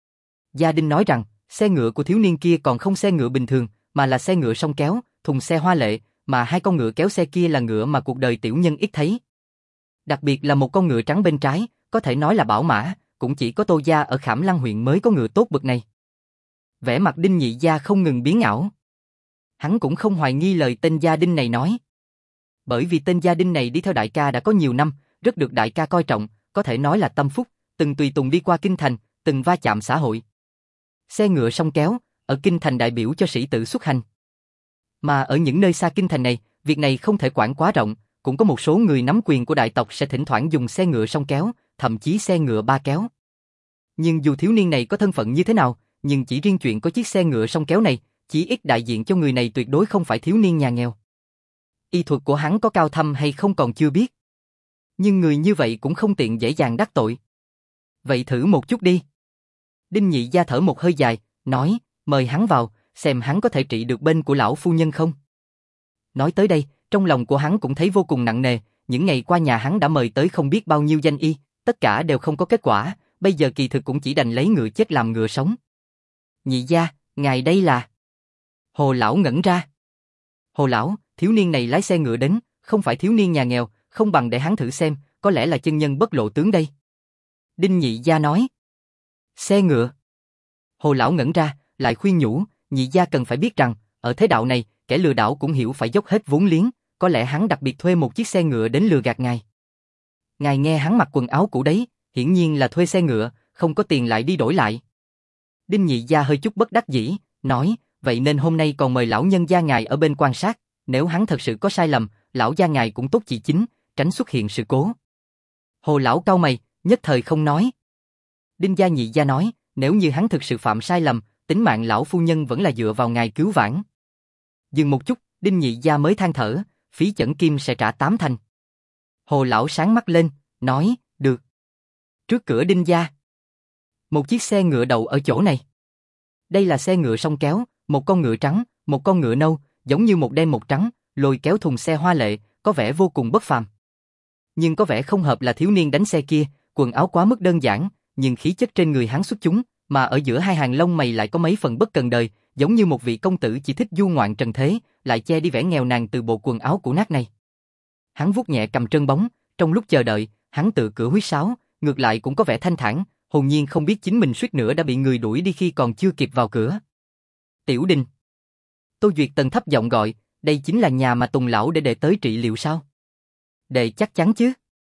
Gia Đình nói rằng, xe ngựa của thiếu niên kia còn không xe ngựa bình thường, mà là xe ngựa song kéo, thùng xe hoa lệ, mà hai con ngựa kéo xe kia là ngựa mà cuộc đời tiểu nhân ít thấy. Đặc biệt là một con ngựa trắng bên trái, có thể nói là bảo mã, cũng chỉ có Tô gia ở Khảm Lăng huyện mới có ngựa tốt bậc này. Vẻ mặt Đinh Nhị Gia không ngừng biến ảo. Hắn cũng không hoài nghi lời tên Gia Đình này nói. Bởi vì tên Gia Đình này đi theo đại ca đã có nhiều năm, rất được đại ca coi trọng, có thể nói là tâm phúc, từng tùy tùng đi qua kinh thành, từng va chạm xã hội. Xe ngựa song kéo, ở kinh thành đại biểu cho sĩ tử xuất hành. Mà ở những nơi xa kinh thành này, việc này không thể quản quá rộng, cũng có một số người nắm quyền của đại tộc sẽ thỉnh thoảng dùng xe ngựa song kéo, thậm chí xe ngựa ba kéo. Nhưng dù thiếu niên này có thân phận như thế nào, nhưng chỉ riêng chuyện có chiếc xe ngựa song kéo này, chỉ ít đại diện cho người này tuyệt đối không phải thiếu niên nhà nghèo. Y thuật của hắn có cao thâm hay không còn chưa biết. Nhưng người như vậy cũng không tiện dễ dàng đắc tội. Vậy thử một chút đi. Đinh Nhị Gia thở một hơi dài, nói, mời hắn vào, xem hắn có thể trị được bên của lão phu nhân không. Nói tới đây, trong lòng của hắn cũng thấy vô cùng nặng nề, những ngày qua nhà hắn đã mời tới không biết bao nhiêu danh y, tất cả đều không có kết quả, bây giờ kỳ thực cũng chỉ đành lấy ngựa chết làm ngựa sống. Nhị Gia, ngài đây là... Hồ lão ngẩn ra. Hồ lão, thiếu niên này lái xe ngựa đến, không phải thiếu niên nhà nghèo, không bằng để hắn thử xem, có lẽ là chân nhân bất lộ tướng đây. Đinh Nhị Gia nói. Xe ngựa. Hồ lão ngẩn ra, lại khuyên nhủ, Nhị Gia cần phải biết rằng, ở thế đạo này, kẻ lừa đảo cũng hiểu phải dốc hết vốn liếng, có lẽ hắn đặc biệt thuê một chiếc xe ngựa đến lừa gạt ngài. Ngài nghe hắn mặc quần áo cũ đấy, hiển nhiên là thuê xe ngựa, không có tiền lại đi đổi lại. Đinh Nhị Gia hơi chút bất đắc dĩ, nói, vậy nên hôm nay còn mời lão nhân gia ngài ở bên quan sát, nếu hắn thật sự có sai lầm, lão gia ngài cũng tốt chỉ chính, tránh xuất hiện sự cố. Hồ lão cau mày, nhất thời không nói. Đinh gia Nhị Gia nói, nếu như hắn thực sự phạm sai lầm, tính mạng lão phu nhân vẫn là dựa vào ngài cứu vãn. Dừng một chút, Đinh Nhị Gia mới than thở, phí chẩn kim sẽ trả tám thành. Hồ lão sáng mắt lên, nói, được. Trước cửa Đinh gia, một chiếc xe ngựa đậu ở chỗ này. Đây là xe ngựa song kéo, một con ngựa trắng, một con ngựa nâu, giống như một đen một trắng, lôi kéo thùng xe hoa lệ, có vẻ vô cùng bất phàm. Nhưng có vẻ không hợp là thiếu niên đánh xe kia, quần áo quá mức đơn giản, nhưng khí chất trên người hắn xuất chúng, mà ở giữa hai hàng lông mày lại có mấy phần bất cần đời, giống như một vị công tử chỉ thích du ngoạn trần thế, lại che đi vẻ nghèo nàn từ bộ quần áo cũ nát này. Hắn vuốt nhẹ cầm trơn bóng, trong lúc chờ đợi, hắn tự cửa huýt sáo, ngược lại cũng có vẻ thanh thản, hồn nhiên không biết chính mình suýt nữa đã bị người đuổi đi khi còn chưa kịp vào cửa. Tiểu Đình. Tô Duyệt Tần thấp giọng gọi, đây chính là nhà mà Tùng lão để đệ tới trị liệu sao? Đệ chắc chắn chứ?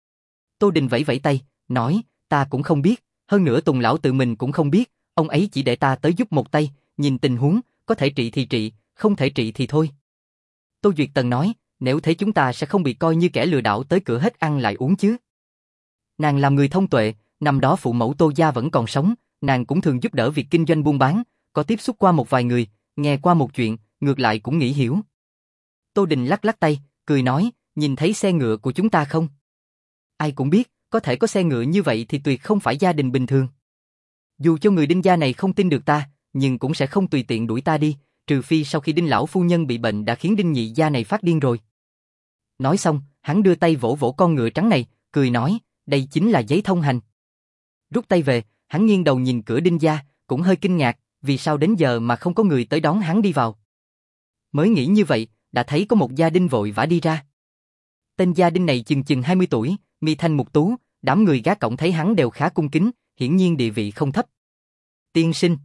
Tô Đình vẫy vẫy tay, nói, ta cũng không biết, hơn nữa Tùng lão tự mình cũng không biết, ông ấy chỉ để ta tới giúp một tay, nhìn tình huống, có thể trị thì trị, không thể trị thì thôi. Tô Duyệt Tần nói, nếu thế chúng ta sẽ không bị coi như kẻ lừa đảo tới cửa hết ăn lại uống chứ. Nàng làm người thông tuệ, năm đó phụ mẫu Tô gia vẫn còn sống, nàng cũng thường giúp đỡ việc kinh doanh buôn bán, có tiếp xúc qua một vài người, nghe qua một chuyện, ngược lại cũng nghĩ hiểu. Tô Đình lắc lắc tay, cười nói, nhìn thấy xe ngựa của chúng ta không? Ai cũng biết, có thể có xe ngựa như vậy thì tuyệt không phải gia đình bình thường. Dù cho người Đinh gia này không tin được ta, nhưng cũng sẽ không tùy tiện đuổi ta đi, trừ phi sau khi Đinh lão phu nhân bị bệnh đã khiến Đinh Nhị gia này phát điên rồi. Nói xong, hắn đưa tay vỗ vỗ con ngựa trắng này, cười nói, đây chính là giấy thông hành. Rút tay về, hắn nghiêng đầu nhìn cửa Đinh gia, cũng hơi kinh ngạc, vì sao đến giờ mà không có người tới đón hắn đi vào. Mới nghĩ như vậy, đã thấy có một gia đình vội vã đi ra. Tên gia đình này chừng chừng hai mươi tuổi, mi thanh mục tú, đám người gác cổng thấy hắn đều khá cung kính, hiển nhiên địa vị không thấp. Tiên sinh.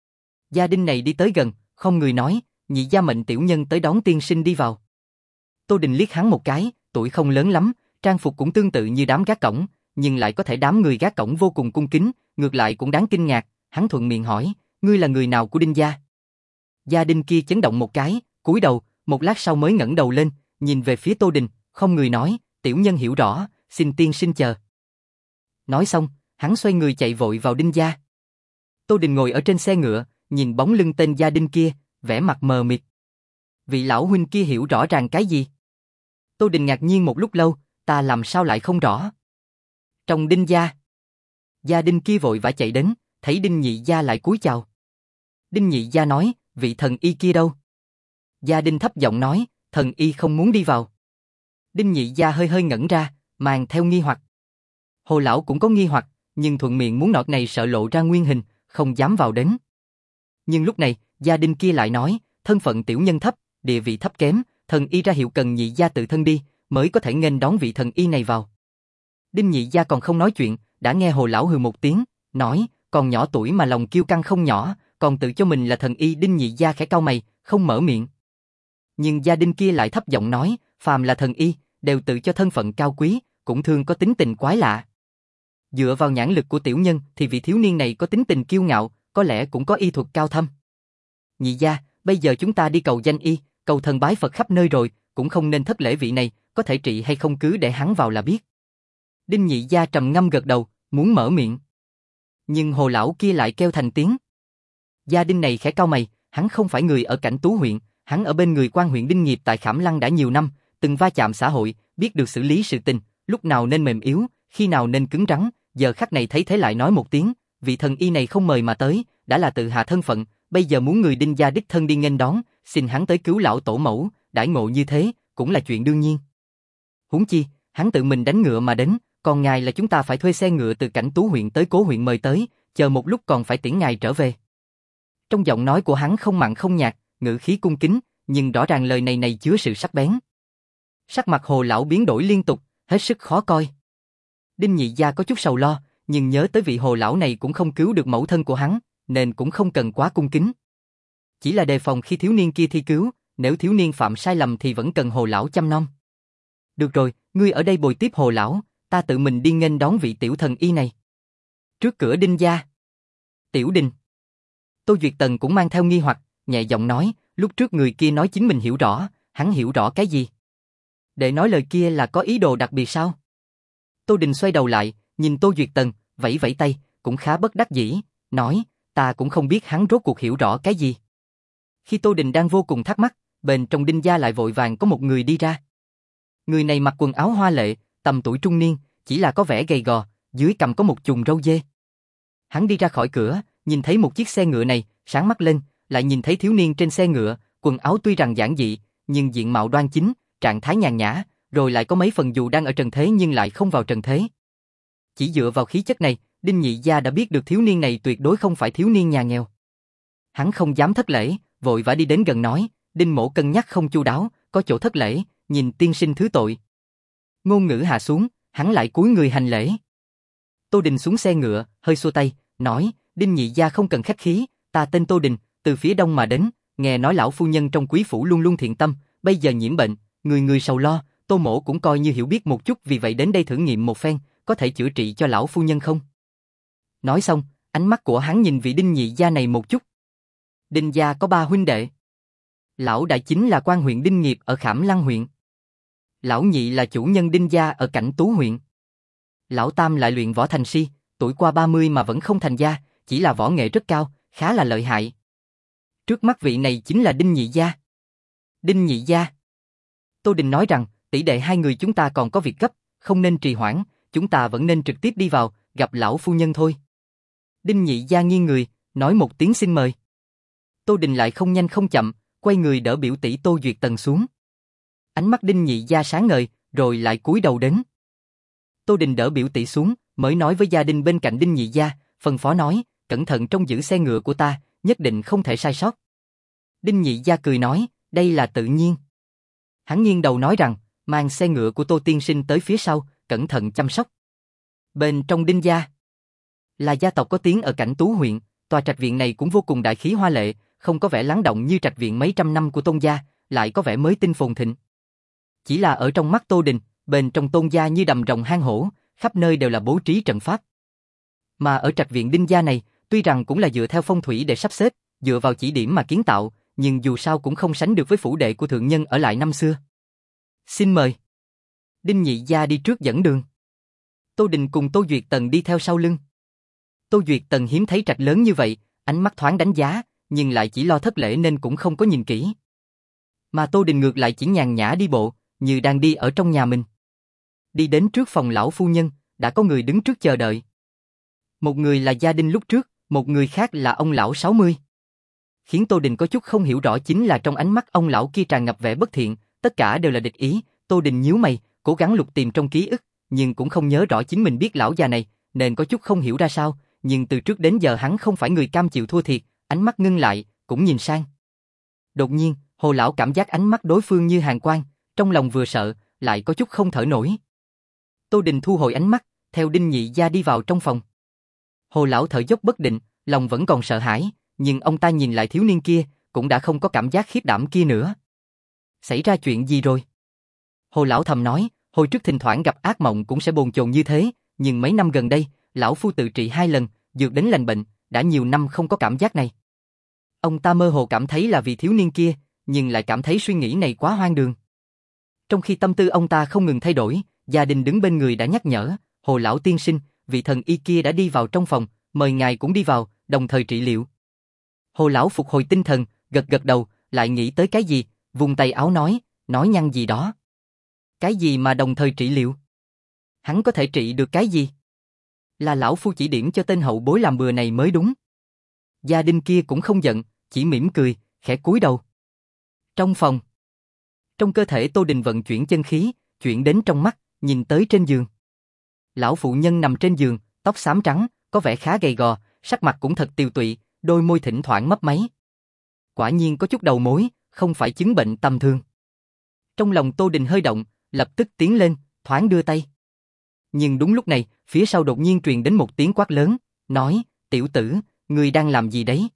Gia đình này đi tới gần, không người nói, Nhị gia mệnh tiểu nhân tới đón tiên sinh đi vào. Tô Đình liếc hắn một cái, tuổi không lớn lắm, trang phục cũng tương tự như đám gác cổng, nhưng lại có thể đám người gác cổng vô cùng cung kính, ngược lại cũng đáng kinh ngạc, hắn thuận miệng hỏi, ngươi là người nào của Đinh gia? Gia đình kia chấn động một cái, cúi đầu, một lát sau mới ngẩng đầu lên, nhìn về phía Tô Đình, không người nói, tiểu nhân hiểu rõ, xin tiên sinh chờ. Nói xong, hắn xoay người chạy vội vào Đinh gia. Tô Đình ngồi ở trên xe ngựa, nhìn bóng lưng tên gia đình kia, vẻ mặt mờ mịt. Vị lão huynh kia hiểu rõ ràng cái gì? Tô Đình ngạc nhiên một lúc lâu, ta làm sao lại không rõ? Trong Đinh gia. Gia đình kia vội vã chạy đến, thấy Đinh Nhị gia lại cúi chào. Đinh Nhị gia nói, vị thần y kia đâu? Gia đình thấp giọng nói, thần y không muốn đi vào. Đinh Nhị gia hơi hơi ngẩn ra, mang theo nghi hoặc. Hồ lão cũng có nghi hoặc, nhưng thuận miệng muốn nọt này sợ lộ ra nguyên hình, không dám vào đến. Nhưng lúc này, gia đình kia lại nói, thân phận tiểu nhân thấp, địa vị thấp kém, thần y ra hiệu cần Nhị gia tự thân đi, mới có thể nghênh đón vị thần y này vào. Đinh Nhị gia còn không nói chuyện, đã nghe Hồ lão hừ một tiếng, nói, còn nhỏ tuổi mà lòng kiêu căng không nhỏ, còn tự cho mình là thần y. Đinh Nhị gia khẽ cau mày, không mở miệng. Nhưng gia đình kia lại thấp giọng nói, phàm là thần y, đều tự cho thân phận cao quý, cũng thường có tính tình quái lạ. Dựa vào nhãn lực của tiểu nhân thì vị thiếu niên này có tính tình kiêu ngạo, có lẽ cũng có y thuật cao thâm. Nhị gia, bây giờ chúng ta đi cầu danh y, cầu thần bái Phật khắp nơi rồi, cũng không nên thất lễ vị này, có thể trị hay không cứ để hắn vào là biết. Đinh Nhị gia trầm ngâm gật đầu, muốn mở miệng. Nhưng Hồ lão kia lại kêu thành tiếng. Gia đình này khẽ cau mày, hắn không phải người ở Cảnh Tú huyện, hắn ở bên người quan huyện Đinh Nghiệp tại Khảm Lăng đã nhiều năm, từng va chạm xã hội, biết được xử lý sự tình, lúc nào nên mềm yếu, khi nào nên cứng rắn, giờ khắc này thấy thế lại nói một tiếng, vị thần y này không mời mà tới, đã là tự hạ thân phận, bây giờ muốn người Đinh gia đích thân đi nghênh đón, xin hắn tới cứu lão tổ mẫu, đãi ngộ như thế, cũng là chuyện đương nhiên. Huống chi, hắn tự mình đánh ngựa mà đến, còn ngài là chúng ta phải thuê xe ngựa từ Cảnh Tú huyện tới Cố huyện mời tới, chờ một lúc còn phải tiễn ngài trở về. Trong giọng nói của hắn không mặn không nhạt, ngữ khí cung kính, nhưng rõ ràng lời này này chứa sự sắc bén. Sắc mặt Hồ lão biến đổi liên tục, hết sức khó coi. Đinh Nhị gia có chút sầu lo, nhưng nhớ tới vị Hồ lão này cũng không cứu được mẫu thân của hắn, nên cũng không cần quá cung kính. Chỉ là đề phòng khi thiếu niên kia thi cứu, nếu thiếu niên phạm sai lầm thì vẫn cần Hồ lão chăm nom. Được rồi, ngươi ở đây bồi tiếp Hồ lão, ta tự mình đi nghênh đón vị tiểu thần y này. Trước cửa Đinh gia. Tiểu Đình. Tô Duyệt Tần cũng mang theo nghi hoặc, nhẹ giọng nói, lúc trước người kia nói chính mình hiểu rõ, hắn hiểu rõ cái gì? Để nói lời kia là có ý đồ đặc biệt sao? Tô Đình xoay đầu lại, nhìn Tô Duyệt Tần, vẫy vẫy tay, cũng khá bất đắc dĩ, nói, ta cũng không biết hắn rốt cuộc hiểu rõ cái gì. Khi Tô Đình đang vô cùng thắc mắc, bên trong Đinh gia lại vội vàng có một người đi ra. Người này mặc quần áo hoa lệ, tầm tuổi trung niên, chỉ là có vẻ gầy gò, dưới cằm có một chùm râu dê. Hắn đi ra khỏi cửa, nhìn thấy một chiếc xe ngựa này, sáng mắt lên, lại nhìn thấy thiếu niên trên xe ngựa, quần áo tuy rằng giản dị, nhưng diện mạo đoan chính, trạng thái nhàn nhã, rồi lại có mấy phần dù đang ở trần thế nhưng lại không vào trần thế. Chỉ dựa vào khí chất này, Đinh Nhị Gia đã biết được thiếu niên này tuyệt đối không phải thiếu niên nhà nghèo. Hắn không dám thất lễ, vội vã đi đến gần nói, Đinh mỗ cân nhắc không chu đáo, có chỗ thất lễ, nhìn tiên sinh thứ tội. Ngôn ngữ hạ xuống, hắn lại cúi người hành lễ. Tô Đình xuống xe ngựa, hơi xua tay, nói, Đinh Nhị Gia không cần khách khí, ta tên Tô Đình, từ phía đông mà đến, nghe nói lão phu nhân trong quý phủ luôn luôn thiện tâm, bây giờ nhiễm bệnh, người người sầu lo, Tô mỗ cũng coi như hiểu biết một chút, vì vậy đến đây thử nghiệm một phen, có thể chữa trị cho lão phu nhân không? Nói xong, ánh mắt của hắn nhìn vị Đinh Nhị Gia này một chút. Đinh gia có ba huynh đệ. Lão đại chính là quan huyện Đinh Nghiệp ở Khảm Lăng huyện. Lão nhị là chủ nhân Đinh gia ở Cảnh Tú huyện. Lão tam lại luyện võ thành si, tuổi qua ba mươi mà vẫn không thành gia, chỉ là võ nghệ rất cao, khá là lợi hại. Trước mắt vị này chính là Đinh Nhị Gia. Đinh Nhị Gia. Tô Đình nói rằng, tỷ đệ hai người chúng ta còn có việc gấp, không nên trì hoãn, chúng ta vẫn nên trực tiếp đi vào, gặp lão phu nhân thôi. Đinh Nhị Gia nghiêng người, nói một tiếng xin mời. Tô Đình lại không nhanh không chậm, quay người đỡ biểu tỷ Tô Duyệt Tần xuống. Ánh mắt Đinh Nhị Gia sáng ngời, rồi lại cúi đầu đến. Tô Đình đỡ biểu tỷ xuống, mới nói với gia đình bên cạnh Đinh Nhị Gia, phân phó nói, cẩn thận trông giữ xe ngựa của ta, nhất định không thể sai sót. Đinh Nhị Gia cười nói, đây là tự nhiên. Hắn nghiêng đầu nói rằng, mang xe ngựa của Tô tiên sinh tới phía sau, cẩn thận chăm sóc. Bên trong Đinh gia, là gia tộc có tiếng ở Cảnh Tú huyện, tòa trạch viện này cũng vô cùng đại khí hoa lệ, không có vẻ lắng động như trạch viện mấy trăm năm của Tôn gia, lại có vẻ mới tinh phồn thịnh. Chỉ là ở trong mắt Tô Đình, bên trong Tôn gia như đầm rồng hang hổ, khắp nơi đều là bố trí trận pháp. Mà ở trạch viện Đinh gia này, tuy rằng cũng là dựa theo phong thủy để sắp xếp, dựa vào chỉ điểm mà kiến tạo, nhưng dù sao cũng không sánh được với phủ đệ của thượng nhân ở lại năm xưa. Xin mời. Đinh Nhị Gia đi trước dẫn đường. Tô Đình cùng Tô Duyệt Tần đi theo sau lưng. Tô Duyệt Tần hiếm thấy trạch lớn như vậy, ánh mắt thoáng đánh giá, nhưng lại chỉ lo thất lễ nên cũng không có nhìn kỹ. Mà Tô Đình ngược lại chỉ nhàn nhã đi bộ, như đang đi ở trong nhà mình. Đi đến trước phòng lão phu nhân, đã có người đứng trước chờ đợi. Một người là gia đình lúc trước, một người khác là ông lão sáu mươi. Khiến Tô Đình có chút không hiểu rõ chính là trong ánh mắt ông lão kia tràn ngập vẻ bất thiện, tất cả đều là địch ý. Tô Đình nhíu mày, cố gắng lục tìm trong ký ức, nhưng cũng không nhớ rõ chính mình biết lão già này, nên có chút không hiểu ra sao, nhưng từ trước đến giờ hắn không phải người cam chịu thua thiệt, ánh mắt ngưng lại, cũng nhìn sang. Đột nhiên, Hồ lão cảm giác ánh mắt đối phương như hàn quang, trong lòng vừa sợ, lại có chút không thở nổi. Tô Đình thu hồi ánh mắt, theo Đinh Nhị Gia đi vào trong phòng. Hồ lão thở dốc bất định, lòng vẫn còn sợ hãi, nhưng ông ta nhìn lại thiếu niên kia, cũng đã không có cảm giác khiếp đảm kia nữa. Xảy ra chuyện gì rồi? Hồ lão thầm nói, hồi trước thỉnh thoảng gặp ác mộng cũng sẽ bồn chồn như thế, nhưng mấy năm gần đây, lão phu tự trị hai lần, dược đến lành bệnh, đã nhiều năm không có cảm giác này. Ông ta mơ hồ cảm thấy là vì thiếu niên kia, nhưng lại cảm thấy suy nghĩ này quá hoang đường. Trong khi tâm tư ông ta không ngừng thay đổi, gia đình đứng bên người đã nhắc nhở, Hồ lão tiên sinh, vị thần y kia đã đi vào trong phòng, mời ngài cũng đi vào, đồng thời trị liệu. Hồ lão phục hồi tinh thần, gật gật đầu, lại nghĩ tới cái gì, vùng tay áo nói, nói nhăng gì đó. Cái gì mà đồng thời trị liệu? Hắn có thể trị được cái gì? Là lão phu chỉ điểm cho tên hậu bối làm bừa này mới đúng. Gia đình kia cũng không giận, chỉ mỉm cười, khẽ cúi đầu. Trong phòng, trong cơ thể Tô Đình vận chuyển chân khí, chuyển đến trong mắt, nhìn tới trên giường. Lão phụ nhân nằm trên giường, tóc xám trắng, có vẻ khá gầy gò, sắc mặt cũng thật tiều tụy, đôi môi thỉnh thoảng mấp máy. Quả nhiên có chút đầu mối, không phải chứng bệnh tầm thường. Trong lòng Tô Đình hơi động, lập tức tiến lên, thoáng đưa tay. Nhưng đúng lúc này, phía sau đột nhiên truyền đến một tiếng quát lớn, nói, tiểu tử, ngươi đang làm gì đấy?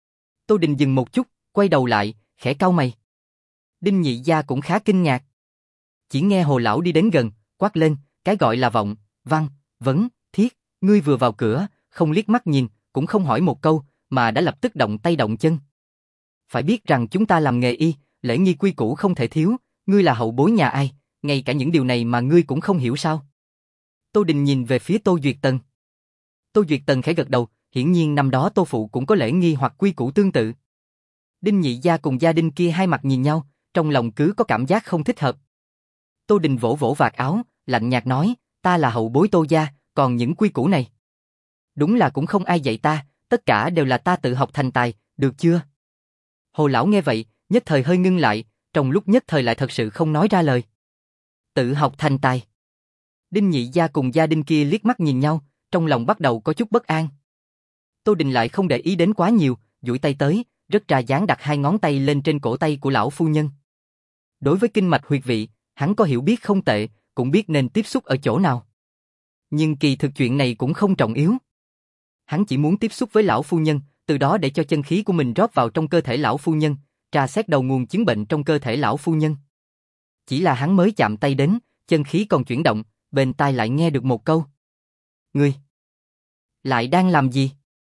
Tô Đình dừng một chút, quay đầu lại, khẽ cau mày. Đinh Nhị Gia cũng khá kinh ngạc. Chỉ nghe Hồ lão đi đến gần, quát lên, cái gọi là vọng, văn, vấn, thiết, ngươi vừa vào cửa, không liếc mắt nhìn, cũng không hỏi một câu, mà đã lập tức động tay động chân. Phải biết rằng chúng ta làm nghề y, lễ nghi quy củ không thể thiếu, ngươi là hậu bối nhà ai, ngay cả những điều này mà ngươi cũng không hiểu sao? Tô Đình nhìn về phía Tô Duyệt Tần. Tô Duyệt Tần khẽ gật đầu, hiển nhiên năm đó Tô phụ cũng có lễ nghi hoặc quy củ tương tự. Đinh Nhị Gia cùng gia đình kia hai mặt nhìn nhau, trong lòng cứ có cảm giác không thích hợp. Tô Đình vỗ vỗ vạt áo, lạnh nhạt nói, ta là hậu bối Tô gia, còn những quy củ này. Đúng là cũng không ai dạy ta, tất cả đều là ta tự học thành tài, được chưa? Hồ lão nghe vậy, nhất thời hơi ngưng lại, trong lúc nhất thời lại thật sự không nói ra lời. Tự học thành tài. Đinh Nhị Gia cùng gia đình kia liếc mắt nhìn nhau, trong lòng bắt đầu có chút bất an. Tô Đình lại không để ý đến quá nhiều, duỗi tay tới, rất ra dáng đặt hai ngón tay lên trên cổ tay của lão phu nhân. Đối với kinh mạch huyệt vị, hắn có hiểu biết không tệ, cũng biết nên tiếp xúc ở chỗ nào. Nhưng kỳ thực chuyện này cũng không trọng yếu. Hắn chỉ muốn tiếp xúc với lão phu nhân, từ đó để cho chân khí của mình rót vào trong cơ thể lão phu nhân, tra xét đầu nguồn chứng bệnh trong cơ thể lão phu nhân. Chỉ là hắn mới chạm tay đến, chân khí còn chuyển động, bên tai lại nghe được một câu. Ngươi lại đang làm gì?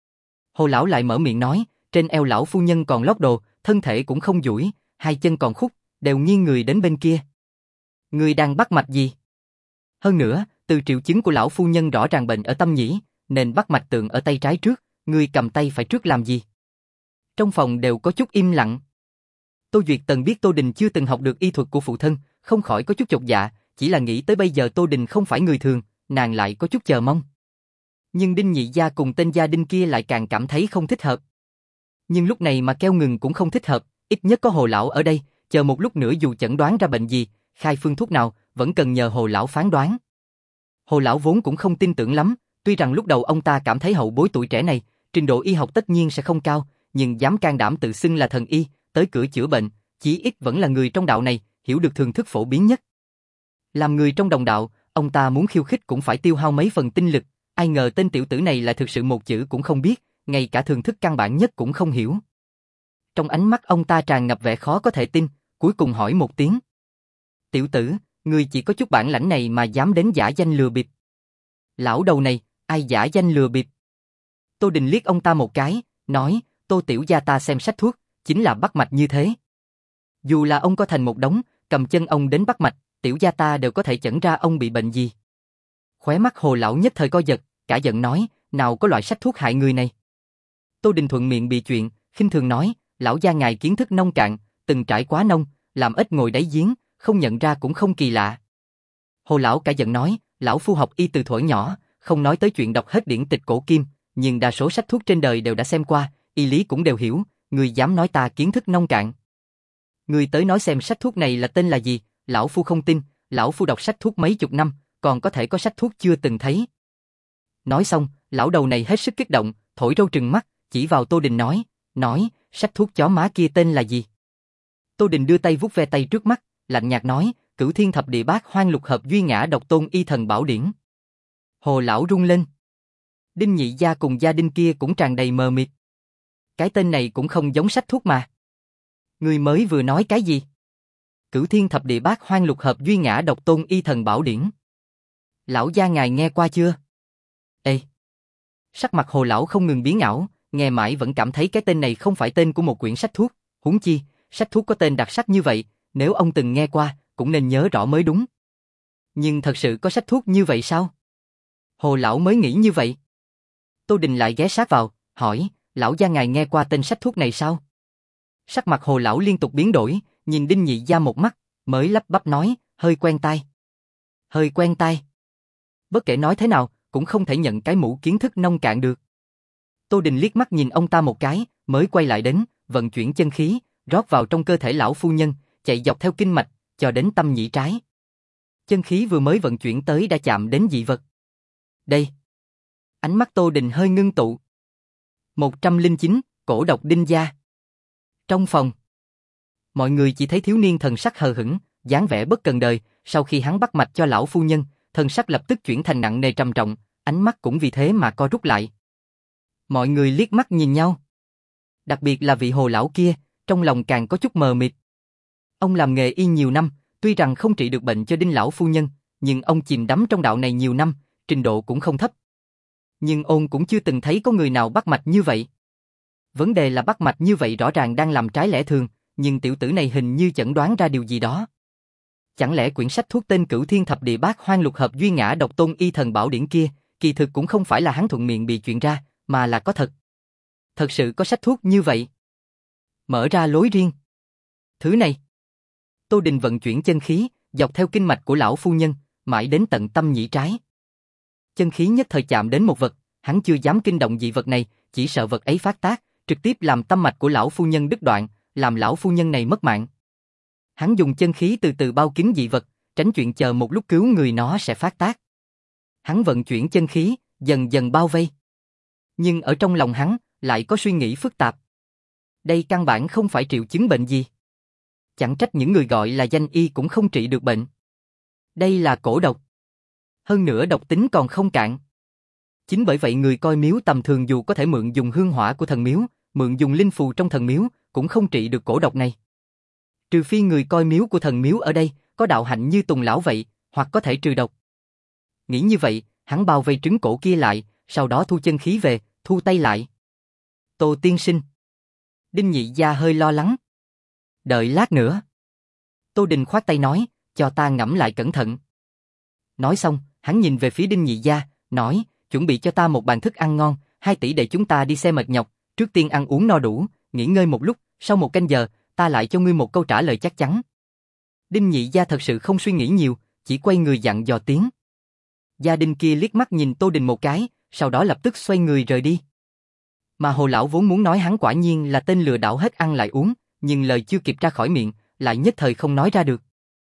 Hồ lão lại mở miệng nói, trên eo lão phu nhân còn lót đồ, thân thể cũng không duỗi, hai chân còn khúc, đều nghiêng người đến bên kia. Ngươi đang bắt mạch gì? Hơn nữa, từ triệu chứng của lão phu nhân rõ ràng bệnh ở tâm nhĩ, nên bắt mạch tượng ở tay trái trước, ngươi cầm tay phải trước làm gì? Trong phòng đều có chút im lặng. Tô Duyệt Tần biết Tô Đình chưa từng học được y thuật của phụ thân, không khỏi có chút chột dạ, chỉ là nghĩ tới bây giờ Tô Đình không phải người thường, nàng lại có chút chờ mong. Nhưng Đinh Nhị Gia cùng tên gia Đinh kia lại càng cảm thấy không thích hợp. Nhưng lúc này mà kêu ngừng cũng không thích hợp, ít nhất có Hồ lão ở đây, chờ một lúc nữa dù chẩn đoán ra bệnh gì, khai phương thuốc nào, vẫn cần nhờ Hồ lão phán đoán. Hồ lão vốn cũng không tin tưởng lắm, tuy rằng lúc đầu ông ta cảm thấy hậu bối tuổi trẻ này, trình độ y học tất nhiên sẽ không cao, nhưng dám can đảm tự xưng là thần y, tới cửa chữa bệnh, chí ít vẫn là người trong đạo này, hiểu được thường thức phổ biến nhất. Làm người trong đồng đạo, ông ta muốn khiêu khích cũng phải tiêu hao mấy phần tinh lực, ai ngờ tên tiểu tử này lại thực sự một chữ cũng không biết, ngay cả thường thức căn bản nhất cũng không hiểu. Trong ánh mắt ông ta tràn ngập vẻ khó có thể tin, cuối cùng hỏi một tiếng. Tiểu tử, ngươi chỉ có chút bản lãnh này mà dám đến giả danh lừa bịp. Lão đầu này, ai giả danh lừa bịp? Tô Đình liếc ông ta một cái, nói, Tô tiểu gia ta xem sách thuốc, chính là bắt mạch như thế. Dù là ông có thành một đống, cầm chân ông đến bắt mạch, tiểu gia ta đều có thể chẩn ra ông bị bệnh gì. Khóe mắt Hồ lão nhất thời co giật, cả giận nói, nào có loại sách thuốc hại người này. Tô Đình thuận miệng bị chuyện, khinh thường nói, lão gia ngài kiến thức nông cạn, từng trải quá nông, làm ít ngồi đáy giếng, không nhận ra cũng không kỳ lạ. Hồ lão cả giận nói, lão phu học y từ thuở nhỏ, không nói tới chuyện đọc hết điển tịch cổ kim, nhưng đa số sách thuốc trên đời đều đã xem qua, y lý cũng đều hiểu, người dám nói ta kiến thức nông cạn. Người tới nói xem sách thuốc này là tên là gì, lão phu không tin, lão phu đọc sách thuốc mấy chục năm, còn có thể có sách thuốc chưa từng thấy. Nói xong, lão đầu này hết sức kích động, thổi râu trừng mắt, chỉ vào Tô Đình nói, nói, sách thuốc chó má kia tên là gì? Tô Đình đưa tay vuốt ve tay trước mắt, lạnh nhạt nói, Cửu Thiên Thập Địa Bát Hoang Lục Hợp Duy Ngã Độc Tôn Y Thần Bảo Điển. Hồ lão rung lên. Đinh Nhị Gia cùng gia đình kia cũng tràn đầy mờ mịt. Cái tên này cũng không giống sách thuốc mà. Người mới vừa nói cái gì? Cửu Thiên Thập Địa Bát Hoang Lục Hợp Duy Ngã Độc Tôn Y Thần Bảo Điển. Lão gia ngài nghe qua chưa? Ê! Sắc mặt Hồ lão không ngừng biến ảo, nghe mãi vẫn cảm thấy cái tên này không phải tên của một quyển sách thuốc, huống chi, sách thuốc có tên đặc sắc như vậy, nếu ông từng nghe qua, cũng nên nhớ rõ mới đúng. Nhưng thật sự có sách thuốc như vậy sao? Hồ lão mới nghĩ như vậy. Tô Đình lại ghé sát vào, hỏi, lão gia ngài nghe qua tên sách thuốc này sao? Sắc mặt Hồ lão liên tục biến đổi, nhìn Đinh Nhị Gia một mắt, mới lắp bắp nói, hơi quen tai. Hơi quen tai. Bất kể nói thế nào, cũng không thể nhận cái mũ kiến thức nông cạn được. Tô Đình liếc mắt nhìn ông ta một cái, mới quay lại đến, vận chuyển chân khí, rót vào trong cơ thể lão phu nhân, chạy dọc theo kinh mạch, cho đến tâm nhĩ trái. Chân khí vừa mới vận chuyển tới đã chạm đến dị vật. Đây. Ánh mắt Tô Đình hơi ngưng tụ. một trăm lẻ chín, cổ độc Đinh gia. Trong phòng, mọi người chỉ thấy thiếu niên thần sắc hờ hững, dáng vẻ bất cần đời, sau khi hắn bắt mạch cho lão phu nhân, thần sắc lập tức chuyển thành nặng nề trầm trọng, ánh mắt cũng vì thế mà co rút lại. Mọi người liếc mắt nhìn nhau. Đặc biệt là vị Hồ lão kia, trong lòng càng có chút mờ mịt. Ông làm nghề y nhiều năm, tuy rằng không trị được bệnh cho Đinh lão phu nhân, nhưng ông chìm đắm trong đạo này nhiều năm, trình độ cũng không thấp. Nhưng ôn cũng chưa từng thấy có người nào bắt mạch như vậy. Vấn đề là bắt mạch như vậy rõ ràng đang làm trái lẽ thường, nhưng tiểu tử này hình như chẩn đoán ra điều gì đó. Chẳng lẽ quyển sách thuốc tên Cửu Thiên Thập Địa Bát Hoang Lục Hợp Duy Ngã Độc Tôn Y Thần Bảo Điển kia, kỳ thực cũng không phải là hắn thuận miệng bị chuyện ra, mà là có thật. Thật sự có sách thuốc như vậy. Mở ra lối riêng. Thứ này. Tô Đình vận chuyển chân khí, dọc theo kinh mạch của lão phu nhân, mãi đến tận tâm nhĩ trái. Chân khí nhất thời chạm đến một vật, hắn chưa dám kinh động dị vật này, chỉ sợ vật ấy phát tác, trực tiếp làm tâm mạch của lão phu nhân đứt đoạn, làm lão phu nhân này mất mạng. Hắn dùng chân khí từ từ bao kín dị vật, tránh chuyện chờ một lúc cứu người nó sẽ phát tác. Hắn vận chuyển chân khí, dần dần bao vây. Nhưng ở trong lòng hắn, lại có suy nghĩ phức tạp. Đây căn bản không phải triệu chứng bệnh gì. Chẳng trách những người gọi là danh y cũng không trị được bệnh. Đây là cổ độc. Hơn nữa độc tính còn không cạn. Chính bởi vậy người coi miếu tầm thường dù có thể mượn dùng hương hỏa của thần miếu, mượn dùng linh phù trong thần miếu, cũng không trị được cổ độc này. Trừ phi người coi miếu của thần miếu ở đây, có đạo hạnh như Tùng lão vậy, hoặc có thể trừ độc. Nghĩ như vậy, hắn bao vây trứng cổ kia lại, sau đó thu chân khí về, thu tay lại. Tô tiên sinh. Đinh Nhị Gia hơi lo lắng. Đợi lát nữa. Tô Đình khoát tay nói, cho ta ngẫm lại cẩn thận. Nói xong, hắn nhìn về phía Đinh Nhị Gia, nói, chuẩn bị cho ta một bàn thức ăn ngon, hai tỷ để chúng ta đi xe mệt nhọc, trước tiên ăn uống no đủ, nghỉ ngơi một lúc, sau một canh giờ, ta lại cho ngươi một câu trả lời chắc chắn. Đinh Nhị Gia thật sự không suy nghĩ nhiều, chỉ quay người dặn dò tiếng. Gia đình kia liếc mắt nhìn Tô Đình một cái, sau đó lập tức xoay người rời đi. Mà Hồ lão vốn muốn nói hắn quả nhiên là tên lừa đảo hết ăn lại uống, nhưng lời chưa kịp ra khỏi miệng, lại nhất thời không nói ra được.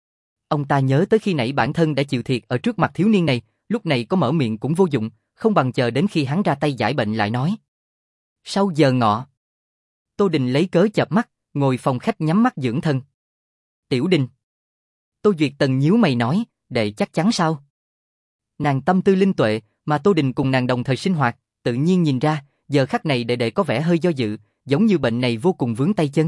Ông ta nhớ tới khi nãy bản thân đã chịu thiệt ở trước mặt thiếu niên này, lúc này có mở miệng cũng vô dụng, không bằng chờ đến khi hắn ra tay giải bệnh lại nói. Sau giờ ngọ, Tô Đình lấy cớ chợp mắt, ngồi phòng khách nhắm mắt dưỡng thân. Tiểu Đình. Tô Duyệt Tần nhíu mày nói, đệ chắc chắn sao? Nàng tâm tư linh tuệ, mà Tô Đình cùng nàng đồng thời sinh hoạt, tự nhiên nhìn ra, giờ khắc này đệ đệ có vẻ hơi do dự, giống như bệnh này vô cùng vướng tay chân.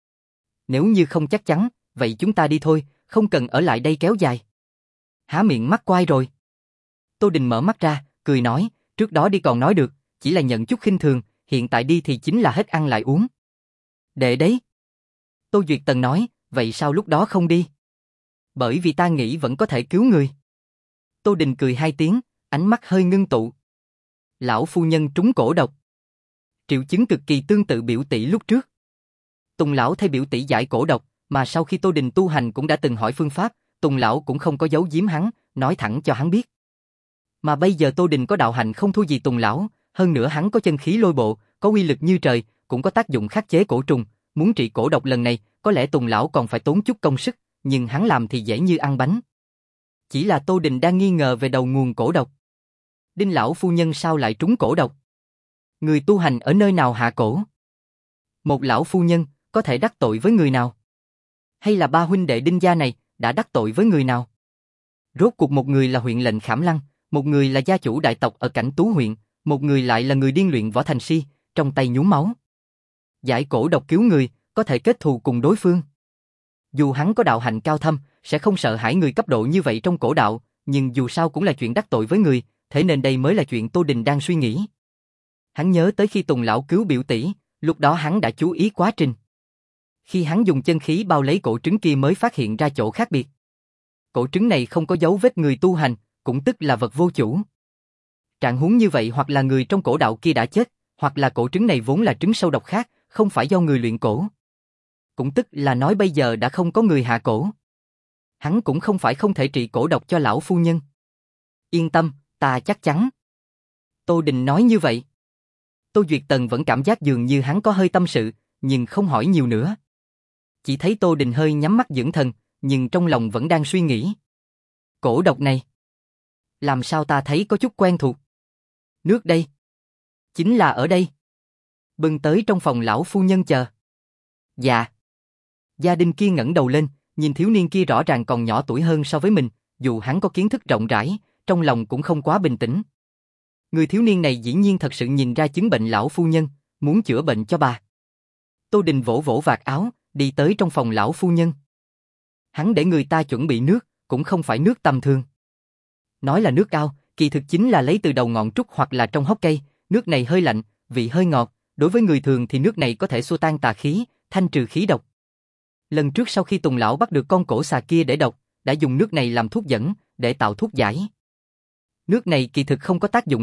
Nếu như không chắc chắn, vậy chúng ta đi thôi, không cần ở lại đây kéo dài. Há miệng mắc quai rồi. Tô Đình mở mắt ra, cười nói, trước đó đi còn nói được, chỉ là nhận chút khinh thường, hiện tại đi thì chính là hết ăn lại uống. Đệ đấy. Tô Duyệt Tần nói, vậy sao lúc đó không đi? Bởi vì ta nghĩ vẫn có thể cứu người. Tô Đình cười hai tiếng, ánh mắt hơi ngưng tụ. Lão phu nhân trúng cổ độc. Triệu chứng cực kỳ tương tự biểu tỷ lúc trước. Tùng lão thay biểu tỷ giải cổ độc, mà sau khi Tô Đình tu hành cũng đã từng hỏi phương pháp, Tùng lão cũng không có giấu giếm hắn, nói thẳng cho hắn biết. Mà bây giờ Tô Đình có đạo hạnh không thua gì Tùng lão, hơn nữa hắn có chân khí lôi bộ, có uy lực như trời, cũng có tác dụng khắc chế cổ trùng, muốn trị cổ độc lần này, có lẽ Tùng lão còn phải tốn chút công sức, nhưng hắn làm thì dễ như ăn bánh. Chỉ là Tô Đình đang nghi ngờ về đầu nguồn cổ độc. Đinh lão phu nhân sao lại trúng cổ độc? Người tu hành ở nơi nào hạ cổ? Một lão phu nhân có thể đắc tội với người nào? Hay là ba huynh đệ Đinh gia này đã đắc tội với người nào? Rốt cuộc một người là huyện lệnh Khảm Lăng, một người là gia chủ đại tộc ở Cảnh Tú huyện, một người lại là người điên luyện võ thành si, trong tay nhuốm máu. Giải cổ độc cứu người, có thể kết thù cùng đối phương. Dù hắn có đạo hạnh cao thâm, sẽ không sợ hãi người cấp độ như vậy trong cổ đạo, nhưng dù sao cũng là chuyện đắc tội với người, thế nên đây mới là chuyện Tô Đình đang suy nghĩ. Hắn nhớ tới khi Tùng lão cứu biểu tỷ, lúc đó hắn đã chú ý quá trình. Khi hắn dùng chân khí bao lấy cổ trứng kia mới phát hiện ra chỗ khác biệt. Cổ trứng này không có dấu vết người tu hành, cũng tức là vật vô chủ. Trạng huống như vậy hoặc là người trong cổ đạo kia đã chết, hoặc là cổ trứng này vốn là trứng sâu độc khác, không phải do người luyện cổ. Cũng tức là nói bây giờ đã không có người hạ cổ. Hắn cũng không phải không thể trị cổ độc cho lão phu nhân. Yên tâm, ta chắc chắn. Tô Đình nói như vậy. Tô Duyệt Tần vẫn cảm giác dường như hắn có hơi tâm sự, nhưng không hỏi nhiều nữa. Chỉ thấy Tô Đình hơi nhắm mắt dưỡng thần, nhưng trong lòng vẫn đang suy nghĩ. Cổ độc này, làm sao ta thấy có chút quen thuộc? Nước đây. Chính là ở đây. Bưng tới trong phòng lão phu nhân chờ. Dạ. Gia đình kia ngẩng đầu lên, nhìn thiếu niên kia rõ ràng còn nhỏ tuổi hơn so với mình, dù hắn có kiến thức rộng rãi, trong lòng cũng không quá bình tĩnh. Người thiếu niên này dĩ nhiên thật sự nhìn ra chứng bệnh lão phu nhân, muốn chữa bệnh cho bà. Tô Đình vỗ vỗ vạt áo, đi tới trong phòng lão phu nhân. Hắn để người ta chuẩn bị nước, cũng không phải nước tầm thường. Nói là nước ao, kỳ thực chính là lấy từ đầu ngọn trúc hoặc là trong hốc cây, nước này hơi lạnh, vị hơi ngọt, đối với người thường thì nước này có thể xua tan tà khí, thanh trừ khí độc. Lần trước sau khi Tùng lão bắt được con cổ xà kia để độc, đã dùng nước này làm thuốc dẫn, để tạo thuốc giải. Nước này kỳ thực không có tác dụng lớn,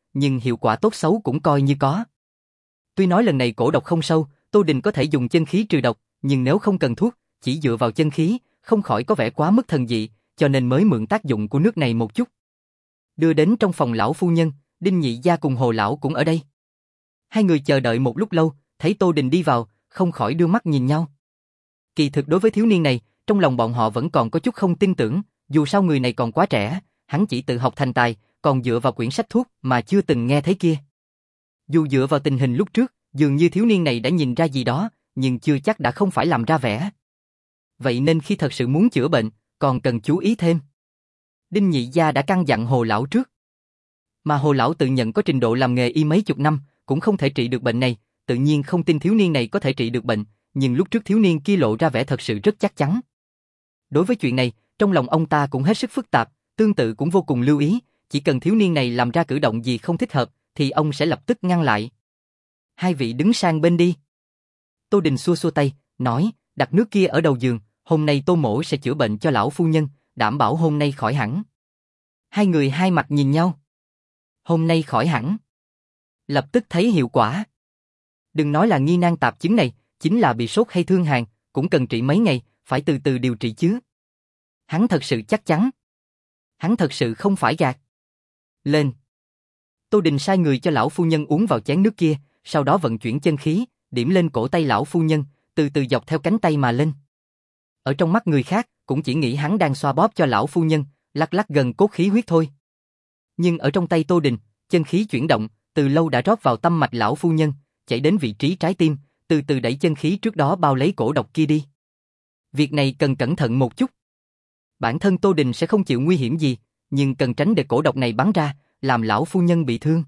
nhưng hiệu quả tốt xấu cũng coi như có. Tuy nói lần này cổ độc không sâu, Tô Đình có thể dùng chân khí trừ độc, nhưng nếu không cần thuốc, chỉ dựa vào chân khí, không khỏi có vẻ quá mức thần dị, cho nên mới mượn tác dụng của nước này một chút. Đưa đến trong phòng lão phu nhân, Đinh Nhị Gia cùng Hồ lão cũng ở đây. Hai người chờ đợi một lúc lâu, thấy Tô Đình đi vào, không khỏi đưa mắt nhìn nhau. Kỳ thực đối với thiếu niên này, trong lòng bọn họ vẫn còn có chút không tin tưởng, dù sao người này còn quá trẻ, hắn chỉ tự học thành tài, còn dựa vào quyển sách thuốc mà chưa từng nghe thấy kia. Dù dựa vào tình hình lúc trước, dường như thiếu niên này đã nhìn ra gì đó, nhưng chưa chắc đã không phải làm ra vẻ. Vậy nên khi thật sự muốn chữa bệnh, còn cần chú ý thêm. Đinh Nhị Gia đã căn dặn Hồ lão trước. Mà Hồ lão tự nhận có trình độ làm nghề y mấy chục năm, cũng không thể trị được bệnh này, tự nhiên không tin thiếu niên này có thể trị được bệnh, nhưng lúc trước thiếu niên kia lộ ra vẻ thật sự rất chắc chắn. Đối với chuyện này, trong lòng ông ta cũng hết sức phức tạp, tương tự cũng vô cùng lưu ý, chỉ cần thiếu niên này làm ra cử động gì không thích hợp, thì ông sẽ lập tức ngăn lại. Hai vị đứng sang bên đi. Tô Đình xua xua tay, nói, đặt nước kia ở đầu giường, hôm nay Tô mỗ sẽ chữa bệnh cho lão phu nhân, đảm bảo hôm nay khỏi hẳn. Hai người hai mặt nhìn nhau. Hôm nay khỏi hẳn. Lập tức thấy hiệu quả. Đừng nói là nghi nan tạp chứng này, chính là bị sốt hay thương hàn, cũng cần trị mấy ngày, phải từ từ điều trị chứ. Hắn thật sự chắc chắn. Hắn thật sự không phải gạt. Lên. Tô Đình sai người cho lão phu nhân uống vào chén nước kia, sau đó vận chuyển chân khí, điểm lên cổ tay lão phu nhân, từ từ dọc theo cánh tay mà lên. Ở trong mắt người khác, cũng chỉ nghĩ hắn đang xoa bóp cho lão phu nhân, lắc lắc gần cốt khí huyết thôi. Nhưng ở trong tay Tô Đình, chân khí chuyển động, từ lâu đã rót vào tâm mạch lão phu nhân, chạy đến vị trí trái tim, từ từ đẩy chân khí trước đó bao lấy cổ độc kia đi. Việc này cần cẩn thận một chút. Bản thân Tô Đình sẽ không chịu nguy hiểm gì, nhưng cần tránh để cổ độc này bắn ra, làm lão phu nhân bị thương.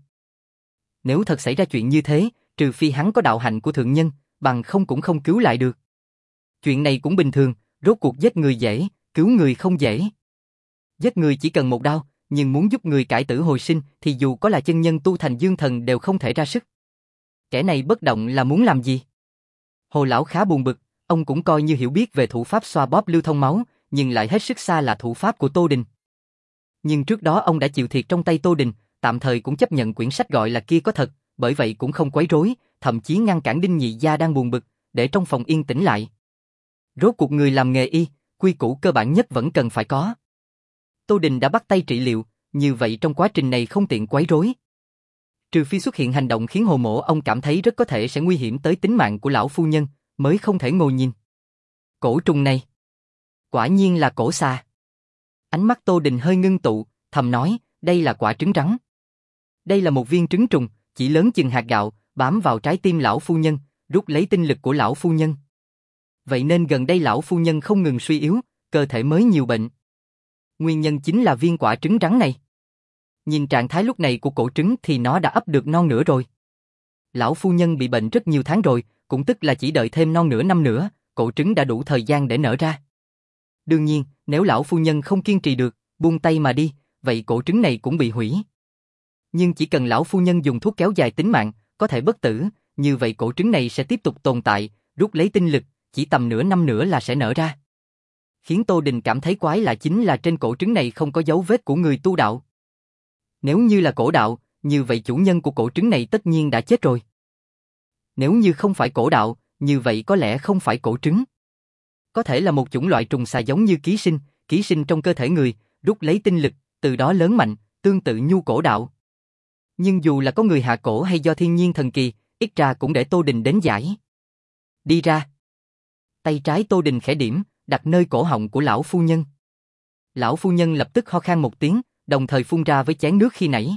Nếu thật xảy ra chuyện như thế, trừ phi hắn có đạo hạnh của thượng nhân, bằng không cũng không cứu lại được. Chuyện này cũng bình thường, rốt cuộc giết người dễ, cứu người không dễ. Giết người chỉ cần một đao, nhưng muốn giúp người cải tử hồi sinh thì dù có là chân nhân tu thành dương thần đều không thể ra sức. Kẻ này bất động là muốn làm gì? Hồ lão khá buồn bực, ông cũng coi như hiểu biết về thủ pháp xoa bóp lưu thông máu, nhưng lại hết sức xa là thủ pháp của Tô Đình. Nhưng trước đó ông đã chịu thiệt trong tay Tô Đình, tạm thời cũng chấp nhận quyển sách gọi là kia có thật, bởi vậy cũng không quấy rối, thậm chí ngăn cản Đinh Nhị Gia đang buồn bực, để trong phòng yên tĩnh lại. Rốt cuộc người làm nghề y, quy củ cơ bản nhất vẫn cần phải có. Tô Đình đã bắt tay trị liệu, như vậy trong quá trình này không tiện quấy rối. Trừ phi xuất hiện hành động khiến Hồ mỗ ông cảm thấy rất có thể sẽ nguy hiểm tới tính mạng của lão phu nhân, mới không thể ngồi nhìn. Cổ trùng này, quả nhiên là cổ xà. Ánh mắt Tô Đình hơi ngưng tụ, thầm nói, đây là quả trứng rắn. Đây là một viên trứng trùng, chỉ lớn chừng hạt gạo, bám vào trái tim lão phu nhân, rút lấy tinh lực của lão phu nhân. Vậy nên gần đây lão phu nhân không ngừng suy yếu, cơ thể mới nhiều bệnh. Nguyên nhân chính là viên quả trứng rắn này. Nhìn trạng thái lúc này của cổ trứng thì nó đã ấp được non nửa rồi. Lão phu nhân bị bệnh rất nhiều tháng rồi, cũng tức là chỉ đợi thêm non nửa năm nữa, cổ trứng đã đủ thời gian để nở ra. Đương nhiên, nếu lão phu nhân không kiên trì được, buông tay mà đi, vậy cổ trứng này cũng bị hủy. Nhưng chỉ cần lão phu nhân dùng thuốc kéo dài tính mạng, có thể bất tử, như vậy cổ trứng này sẽ tiếp tục tồn tại, rút lấy tinh lực, chỉ tầm nửa năm nữa là sẽ nở ra. Khiến Tô Đình cảm thấy quái lạ chính là trên cổ trứng này không có dấu vết của người tu đạo. Nếu như là cổ đạo, như vậy chủ nhân của cổ trứng này tất nhiên đã chết rồi. Nếu như không phải cổ đạo, như vậy có lẽ không phải cổ trứng. Có thể là một chủng loại trùng xà giống như ký sinh, ký sinh trong cơ thể người, rút lấy tinh lực, từ đó lớn mạnh, tương tự nhu cổ đạo. Nhưng dù là có người hạ cổ hay do thiên nhiên thần kỳ, ít ra cũng để Tô Đình đến giải. Đi ra. Tay trái Tô Đình khẽ điểm, đặt nơi cổ họng của lão phu nhân. Lão phu nhân lập tức ho khan một tiếng, đồng thời phun ra với chén nước khi nãy.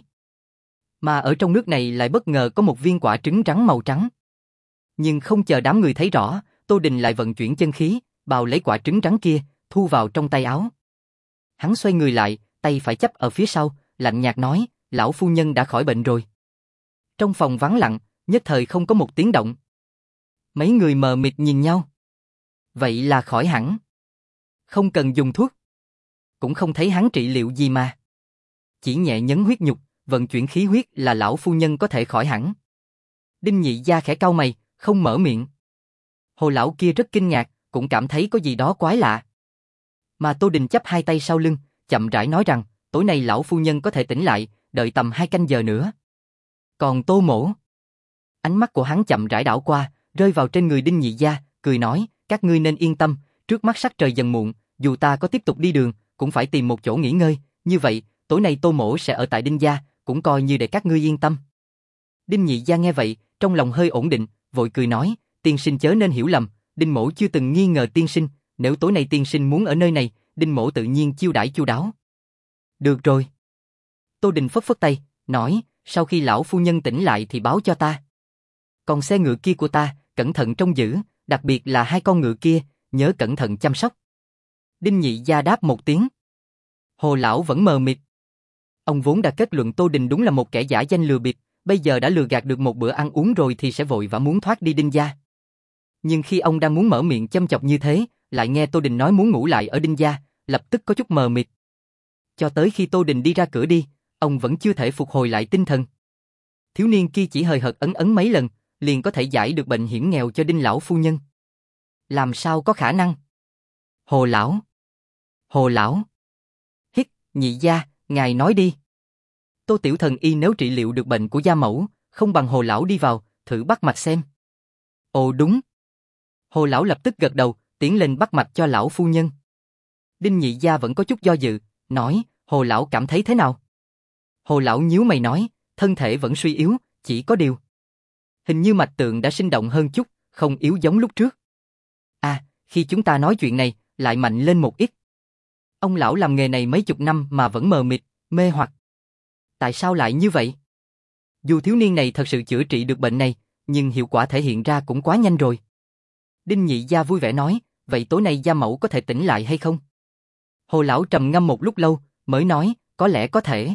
Mà ở trong nước này lại bất ngờ có một viên quả trứng rắn màu trắng. Nhưng không chờ đám người thấy rõ, Tô Đình lại vận chuyển chân khí, bào lấy quả trứng rắn kia, thu vào trong tay áo. Hắn xoay người lại, tay phải chắp ở phía sau, lạnh nhạt nói, lão phu nhân đã khỏi bệnh rồi. Trong phòng vắng lặng, nhất thời không có một tiếng động. Mấy người mờ mịt nhìn nhau. Vậy là khỏi hẳn. Không cần dùng thuốc. Cũng không thấy hắn trị liệu gì mà. Chỉ nhẹ nhấn huyết nhục, vận chuyển khí huyết là lão phu nhân có thể khỏi hẳn. Đinh Nhị Gia khẽ cau mày, không mở miệng. Hồ lão kia rất kinh ngạc, cũng cảm thấy có gì đó quái lạ. Mà Tô Đình chắp hai tay sau lưng, chậm rãi nói rằng, tối nay lão phu nhân có thể tỉnh lại, đợi tầm hai canh giờ nữa. Còn Tô Mỗ? Ánh mắt của hắn chậm rãi đảo qua, rơi vào trên người Đinh Nhị Gia, cười nói, các ngươi nên yên tâm, trước mắt sắc trời dần muộn, dù ta có tiếp tục đi đường, cũng phải tìm một chỗ nghỉ ngơi, như vậy, tối nay Tô Mỗ sẽ ở tại Đinh Gia, cũng coi như để các ngươi yên tâm. Đinh Nhị Gia nghe vậy, trong lòng hơi ổn định, vội cười nói, tiên sinh chớ nên hiểu lầm, Đinh Mỗ chưa từng nghi ngờ tiên sinh, nếu tối nay tiên sinh muốn ở nơi này, Đinh Mỗ tự nhiên chiêu đãi chu đáo. Được rồi. Tô Đình phất phất tay, nói, sau khi lão phu nhân tỉnh lại thì báo cho ta. Còn xe ngựa kia của ta, cẩn thận trông giữ, đặc biệt là hai con ngựa kia, nhớ cẩn thận chăm sóc. Đinh Nhị Gia đáp một tiếng. Hồ lão vẫn mờ mịt. Ông vốn đã kết luận Tô Đình đúng là một kẻ giả danh lừa bịp, bây giờ đã lừa gạt được một bữa ăn uống rồi thì sẽ vội vã muốn thoát đi Đinh Gia. Nhưng khi ông đang muốn mở miệng châm chọc như thế, lại nghe Tô Đình nói muốn ngủ lại ở Đinh Gia, lập tức có chút mờ mịt. Cho tới khi Tô Đình đi ra cửa đi, ông vẫn chưa thể phục hồi lại tinh thần. Thiếu niên kia chỉ hời hợt ấn ấn mấy lần, liền có thể giải được bệnh hiểm nghèo cho Đinh lão phu nhân. Làm sao có khả năng? Hồ lão. Hồ lão. Hít, Nhị Gia, ngài nói đi. Tô tiểu thần y nếu trị liệu được bệnh của gia mẫu, không bằng Hồ lão đi vào, thử bắt mạch xem. Ồ đúng. Hồ lão lập tức gật đầu, tiến lên bắt mạch cho lão phu nhân. Đinh Nhị Gia vẫn có chút do dự, nói, Hồ lão cảm thấy thế nào? Hồ lão nhíu mày nói, thân thể vẫn suy yếu, chỉ có điều. Hình như mạch tượng đã sinh động hơn chút, không yếu giống lúc trước. À, khi chúng ta nói chuyện này, lại mạnh lên một ít. Ông lão làm nghề này mấy chục năm mà vẫn mờ mịt, mê hoặc. Tại sao lại như vậy? Dù thiếu niên này thật sự chữa trị được bệnh này, nhưng hiệu quả thể hiện ra cũng quá nhanh rồi. Đinh Nhị Gia vui vẻ nói, vậy tối nay gia mẫu có thể tỉnh lại hay không? Hồ lão trầm ngâm một lúc lâu, mới nói, có lẽ có thể.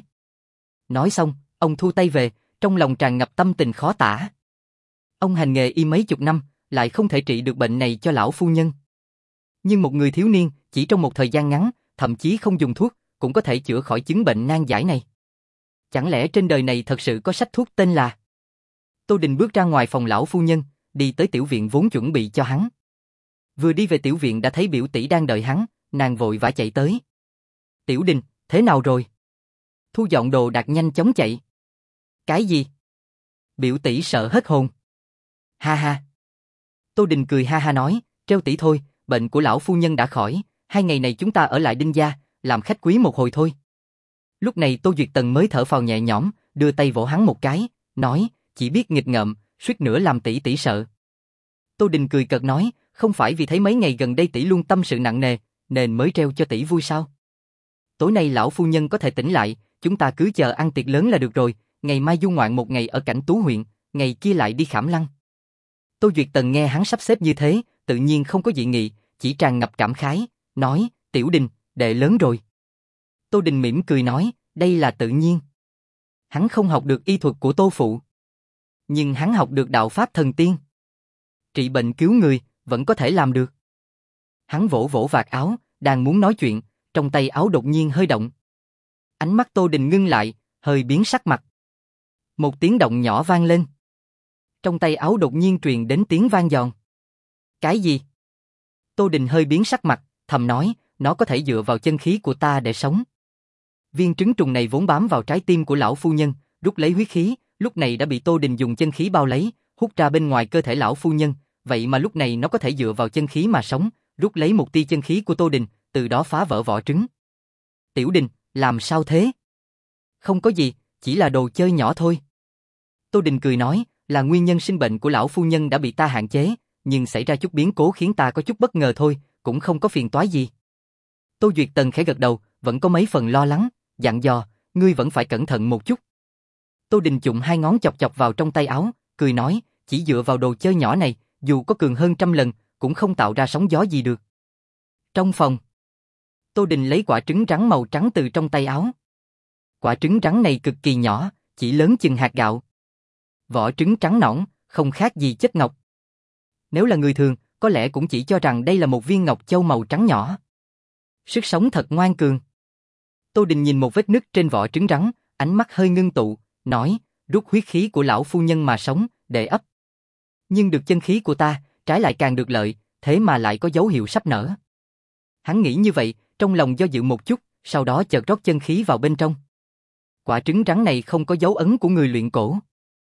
Nói xong, ông thu tay về, trong lòng tràn ngập tâm tình khó tả. Ông hành nghề y mấy chục năm, lại không thể trị được bệnh này cho lão phu nhân. Nhưng một người thiếu niên, chỉ trong một thời gian ngắn, thậm chí không dùng thuốc, cũng có thể chữa khỏi chứng bệnh nan giải này. Chẳng lẽ trên đời này thật sự có sách thuốc tên là... Tô Đình bước ra ngoài phòng lão phu nhân, đi tới tiểu viện vốn chuẩn bị cho hắn. Vừa đi về tiểu viện đã thấy biểu tỷ đang đợi hắn, nàng vội vã chạy tới. Tiểu Đình, thế nào rồi? Thu dọn đồ đạc nhanh chóng chạy. Cái gì? Biểu tỷ sợ hết hồn. Ha ha. Tô Đình cười ha ha nói, treo tỷ thôi, bệnh của lão phu nhân đã khỏi, hai ngày này chúng ta ở lại Đinh Gia, làm khách quý một hồi thôi. Lúc này Tô Duyệt Tần mới thở phào nhẹ nhõm, đưa tay vỗ hắn một cái, nói, chỉ biết nghịch ngợm, suýt nữa làm tỷ tỷ sợ. Tô Đình cười cợt nói, không phải vì thấy mấy ngày gần đây tỷ luôn tâm sự nặng nề, nên mới treo cho tỷ vui sao? Tối nay lão phu nhân có thể tỉnh lại, chúng ta cứ chờ ăn tiệc lớn là được rồi, ngày mai du ngoạn một ngày ở Cảnh Tú huyện, ngày kia lại đi Khảm Lăng. Tô Duyệt Tần nghe hắn sắp xếp như thế, tự nhiên không có dị nghị, chỉ tràn ngập cảm khái, nói, Tiểu Đình, đệ lớn rồi. Tô Đình mỉm cười nói, đây là tự nhiên. Hắn không học được y thuật của Tô phụ, nhưng hắn học được đạo pháp thần tiên. Trị bệnh cứu người, vẫn có thể làm được. Hắn vỗ vỗ vạt áo, đang muốn nói chuyện, trong tay áo đột nhiên hơi động. Ánh mắt Tô Đình ngưng lại, hơi biến sắc mặt. Một tiếng động nhỏ vang lên. Trong tay áo đột nhiên truyền đến tiếng vang giòn. Cái gì? Tô Đình hơi biến sắc mặt, thầm nói, nó có thể dựa vào chân khí của ta để sống. Viên trứng trùng này vốn bám vào trái tim của lão phu nhân, rút lấy huyết khí, lúc này đã bị Tô Đình dùng chân khí bao lấy, hút ra bên ngoài cơ thể lão phu nhân, vậy mà lúc này nó có thể dựa vào chân khí mà sống, rút lấy một tia chân khí của Tô Đình, từ đó phá vỡ vỏ trứng. Tiểu Đình, làm sao thế? Không có gì, chỉ là đồ chơi nhỏ thôi. Tô Đình cười nói, là nguyên nhân sinh bệnh của lão phu nhân đã bị ta hạn chế, nhưng xảy ra chút biến cố khiến ta có chút bất ngờ thôi, cũng không có phiền toái gì. Tô Duyệt Tần khẽ gật đầu, vẫn có mấy phần lo lắng, dặn dò, ngươi vẫn phải cẩn thận một chút. Tô Đình chụm hai ngón chọc chọc vào trong tay áo, cười nói, chỉ dựa vào đồ chơi nhỏ này, dù có cường hơn trăm lần, cũng không tạo ra sóng gió gì được. Trong phòng, Tô Đình lấy quả trứng rắn màu trắng từ trong tay áo. Quả trứng rắn này cực kỳ nhỏ, chỉ lớn chừng hạt gạo. Vỏ trứng trắng nõn, không khác gì chất ngọc. Nếu là người thường, có lẽ cũng chỉ cho rằng đây là một viên ngọc châu màu trắng nhỏ. Sức sống thật ngoan cường. Tô Đình nhìn một vết nứt trên vỏ trứng rắn, ánh mắt hơi ngưng tụ, nói, rút huyết khí của lão phu nhân mà sống, để ấp. Nhưng được chân khí của ta, trái lại càng được lợi, thế mà lại có dấu hiệu sắp nở. Hắn nghĩ như vậy, trong lòng do dự một chút, sau đó chợt rót chân khí vào bên trong. Quả trứng rắn này không có dấu ấn của người luyện cổ.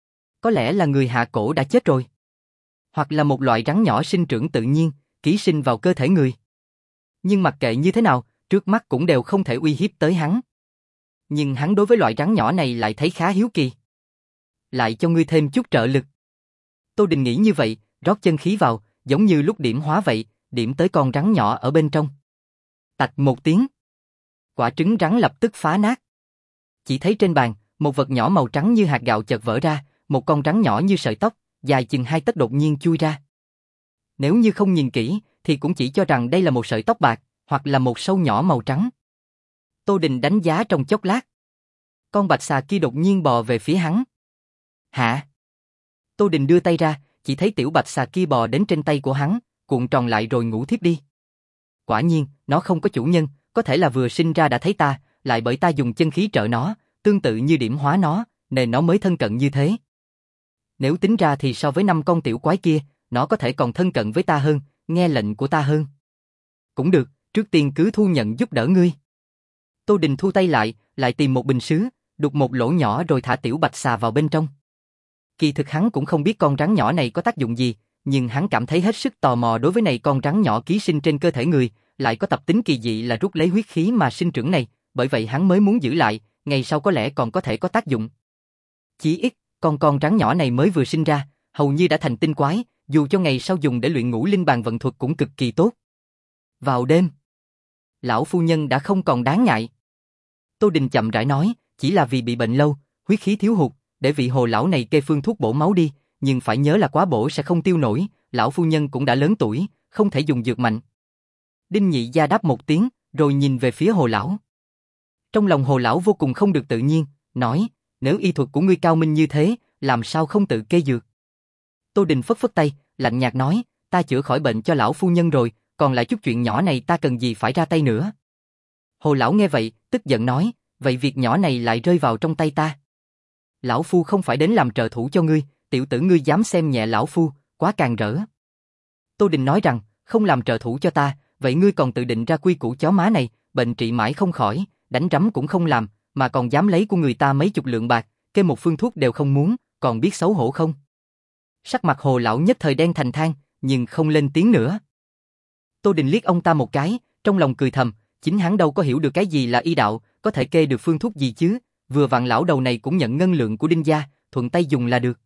có lẽ là người hạ cổ đã chết rồi. Hoặc là một loại rắn nhỏ sinh trưởng tự nhiên, ký sinh vào cơ thể người. Nhưng mặc kệ như thế nào, trước mắt cũng đều không thể uy hiếp tới hắn. Nhưng hắn đối với loại rắn nhỏ này lại thấy khá hiếu kỳ. Lại cho ngươi thêm chút trợ lực. Tô Đình nghĩ như vậy, rót chân khí vào, giống như lúc điểm hóa vậy, điểm tới con rắn nhỏ ở bên trong. Tạch một tiếng. Quả trứng rắn lập tức phá nát. Chỉ thấy trên bàn, một vật nhỏ màu trắng như hạt gạo chợt vỡ ra, một con rắn nhỏ như sợi tóc, dài chừng hai tấc đột nhiên chui ra. Nếu như không nhìn kỹ, thì cũng chỉ cho rằng đây là một sợi tóc bạc, hoặc là một sâu nhỏ màu trắng. Tô Đình đánh giá trong chốc lát. Con bạch xà kia đột nhiên bò về phía hắn. Hả? Tô Đình đưa tay ra, chỉ thấy tiểu bạch xà kia bò đến trên tay của hắn, cuộn tròn lại rồi ngủ thiếp đi. Quả nhiên, nó không có chủ nhân, có thể là vừa sinh ra đã thấy ta, lại bởi ta dùng chân khí trợ nó, tương tự như điểm hóa nó, nên nó mới thân cận như thế. Nếu tính ra thì so với năm con tiểu quái kia, nó có thể còn thân cận với ta hơn, nghe lệnh của ta hơn. Cũng được, trước tiên cứ thu nhận giúp đỡ ngươi. Tô Đình thu tay lại, lại tìm một bình sứ, đục một lỗ nhỏ rồi thả tiểu bạch xà vào bên trong. Kỳ thực hắn cũng không biết con rắn nhỏ này có tác dụng gì, nhưng hắn cảm thấy hết sức tò mò đối với này con rắn nhỏ ký sinh trên cơ thể người, lại có tập tính kỳ dị là rút lấy huyết khí mà sinh trưởng này, bởi vậy hắn mới muốn giữ lại, ngày sau có lẽ còn có thể có tác dụng. Chỉ ít, con con rắn nhỏ này mới vừa sinh ra, hầu như đã thành tinh quái, dù cho ngày sau dùng để luyện ngũ linh bàn vận thuật cũng cực kỳ tốt. Vào đêm, lão phu nhân đã không còn đáng ngại. Tô Đình chậm rãi nói, chỉ là vì bị bệnh lâu, huyết khí thiếu hụt, để vị hồ lão này kê phương thuốc bổ máu đi, nhưng phải nhớ là quá bổ sẽ không tiêu nổi, lão phu nhân cũng đã lớn tuổi, không thể dùng dược mạnh. Đinh Nhị Gia đáp một tiếng, rồi nhìn về phía hồ lão. Trong lòng hồ lão vô cùng không được tự nhiên, nói, nếu y thuật của ngươi cao minh như thế, làm sao không tự kê dược? Tô Đình phất phất tay, lạnh nhạt nói, ta chữa khỏi bệnh cho lão phu nhân rồi, còn lại chút chuyện nhỏ này ta cần gì phải ra tay nữa. Hồ lão nghe vậy, tức giận nói, vậy việc nhỏ này lại rơi vào trong tay ta. Lão phu không phải đến làm trợ thủ cho ngươi, tiểu tử ngươi dám xem nhẹ lão phu, quá càng rỡ. Tô Đình nói rằng, không làm trợ thủ cho ta, vậy ngươi còn tự định ra quy củ chó má này, bệnh trị mãi không khỏi, đánh rắm cũng không làm, mà còn dám lấy của người ta mấy chục lượng bạc, kê một phương thuốc đều không muốn, còn biết xấu hổ không? Sắc mặt hồ lão nhất thời đen thành than, nhưng không lên tiếng nữa. Tô Đình liếc ông ta một cái, trong lòng cười thầm, chính hắn đâu có hiểu được cái gì là y đạo, có thể kê được phương thuốc gì chứ, vừa vặn lão đầu này cũng nhận ngân lượng của Đinh gia, thuận tay dùng là được.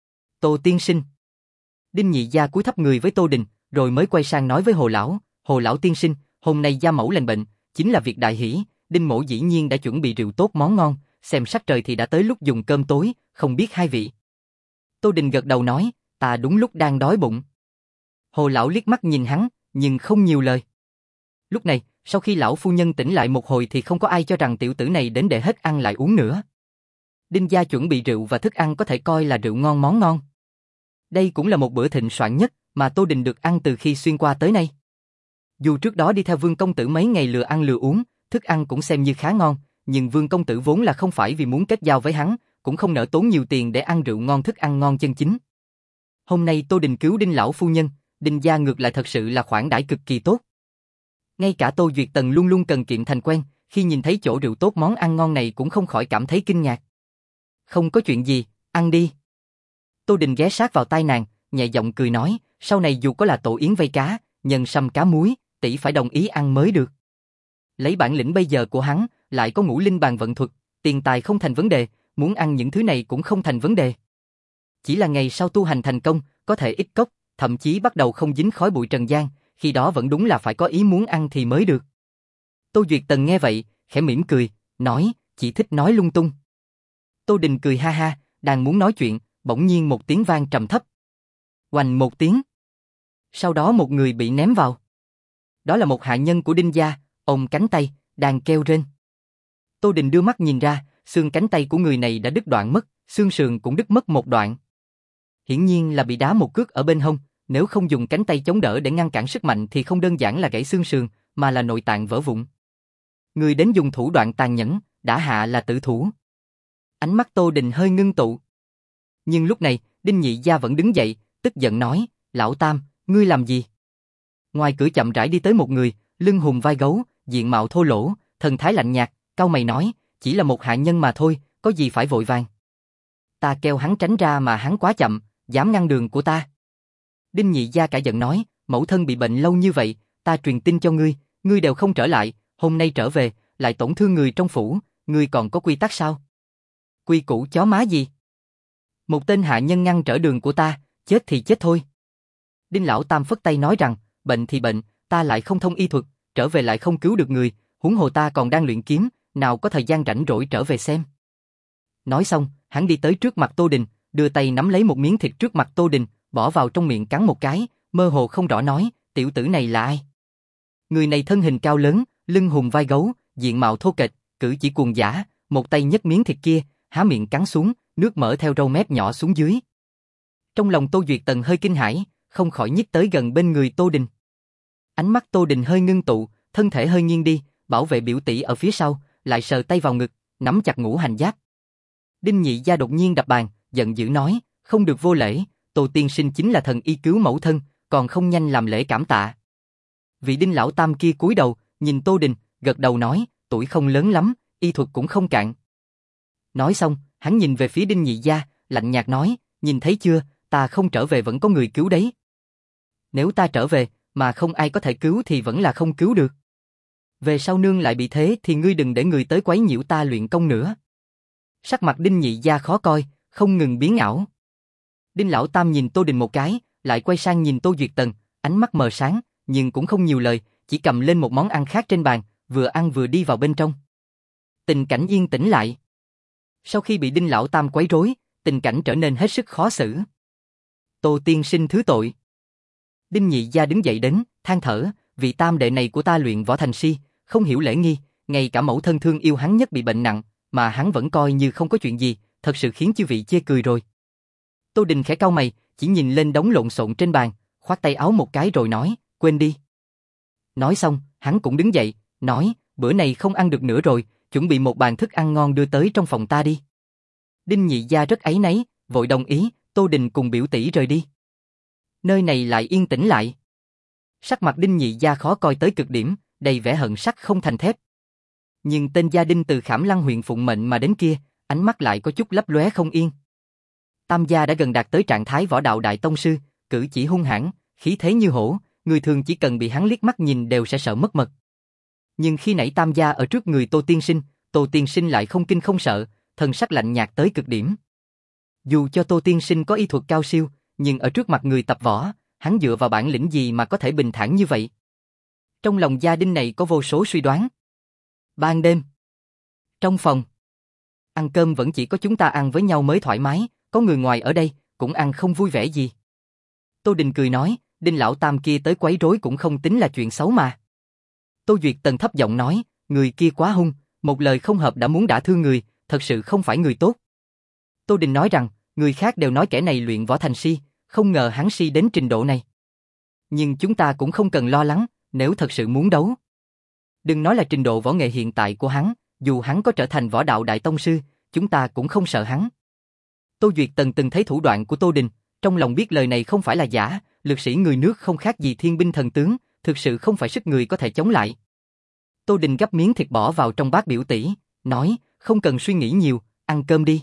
Tô tiên sinh. Đinh Nhị Gia cúi thấp người với Tô Đình, rồi mới quay sang nói với hồ lão, hồ lão tiên sinh, hôm nay gia mẫu lành bệnh, chính là việc đại hỷ, Đinh mỗ dĩ nhiên đã chuẩn bị rượu tốt món ngon, xem sắc trời thì đã tới lúc dùng cơm tối, không biết hai vị. Tô Đình gật đầu nói, ta đúng lúc đang đói bụng. Hồ lão liếc mắt nhìn hắn, nhưng không nhiều lời. Lúc này, sau khi lão phu nhân tỉnh lại một hồi thì không có ai cho rằng tiểu tử này đến để hết ăn lại uống nữa. Đinh gia chuẩn bị rượu và thức ăn có thể coi là rượu ngon món ngon. Đây cũng là một bữa thịnh soạn nhất mà Tô Đình được ăn từ khi xuyên qua tới nay. Dù trước đó đi theo Vương công tử mấy ngày lừa ăn lừa uống, thức ăn cũng xem như khá ngon, nhưng Vương công tử vốn là không phải vì muốn kết giao với hắn, cũng không nỡ tốn nhiều tiền để ăn rượu ngon thức ăn ngon chân chính. Hôm nay Tô Đình cứu Đinh lão phu nhân, Đinh gia ngược lại thật sự là khoản đãi cực kỳ tốt. Ngay cả Tô Duyệt Tần luôn luôn cần kiệm thành quen, khi nhìn thấy chỗ rượu tốt món ăn ngon này cũng không khỏi cảm thấy kinh ngạc. Không có chuyện gì, ăn đi. Tô Đình ghé sát vào tai nàng, nhẹ giọng cười nói, sau này dù có là tổ yến vây cá, nhân sâm cá muối, tỷ phải đồng ý ăn mới được. Lấy bản lĩnh bây giờ của hắn, lại có ngũ linh bàn vận thuật, tiền tài không thành vấn đề, muốn ăn những thứ này cũng không thành vấn đề. Chỉ là ngày sau tu hành thành công, có thể ít cốc, thậm chí bắt đầu không dính khói bụi trần gian, khi đó vẫn đúng là phải có ý muốn ăn thì mới được. Tô Duyệt Tần nghe vậy, khẽ mỉm cười, nói, chỉ thích nói lung tung. Tô Đình cười ha ha, đang muốn nói chuyện, bỗng nhiên một tiếng vang trầm thấp. Oành một tiếng. Sau đó một người bị ném vào. Đó là một hạ nhân của Đinh gia, ôm cánh tay, đang kêu rên. Tô Đình đưa mắt nhìn ra, xương cánh tay của người này đã đứt đoạn mất, xương sườn cũng đứt mất một đoạn. Hiển nhiên là bị đá một cước ở bên hông, nếu không dùng cánh tay chống đỡ để ngăn cản sức mạnh thì không đơn giản là gãy xương sườn, mà là nội tạng vỡ vụn. Người đến dùng thủ đoạn tàn nhẫn, đã hạ là tử thủ. Ánh mắt Tô Đình hơi ngưng tụ. Nhưng lúc này, Đinh Nhị Gia vẫn đứng dậy, tức giận nói, lão Tam, ngươi làm gì? Ngoài cửa chậm rãi đi tới một người, lưng hùm vai gấu, diện mạo thô lỗ, thần thái lạnh nhạt, cau mày nói, chỉ là một hạ nhân mà thôi, có gì phải vội vàng. ta kêu hắn tránh ra mà hắn quá chậm, dám ngăn đường của ta. Đinh Nhị Gia cả giận nói, mẫu thân bị bệnh lâu như vậy, ta truyền tin cho ngươi, ngươi đều không trở lại, hôm nay trở về, lại tổn thương người trong phủ, ngươi còn có quy tắc sao? Quy củ chó má gì? Một tên hạ nhân ngăn trở đường của ta, chết thì chết thôi. Đinh Lão Tam phất tay nói rằng, bệnh thì bệnh, ta lại không thông y thuật, trở về lại không cứu được người, huống hồ ta còn đang luyện kiếm, nào có thời gian rảnh rỗi trở về xem. Nói xong, hắn đi tới trước mặt Tô Đình, đưa tay nắm lấy một miếng thịt trước mặt Tô Đình, bỏ vào trong miệng cắn một cái, mơ hồ không rõ nói, tiểu tử này là ai? Người này thân hình cao lớn, lưng hùm vai gấu, diện mạo thô kệch, cử chỉ cuồng dã, một tay nhấc miếng thịt kia, há miệng cắn xuống, nước mỡ theo râu mép nhỏ xuống dưới. Trong lòng Tô Duyệt Tần hơi kinh hãi, không khỏi nhích tới gần bên người Tô Đình. Ánh mắt Tô Đình hơi ngưng tụ, thân thể hơi nghiêng đi, bảo vệ biểu tỷ ở phía sau, lại sờ tay vào ngực, nắm chặt ngũ hành giáp. Đinh Nhị Gia đột nhiên đập bàn, giận dữ nói, không được vô lễ, Tô tiên sinh chính là thần y cứu mẫu thân, còn không nhanh làm lễ cảm tạ. Vị Đinh Lão Tam kia cúi đầu, nhìn Tô Đình, gật đầu nói, tuổi không lớn lắm, y thuật cũng không cạn. Nói xong, hắn nhìn về phía Đinh Nhị Gia, lạnh nhạt nói, nhìn thấy chưa, ta không trở về vẫn có người cứu đấy. Nếu ta trở về, mà không ai có thể cứu thì vẫn là không cứu được. Về sau nương lại bị thế thì ngươi đừng để người tới quấy nhiễu ta luyện công nữa. Sắc mặt Đinh Nhị Gia khó coi, không ngừng biến ảo. Đinh Lão Tam nhìn Tô Đình một cái, lại quay sang nhìn Tô Duyệt Tần, ánh mắt mờ sáng, nhưng cũng không nhiều lời, chỉ cầm lên một món ăn khác trên bàn, vừa ăn vừa đi vào bên trong. Tình cảnh yên tĩnh lại. Sau khi bị Đinh Lão Tam quấy rối, tình cảnh trở nên hết sức khó xử. Tô tiên sinh thứ tội. Đinh Nhị Gia đứng dậy đến, than thở, vị tam đệ này của ta luyện võ thành si, không hiểu lễ nghi, ngay cả mẫu thân thương yêu hắn nhất bị bệnh nặng, mà hắn vẫn coi như không có chuyện gì, thật sự khiến chư vị chê cười rồi. Tô Đình khẽ cau mày, chỉ nhìn lên đống lộn xộn trên bàn, khoát tay áo một cái rồi nói, quên đi. Nói xong, hắn cũng đứng dậy, nói, bữa này không ăn được nữa rồi, chuẩn bị một bàn thức ăn ngon đưa tới trong phòng ta đi. Đinh Nhị Gia rất áy náy, vội đồng ý, Tô Đình cùng biểu tỷ rời đi. Nơi này lại yên tĩnh lại. Sắc mặt Đinh Nhị Gia khó coi tới cực điểm, đầy vẻ hận sắt không thành thép. Nhưng tên gia Đinh từ Khảm Lăng huyện phụng mệnh mà đến kia, ánh mắt lại có chút lấp lóe không yên. Tam gia đã gần đạt tới trạng thái võ đạo đại tông sư, cử chỉ hung hãn, khí thế như hổ, người thường chỉ cần bị hắn liếc mắt nhìn đều sẽ sợ mất mật. Nhưng khi nãy Tam gia ở trước người Tô tiên sinh, Tô tiên sinh lại không kinh không sợ, thần sắc lạnh nhạt tới cực điểm. Dù cho Tô tiên sinh có y thuật cao siêu, nhưng ở trước mặt người tập võ, hắn dựa vào bản lĩnh gì mà có thể bình thản như vậy? Trong lòng gia Đinh này có vô số suy đoán. Ban đêm, trong phòng, ăn cơm vẫn chỉ có chúng ta ăn với nhau mới thoải mái, có người ngoài ở đây, cũng ăn không vui vẻ gì. Tô Đình cười nói, Đinh Lão Tam kia tới quấy rối cũng không tính là chuyện xấu mà. Tô Duyệt Tần thấp giọng nói, người kia quá hung, một lời không hợp đã muốn đả thương người, thật sự không phải người tốt. Tô Đình nói rằng, người khác đều nói kẻ này luyện võ thành si, không ngờ hắn si đến trình độ này. Nhưng chúng ta cũng không cần lo lắng, nếu thật sự muốn đấu. Đừng nói là trình độ võ nghệ hiện tại của hắn, dù hắn có trở thành võ đạo đại tông sư, chúng ta cũng không sợ hắn. Tô Duyệt Tần từng thấy thủ đoạn của Tô Đình, trong lòng biết lời này không phải là giả, lực sĩ người nước không khác gì thiên binh thần tướng, thực sự không phải sức người có thể chống lại. Tô Đình gắp miếng thịt bỏ vào trong bát biểu tỷ, nói, không cần suy nghĩ nhiều, ăn cơm đi.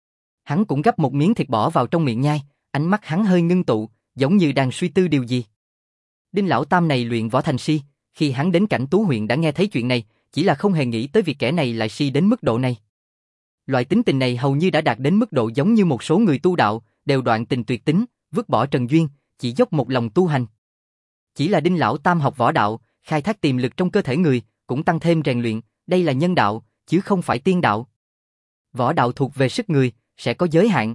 Hắn cũng gắp một miếng thịt bỏ vào trong miệng nhai, ánh mắt hắn hơi ngưng tụ, giống như đang suy tư điều gì. Đinh Lão Tam này luyện võ thành si, khi hắn đến Cảnh Tú huyện đã nghe thấy chuyện này, chỉ là không hề nghĩ tới việc kẻ này lại si đến mức độ này. Loại tính tình này hầu như đã đạt đến mức độ giống như một số người tu đạo, đều đoạn tình tuyệt tính, vứt bỏ trần duyên, chỉ dốc một lòng tu hành. Chỉ là Đinh Lão Tam học võ đạo, khai thác tiềm lực trong cơ thể người, cũng tăng thêm rèn luyện, đây là nhân đạo, chứ không phải tiên đạo. Võ đạo thuộc về sức người, sẽ có giới hạn.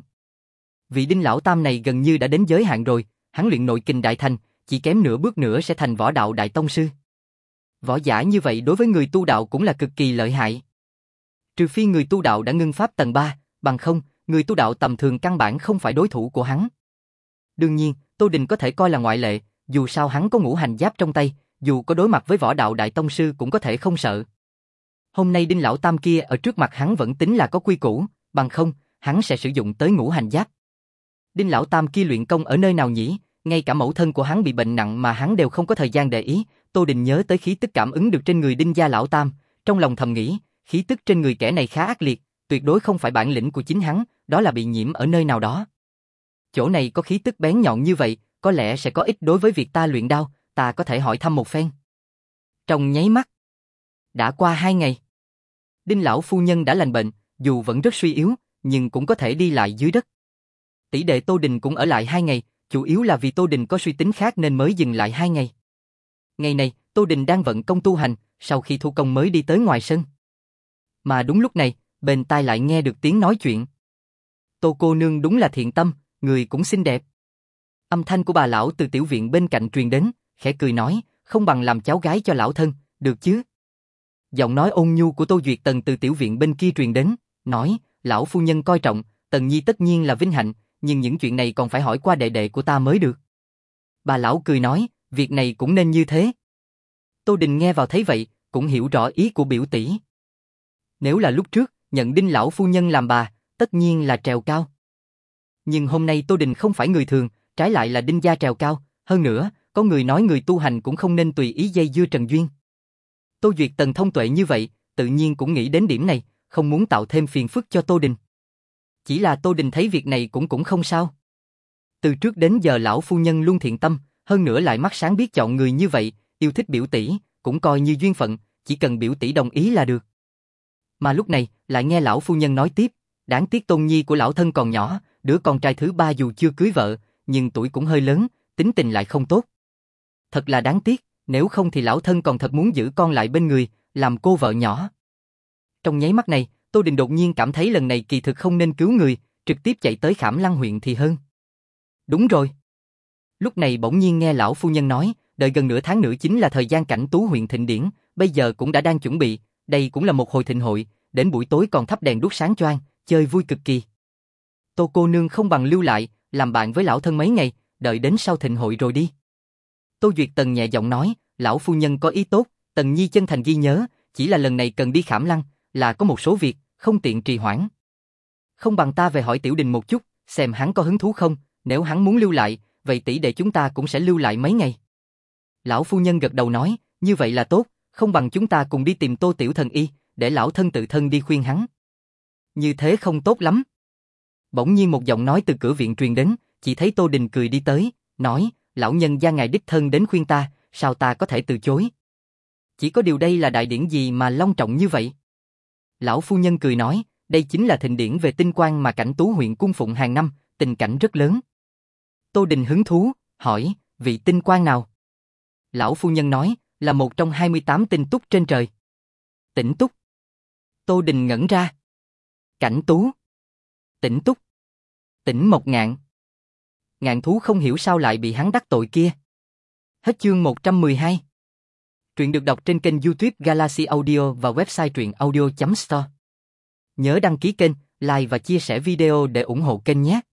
Vị Đinh Lão Tam này gần như đã đến giới hạn rồi, hắn luyện nội kình đại thành, chỉ kém nửa bước nữa sẽ thành võ đạo đại tông sư. Võ giả như vậy đối với người tu đạo cũng là cực kỳ lợi hại. Trừ phi người tu đạo đã ngưng pháp tầng ba, bằng không, người tu đạo tầm thường căn bản không phải đối thủ của hắn. Đương nhiên, Tô Đình có thể coi là ngoại lệ, dù sao hắn có ngũ hành giáp trong tay, dù có đối mặt với võ đạo đại tông sư cũng có thể không sợ. Hôm nay Đinh Lão Tam kia ở trước mặt hắn vẫn tính là có quy củ, bằng không, hắn sẽ sử dụng tới ngũ hành giáp. Đinh Lão Tam kia luyện công ở nơi nào nhỉ? Ngay cả mẫu thân của hắn bị bệnh nặng mà hắn đều không có thời gian để ý. Tô Đình nhớ tới khí tức cảm ứng được trên người Đinh gia Lão Tam, trong lòng thầm nghĩ, khí tức trên người kẻ này khá ác liệt, Tuyệt đối không phải bản lĩnh của chính hắn, đó là bị nhiễm ở nơi nào đó. Chỗ này có khí tức bén nhọn như vậy, có lẽ sẽ có ích đối với việc ta luyện đao, ta có thể hỏi thăm một phen. Trong nháy mắt. Đã qua hai ngày. Đinh lão phu nhân đã lành bệnh, dù vẫn rất suy yếu, nhưng cũng có thể đi lại dưới đất. Tỷ đệ Tô Đình cũng ở lại hai ngày, chủ yếu là vì Tô Đình có suy tính khác nên mới dừng lại hai ngày. Ngày này, Tô Đình đang vận công tu hành, sau khi thu công mới đi tới ngoài sân. Mà đúng lúc này, bên tai lại nghe được tiếng nói chuyện. Tô cô nương đúng là thiện tâm, người cũng xinh đẹp. Âm thanh của bà lão từ tiểu viện bên cạnh truyền đến, khẽ cười nói, không bằng làm cháu gái cho lão thân, được chứ? Giọng nói ôn nhu của Tô Duyệt Tần từ tiểu viện bên kia truyền đến, nói, lão phu nhân coi trọng, Tần Nhi tất nhiên là vinh hạnh, nhưng những chuyện này còn phải hỏi qua đệ đệ của ta mới được. Bà lão cười nói, việc này cũng nên như thế. Tô Đình nghe vào thấy vậy, cũng hiểu rõ ý của biểu tỷ. Nếu là lúc trước, nhận Đinh lão phu nhân làm bà, tất nhiên là trèo cao. Nhưng hôm nay Tô Đình không phải người thường, trái lại là Đinh gia trèo cao, hơn nữa, có người nói người tu hành cũng không nên tùy ý dây dưa trần duyên. Tô Duyệt Tần thông tuệ như vậy, tự nhiên cũng nghĩ đến điểm này, không muốn tạo thêm phiền phức cho Tô Đình. Chỉ là Tô Đình thấy việc này cũng cũng không sao. Từ trước đến giờ lão phu nhân luôn thiện tâm, hơn nữa lại mắt sáng biết chọn người như vậy, yêu thích biểu tỷ, cũng coi như duyên phận, chỉ cần biểu tỷ đồng ý là được. Mà lúc này, lại nghe lão phu nhân nói tiếp, đáng tiếc Tôn Nhi của lão thân còn nhỏ, đứa con trai thứ ba dù chưa cưới vợ, nhưng tuổi cũng hơi lớn, tính tình lại không tốt. Thật là đáng tiếc, nếu không thì lão thân còn thật muốn giữ con lại bên người, làm cô vợ nhỏ. Trong nháy mắt này, Tô Đình đột nhiên cảm thấy lần này kỳ thực không nên cứu người, trực tiếp chạy tới Khảm Lăng huyện thì hơn. Đúng rồi. Lúc này bỗng nhiên nghe lão phu nhân nói, đợi gần nửa tháng nữa chính là thời gian Cảnh Tú huyện thịnh điển, bây giờ cũng đã đang chuẩn bị, đây cũng là một hồi thịnh hội, đến buổi tối còn thắp đèn đuốc sáng choang, chơi vui cực kỳ. Tô cô nương không bằng lưu lại, làm bạn với lão thân mấy ngày, đợi đến sau thịnh hội rồi đi. Tô Duyệt Tần nhẹ giọng nói, lão phu nhân có ý tốt, Tần Nhi chân thành ghi nhớ, chỉ là lần này cần đi Khảm Lăng, là có một số việc, không tiện trì hoãn. Không bằng ta về hỏi Tiểu Đình một chút, xem hắn có hứng thú không, nếu hắn muốn lưu lại, vậy tỷ đệ chúng ta cũng sẽ lưu lại mấy ngày. Lão phu nhân gật đầu nói, như vậy là tốt, không bằng chúng ta cùng đi tìm Tô Tiểu Thần Y, để lão thân tự thân đi khuyên hắn. Như thế không tốt lắm. Bỗng nhiên một giọng nói từ cửa viện truyền đến, chỉ thấy Tô Đình cười đi tới, nói, lão nhân gia ngài đích thân đến khuyên ta, sao ta có thể từ chối? Chỉ có điều đây là đại điển gì mà long trọng như vậy? Lão phu nhân cười nói, đây chính là thịnh điển về tinh quang mà Cảnh Tú huyện cung phụng hàng năm, tình cảnh rất lớn. Tô Đình hứng thú, hỏi, vị tinh quang nào? Lão phu nhân nói, là một trong hai mươi tám tinh túc trên trời. Tỉnh túc. Tô Đình ngẩn ra. Cảnh Tú. Tỉnh túc. Tỉnh Mộc Ngạn. Ngạn thú không hiểu sao lại bị hắn đắc tội kia. Hết chương một trăm mười hai. Truyện được đọc trên kênh YouTube Galaxy Audio và website truyện audio chấm store. Nhớ đăng ký kênh, like và chia sẻ video để ủng hộ kênh nhé.